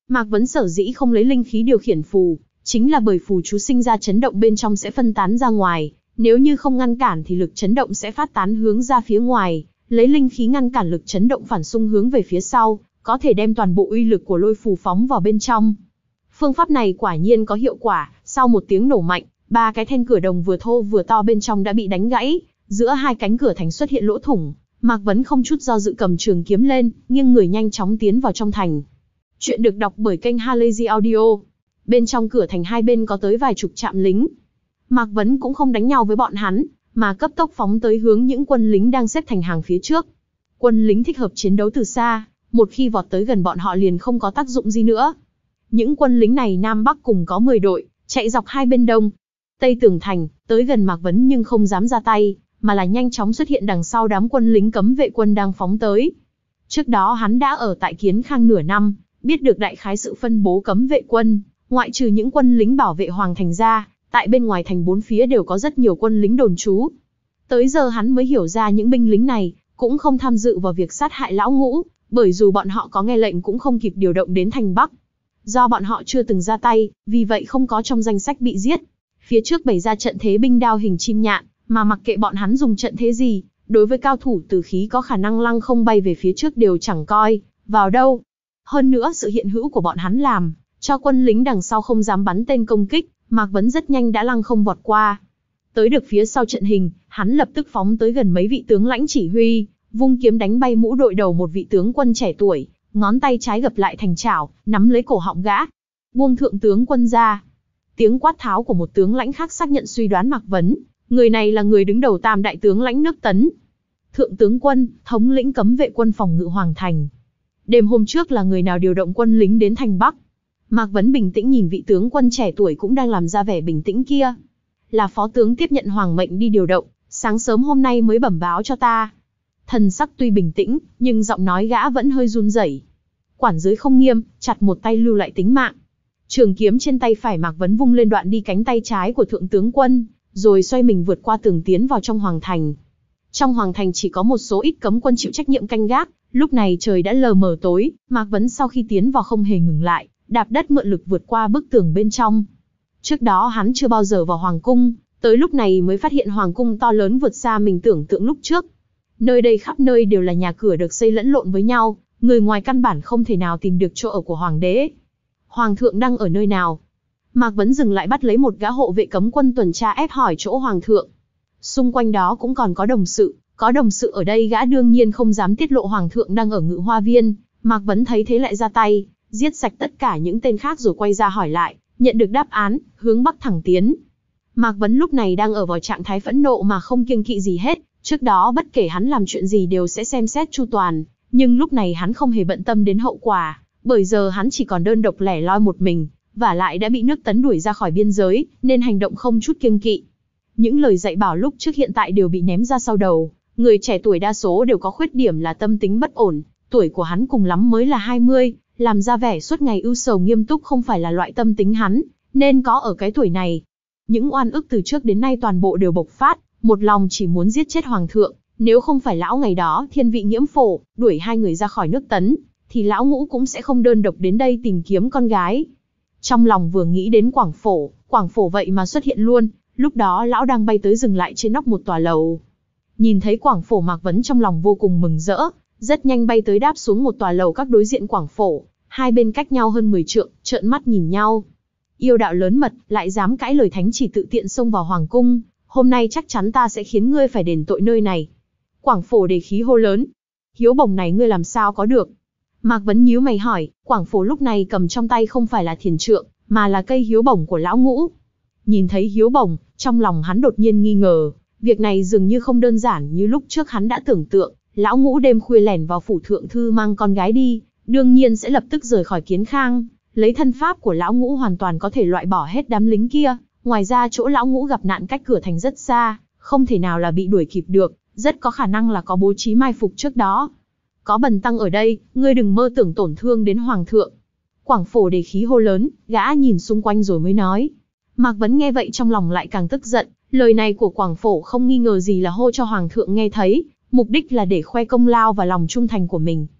Mạc Vấn sở dĩ không lấy linh khí điều khiển phù, chính là bởi phù chú sinh ra chấn động bên trong sẽ phân tán ra ngoài, nếu như không ngăn cản thì lực chấn động sẽ phát tán hướng ra phía ngoài, lấy linh khí ngăn cản lực chấn động phản xung hướng về phía sau, có thể đem toàn bộ uy lực của lôi phù phóng vào bên trong. Phương pháp này quả nhiên có hiệu quả, sau một tiếng nổ mạnh, ba cái then cửa đồng vừa thô vừa to bên trong đã bị đánh gãy, giữa hai cánh cửa thành xuất hiện lỗ thủng. Mạc Vấn không chút do dự cầm trường kiếm lên, nghiêng người nhanh chóng tiến vào trong thành. Chuyện được đọc bởi kênh Halazy Audio. Bên trong cửa thành hai bên có tới vài chục trạm lính. Mạc Vấn cũng không đánh nhau với bọn hắn, mà cấp tốc phóng tới hướng những quân lính đang xếp thành hàng phía trước. Quân lính thích hợp chiến đấu từ xa, một khi vọt tới gần bọn họ liền không có tác dụng gì nữa. Những quân lính này Nam Bắc cùng có mười đội, chạy dọc hai bên đông, tây tường thành, tới gần Mạc Vấn nhưng không dám ra tay, mà là nhanh chóng xuất hiện đằng sau đám quân lính cấm vệ quân đang phóng tới. Trước đó hắn đã ở tại Kiến Khang nửa năm, biết được đại khái sự phân bố cấm vệ quân, ngoại trừ những quân lính bảo vệ hoàng thành ra, tại bên ngoài thành bốn phía đều có rất nhiều quân lính đồn trú. Tới giờ hắn mới hiểu ra những binh lính này cũng không tham dự vào việc sát hại lão Ngũ, bởi dù bọn họ có nghe lệnh cũng không kịp điều động đến thành Bắc. Do bọn họ chưa từng ra tay, vì vậy không có trong danh sách bị giết. Phía trước bày ra trận thế binh đao hình chim nhạn, mà mặc kệ bọn hắn dùng trận thế gì, đối với cao thủ tử khí có khả năng lăng không bay về phía trước đều chẳng coi vào đâu. Hơn nữa sự hiện hữu của bọn hắn làm cho quân lính đằng sau không dám bắn tên công kích, Mạc Vấn rất nhanh đã lăng không vọt qua. Tới được phía sau trận hình, hắn lập tức phóng tới gần mấy vị tướng lãnh chỉ huy, vung kiếm đánh bay mũ đội đầu một vị tướng quân trẻ tuổi, ngón tay trái gập lại thành chảo, nắm lấy cổ họng gã. Buông thượng tướng quân ra. Tiếng quát tháo của một tướng lãnh khác xác nhận suy đoán Mạc Vấn, người này là người đứng đầu tam đại tướng lãnh nước Tấn. Thượng tướng quân, thống lĩnh cấm vệ quân phòng ngự Hoàng Thành. Đêm hôm trước là người nào điều động quân lính đến thành Bắc? Mạc Vấn bình tĩnh nhìn vị tướng quân trẻ tuổi cũng đang làm ra vẻ bình tĩnh kia. Là phó tướng tiếp nhận hoàng mệnh đi điều động, sáng sớm hôm nay mới bẩm báo cho ta. Thần sắc tuy bình tĩnh, nhưng giọng nói gã vẫn hơi run rẩy. Quản giới không nghiêm, chặt một tay lưu lại tính mạng. Trường kiếm trên tay phải Mạc Vấn vung lên đoạn đi cánh tay trái của thượng tướng quân, rồi xoay mình vượt qua tường tiến vào trong hoàng thành. Trong hoàng thành chỉ có một số ít cấm quân chịu trách nhiệm canh gác, lúc này trời đã lờ mờ tối, Mạc Vấn sau khi tiến vào không hề ngừng lại, đạp đất mượn lực vượt qua bức tường bên trong. Trước đó hắn chưa bao giờ vào hoàng cung, tới lúc này mới phát hiện hoàng cung to lớn vượt xa mình tưởng tượng lúc trước. Nơi đây khắp nơi đều là nhà cửa được xây lẫn lộn với nhau, người ngoài căn bản không thể nào tìm được chỗ ở của hoàng đế. Hoàng thượng đang ở nơi nào? Mạc Vấn dừng lại bắt lấy một gã hộ vệ cấm quân tuần tra ép hỏi chỗ hoàng thượng. Xung quanh đó cũng còn có đồng sự, có đồng sự ở đây gã đương nhiên không dám tiết lộ hoàng thượng đang ở Ngự Hoa Viên. Mạc Vấn thấy thế lại ra tay, giết sạch tất cả những tên khác rồi quay ra hỏi lại, nhận được đáp án, hướng Bắc thẳng tiến. Mạc Vấn lúc này đang ở vào trạng thái phẫn nộ mà không kiêng kỵ gì hết, trước đó bất kể hắn làm chuyện gì đều sẽ xem xét chu toàn, nhưng lúc này hắn không hề bận tâm đến hậu quả, bởi giờ hắn chỉ còn đơn độc lẻ loi một mình, và lại đã bị nước Tấn đuổi ra khỏi biên giới, nên hành động không chút kiêng kỵ. Những lời dạy bảo lúc trước hiện tại đều bị ném ra sau đầu, người trẻ tuổi đa số đều có khuyết điểm là tâm tính bất ổn, tuổi của hắn cùng lắm mới là hai mươi, làm ra vẻ suốt ngày ưu sầu nghiêm túc không phải là loại tâm tính hắn nên có ở cái tuổi này. Những oan ức từ trước đến nay toàn bộ đều bộc phát, một lòng chỉ muốn giết chết hoàng thượng, nếu không phải lão ngày đó thiên vị nhiễm phổ, đuổi hai người ra khỏi nước Tấn, thì lão Ngũ cũng sẽ không đơn độc đến đây tìm kiếm con gái. Trong lòng vừa nghĩ đến Quảng Phổ, Quảng Phổ vậy mà xuất hiện luôn, lúc đó lão đang bay tới dừng lại trên nóc một tòa lầu. Nhìn thấy Quảng Phổ, Mạc Vấn trong lòng vô cùng mừng rỡ, rất nhanh bay tới đáp xuống một tòa lầu các đối diện Quảng Phổ, hai bên cách nhau hơn mười trượng, trợn mắt nhìn nhau. Yêu đạo lớn mật, lại dám cãi lời thánh chỉ tự tiện xông vào hoàng cung, hôm nay chắc chắn ta sẽ khiến ngươi phải đền tội nơi này. Quảng Phổ đề khí hô lớn. Hiếu bổng này ngươi làm sao có được? Mạc Vấn nhíu mày hỏi, Quảng Phổ lúc này cầm trong tay không phải là thiền trượng, mà là cây hiếu bổng của lão Ngũ. Nhìn thấy hiếu bổng, trong lòng hắn đột nhiên nghi ngờ, việc này dường như không đơn giản như lúc trước hắn đã tưởng tượng. Lão Ngũ đêm khuya lẻn vào phủ thượng thư mang con gái đi, đương nhiên sẽ lập tức rời khỏi Kiến Khang, lấy thân pháp của lão Ngũ hoàn toàn có thể loại bỏ hết đám lính kia. Ngoài ra chỗ lão Ngũ gặp nạn cách cửa thành rất xa, không thể nào là bị đuổi kịp được, rất có khả năng là có bố trí mai phục trước đó. Có bần tăng ở đây, ngươi đừng mơ tưởng tổn thương đến hoàng thượng. Quảng Phổ đề khí hô lớn, gã nhìn xung quanh rồi mới nói. Mạc Vấn nghe vậy trong lòng lại càng tức giận, lời này của Quảng Phổ không nghi ngờ gì là hô cho hoàng thượng nghe thấy, mục đích là để khoe công lao và lòng trung thành của mình.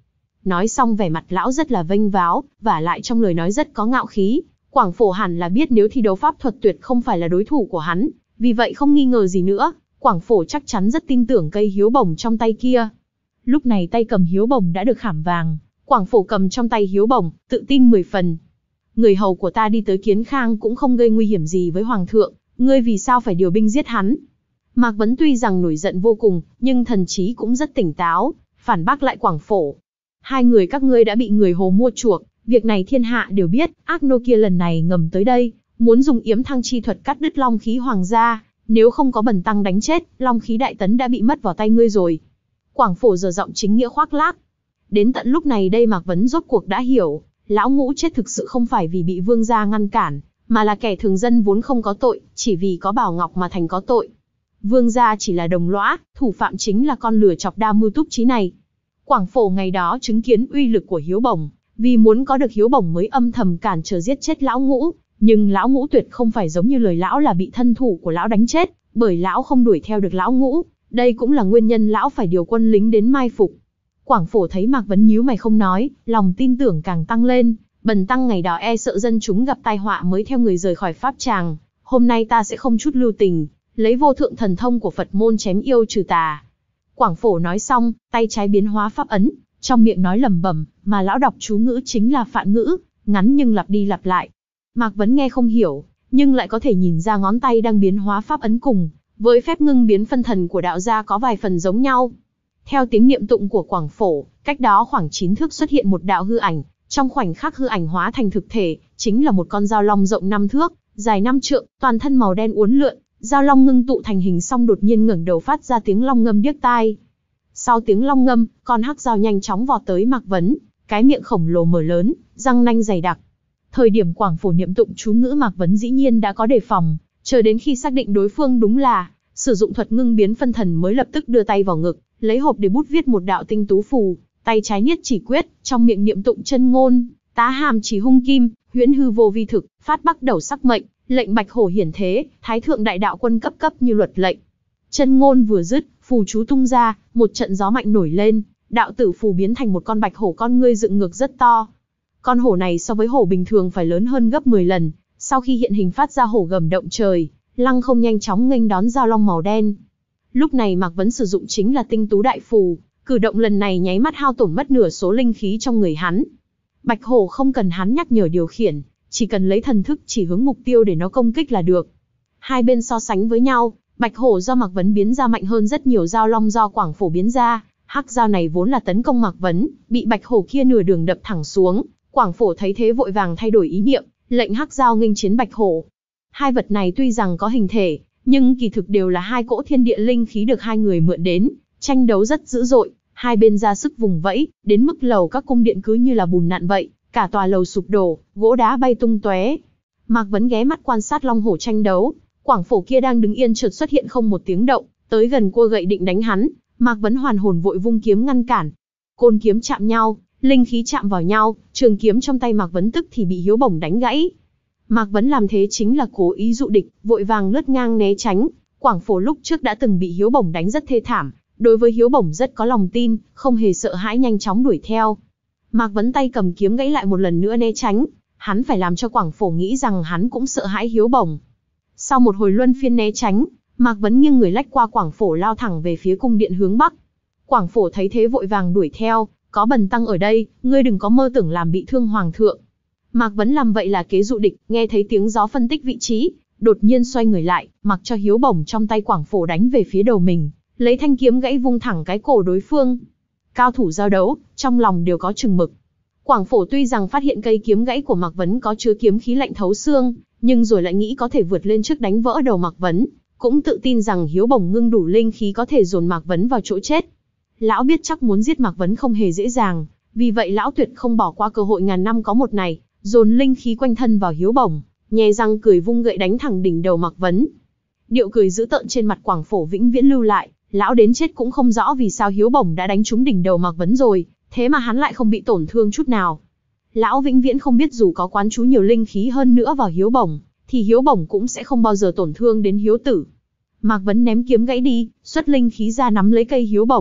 Nói xong vẻ mặt lão rất là vênh váo, và lại trong lời nói rất có ngạo khí. Quảng Phổ hẳn là biết nếu thi đấu pháp thuật tuyệt không phải là đối thủ của hắn, vì vậy không nghi ngờ gì nữa, Quảng Phổ chắc chắn rất tin tưởng cây hiếu bổng trong tay kia. Lúc này tay cầm hiếu bổng đã được khảm vàng, Quảng Phổ cầm trong tay hiếu bổng, tự tin mười phần. Người hầu của ta đi tới Kiến Khang cũng không gây nguy hiểm gì với Hoàng thượng, ngươi vì sao phải điều binh giết hắn? Mạc Vấn tuy rằng nổi giận vô cùng, nhưng thần trí cũng rất tỉnh táo, phản bác lại Quảng Phổ. Hai người các ngươi đã bị người Hồ mua chuộc, việc này thiên hạ đều biết, ác nô kia lần này ngầm tới đây, muốn dùng yếm thăng chi thuật cắt đứt long khí hoàng gia, nếu không có bần tăng đánh chết, long khí đại tấn đã bị mất vào tay ngươi rồi. Quảng Phổ giờ giọng chính nghĩa khoác lác. Đến tận lúc này đây Mạc Vấn rốt cuộc đã hiểu, lão ngũ chết thực sự không phải vì bị vương gia ngăn cản, mà là kẻ thường dân vốn không có tội, chỉ vì có Bảo Ngọc mà thành có tội. Vương gia chỉ là đồng lõa, thủ phạm chính là con lừa chọc đa mưu túc trí này. Quảng Phổ ngày đó chứng kiến uy lực của hiếu bổng, vì muốn có được hiếu bổng mới âm thầm cản trở giết chết lão ngũ, nhưng lão ngũ tuyệt không phải giống như lời lão là bị thân thủ của lão đánh chết, bởi lão không đuổi theo được lão ngũ, đây cũng là nguyên nhân lão phải điều quân lính đến mai phục. Quảng Phổ thấy Mạc Vấn nhíu mày không nói, lòng tin tưởng càng tăng lên, bần tăng ngày đó e sợ dân chúng gặp tai họa mới theo người rời khỏi pháp tràng, hôm nay ta sẽ không chút lưu tình, lấy vô thượng thần thông của Phật môn chém yêu trừ tà. Quảng Phổ nói xong, tay trái biến hóa pháp ấn, trong miệng nói lẩm bẩm, mà lão đọc chú ngữ chính là Phạn ngữ, ngắn nhưng lặp đi lặp lại. Mạc Vấn nghe không hiểu, nhưng lại có thể nhìn ra ngón tay đang biến hóa pháp ấn cùng với phép ngưng biến phân thần của đạo gia có vài phần giống nhau. Theo tiếng niệm tụng của Quảng Phổ, cách đó khoảng chín thước xuất hiện một đạo hư ảnh, trong khoảnh khắc hư ảnh hóa thành thực thể, chính là một con dao long rộng năm thước, dài năm trượng, toàn thân màu đen uốn lượn, dao long ngưng tụ thành hình xong đột nhiên ngẩng đầu phát ra tiếng long ngâm điếc tai. Sau tiếng long ngâm, con hắc dao nhanh chóng vọt tới Mạc Vấn, cái miệng khổng lồ mở lớn, răng nanh dày đặc. Thời điểm Quảng Phổ niệm tụng chú ngữ Mạc Vấn dĩ nhiên đã có đề phòng, chờ đến khi xác định đối phương đúng là sử dụng thuật ngưng biến phân thần mới lập tức đưa tay vào ngực, lấy hộp để bút viết một đạo tinh tú phù, tay trái niết chỉ quyết, trong miệng niệm tụng chân ngôn, tá hàm chỉ hung kim, huyễn hư vô vi thực, phát bắc đầu sắc mệnh, lệnh bạch hổ hiển thế, thái thượng đại đạo quân cấp cấp như luật lệnh. Chân ngôn vừa dứt, phù chú tung ra, một trận gió mạnh nổi lên, đạo tử phù biến thành một con bạch hổ con ngươi dựng ngược rất to. Con hổ này so với hổ bình thường phải lớn hơn gấp mười lần, sau khi hiện hình phát ra hổ gầm động trời, lăng không nhanh chóng nghênh đón dao long màu đen. Lúc này Mạc Vấn sử dụng chính là tinh tú đại phù, cử động lần này nháy mắt hao tổn mất nửa số linh khí trong người hắn. Bạch hổ không cần hắn nhắc nhở điều khiển, chỉ cần lấy thần thức chỉ hướng mục tiêu để nó công kích là được. Hai bên so sánh với nhau, bạch hổ do Mạc Vấn biến ra mạnh hơn rất nhiều dao long do Quảng Phổ biến ra. Hắc dao này vốn là tấn công Mạc Vấn, bị bạch hổ kia nửa đường đập thẳng xuống. Quảng Phổ thấy thế vội vàng thay đổi ý niệm, lệnh hắc dao nghênh chiến bạch hổ. Hai vật này tuy rằng có hình thể, nhưng kỳ thực đều là hai cỗ thiên địa linh khí được hai người mượn đến, tranh đấu rất dữ dội, hai bên ra sức vùng vẫy, đến mức lầu các cung điện cứ như là bùn nặn vậy, cả tòa lầu sụp đổ, gỗ đá bay tung tóe. Mạc Vấn ghé mắt quan sát long hổ tranh đấu, Quảng Phổ kia đang đứng yên chợt xuất hiện không một tiếng động, tới gần cua gậy định đánh hắn, Mạc Vấn hoàn hồn vội vung kiếm ngăn cản. Côn kiếm chạm nhau, linh khí chạm vào nhau, trường kiếm trong tay Mạc Vấn tức thì bị hiếu bổng đánh gãy. Mạc Vấn làm thế chính là cố ý dụ địch, vội vàng lướt ngang né tránh. Quảng Phổ lúc trước đã từng bị hiếu bổng đánh rất thê thảm, đối với hiếu bổng rất có lòng tin, không hề sợ hãi nhanh chóng đuổi theo. Mạc Vấn tay cầm kiếm gãy lại một lần nữa né tránh, hắn phải làm cho Quảng Phổ nghĩ rằng hắn cũng sợ hãi hiếu bổng. Sau một hồi luân phiên né tránh, Mạc Vấn nghiêng người lách qua Quảng Phổ lao thẳng về phía cung điện hướng bắc. Quảng Phổ thấy thế vội vàng đuổi theo, có bần tăng ở đây, ngươi đừng có mơ tưởng làm bị thương hoàng thượng. Mạc Vấn làm vậy là kế dụ địch, nghe thấy tiếng gió phân tích vị trí, đột nhiên xoay người lại, mặc cho hiếu bổng trong tay Quảng Phổ đánh về phía đầu mình, lấy thanh kiếm gãy vung thẳng cái cổ đối phương. Cao thủ giao đấu, trong lòng đều có chừng mực. Quảng Phổ tuy rằng phát hiện cây kiếm gãy của Mạc Vấn có chứa kiếm khí lạnh thấu xương, nhưng rồi lại nghĩ có thể vượt lên trước đánh vỡ đầu Mạc Vấn, cũng tự tin rằng hiếu bổng ngưng đủ linh khí có thể dồn Mạc Vấn vào chỗ chết. Lão biết chắc muốn giết Mạc Vấn không hề dễ dàng, vì vậy lão tuyệt không bỏ qua cơ hội ngàn năm có một này, dồn linh khí quanh thân vào hiếu bổng, nhè răng cười vung gậy đánh thẳng đỉnh đầu Mạc Vấn. Điệu cười dữ tợn trên mặt Quảng Phổ vĩnh viễn lưu lại, lão đến chết cũng không rõ vì sao hiếu bổng đã đánh trúng đỉnh đầu Mạc Vấn rồi, thế mà hắn lại không bị tổn thương chút nào. Lão vĩnh viễn không biết dù có quán trú nhiều linh khí hơn nữa vào hiếu bổng, thì hiếu bổng cũng sẽ không bao giờ tổn thương đến hiếu tử. Mạc Vấn ném kiếm gãy đi, xuất linh khí ra nắm lấy cây hiếu bổng,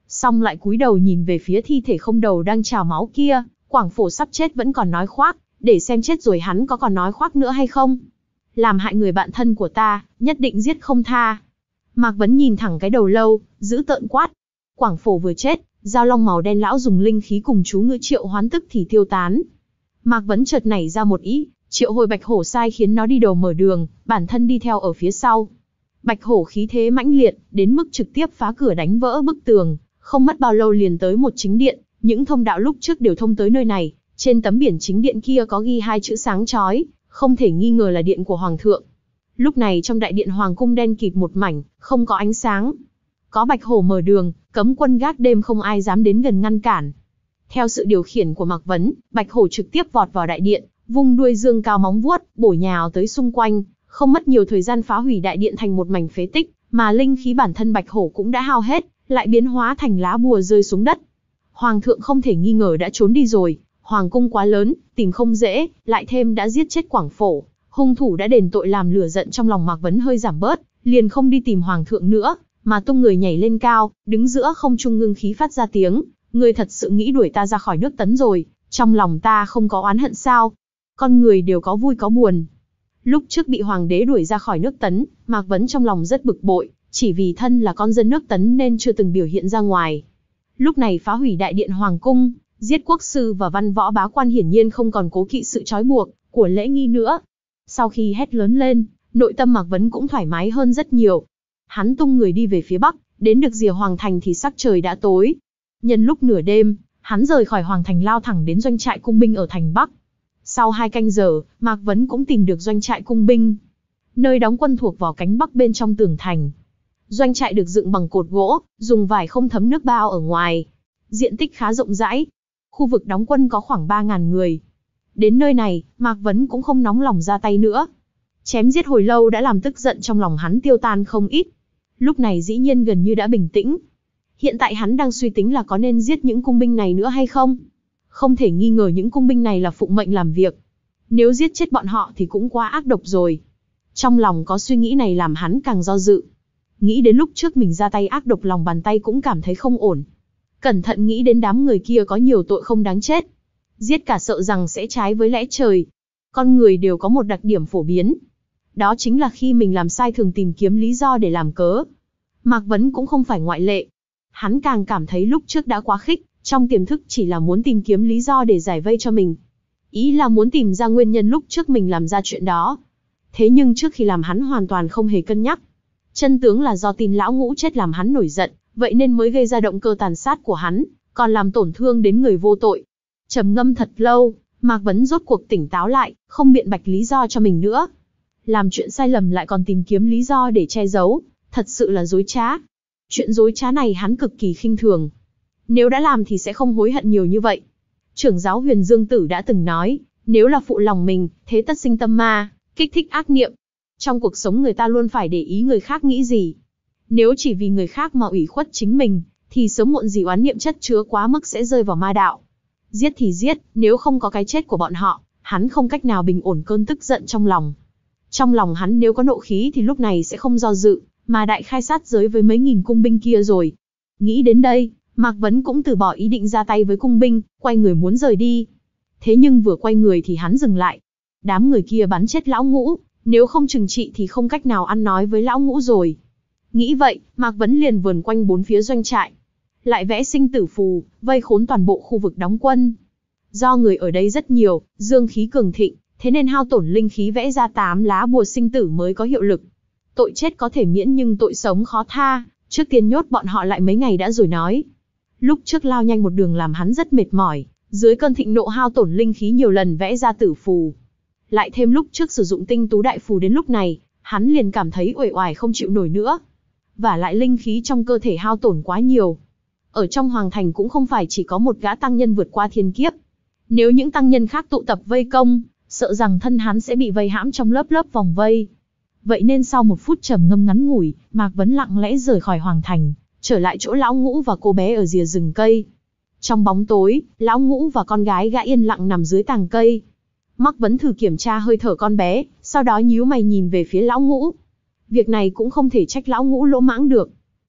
xong lại cúi đầu nhìn về phía thi thể không đầu đang trào máu kia. Quảng Phổ sắp chết vẫn còn nói khoác, để xem chết rồi hắn có còn nói khoác nữa hay không. Làm hại người bạn thân của ta, nhất định giết không tha. Mạc Vấn nhìn thẳng cái đầu lâu, giữ tợn quát. Quảng Phổ vừa chết, dao long màu đen lão dùng linh khí cùng chú ngữ triệu hoán tức thì tiêu tán. Mạc Vấn chợt nảy ra một ý, triệu hồi bạch hổ sai khiến nó đi đầu mở đường, bản thân đi theo ở phía sau. Bạch hổ khí thế mãnh liệt, đến mức trực tiếp phá cửa đánh vỡ bức tường, không mất bao lâu liền tới một chính điện, những thông đạo lúc trước đều thông tới nơi này, trên tấm biển chính điện kia có ghi hai chữ sáng chói, không thể nghi ngờ là điện của hoàng thượng. Lúc này trong đại điện hoàng cung đen kịt một mảnh, không có ánh sáng. Có bạch hổ mở đường, cấm quân gác đêm không ai dám đến gần ngăn cản. Theo sự điều khiển của Mạc Vấn, bạch hổ trực tiếp vọt vào đại điện, vung đuôi dương cao móng vuốt, bổ nhào tới xung quanh, không mất nhiều thời gian phá hủy đại điện thành một mảnh phế tích, mà linh khí bản thân bạch hổ cũng đã hao hết, lại biến hóa thành lá bùa rơi xuống đất. Hoàng thượng không thể nghi ngờ đã trốn đi rồi, hoàng cung quá lớn, tìm không dễ, lại thêm đã giết chết Quảng Phổ, hung thủ đã đền tội làm lửa giận trong lòng Mạc Vấn hơi giảm bớt, liền không đi tìm hoàng thượng nữa, mà tung người nhảy lên cao, đứng giữa không trung ngưng khí phát ra tiếng, ngươi thật sự nghĩ đuổi ta ra khỏi nước Tấn rồi, trong lòng ta không có oán hận sao? Con người đều có vui có buồn. Lúc trước bị hoàng đế đuổi ra khỏi nước Tấn, Mạc Vấn trong lòng rất bực bội, chỉ vì thân là con dân nước Tấn nên chưa từng biểu hiện ra ngoài. Lúc này phá hủy đại điện hoàng cung, giết quốc sư và văn võ bá quan hiển nhiên không còn cố kỵ sự trói buộc của lễ nghi nữa. Sau khi hét lớn lên, nội tâm Mạc Vấn cũng thoải mái hơn rất nhiều. Hắn tung người đi về phía bắc, đến được rìa hoàng thành thì sắc trời đã tối. Nhân lúc nửa đêm, hắn rời khỏi hoàng thành lao thẳng đến doanh trại cung binh ở thành bắc. Sau hai canh giờ, Mạc Vấn cũng tìm được doanh trại cung binh, nơi đóng quân thuộc vào cánh bắc bên trong tường thành. Doanh trại được dựng bằng cột gỗ, dùng vải không thấm nước bao ở ngoài. Diện tích khá rộng rãi. Khu vực đóng quân có khoảng ba nghìn người. Đến nơi này, Mạc Vấn cũng không nóng lòng ra tay nữa. Chém giết hồi lâu đã làm tức giận trong lòng hắn tiêu tan không ít. Lúc này dĩ nhiên gần như đã bình tĩnh. Hiện tại hắn đang suy tính là có nên giết những cung binh này nữa hay không. Không thể nghi ngờ những cung binh này là phụng mệnh làm việc. Nếu giết chết bọn họ thì cũng quá ác độc rồi. Trong lòng có suy nghĩ này làm hắn càng do dự. Nghĩ đến lúc trước mình ra tay ác độc lòng bàn tay cũng cảm thấy không ổn. Cẩn thận nghĩ đến đám người kia có nhiều tội không đáng chết. Giết cả sợ rằng sẽ trái với lẽ trời. Con người đều có một đặc điểm phổ biến. Đó chính là khi mình làm sai thường tìm kiếm lý do để làm cớ. Mạc Vấn cũng không phải ngoại lệ. Hắn càng cảm thấy lúc trước đã quá khích, trong tiềm thức chỉ là muốn tìm kiếm lý do để giải vây cho mình. Ý là muốn tìm ra nguyên nhân lúc trước mình làm ra chuyện đó. Thế nhưng trước khi làm hắn hoàn toàn không hề cân nhắc. Chân tướng là do tin lão ngũ chết làm hắn nổi giận, vậy nên mới gây ra động cơ tàn sát của hắn, còn làm tổn thương đến người vô tội. Trầm ngâm thật lâu, Mạc Vấn rốt cuộc tỉnh táo lại, không biện bạch lý do cho mình nữa. Làm chuyện sai lầm lại còn tìm kiếm lý do để che giấu, thật sự là dối trá. Chuyện dối trá này hắn cực kỳ khinh thường. Nếu đã làm thì sẽ không hối hận nhiều như vậy. Trưởng giáo Huyền Dương Tử đã từng nói, nếu là phụ lòng mình, thế tất sinh tâm ma, kích thích ác niệm. Trong cuộc sống người ta luôn phải để ý người khác nghĩ gì. Nếu chỉ vì người khác mà ủy khuất chính mình, thì sớm muộn gì oán niệm chất chứa quá mức sẽ rơi vào ma đạo. Giết thì giết, nếu không có cái chết của bọn họ, hắn không cách nào bình ổn cơn tức giận trong lòng. Trong lòng hắn nếu có nộ khí thì lúc này sẽ không do dự, mà đại khai sát giới với mấy nghìn cung binh kia rồi. Nghĩ đến đây, Mạc Vấn cũng từ bỏ ý định ra tay với cung binh, quay người muốn rời đi. Thế nhưng vừa quay người thì hắn dừng lại. Đám người kia bắn chết lão ngũ, nếu không trừng trị thì không cách nào ăn nói với lão ngũ rồi. Nghĩ vậy, Mạc Vấn liền vườn quanh bốn phía doanh trại. Lại vẽ sinh tử phù, vây khốn toàn bộ khu vực đóng quân. Do người ở đây rất nhiều, dương khí cường thịnh, thế nên hao tổn linh khí vẽ ra tám lá bùa sinh tử mới có hiệu lực. Tội chết có thể miễn nhưng tội sống khó tha, trước tiên nhốt bọn họ lại mấy ngày đã rồi nói. Lúc trước lao nhanh một đường làm hắn rất mệt mỏi, dưới cơn thịnh nộ hao tổn linh khí nhiều lần vẽ ra tử phù. Lại thêm lúc trước sử dụng tinh tú đại phù đến lúc này, hắn liền cảm thấy uể oải không chịu nổi nữa. Và lại linh khí trong cơ thể hao tổn quá nhiều. Ở trong hoàng thành cũng không phải chỉ có một gã tăng nhân vượt qua thiên kiếp. Nếu những tăng nhân khác tụ tập vây công, sợ rằng thân hắn sẽ bị vây hãm trong lớp lớp vòng vây. Vậy nên sau một phút trầm ngâm ngắn ngủi, Mạc Vấn lặng lẽ rời khỏi hoàng thành, trở lại chỗ lão ngũ và cô bé ở rìa rừng cây. Trong bóng tối, lão ngũ và con gái gã yên lặng nằm dưới tàng cây. Mạc Vấn thử kiểm tra hơi thở con bé, sau đó nhíu mày nhìn về phía lão ngũ. Việc này cũng không thể trách lão ngũ lỗ mãng được.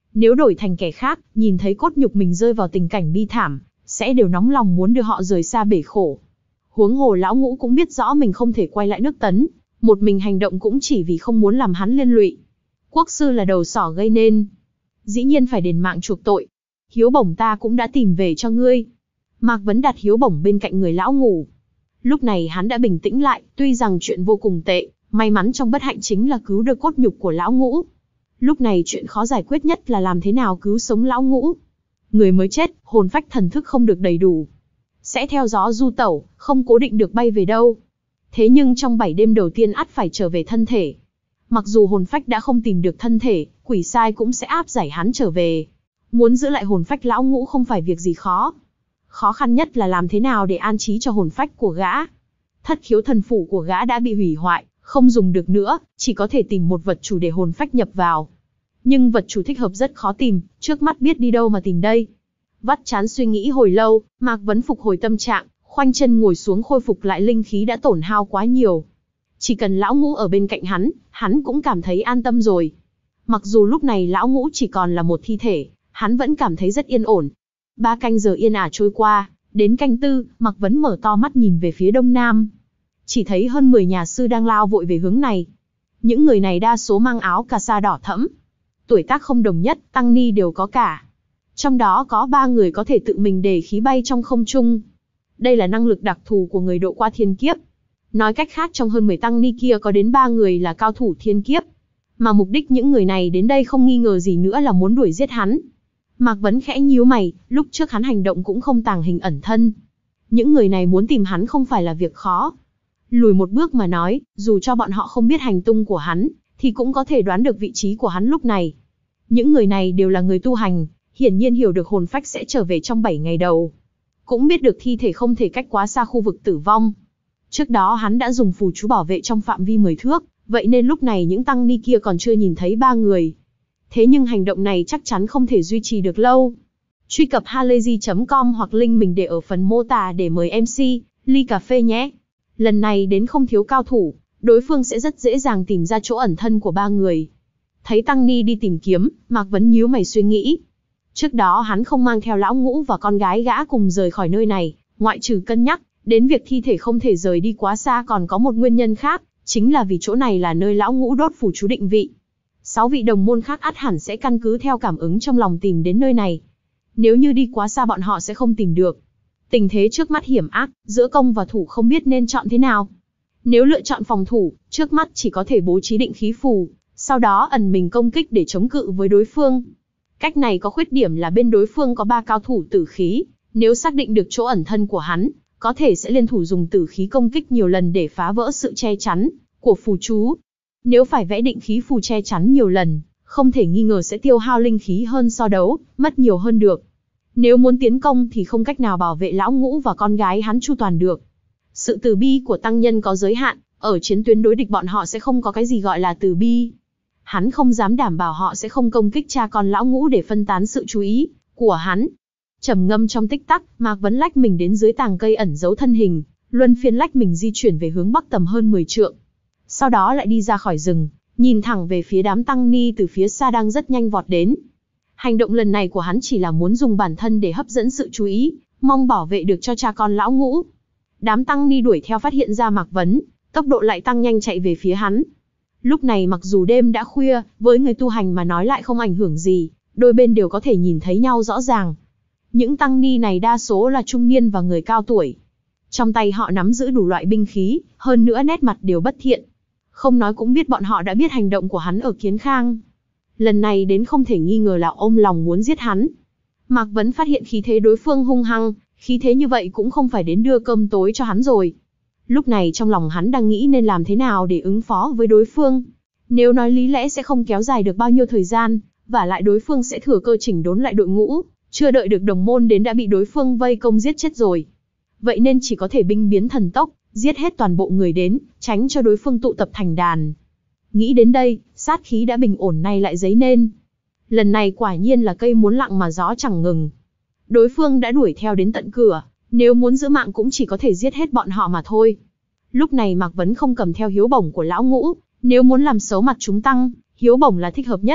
Nếu đổi thành kẻ khác, nhìn thấy cốt nhục mình rơi vào tình cảnh bi thảm, sẽ đều nóng lòng muốn đưa họ rời xa bể khổ. Huống hồ lão ngũ cũng biết rõ mình không thể quay lại nước Tấn, một mình hành động cũng chỉ vì không muốn làm hắn liên lụy. Quốc sư là đầu sỏ gây nên, dĩ nhiên phải đền mạng chuộc tội. Hiếu bổng ta cũng đã tìm về cho ngươi. Mạc Vấn đặt hiếu bổng bên cạnh người lão ngủ. Lúc này hắn đã bình tĩnh lại, tuy rằng chuyện vô cùng tệ, may mắn trong bất hạnh chính là cứu được cốt nhục của lão ngũ. Lúc này chuyện khó giải quyết nhất là làm thế nào cứu sống lão ngũ. Người mới chết, hồn phách thần thức không được đầy đủ, sẽ theo gió du tẩu, không cố định được bay về đâu. Thế nhưng trong bảy đêm đầu tiên ắt phải trở về thân thể. Mặc dù hồn phách đã không tìm được thân thể, quỷ sai cũng sẽ áp giải hắn trở về. Muốn giữ lại hồn phách lão ngũ không phải việc gì khó. Khó khăn nhất là làm thế nào để an trí cho hồn phách của gã. Thất khiếu thần phủ của gã đã bị hủy hoại, không dùng được nữa, chỉ có thể tìm một vật chủ để hồn phách nhập vào. Nhưng vật chủ thích hợp rất khó tìm, trước mắt biết đi đâu mà tìm đây. Vắt chán suy nghĩ hồi lâu, Mạc Vấn phục hồi tâm trạng, khoanh chân ngồi xuống khôi phục lại linh khí đã tổn hao quá nhiều. Chỉ cần lão ngũ ở bên cạnh hắn, hắn cũng cảm thấy an tâm rồi. Mặc dù lúc này lão ngũ chỉ còn là một thi thể, hắn vẫn cảm thấy rất yên ổn. Ba canh giờ yên ả trôi qua, đến canh tư, Mạc Vấn mở to mắt nhìn về phía đông nam. Chỉ thấy hơn mười nhà sư đang lao vội về hướng này. Những người này đa số mang áo cà sa đỏ thẫm. Tuổi tác không đồng nhất, tăng ni đều có cả. Trong đó có ba người có thể tự mình đề khí bay trong không trung. Đây là năng lực đặc thù của người độ qua thiên kiếp. Nói cách khác trong hơn mười tăng ni kia có đến ba người là cao thủ thiên kiếp. Mà mục đích những người này đến đây không nghi ngờ gì nữa là muốn đuổi giết hắn. Mạc Vấn khẽ nhíu mày, lúc trước hắn hành động cũng không tàng hình ẩn thân. Những người này muốn tìm hắn không phải là việc khó. Lùi một bước mà nói, dù cho bọn họ không biết hành tung của hắn, thì cũng có thể đoán được vị trí của hắn lúc này. Những người này đều là người tu hành, hiển nhiên hiểu được hồn phách sẽ trở về trong bảy ngày đầu. Cũng biết được thi thể không thể cách quá xa khu vực tử vong. Trước đó hắn đã dùng phù chú bảo vệ trong phạm vi mười thước, vậy nên lúc này những tăng ni kia còn chưa nhìn thấy ba người. Thế nhưng hành động này chắc chắn không thể duy trì được lâu. Truy cập halayzi chấm com hoặc link mình để ở phần mô tả để mời em xê, ly cà phê nhé. Lần này đến không thiếu cao thủ, đối phương sẽ rất dễ dàng tìm ra chỗ ẩn thân của ba người. Thấy tăng ni đi tìm kiếm, Mạc Vấn nhíu mày suy nghĩ. Trước đó hắn không mang theo lão ngũ và con gái gã cùng rời khỏi nơi này, ngoại trừ cân nhắc đến việc thi thể không thể rời đi quá xa còn có một nguyên nhân khác, chính là vì chỗ này là nơi lão ngũ đốt phù chú định vị. Sáu vị đồng môn khác ắt hẳn sẽ căn cứ theo cảm ứng trong lòng tìm đến nơi này. Nếu như đi quá xa bọn họ sẽ không tìm được. Tình thế trước mắt hiểm ác, giữa công và thủ không biết nên chọn thế nào. Nếu lựa chọn phòng thủ, trước mắt chỉ có thể bố trí định khí phù, sau đó ẩn mình công kích để chống cự với đối phương. Cách này có khuyết điểm là bên đối phương có ba cao thủ tử khí, nếu xác định được chỗ ẩn thân của hắn, có thể sẽ liên thủ dùng tử khí công kích nhiều lần để phá vỡ sự che chắn của phù chú. Nếu phải vẽ định khí phù che chắn nhiều lần, không thể nghi ngờ sẽ tiêu hao linh khí hơn so đấu, mất nhiều hơn được. Nếu muốn tiến công thì không cách nào bảo vệ lão ngũ và con gái hắn chu toàn được. Sự từ bi của tăng nhân có giới hạn, ở chiến tuyến đối địch bọn họ sẽ không có cái gì gọi là từ bi. Hắn không dám đảm bảo họ sẽ không công kích cha con lão ngũ để phân tán sự chú ý của hắn. Trầm ngâm trong tích tắc, Mạc Vấn lách mình đến dưới tàng cây ẩn giấu thân hình, luân phiên lách mình di chuyển về hướng bắc tầm hơn mười trượng. Sau đó lại đi ra khỏi rừng, nhìn thẳng về phía đám tăng ni từ phía xa đang rất nhanh vọt đến. Hành động lần này của hắn chỉ là muốn dùng bản thân để hấp dẫn sự chú ý, mong bảo vệ được cho cha con lão ngũ. Đám tăng ni đuổi theo phát hiện ra Mạc Vấn, tốc độ lại tăng nhanh chạy về phía hắn. Lúc này mặc dù đêm đã khuya, với người tu hành mà nói lại không ảnh hưởng gì, đôi bên đều có thể nhìn thấy nhau rõ ràng. Những tăng ni này đa số là trung niên và người cao tuổi. Trong tay họ nắm giữ đủ loại binh khí, hơn nữa nét mặt đều bất thiện. Không nói cũng biết bọn họ đã biết hành động của hắn ở Kiến Khang. Lần này đến không thể nghi ngờ là ôm lòng muốn giết hắn. Mạc Vấn phát hiện khí thế đối phương hung hăng, khí thế như vậy cũng không phải đến đưa cơm tối cho hắn rồi. Lúc này trong lòng hắn đang nghĩ nên làm thế nào để ứng phó với đối phương. Nếu nói lý lẽ sẽ không kéo dài được bao nhiêu thời gian, và lại đối phương sẽ thừa cơ chỉnh đốn lại đội ngũ, chưa đợi được đồng môn đến đã bị đối phương vây công giết chết rồi. Vậy nên chỉ có thể binh biến thần tốc, giết hết toàn bộ người đến, tránh cho đối phương tụ tập thành đàn. Nghĩ đến đây, sát khí đã bình ổn nay lại dấy nên. Lần này quả nhiên là cây muốn lặng mà gió chẳng ngừng. Đối phương đã đuổi theo đến tận cửa, nếu muốn giữ mạng cũng chỉ có thể giết hết bọn họ mà thôi. Lúc này Mạc Vấn không cầm theo hiếu bổng của lão ngũ, nếu muốn làm xấu mặt chúng tăng, hiếu bổng là thích hợp nhất.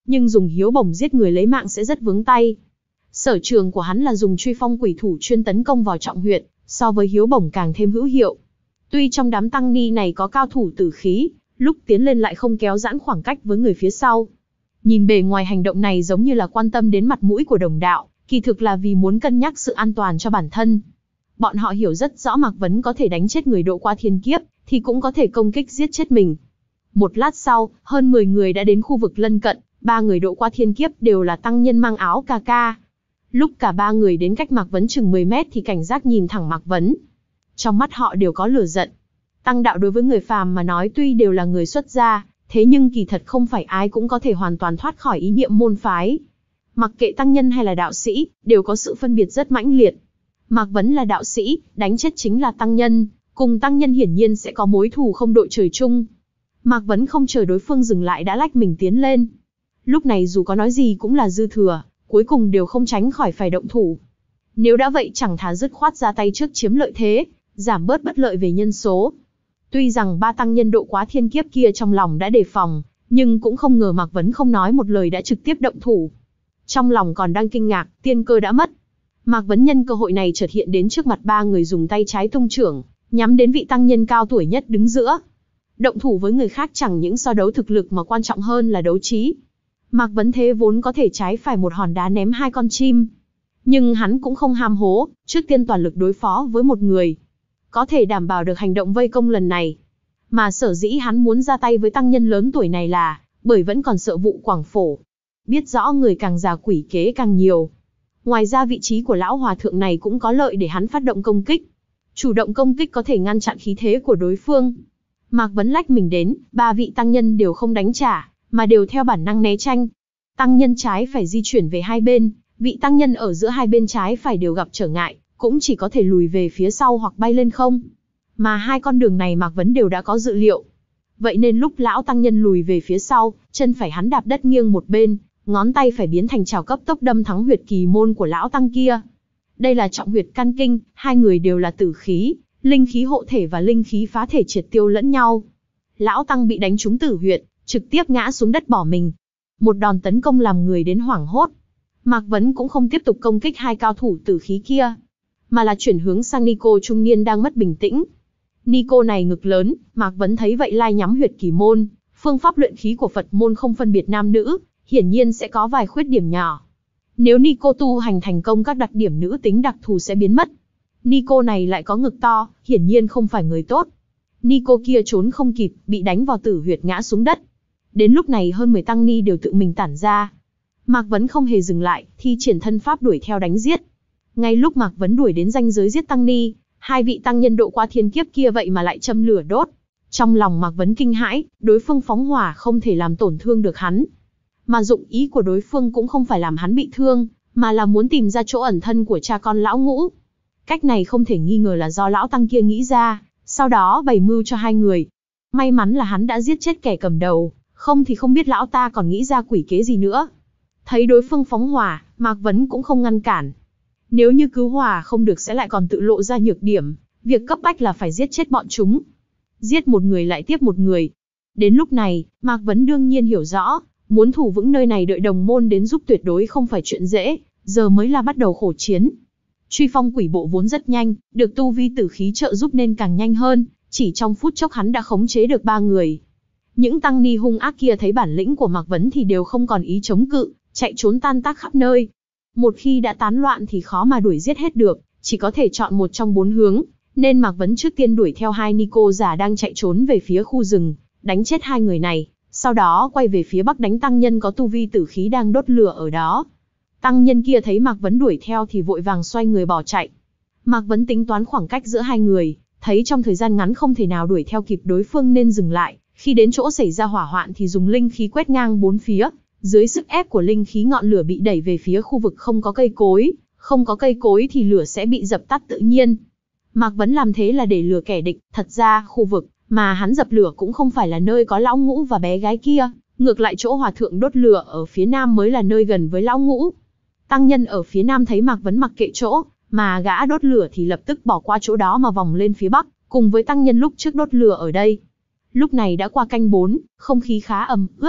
nhưng dùng hiếu bổng giết người lấy mạng sẽ rất vướng tay. Sở trường của hắn là dùng truy phong quỷ thủ chuyên tấn công vào trọng huyệt, so với hiếu bổng càng thêm hữu hiệu. Tuy trong đám tăng ni này có cao thủ tử khí, lúc tiến lên lại không kéo giãn khoảng cách với người phía sau. Nhìn bề ngoài hành động này giống như là quan tâm đến mặt mũi của đồng đạo, kỳ thực là vì muốn cân nhắc sự an toàn cho bản thân. Bọn họ hiểu rất rõ Mạc Vấn có thể đánh chết người độ qua thiên kiếp, thì cũng có thể công kích giết chết mình. Một lát sau, hơn mười người đã đến khu vực lân cận, ba người độ qua thiên kiếp đều là tăng nhân mang áo ca ca. Lúc cả ba người đến cách Mạc Vấn chừng mười mét thì cảnh giác nhìn thẳng Mạc Vấn. Trong mắt họ đều có lửa giận. Tăng đạo đối với người phàm mà nói tuy đều là người xuất gia, thế nhưng kỳ thật không phải ai cũng có thể hoàn toàn thoát khỏi ý niệm môn phái. Mặc kệ tăng nhân hay là đạo sĩ, đều có sự phân biệt rất mãnh liệt. Mạc Vấn là đạo sĩ, đánh chết chính là tăng nhân, cùng tăng nhân hiển nhiên sẽ có mối thù không đội trời chung. Mạc Vấn không chờ đối phương dừng lại đã lách mình tiến lên. Lúc này dù có nói gì cũng là dư thừa, cuối cùng đều không tránh khỏi phải động thủ. Nếu đã vậy chẳng thà dứt khoát ra tay trước chiếm lợi thế, giảm bớt bất lợi về nhân số. Tuy rằng ba tăng nhân độ quá thiên kiếp kia trong lòng đã đề phòng, nhưng cũng không ngờ Mạc Vấn không nói một lời đã trực tiếp động thủ. Trong lòng còn đang kinh ngạc, tiên cơ đã mất. Mạc Vấn nhân cơ hội này chợt hiện đến trước mặt ba người, dùng tay trái tung chưởng, nhắm đến vị tăng nhân cao tuổi nhất đứng giữa. Động thủ với người khác chẳng những so đấu thực lực mà quan trọng hơn là đấu trí. Mạc Vấn thế vốn có thể trái phải một hòn đá ném hai con chim. Nhưng hắn cũng không ham hố, trước tiên toàn lực đối phó với một người. Có thể đảm bảo được hành động vây công lần này. Mà sở dĩ hắn muốn ra tay với tăng nhân lớn tuổi này là, bởi vẫn còn sợ vụ Quảng Phổ. Biết rõ người càng già quỷ kế càng nhiều. Ngoài ra vị trí của lão hòa thượng này cũng có lợi để hắn phát động công kích. Chủ động công kích có thể ngăn chặn khí thế của đối phương. Mạc Vấn lách mình đến, ba vị tăng nhân đều không đánh trả, mà đều theo bản năng né tranh. Tăng nhân trái phải di chuyển về hai bên, vị tăng nhân ở giữa hai bên trái phải đều gặp trở ngại, cũng chỉ có thể lùi về phía sau hoặc bay lên không. Mà hai con đường này Mạc Vấn đều đã có dự liệu. Vậy nên lúc lão tăng nhân lùi về phía sau, chân phải hắn đạp đất nghiêng một bên, ngón tay phải biến thành chảo cấp tốc đâm thắng huyệt kỳ môn của lão tăng kia. Đây là trọng huyệt căn kinh, hai người đều là tử khí, linh khí hộ thể và linh khí phá thể triệt tiêu lẫn nhau. Lão tăng bị đánh trúng tử huyệt, trực tiếp ngã xuống đất bỏ mình. Một đòn tấn công làm người đến hoảng hốt. Mạc Vấn cũng không tiếp tục công kích hai cao thủ tử khí kia, mà là chuyển hướng sang Nico trung niên đang mất bình tĩnh. Nico này ngực lớn, Mạc Vấn thấy vậy lai nhắm huyệt kỳ môn, phương pháp luyện khí của Phật môn không phân biệt nam nữ, hiển nhiên sẽ có vài khuyết điểm nhỏ. Nếu Nico tu hành thành công các đặc điểm nữ tính đặc thù sẽ biến mất. Nico này lại có ngực to, hiển nhiên không phải người tốt. Nico kia trốn không kịp, bị đánh vào tử huyệt ngã xuống đất. Đến lúc này hơn mười tăng ni đều tự mình tản ra. Mạc Vấn không hề dừng lại, thi triển thân pháp đuổi theo đánh giết. Ngay lúc Mạc Vấn đuổi đến ranh giới giết tăng ni, hai vị tăng nhân độ qua thiên kiếp kia vậy mà lại châm lửa đốt. Trong lòng Mạc Vấn kinh hãi, đối phương phóng hỏa không thể làm tổn thương được hắn. Mà dụng ý của đối phương cũng không phải làm hắn bị thương, mà là muốn tìm ra chỗ ẩn thân của cha con lão Ngũ. Cách này không thể nghi ngờ là do lão tăng kia nghĩ ra, sau đó bày mưu cho hai người. May mắn là hắn đã giết chết kẻ cầm đầu, không thì không biết lão ta còn nghĩ ra quỷ kế gì nữa. Thấy đối phương phóng hỏa, Mạc Vấn cũng không ngăn cản. Nếu như cứu hỏa không được sẽ lại còn tự lộ ra nhược điểm, việc cấp bách là phải giết chết bọn chúng. Giết một người lại tiếp một người. Đến lúc này, Mạc Vấn đương nhiên hiểu rõ, muốn thủ vững nơi này đợi đồng môn đến giúp tuyệt đối không phải chuyện dễ, giờ mới là bắt đầu khổ chiến. Truy phong quỷ bộ vốn rất nhanh, được tu vi tử khí trợ giúp nên càng nhanh hơn, chỉ trong phút chốc hắn đã khống chế được ba người. Những tăng ni hung ác kia thấy bản lĩnh của Mạc Vấn thì đều không còn ý chống cự, chạy trốn tan tác khắp nơi. Một khi đã tán loạn thì khó mà đuổi giết hết được, chỉ có thể chọn một trong bốn hướng, nên Mạc Vấn trước tiên đuổi theo hai Nico già đang chạy trốn về phía khu rừng, đánh chết hai người này, sau đó quay về phía bắc đánh tăng nhân có tu vi tử khí đang đốt lửa ở đó. Tăng nhân kia thấy Mạc Vấn đuổi theo thì vội vàng xoay người bỏ chạy. Mạc Vấn tính toán khoảng cách giữa hai người, thấy trong thời gian ngắn không thể nào đuổi theo kịp đối phương nên dừng lại, khi đến chỗ xảy ra hỏa hoạn thì dùng linh khí quét ngang bốn phía. Dưới sức ép của linh khí ngọn lửa bị đẩy về phía khu vực không có cây cối, không có cây cối thì lửa sẽ bị dập tắt tự nhiên. Mạc Vấn làm thế là để lừa kẻ địch, thật ra khu vực mà hắn dập lửa cũng không phải là nơi có lão Ngũ và bé gái kia, ngược lại chỗ hòa thượng đốt lửa ở phía nam mới là nơi gần với lão Ngũ. Tăng nhân ở phía nam thấy Mạc Vấn mặc kệ chỗ mà gã đốt lửa thì lập tức bỏ qua chỗ đó mà vòng lên phía bắc, cùng với tăng nhân lúc trước đốt lửa ở đây. Lúc này đã qua canh bốn, không khí khá ẩm ướt.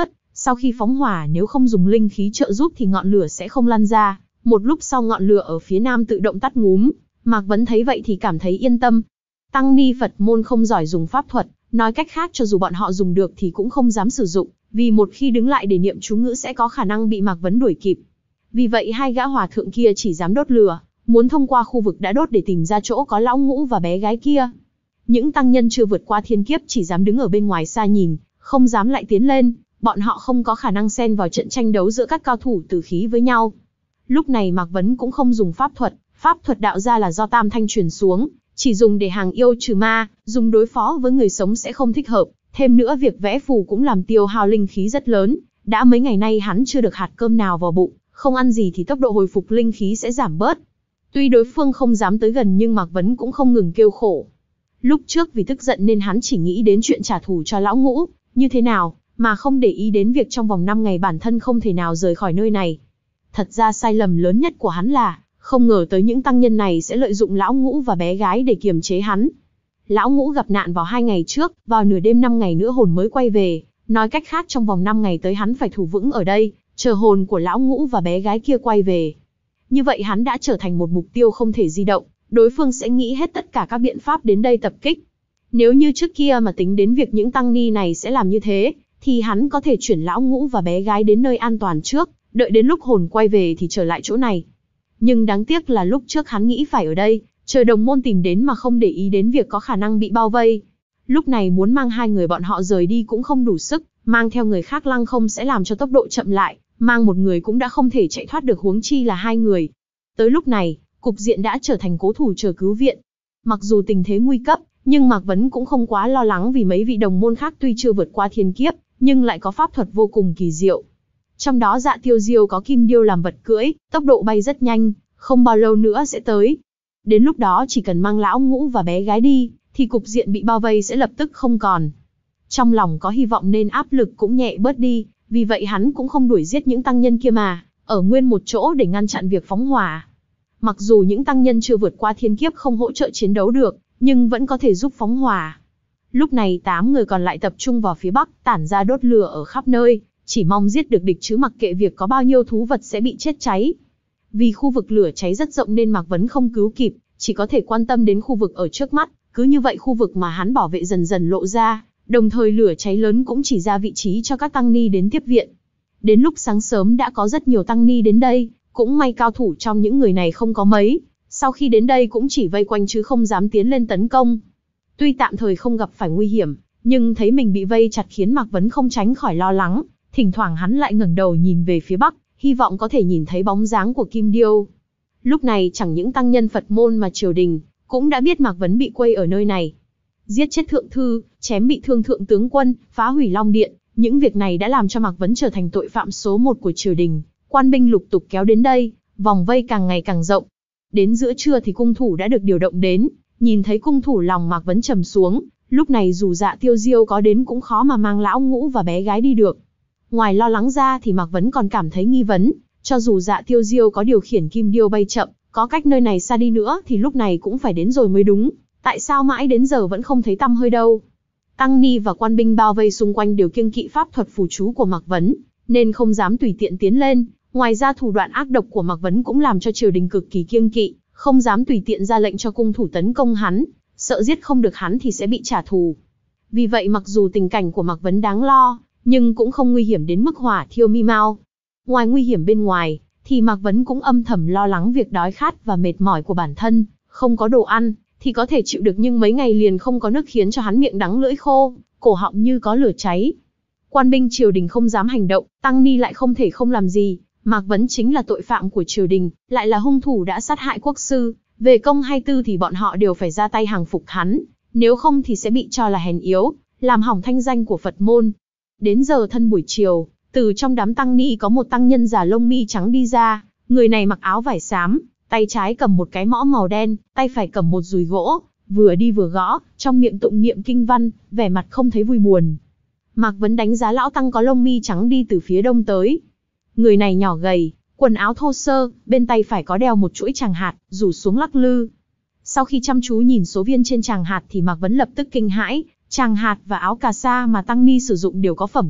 Sau khi phóng hỏa nếu không dùng linh khí trợ giúp thì ngọn lửa sẽ không lan ra. Một lúc sau ngọn lửa ở phía nam tự động tắt ngúm. Mạc Vấn thấy vậy thì cảm thấy yên tâm. Tăng ni Phật môn không giỏi dùng pháp thuật, nói cách khác cho dù bọn họ dùng được thì cũng không dám sử dụng, vì một khi đứng lại để niệm chú ngữ sẽ có khả năng bị Mạc Vấn đuổi kịp. Vì vậy hai gã hòa thượng kia chỉ dám đốt lửa, muốn thông qua khu vực đã đốt để tìm ra chỗ có lão ngũ và bé gái kia. Những tăng nhân chưa vượt qua thiên kiếp chỉ dám đứng ở bên ngoài xa nhìn, không dám lại tiến lên, bọn họ không có khả năng xen vào trận tranh đấu giữa các cao thủ tử khí với nhau. Lúc này Mạc Vấn cũng không dùng pháp thuật, pháp thuật đạo ra là do Tam Thanh truyền xuống, chỉ dùng để hàng yêu trừ ma, dùng đối phó với người sống sẽ không thích hợp, thêm nữa việc vẽ phù cũng làm tiêu hao linh khí rất lớn, đã mấy ngày nay hắn chưa được hạt cơm nào vào bụng, không ăn gì thì tốc độ hồi phục linh khí sẽ giảm bớt. Tuy đối phương không dám tới gần nhưng Mạc Vấn cũng không ngừng kêu khổ. Lúc trước vì tức giận nên hắn chỉ nghĩ đến chuyện trả thù cho lão ngũ, như thế nào, mà không để ý đến việc trong vòng năm ngày bản thân không thể nào rời khỏi nơi này. Thật ra sai lầm lớn nhất của hắn là, không ngờ tới những tăng nhân này sẽ lợi dụng lão ngũ và bé gái để kiềm chế hắn. Lão ngũ gặp nạn vào hai ngày trước, vào nửa đêm năm ngày nữa hồn mới quay về, nói cách khác trong vòng năm ngày tới hắn phải thủ vững ở đây, chờ hồn của lão ngũ và bé gái kia quay về. Như vậy hắn đã trở thành một mục tiêu không thể di động, đối phương sẽ nghĩ hết tất cả các biện pháp đến đây tập kích. Nếu như trước kia mà tính đến việc những tăng ni này sẽ làm như thế, thì hắn có thể chuyển lão ngũ và bé gái đến nơi an toàn trước, đợi đến lúc hồn quay về thì trở lại chỗ này. Nhưng đáng tiếc là lúc trước hắn nghĩ phải ở đây, chờ đồng môn tìm đến mà không để ý đến việc có khả năng bị bao vây. Lúc này muốn mang hai người bọn họ rời đi cũng không đủ sức, mang theo người khác lăng không sẽ làm cho tốc độ chậm lại, mang một người cũng đã không thể chạy thoát được huống chi là hai người. Tới lúc này, cục diện đã trở thành cố thủ chờ cứu viện. Mặc dù tình thế nguy cấp, nhưng Mạc Vấn cũng không quá lo lắng vì mấy vị đồng môn khác tuy chưa vượt qua thiên kiếp, nhưng lại có pháp thuật vô cùng kỳ diệu. Trong đó Dạ Tiêu Diêu có kim điêu làm vật cưỡi, tốc độ bay rất nhanh, không bao lâu nữa sẽ tới. Đến lúc đó chỉ cần mang lão ngũ và bé gái đi, thì cục diện bị bao vây sẽ lập tức không còn. Trong lòng có hy vọng nên áp lực cũng nhẹ bớt đi, vì vậy hắn cũng không đuổi giết những tăng nhân kia mà, ở nguyên một chỗ để ngăn chặn việc phóng hỏa. Mặc dù những tăng nhân chưa vượt qua thiên kiếp không hỗ trợ chiến đấu được, nhưng vẫn có thể giúp phóng hỏa. Lúc này tám người còn lại tập trung vào phía bắc, tản ra đốt lửa ở khắp nơi, chỉ mong giết được địch chứ mặc kệ việc có bao nhiêu thú vật sẽ bị chết cháy. Vì khu vực lửa cháy rất rộng nên Mạc Vấn không cứu kịp, chỉ có thể quan tâm đến khu vực ở trước mắt, cứ như vậy khu vực mà hắn bảo vệ dần dần lộ ra, đồng thời lửa cháy lớn cũng chỉ ra vị trí cho các tăng ni đến tiếp viện. Đến lúc sáng sớm đã có rất nhiều tăng ni đến đây, cũng may cao thủ trong những người này không có mấy, sau khi đến đây cũng chỉ vây quanh chứ không dám tiến lên tấn công. Tuy tạm thời không gặp phải nguy hiểm, nhưng thấy mình bị vây chặt khiến Mạc Vấn không tránh khỏi lo lắng, thỉnh thoảng hắn lại ngẩng đầu nhìn về phía bắc, hy vọng có thể nhìn thấy bóng dáng của Kim Điêu. Lúc này chẳng những tăng nhân Phật môn mà triều đình cũng đã biết Mạc Vấn bị quây ở nơi này. Giết chết thượng thư, chém bị thương thượng tướng quân, phá hủy Long Điện, những việc này đã làm cho Mạc Vấn trở thành tội phạm số một của triều đình. Quan binh lục tục kéo đến đây, vòng vây càng ngày càng rộng. Đến giữa trưa thì cung thủ đã được điều động đến, nhìn thấy cung thủ lòng Mạc Vấn trầm xuống, lúc này dù Dạ Tiêu Diêu có đến cũng khó mà mang lão ngũ và bé gái đi được. Ngoài lo lắng ra thì Mạc Vấn còn cảm thấy nghi vấn, cho dù Dạ Tiêu Diêu có điều khiển kim điêu bay chậm, có cách nơi này xa đi nữa thì lúc này cũng phải đến rồi mới đúng, tại sao mãi đến giờ vẫn không thấy tăm hơi đâu. Tăng ni và quan binh bao vây xung quanh đều kiêng kỵ pháp thuật phù chú của Mạc Vấn, nên không dám tùy tiện tiến lên, ngoài ra thủ đoạn ác độc của Mạc Vấn cũng làm cho triều đình cực kỳ kiêng kỵ, không dám tùy tiện ra lệnh cho cung thủ tấn công hắn, sợ giết không được hắn thì sẽ bị trả thù. Vì vậy mặc dù tình cảnh của Mạc Vấn đáng lo, nhưng cũng không nguy hiểm đến mức hỏa thiêu mi mau. Ngoài nguy hiểm bên ngoài, thì Mạc Vấn cũng âm thầm lo lắng việc đói khát và mệt mỏi của bản thân, không có đồ ăn, thì có thể chịu được nhưng mấy ngày liền không có nước khiến cho hắn miệng đắng lưỡi khô, cổ họng như có lửa cháy. Quan binh triều đình không dám hành động, tăng ni lại không thể không làm gì, Mạc Vấn chính là tội phạm của triều đình, lại là hung thủ đã sát hại quốc sư, về công hay tư thì bọn họ đều phải ra tay hàng phục hắn, nếu không thì sẽ bị cho là hèn yếu, làm hỏng thanh danh của Phật môn. Đến giờ thân buổi chiều, từ trong đám tăng ni có một tăng nhân già lông mi trắng đi ra, người này mặc áo vải xám, tay trái cầm một cái mõ màu đen, tay phải cầm một dùi gỗ, vừa đi vừa gõ, trong miệng tụng niệm kinh văn, vẻ mặt không thấy vui buồn. Mạc Vấn đánh giá lão tăng có lông mi trắng đi từ phía đông tới. Người này nhỏ gầy, quần áo thô sơ, bên tay phải có đeo một chuỗi tràng hạt, rủ xuống lắc lư. Sau khi chăm chú nhìn số viên trên tràng hạt thì Mạc Vấn lập tức kinh hãi, tràng hạt và áo cà sa mà tăng ni sử dụng đều có phẩm cấp,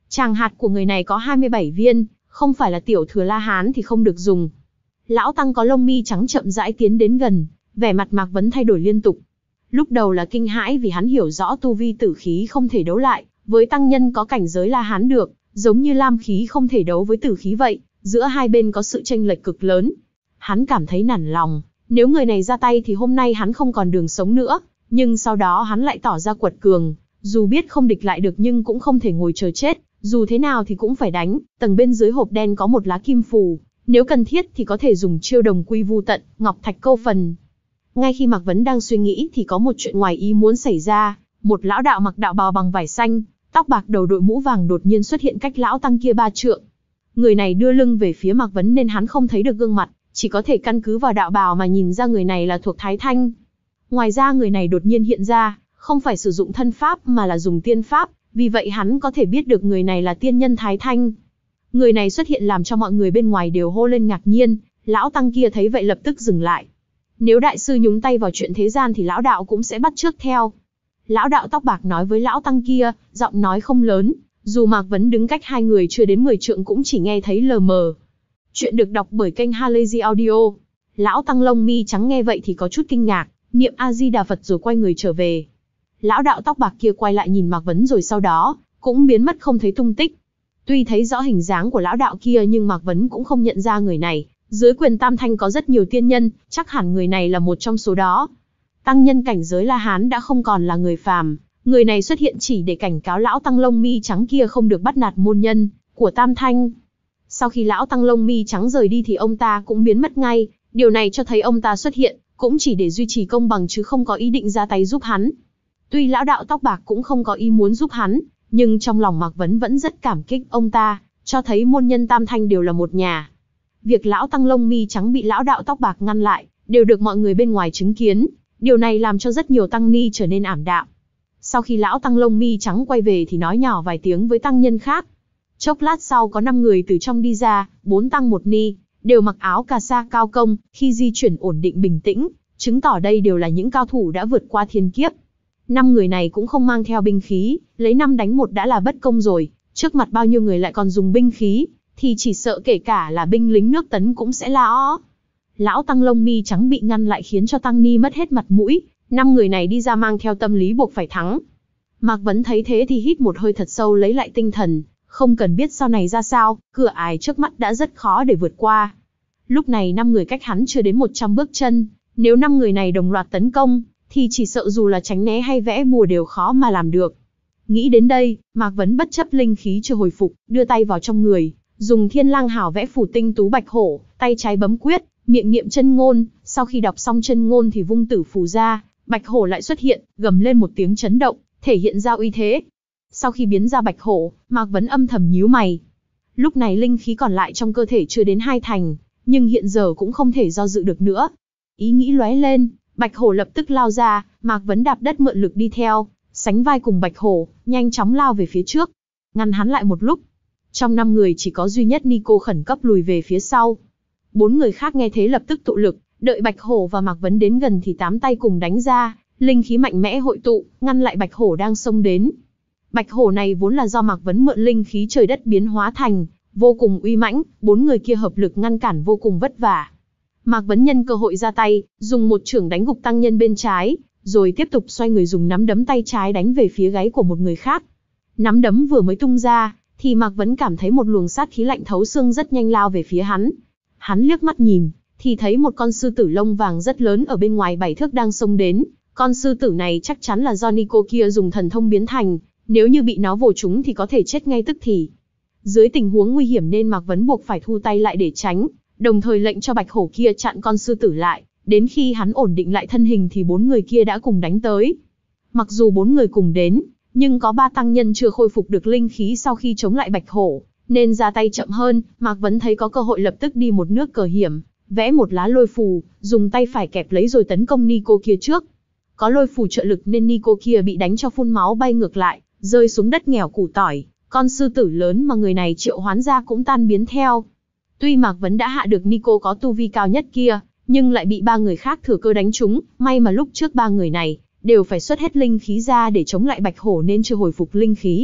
Tràng hạt của người này có hai mươi bảy viên, không phải là tiểu thừa La Hán thì không được dùng. Lão tăng có lông mi trắng chậm rãi tiến đến gần, vẻ mặt Mạc Vấn thay đổi liên tục. Lúc đầu là kinh hãi vì hắn hiểu rõ tu vi tử khí không thể đấu lại với tăng nhân có cảnh giới La Hán được, giống như lam khí không thể đấu với tử khí vậy, giữa hai bên có sự chênh lệch cực lớn. Hắn cảm thấy nản lòng, nếu người này ra tay thì hôm nay hắn không còn đường sống nữa, nhưng sau đó hắn lại tỏ ra quật cường, dù biết không địch lại được nhưng cũng không thể ngồi chờ chết, dù thế nào thì cũng phải đánh. Tầng bên dưới hộp đen có một lá kim phù, nếu cần thiết thì có thể dùng chiêu đồng quy vu tận, ngọc thạch câu phần. Ngay khi Mạc Vấn đang suy nghĩ thì có một chuyện ngoài ý muốn xảy ra, một lão đạo mặc đạo bào bằng vải xanh, tóc bạc đầu đội mũ vàng đột nhiên xuất hiện cách lão tăng kia ba trượng. Người này đưa lưng về phía Mạc Vấn nên hắn không thấy được gương mặt, chỉ có thể căn cứ vào đạo bào mà nhìn ra người này là thuộc Thái Thanh. Ngoài ra người này đột nhiên hiện ra, không phải sử dụng thân pháp mà là dùng tiên pháp, vì vậy hắn có thể biết được người này là tiên nhân Thái Thanh. Người này xuất hiện làm cho mọi người bên ngoài đều hô lên ngạc nhiên, lão tăng kia thấy vậy lập tức dừng lại. Nếu đại sư nhúng tay vào chuyện thế gian thì lão đạo cũng sẽ bắt chước theo. Lão đạo tóc bạc nói với lão tăng kia, giọng nói không lớn, dù Mạc Vấn đứng cách hai người chưa đến mười trượng cũng chỉ nghe thấy lờ mờ. Chuyện được đọc bởi kênh Halazy Audio. Lão tăng lông mi trắng nghe vậy thì có chút kinh ngạc, niệm A Di Đà Phật rồi quay người trở về. Lão đạo tóc bạc kia quay lại nhìn Mạc Vấn rồi sau đó cũng biến mất không thấy tung tích. Tuy thấy rõ hình dáng của lão đạo kia nhưng Mạc Vấn cũng không nhận ra người này. Dưới quyền Tam Thanh có rất nhiều tiên nhân, chắc hẳn người này là một trong số đó. Tăng nhân cảnh giới La Hán đã không còn là người phàm, người này xuất hiện chỉ để cảnh cáo lão tăng lông mi trắng kia không được bắt nạt môn nhân của Tam Thanh. Sau khi lão tăng lông mi trắng rời đi thì ông ta cũng biến mất ngay, điều này cho thấy ông ta xuất hiện cũng chỉ để duy trì công bằng chứ không có ý định ra tay giúp hắn. Tuy lão đạo tóc bạc cũng không có ý muốn giúp hắn, nhưng trong lòng Mạc Vấn vẫn rất cảm kích ông ta, cho thấy môn nhân Tam Thanh đều là một nhà. Việc lão tăng lông mi trắng bị lão đạo tóc bạc ngăn lại, đều được mọi người bên ngoài chứng kiến, điều này làm cho rất nhiều tăng ni trở nên ảm đạm. Sau khi lão tăng lông mi trắng quay về thì nói nhỏ vài tiếng với tăng nhân khác. Chốc lát sau có năm người từ trong đi ra, bốn tăng một ni, đều mặc áo cà sa cao công, khi di chuyển ổn định bình tĩnh, chứng tỏ đây đều là những cao thủ đã vượt qua thiên kiếp. Năm người này cũng không mang theo binh khí, lấy năm đánh một đã là bất công rồi, trước mặt bao nhiêu người lại còn dùng binh khí, thì chỉ sợ kể cả là binh lính nước Tấn cũng sẽ la ó. Lão tăng lông mi trắng bị ngăn lại khiến cho tăng ni mất hết mặt mũi, năm người này đi ra mang theo tâm lý buộc phải thắng. Mạc Vấn thấy thế thì hít một hơi thật sâu lấy lại tinh thần, không cần biết sau này ra sao, cửa ải trước mắt đã rất khó để vượt qua. Lúc này năm người cách hắn chưa đến một trăm bước chân, nếu năm người này đồng loạt tấn công, thì chỉ sợ dù là tránh né hay vẽ bùa đều khó mà làm được. Nghĩ đến đây, Mạc Vấn bất chấp linh khí chưa hồi phục, đưa tay vào trong người, dùng thiên lang hảo vẽ phù tinh tú bạch hổ, tay trái bấm quyết, miệng niệm chân ngôn, sau khi đọc xong chân ngôn thì vung tử phù ra, bạch hổ lại xuất hiện, gầm lên một tiếng chấn động, thể hiện ra uy thế. Sau khi biến ra bạch hổ, Mạc Vấn âm thầm nhíu mày. Lúc này linh khí còn lại trong cơ thể chưa đến hai thành, nhưng hiện giờ cũng không thể do dự được nữa. Ý nghĩ lóe lên, bạch hổ lập tức lao ra, Mạc Vấn đạp đất mượn lực đi theo, sánh vai cùng bạch hổ, nhanh chóng lao về phía trước, ngăn hắn lại một lúc. Trong năm người chỉ có duy nhất Nico khẩn cấp lùi về phía sau. Bốn người khác nghe thế lập tức tụ lực, đợi bạch hổ và Mạc Vấn đến gần thì tám tay cùng đánh ra, linh khí mạnh mẽ hội tụ, ngăn lại bạch hổ đang xông đến. Bạch hổ này vốn là do Mạc Vấn mượn linh khí trời đất biến hóa thành, vô cùng uy mãnh, bốn người kia hợp lực ngăn cản vô cùng vất vả. Mạc Vấn nhân cơ hội ra tay, dùng một chưởng đánh gục tăng nhân bên trái, rồi tiếp tục xoay người dùng nắm đấm tay trái đánh về phía gáy của một người khác. Nắm đấm vừa mới tung ra, thì Mạc Vấn cảm thấy một luồng sát khí lạnh thấu xương rất nhanh lao về phía hắn. Hắn liếc mắt nhìn, thì thấy một con sư tử lông vàng rất lớn ở bên ngoài bảy thước đang xông đến. Con sư tử này chắc chắn là do Nico kia dùng thần thông biến thành, nếu như bị nó vồ trúng thì có thể chết ngay tức thì. Dưới tình huống nguy hiểm nên Mạc Vấn buộc phải thu tay lại để tránh, đồng thời lệnh cho bạch hổ kia chặn con sư tử lại. Đến khi hắn ổn định lại thân hình thì bốn người kia đã cùng đánh tới. Mặc dù bốn người cùng đến, nhưng có ba tăng nhân chưa khôi phục được linh khí sau khi chống lại bạch hổ, nên ra tay chậm hơn. Mạc Vấn thấy có cơ hội lập tức đi một nước cờ hiểm, vẽ một lá lôi phù, dùng tay phải kẹp lấy rồi tấn công Nico kia trước. Có lôi phù trợ lực nên Nico kia bị đánh cho phun máu bay ngược lại, rơi xuống đất nghèo củ tỏi. Con sư tử lớn mà người này triệu hoán ra cũng tan biến theo. Tuy Mạc Vấn đã hạ được Nico có tu vi cao nhất kia, nhưng lại bị ba người khác thừa cơ đánh trúng. May mà lúc trước ba người này đều phải xuất hết linh khí ra để chống lại bạch hổ nên chưa hồi phục linh khí,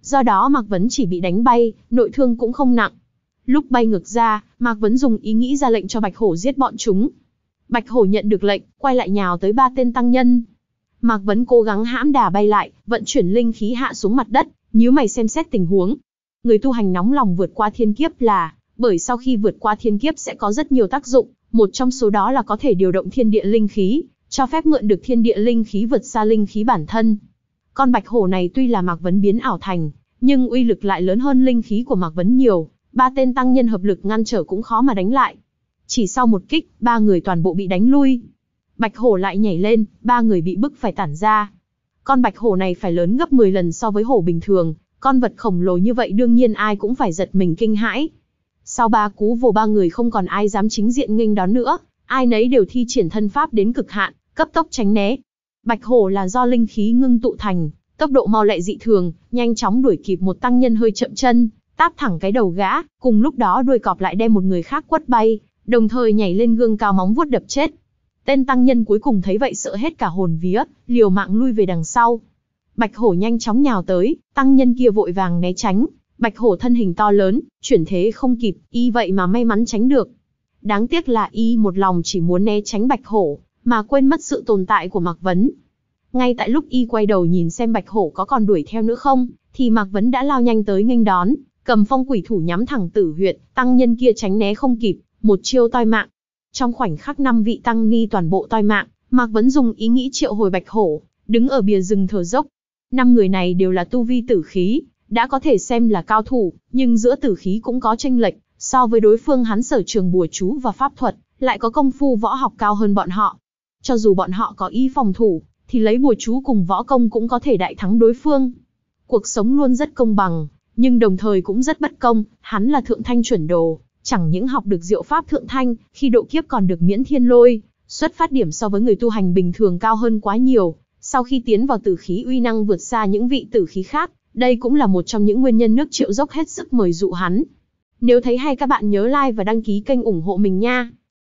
do đó Mạc Vấn chỉ bị đánh bay, nội thương cũng không nặng. Lúc bay ngược ra, Mạc Vấn dùng ý nghĩ ra lệnh cho Bạch Hổ giết bọn chúng. Bạch Hổ nhận được lệnh, quay lại nhào tới ba tên tăng nhân. Mạc Vấn cố gắng hãm đà bay lại, vận chuyển linh khí hạ xuống mặt đất, nhíu mày xem xét tình huống. Người tu hành nóng lòng vượt qua thiên kiếp là, bởi sau khi vượt qua thiên kiếp sẽ có rất nhiều tác dụng, một trong số đó là có thể điều động thiên địa linh khí, cho phép mượn được thiên địa linh khí vượt xa linh khí bản thân. Con Bạch Hổ này tuy là Mạc Vấn biến ảo thành, nhưng uy lực lại lớn hơn linh khí của Mạc Vấn nhiều, ba tên tăng nhân hợp lực ngăn trở cũng khó mà đánh lại. Chỉ sau một kích, ba người toàn bộ bị đánh lui. Bạch Hổ lại nhảy lên, ba người bị bức phải tản ra. Con Bạch Hổ này phải lớn gấp mười lần so với hổ bình thường, con vật khổng lồ như vậy đương nhiên ai cũng phải giật mình kinh hãi. Sau ba cú vồ ba người không còn ai dám chính diện nghênh đón nữa, ai nấy đều thi triển thân pháp đến cực hạn, cấp tốc tránh né. Bạch Hổ là do linh khí ngưng tụ thành, tốc độ mau lẹ dị thường, nhanh chóng đuổi kịp một tăng nhân hơi chậm chân, táp thẳng cái đầu gã, cùng lúc đó đuôi cọp lại đem một người khác quất bay, đồng thời nhảy lên gương cao móng vuốt đập chết. Tên tăng nhân cuối cùng thấy vậy sợ hết cả hồn vía, liều mạng lui về đằng sau. Bạch Hổ nhanh chóng nhào tới, tăng nhân kia vội vàng né tránh. Bạch Hổ thân hình to lớn, chuyển thế không kịp, y vậy mà may mắn tránh được. Đáng tiếc là y một lòng chỉ muốn né tránh Bạch Hổ, mà quên mất sự tồn tại của Mạc Vấn. Ngay tại lúc y quay đầu nhìn xem Bạch Hổ có còn đuổi theo nữa không, thì Mạc Vấn đã lao nhanh tới nghênh đón, cầm phong quỷ thủ nhắm thẳng Tử huyệt, tăng nhân kia tránh né không kịp, một chiêu toi mạng. Trong khoảnh khắc năm vị tăng ni toàn bộ toi mạng, Mạc Vấn dùng ý nghĩ triệu hồi Bạch Hổ, đứng ở bìa rừng thở dốc. Năm người này đều là tu vi tử khí, đã có thể xem là cao thủ, nhưng giữa tử khí cũng có chênh lệch, so với đối phương hắn sở trường bùa chú và pháp thuật, lại có công phu võ học cao hơn bọn họ. Cho dù bọn họ có ý phòng thủ, thì lấy bùa chú cùng võ công cũng có thể đại thắng đối phương. Cuộc sống luôn rất công bằng, nhưng đồng thời cũng rất bất công, hắn là thượng thanh chuẩn đồ, chẳng những học được diệu pháp thượng thanh, khi độ kiếp còn được miễn thiên lôi, xuất phát điểm so với người tu hành bình thường cao hơn quá nhiều. Sau khi tiến vào tử khí uy năng vượt xa những vị tử khí khác, đây cũng là một trong những nguyên nhân nước Triệu dốc hết sức mời dụ hắn. Nếu thấy hay các bạn nhớ like và đăng ký kênh ủng hộ mình nha.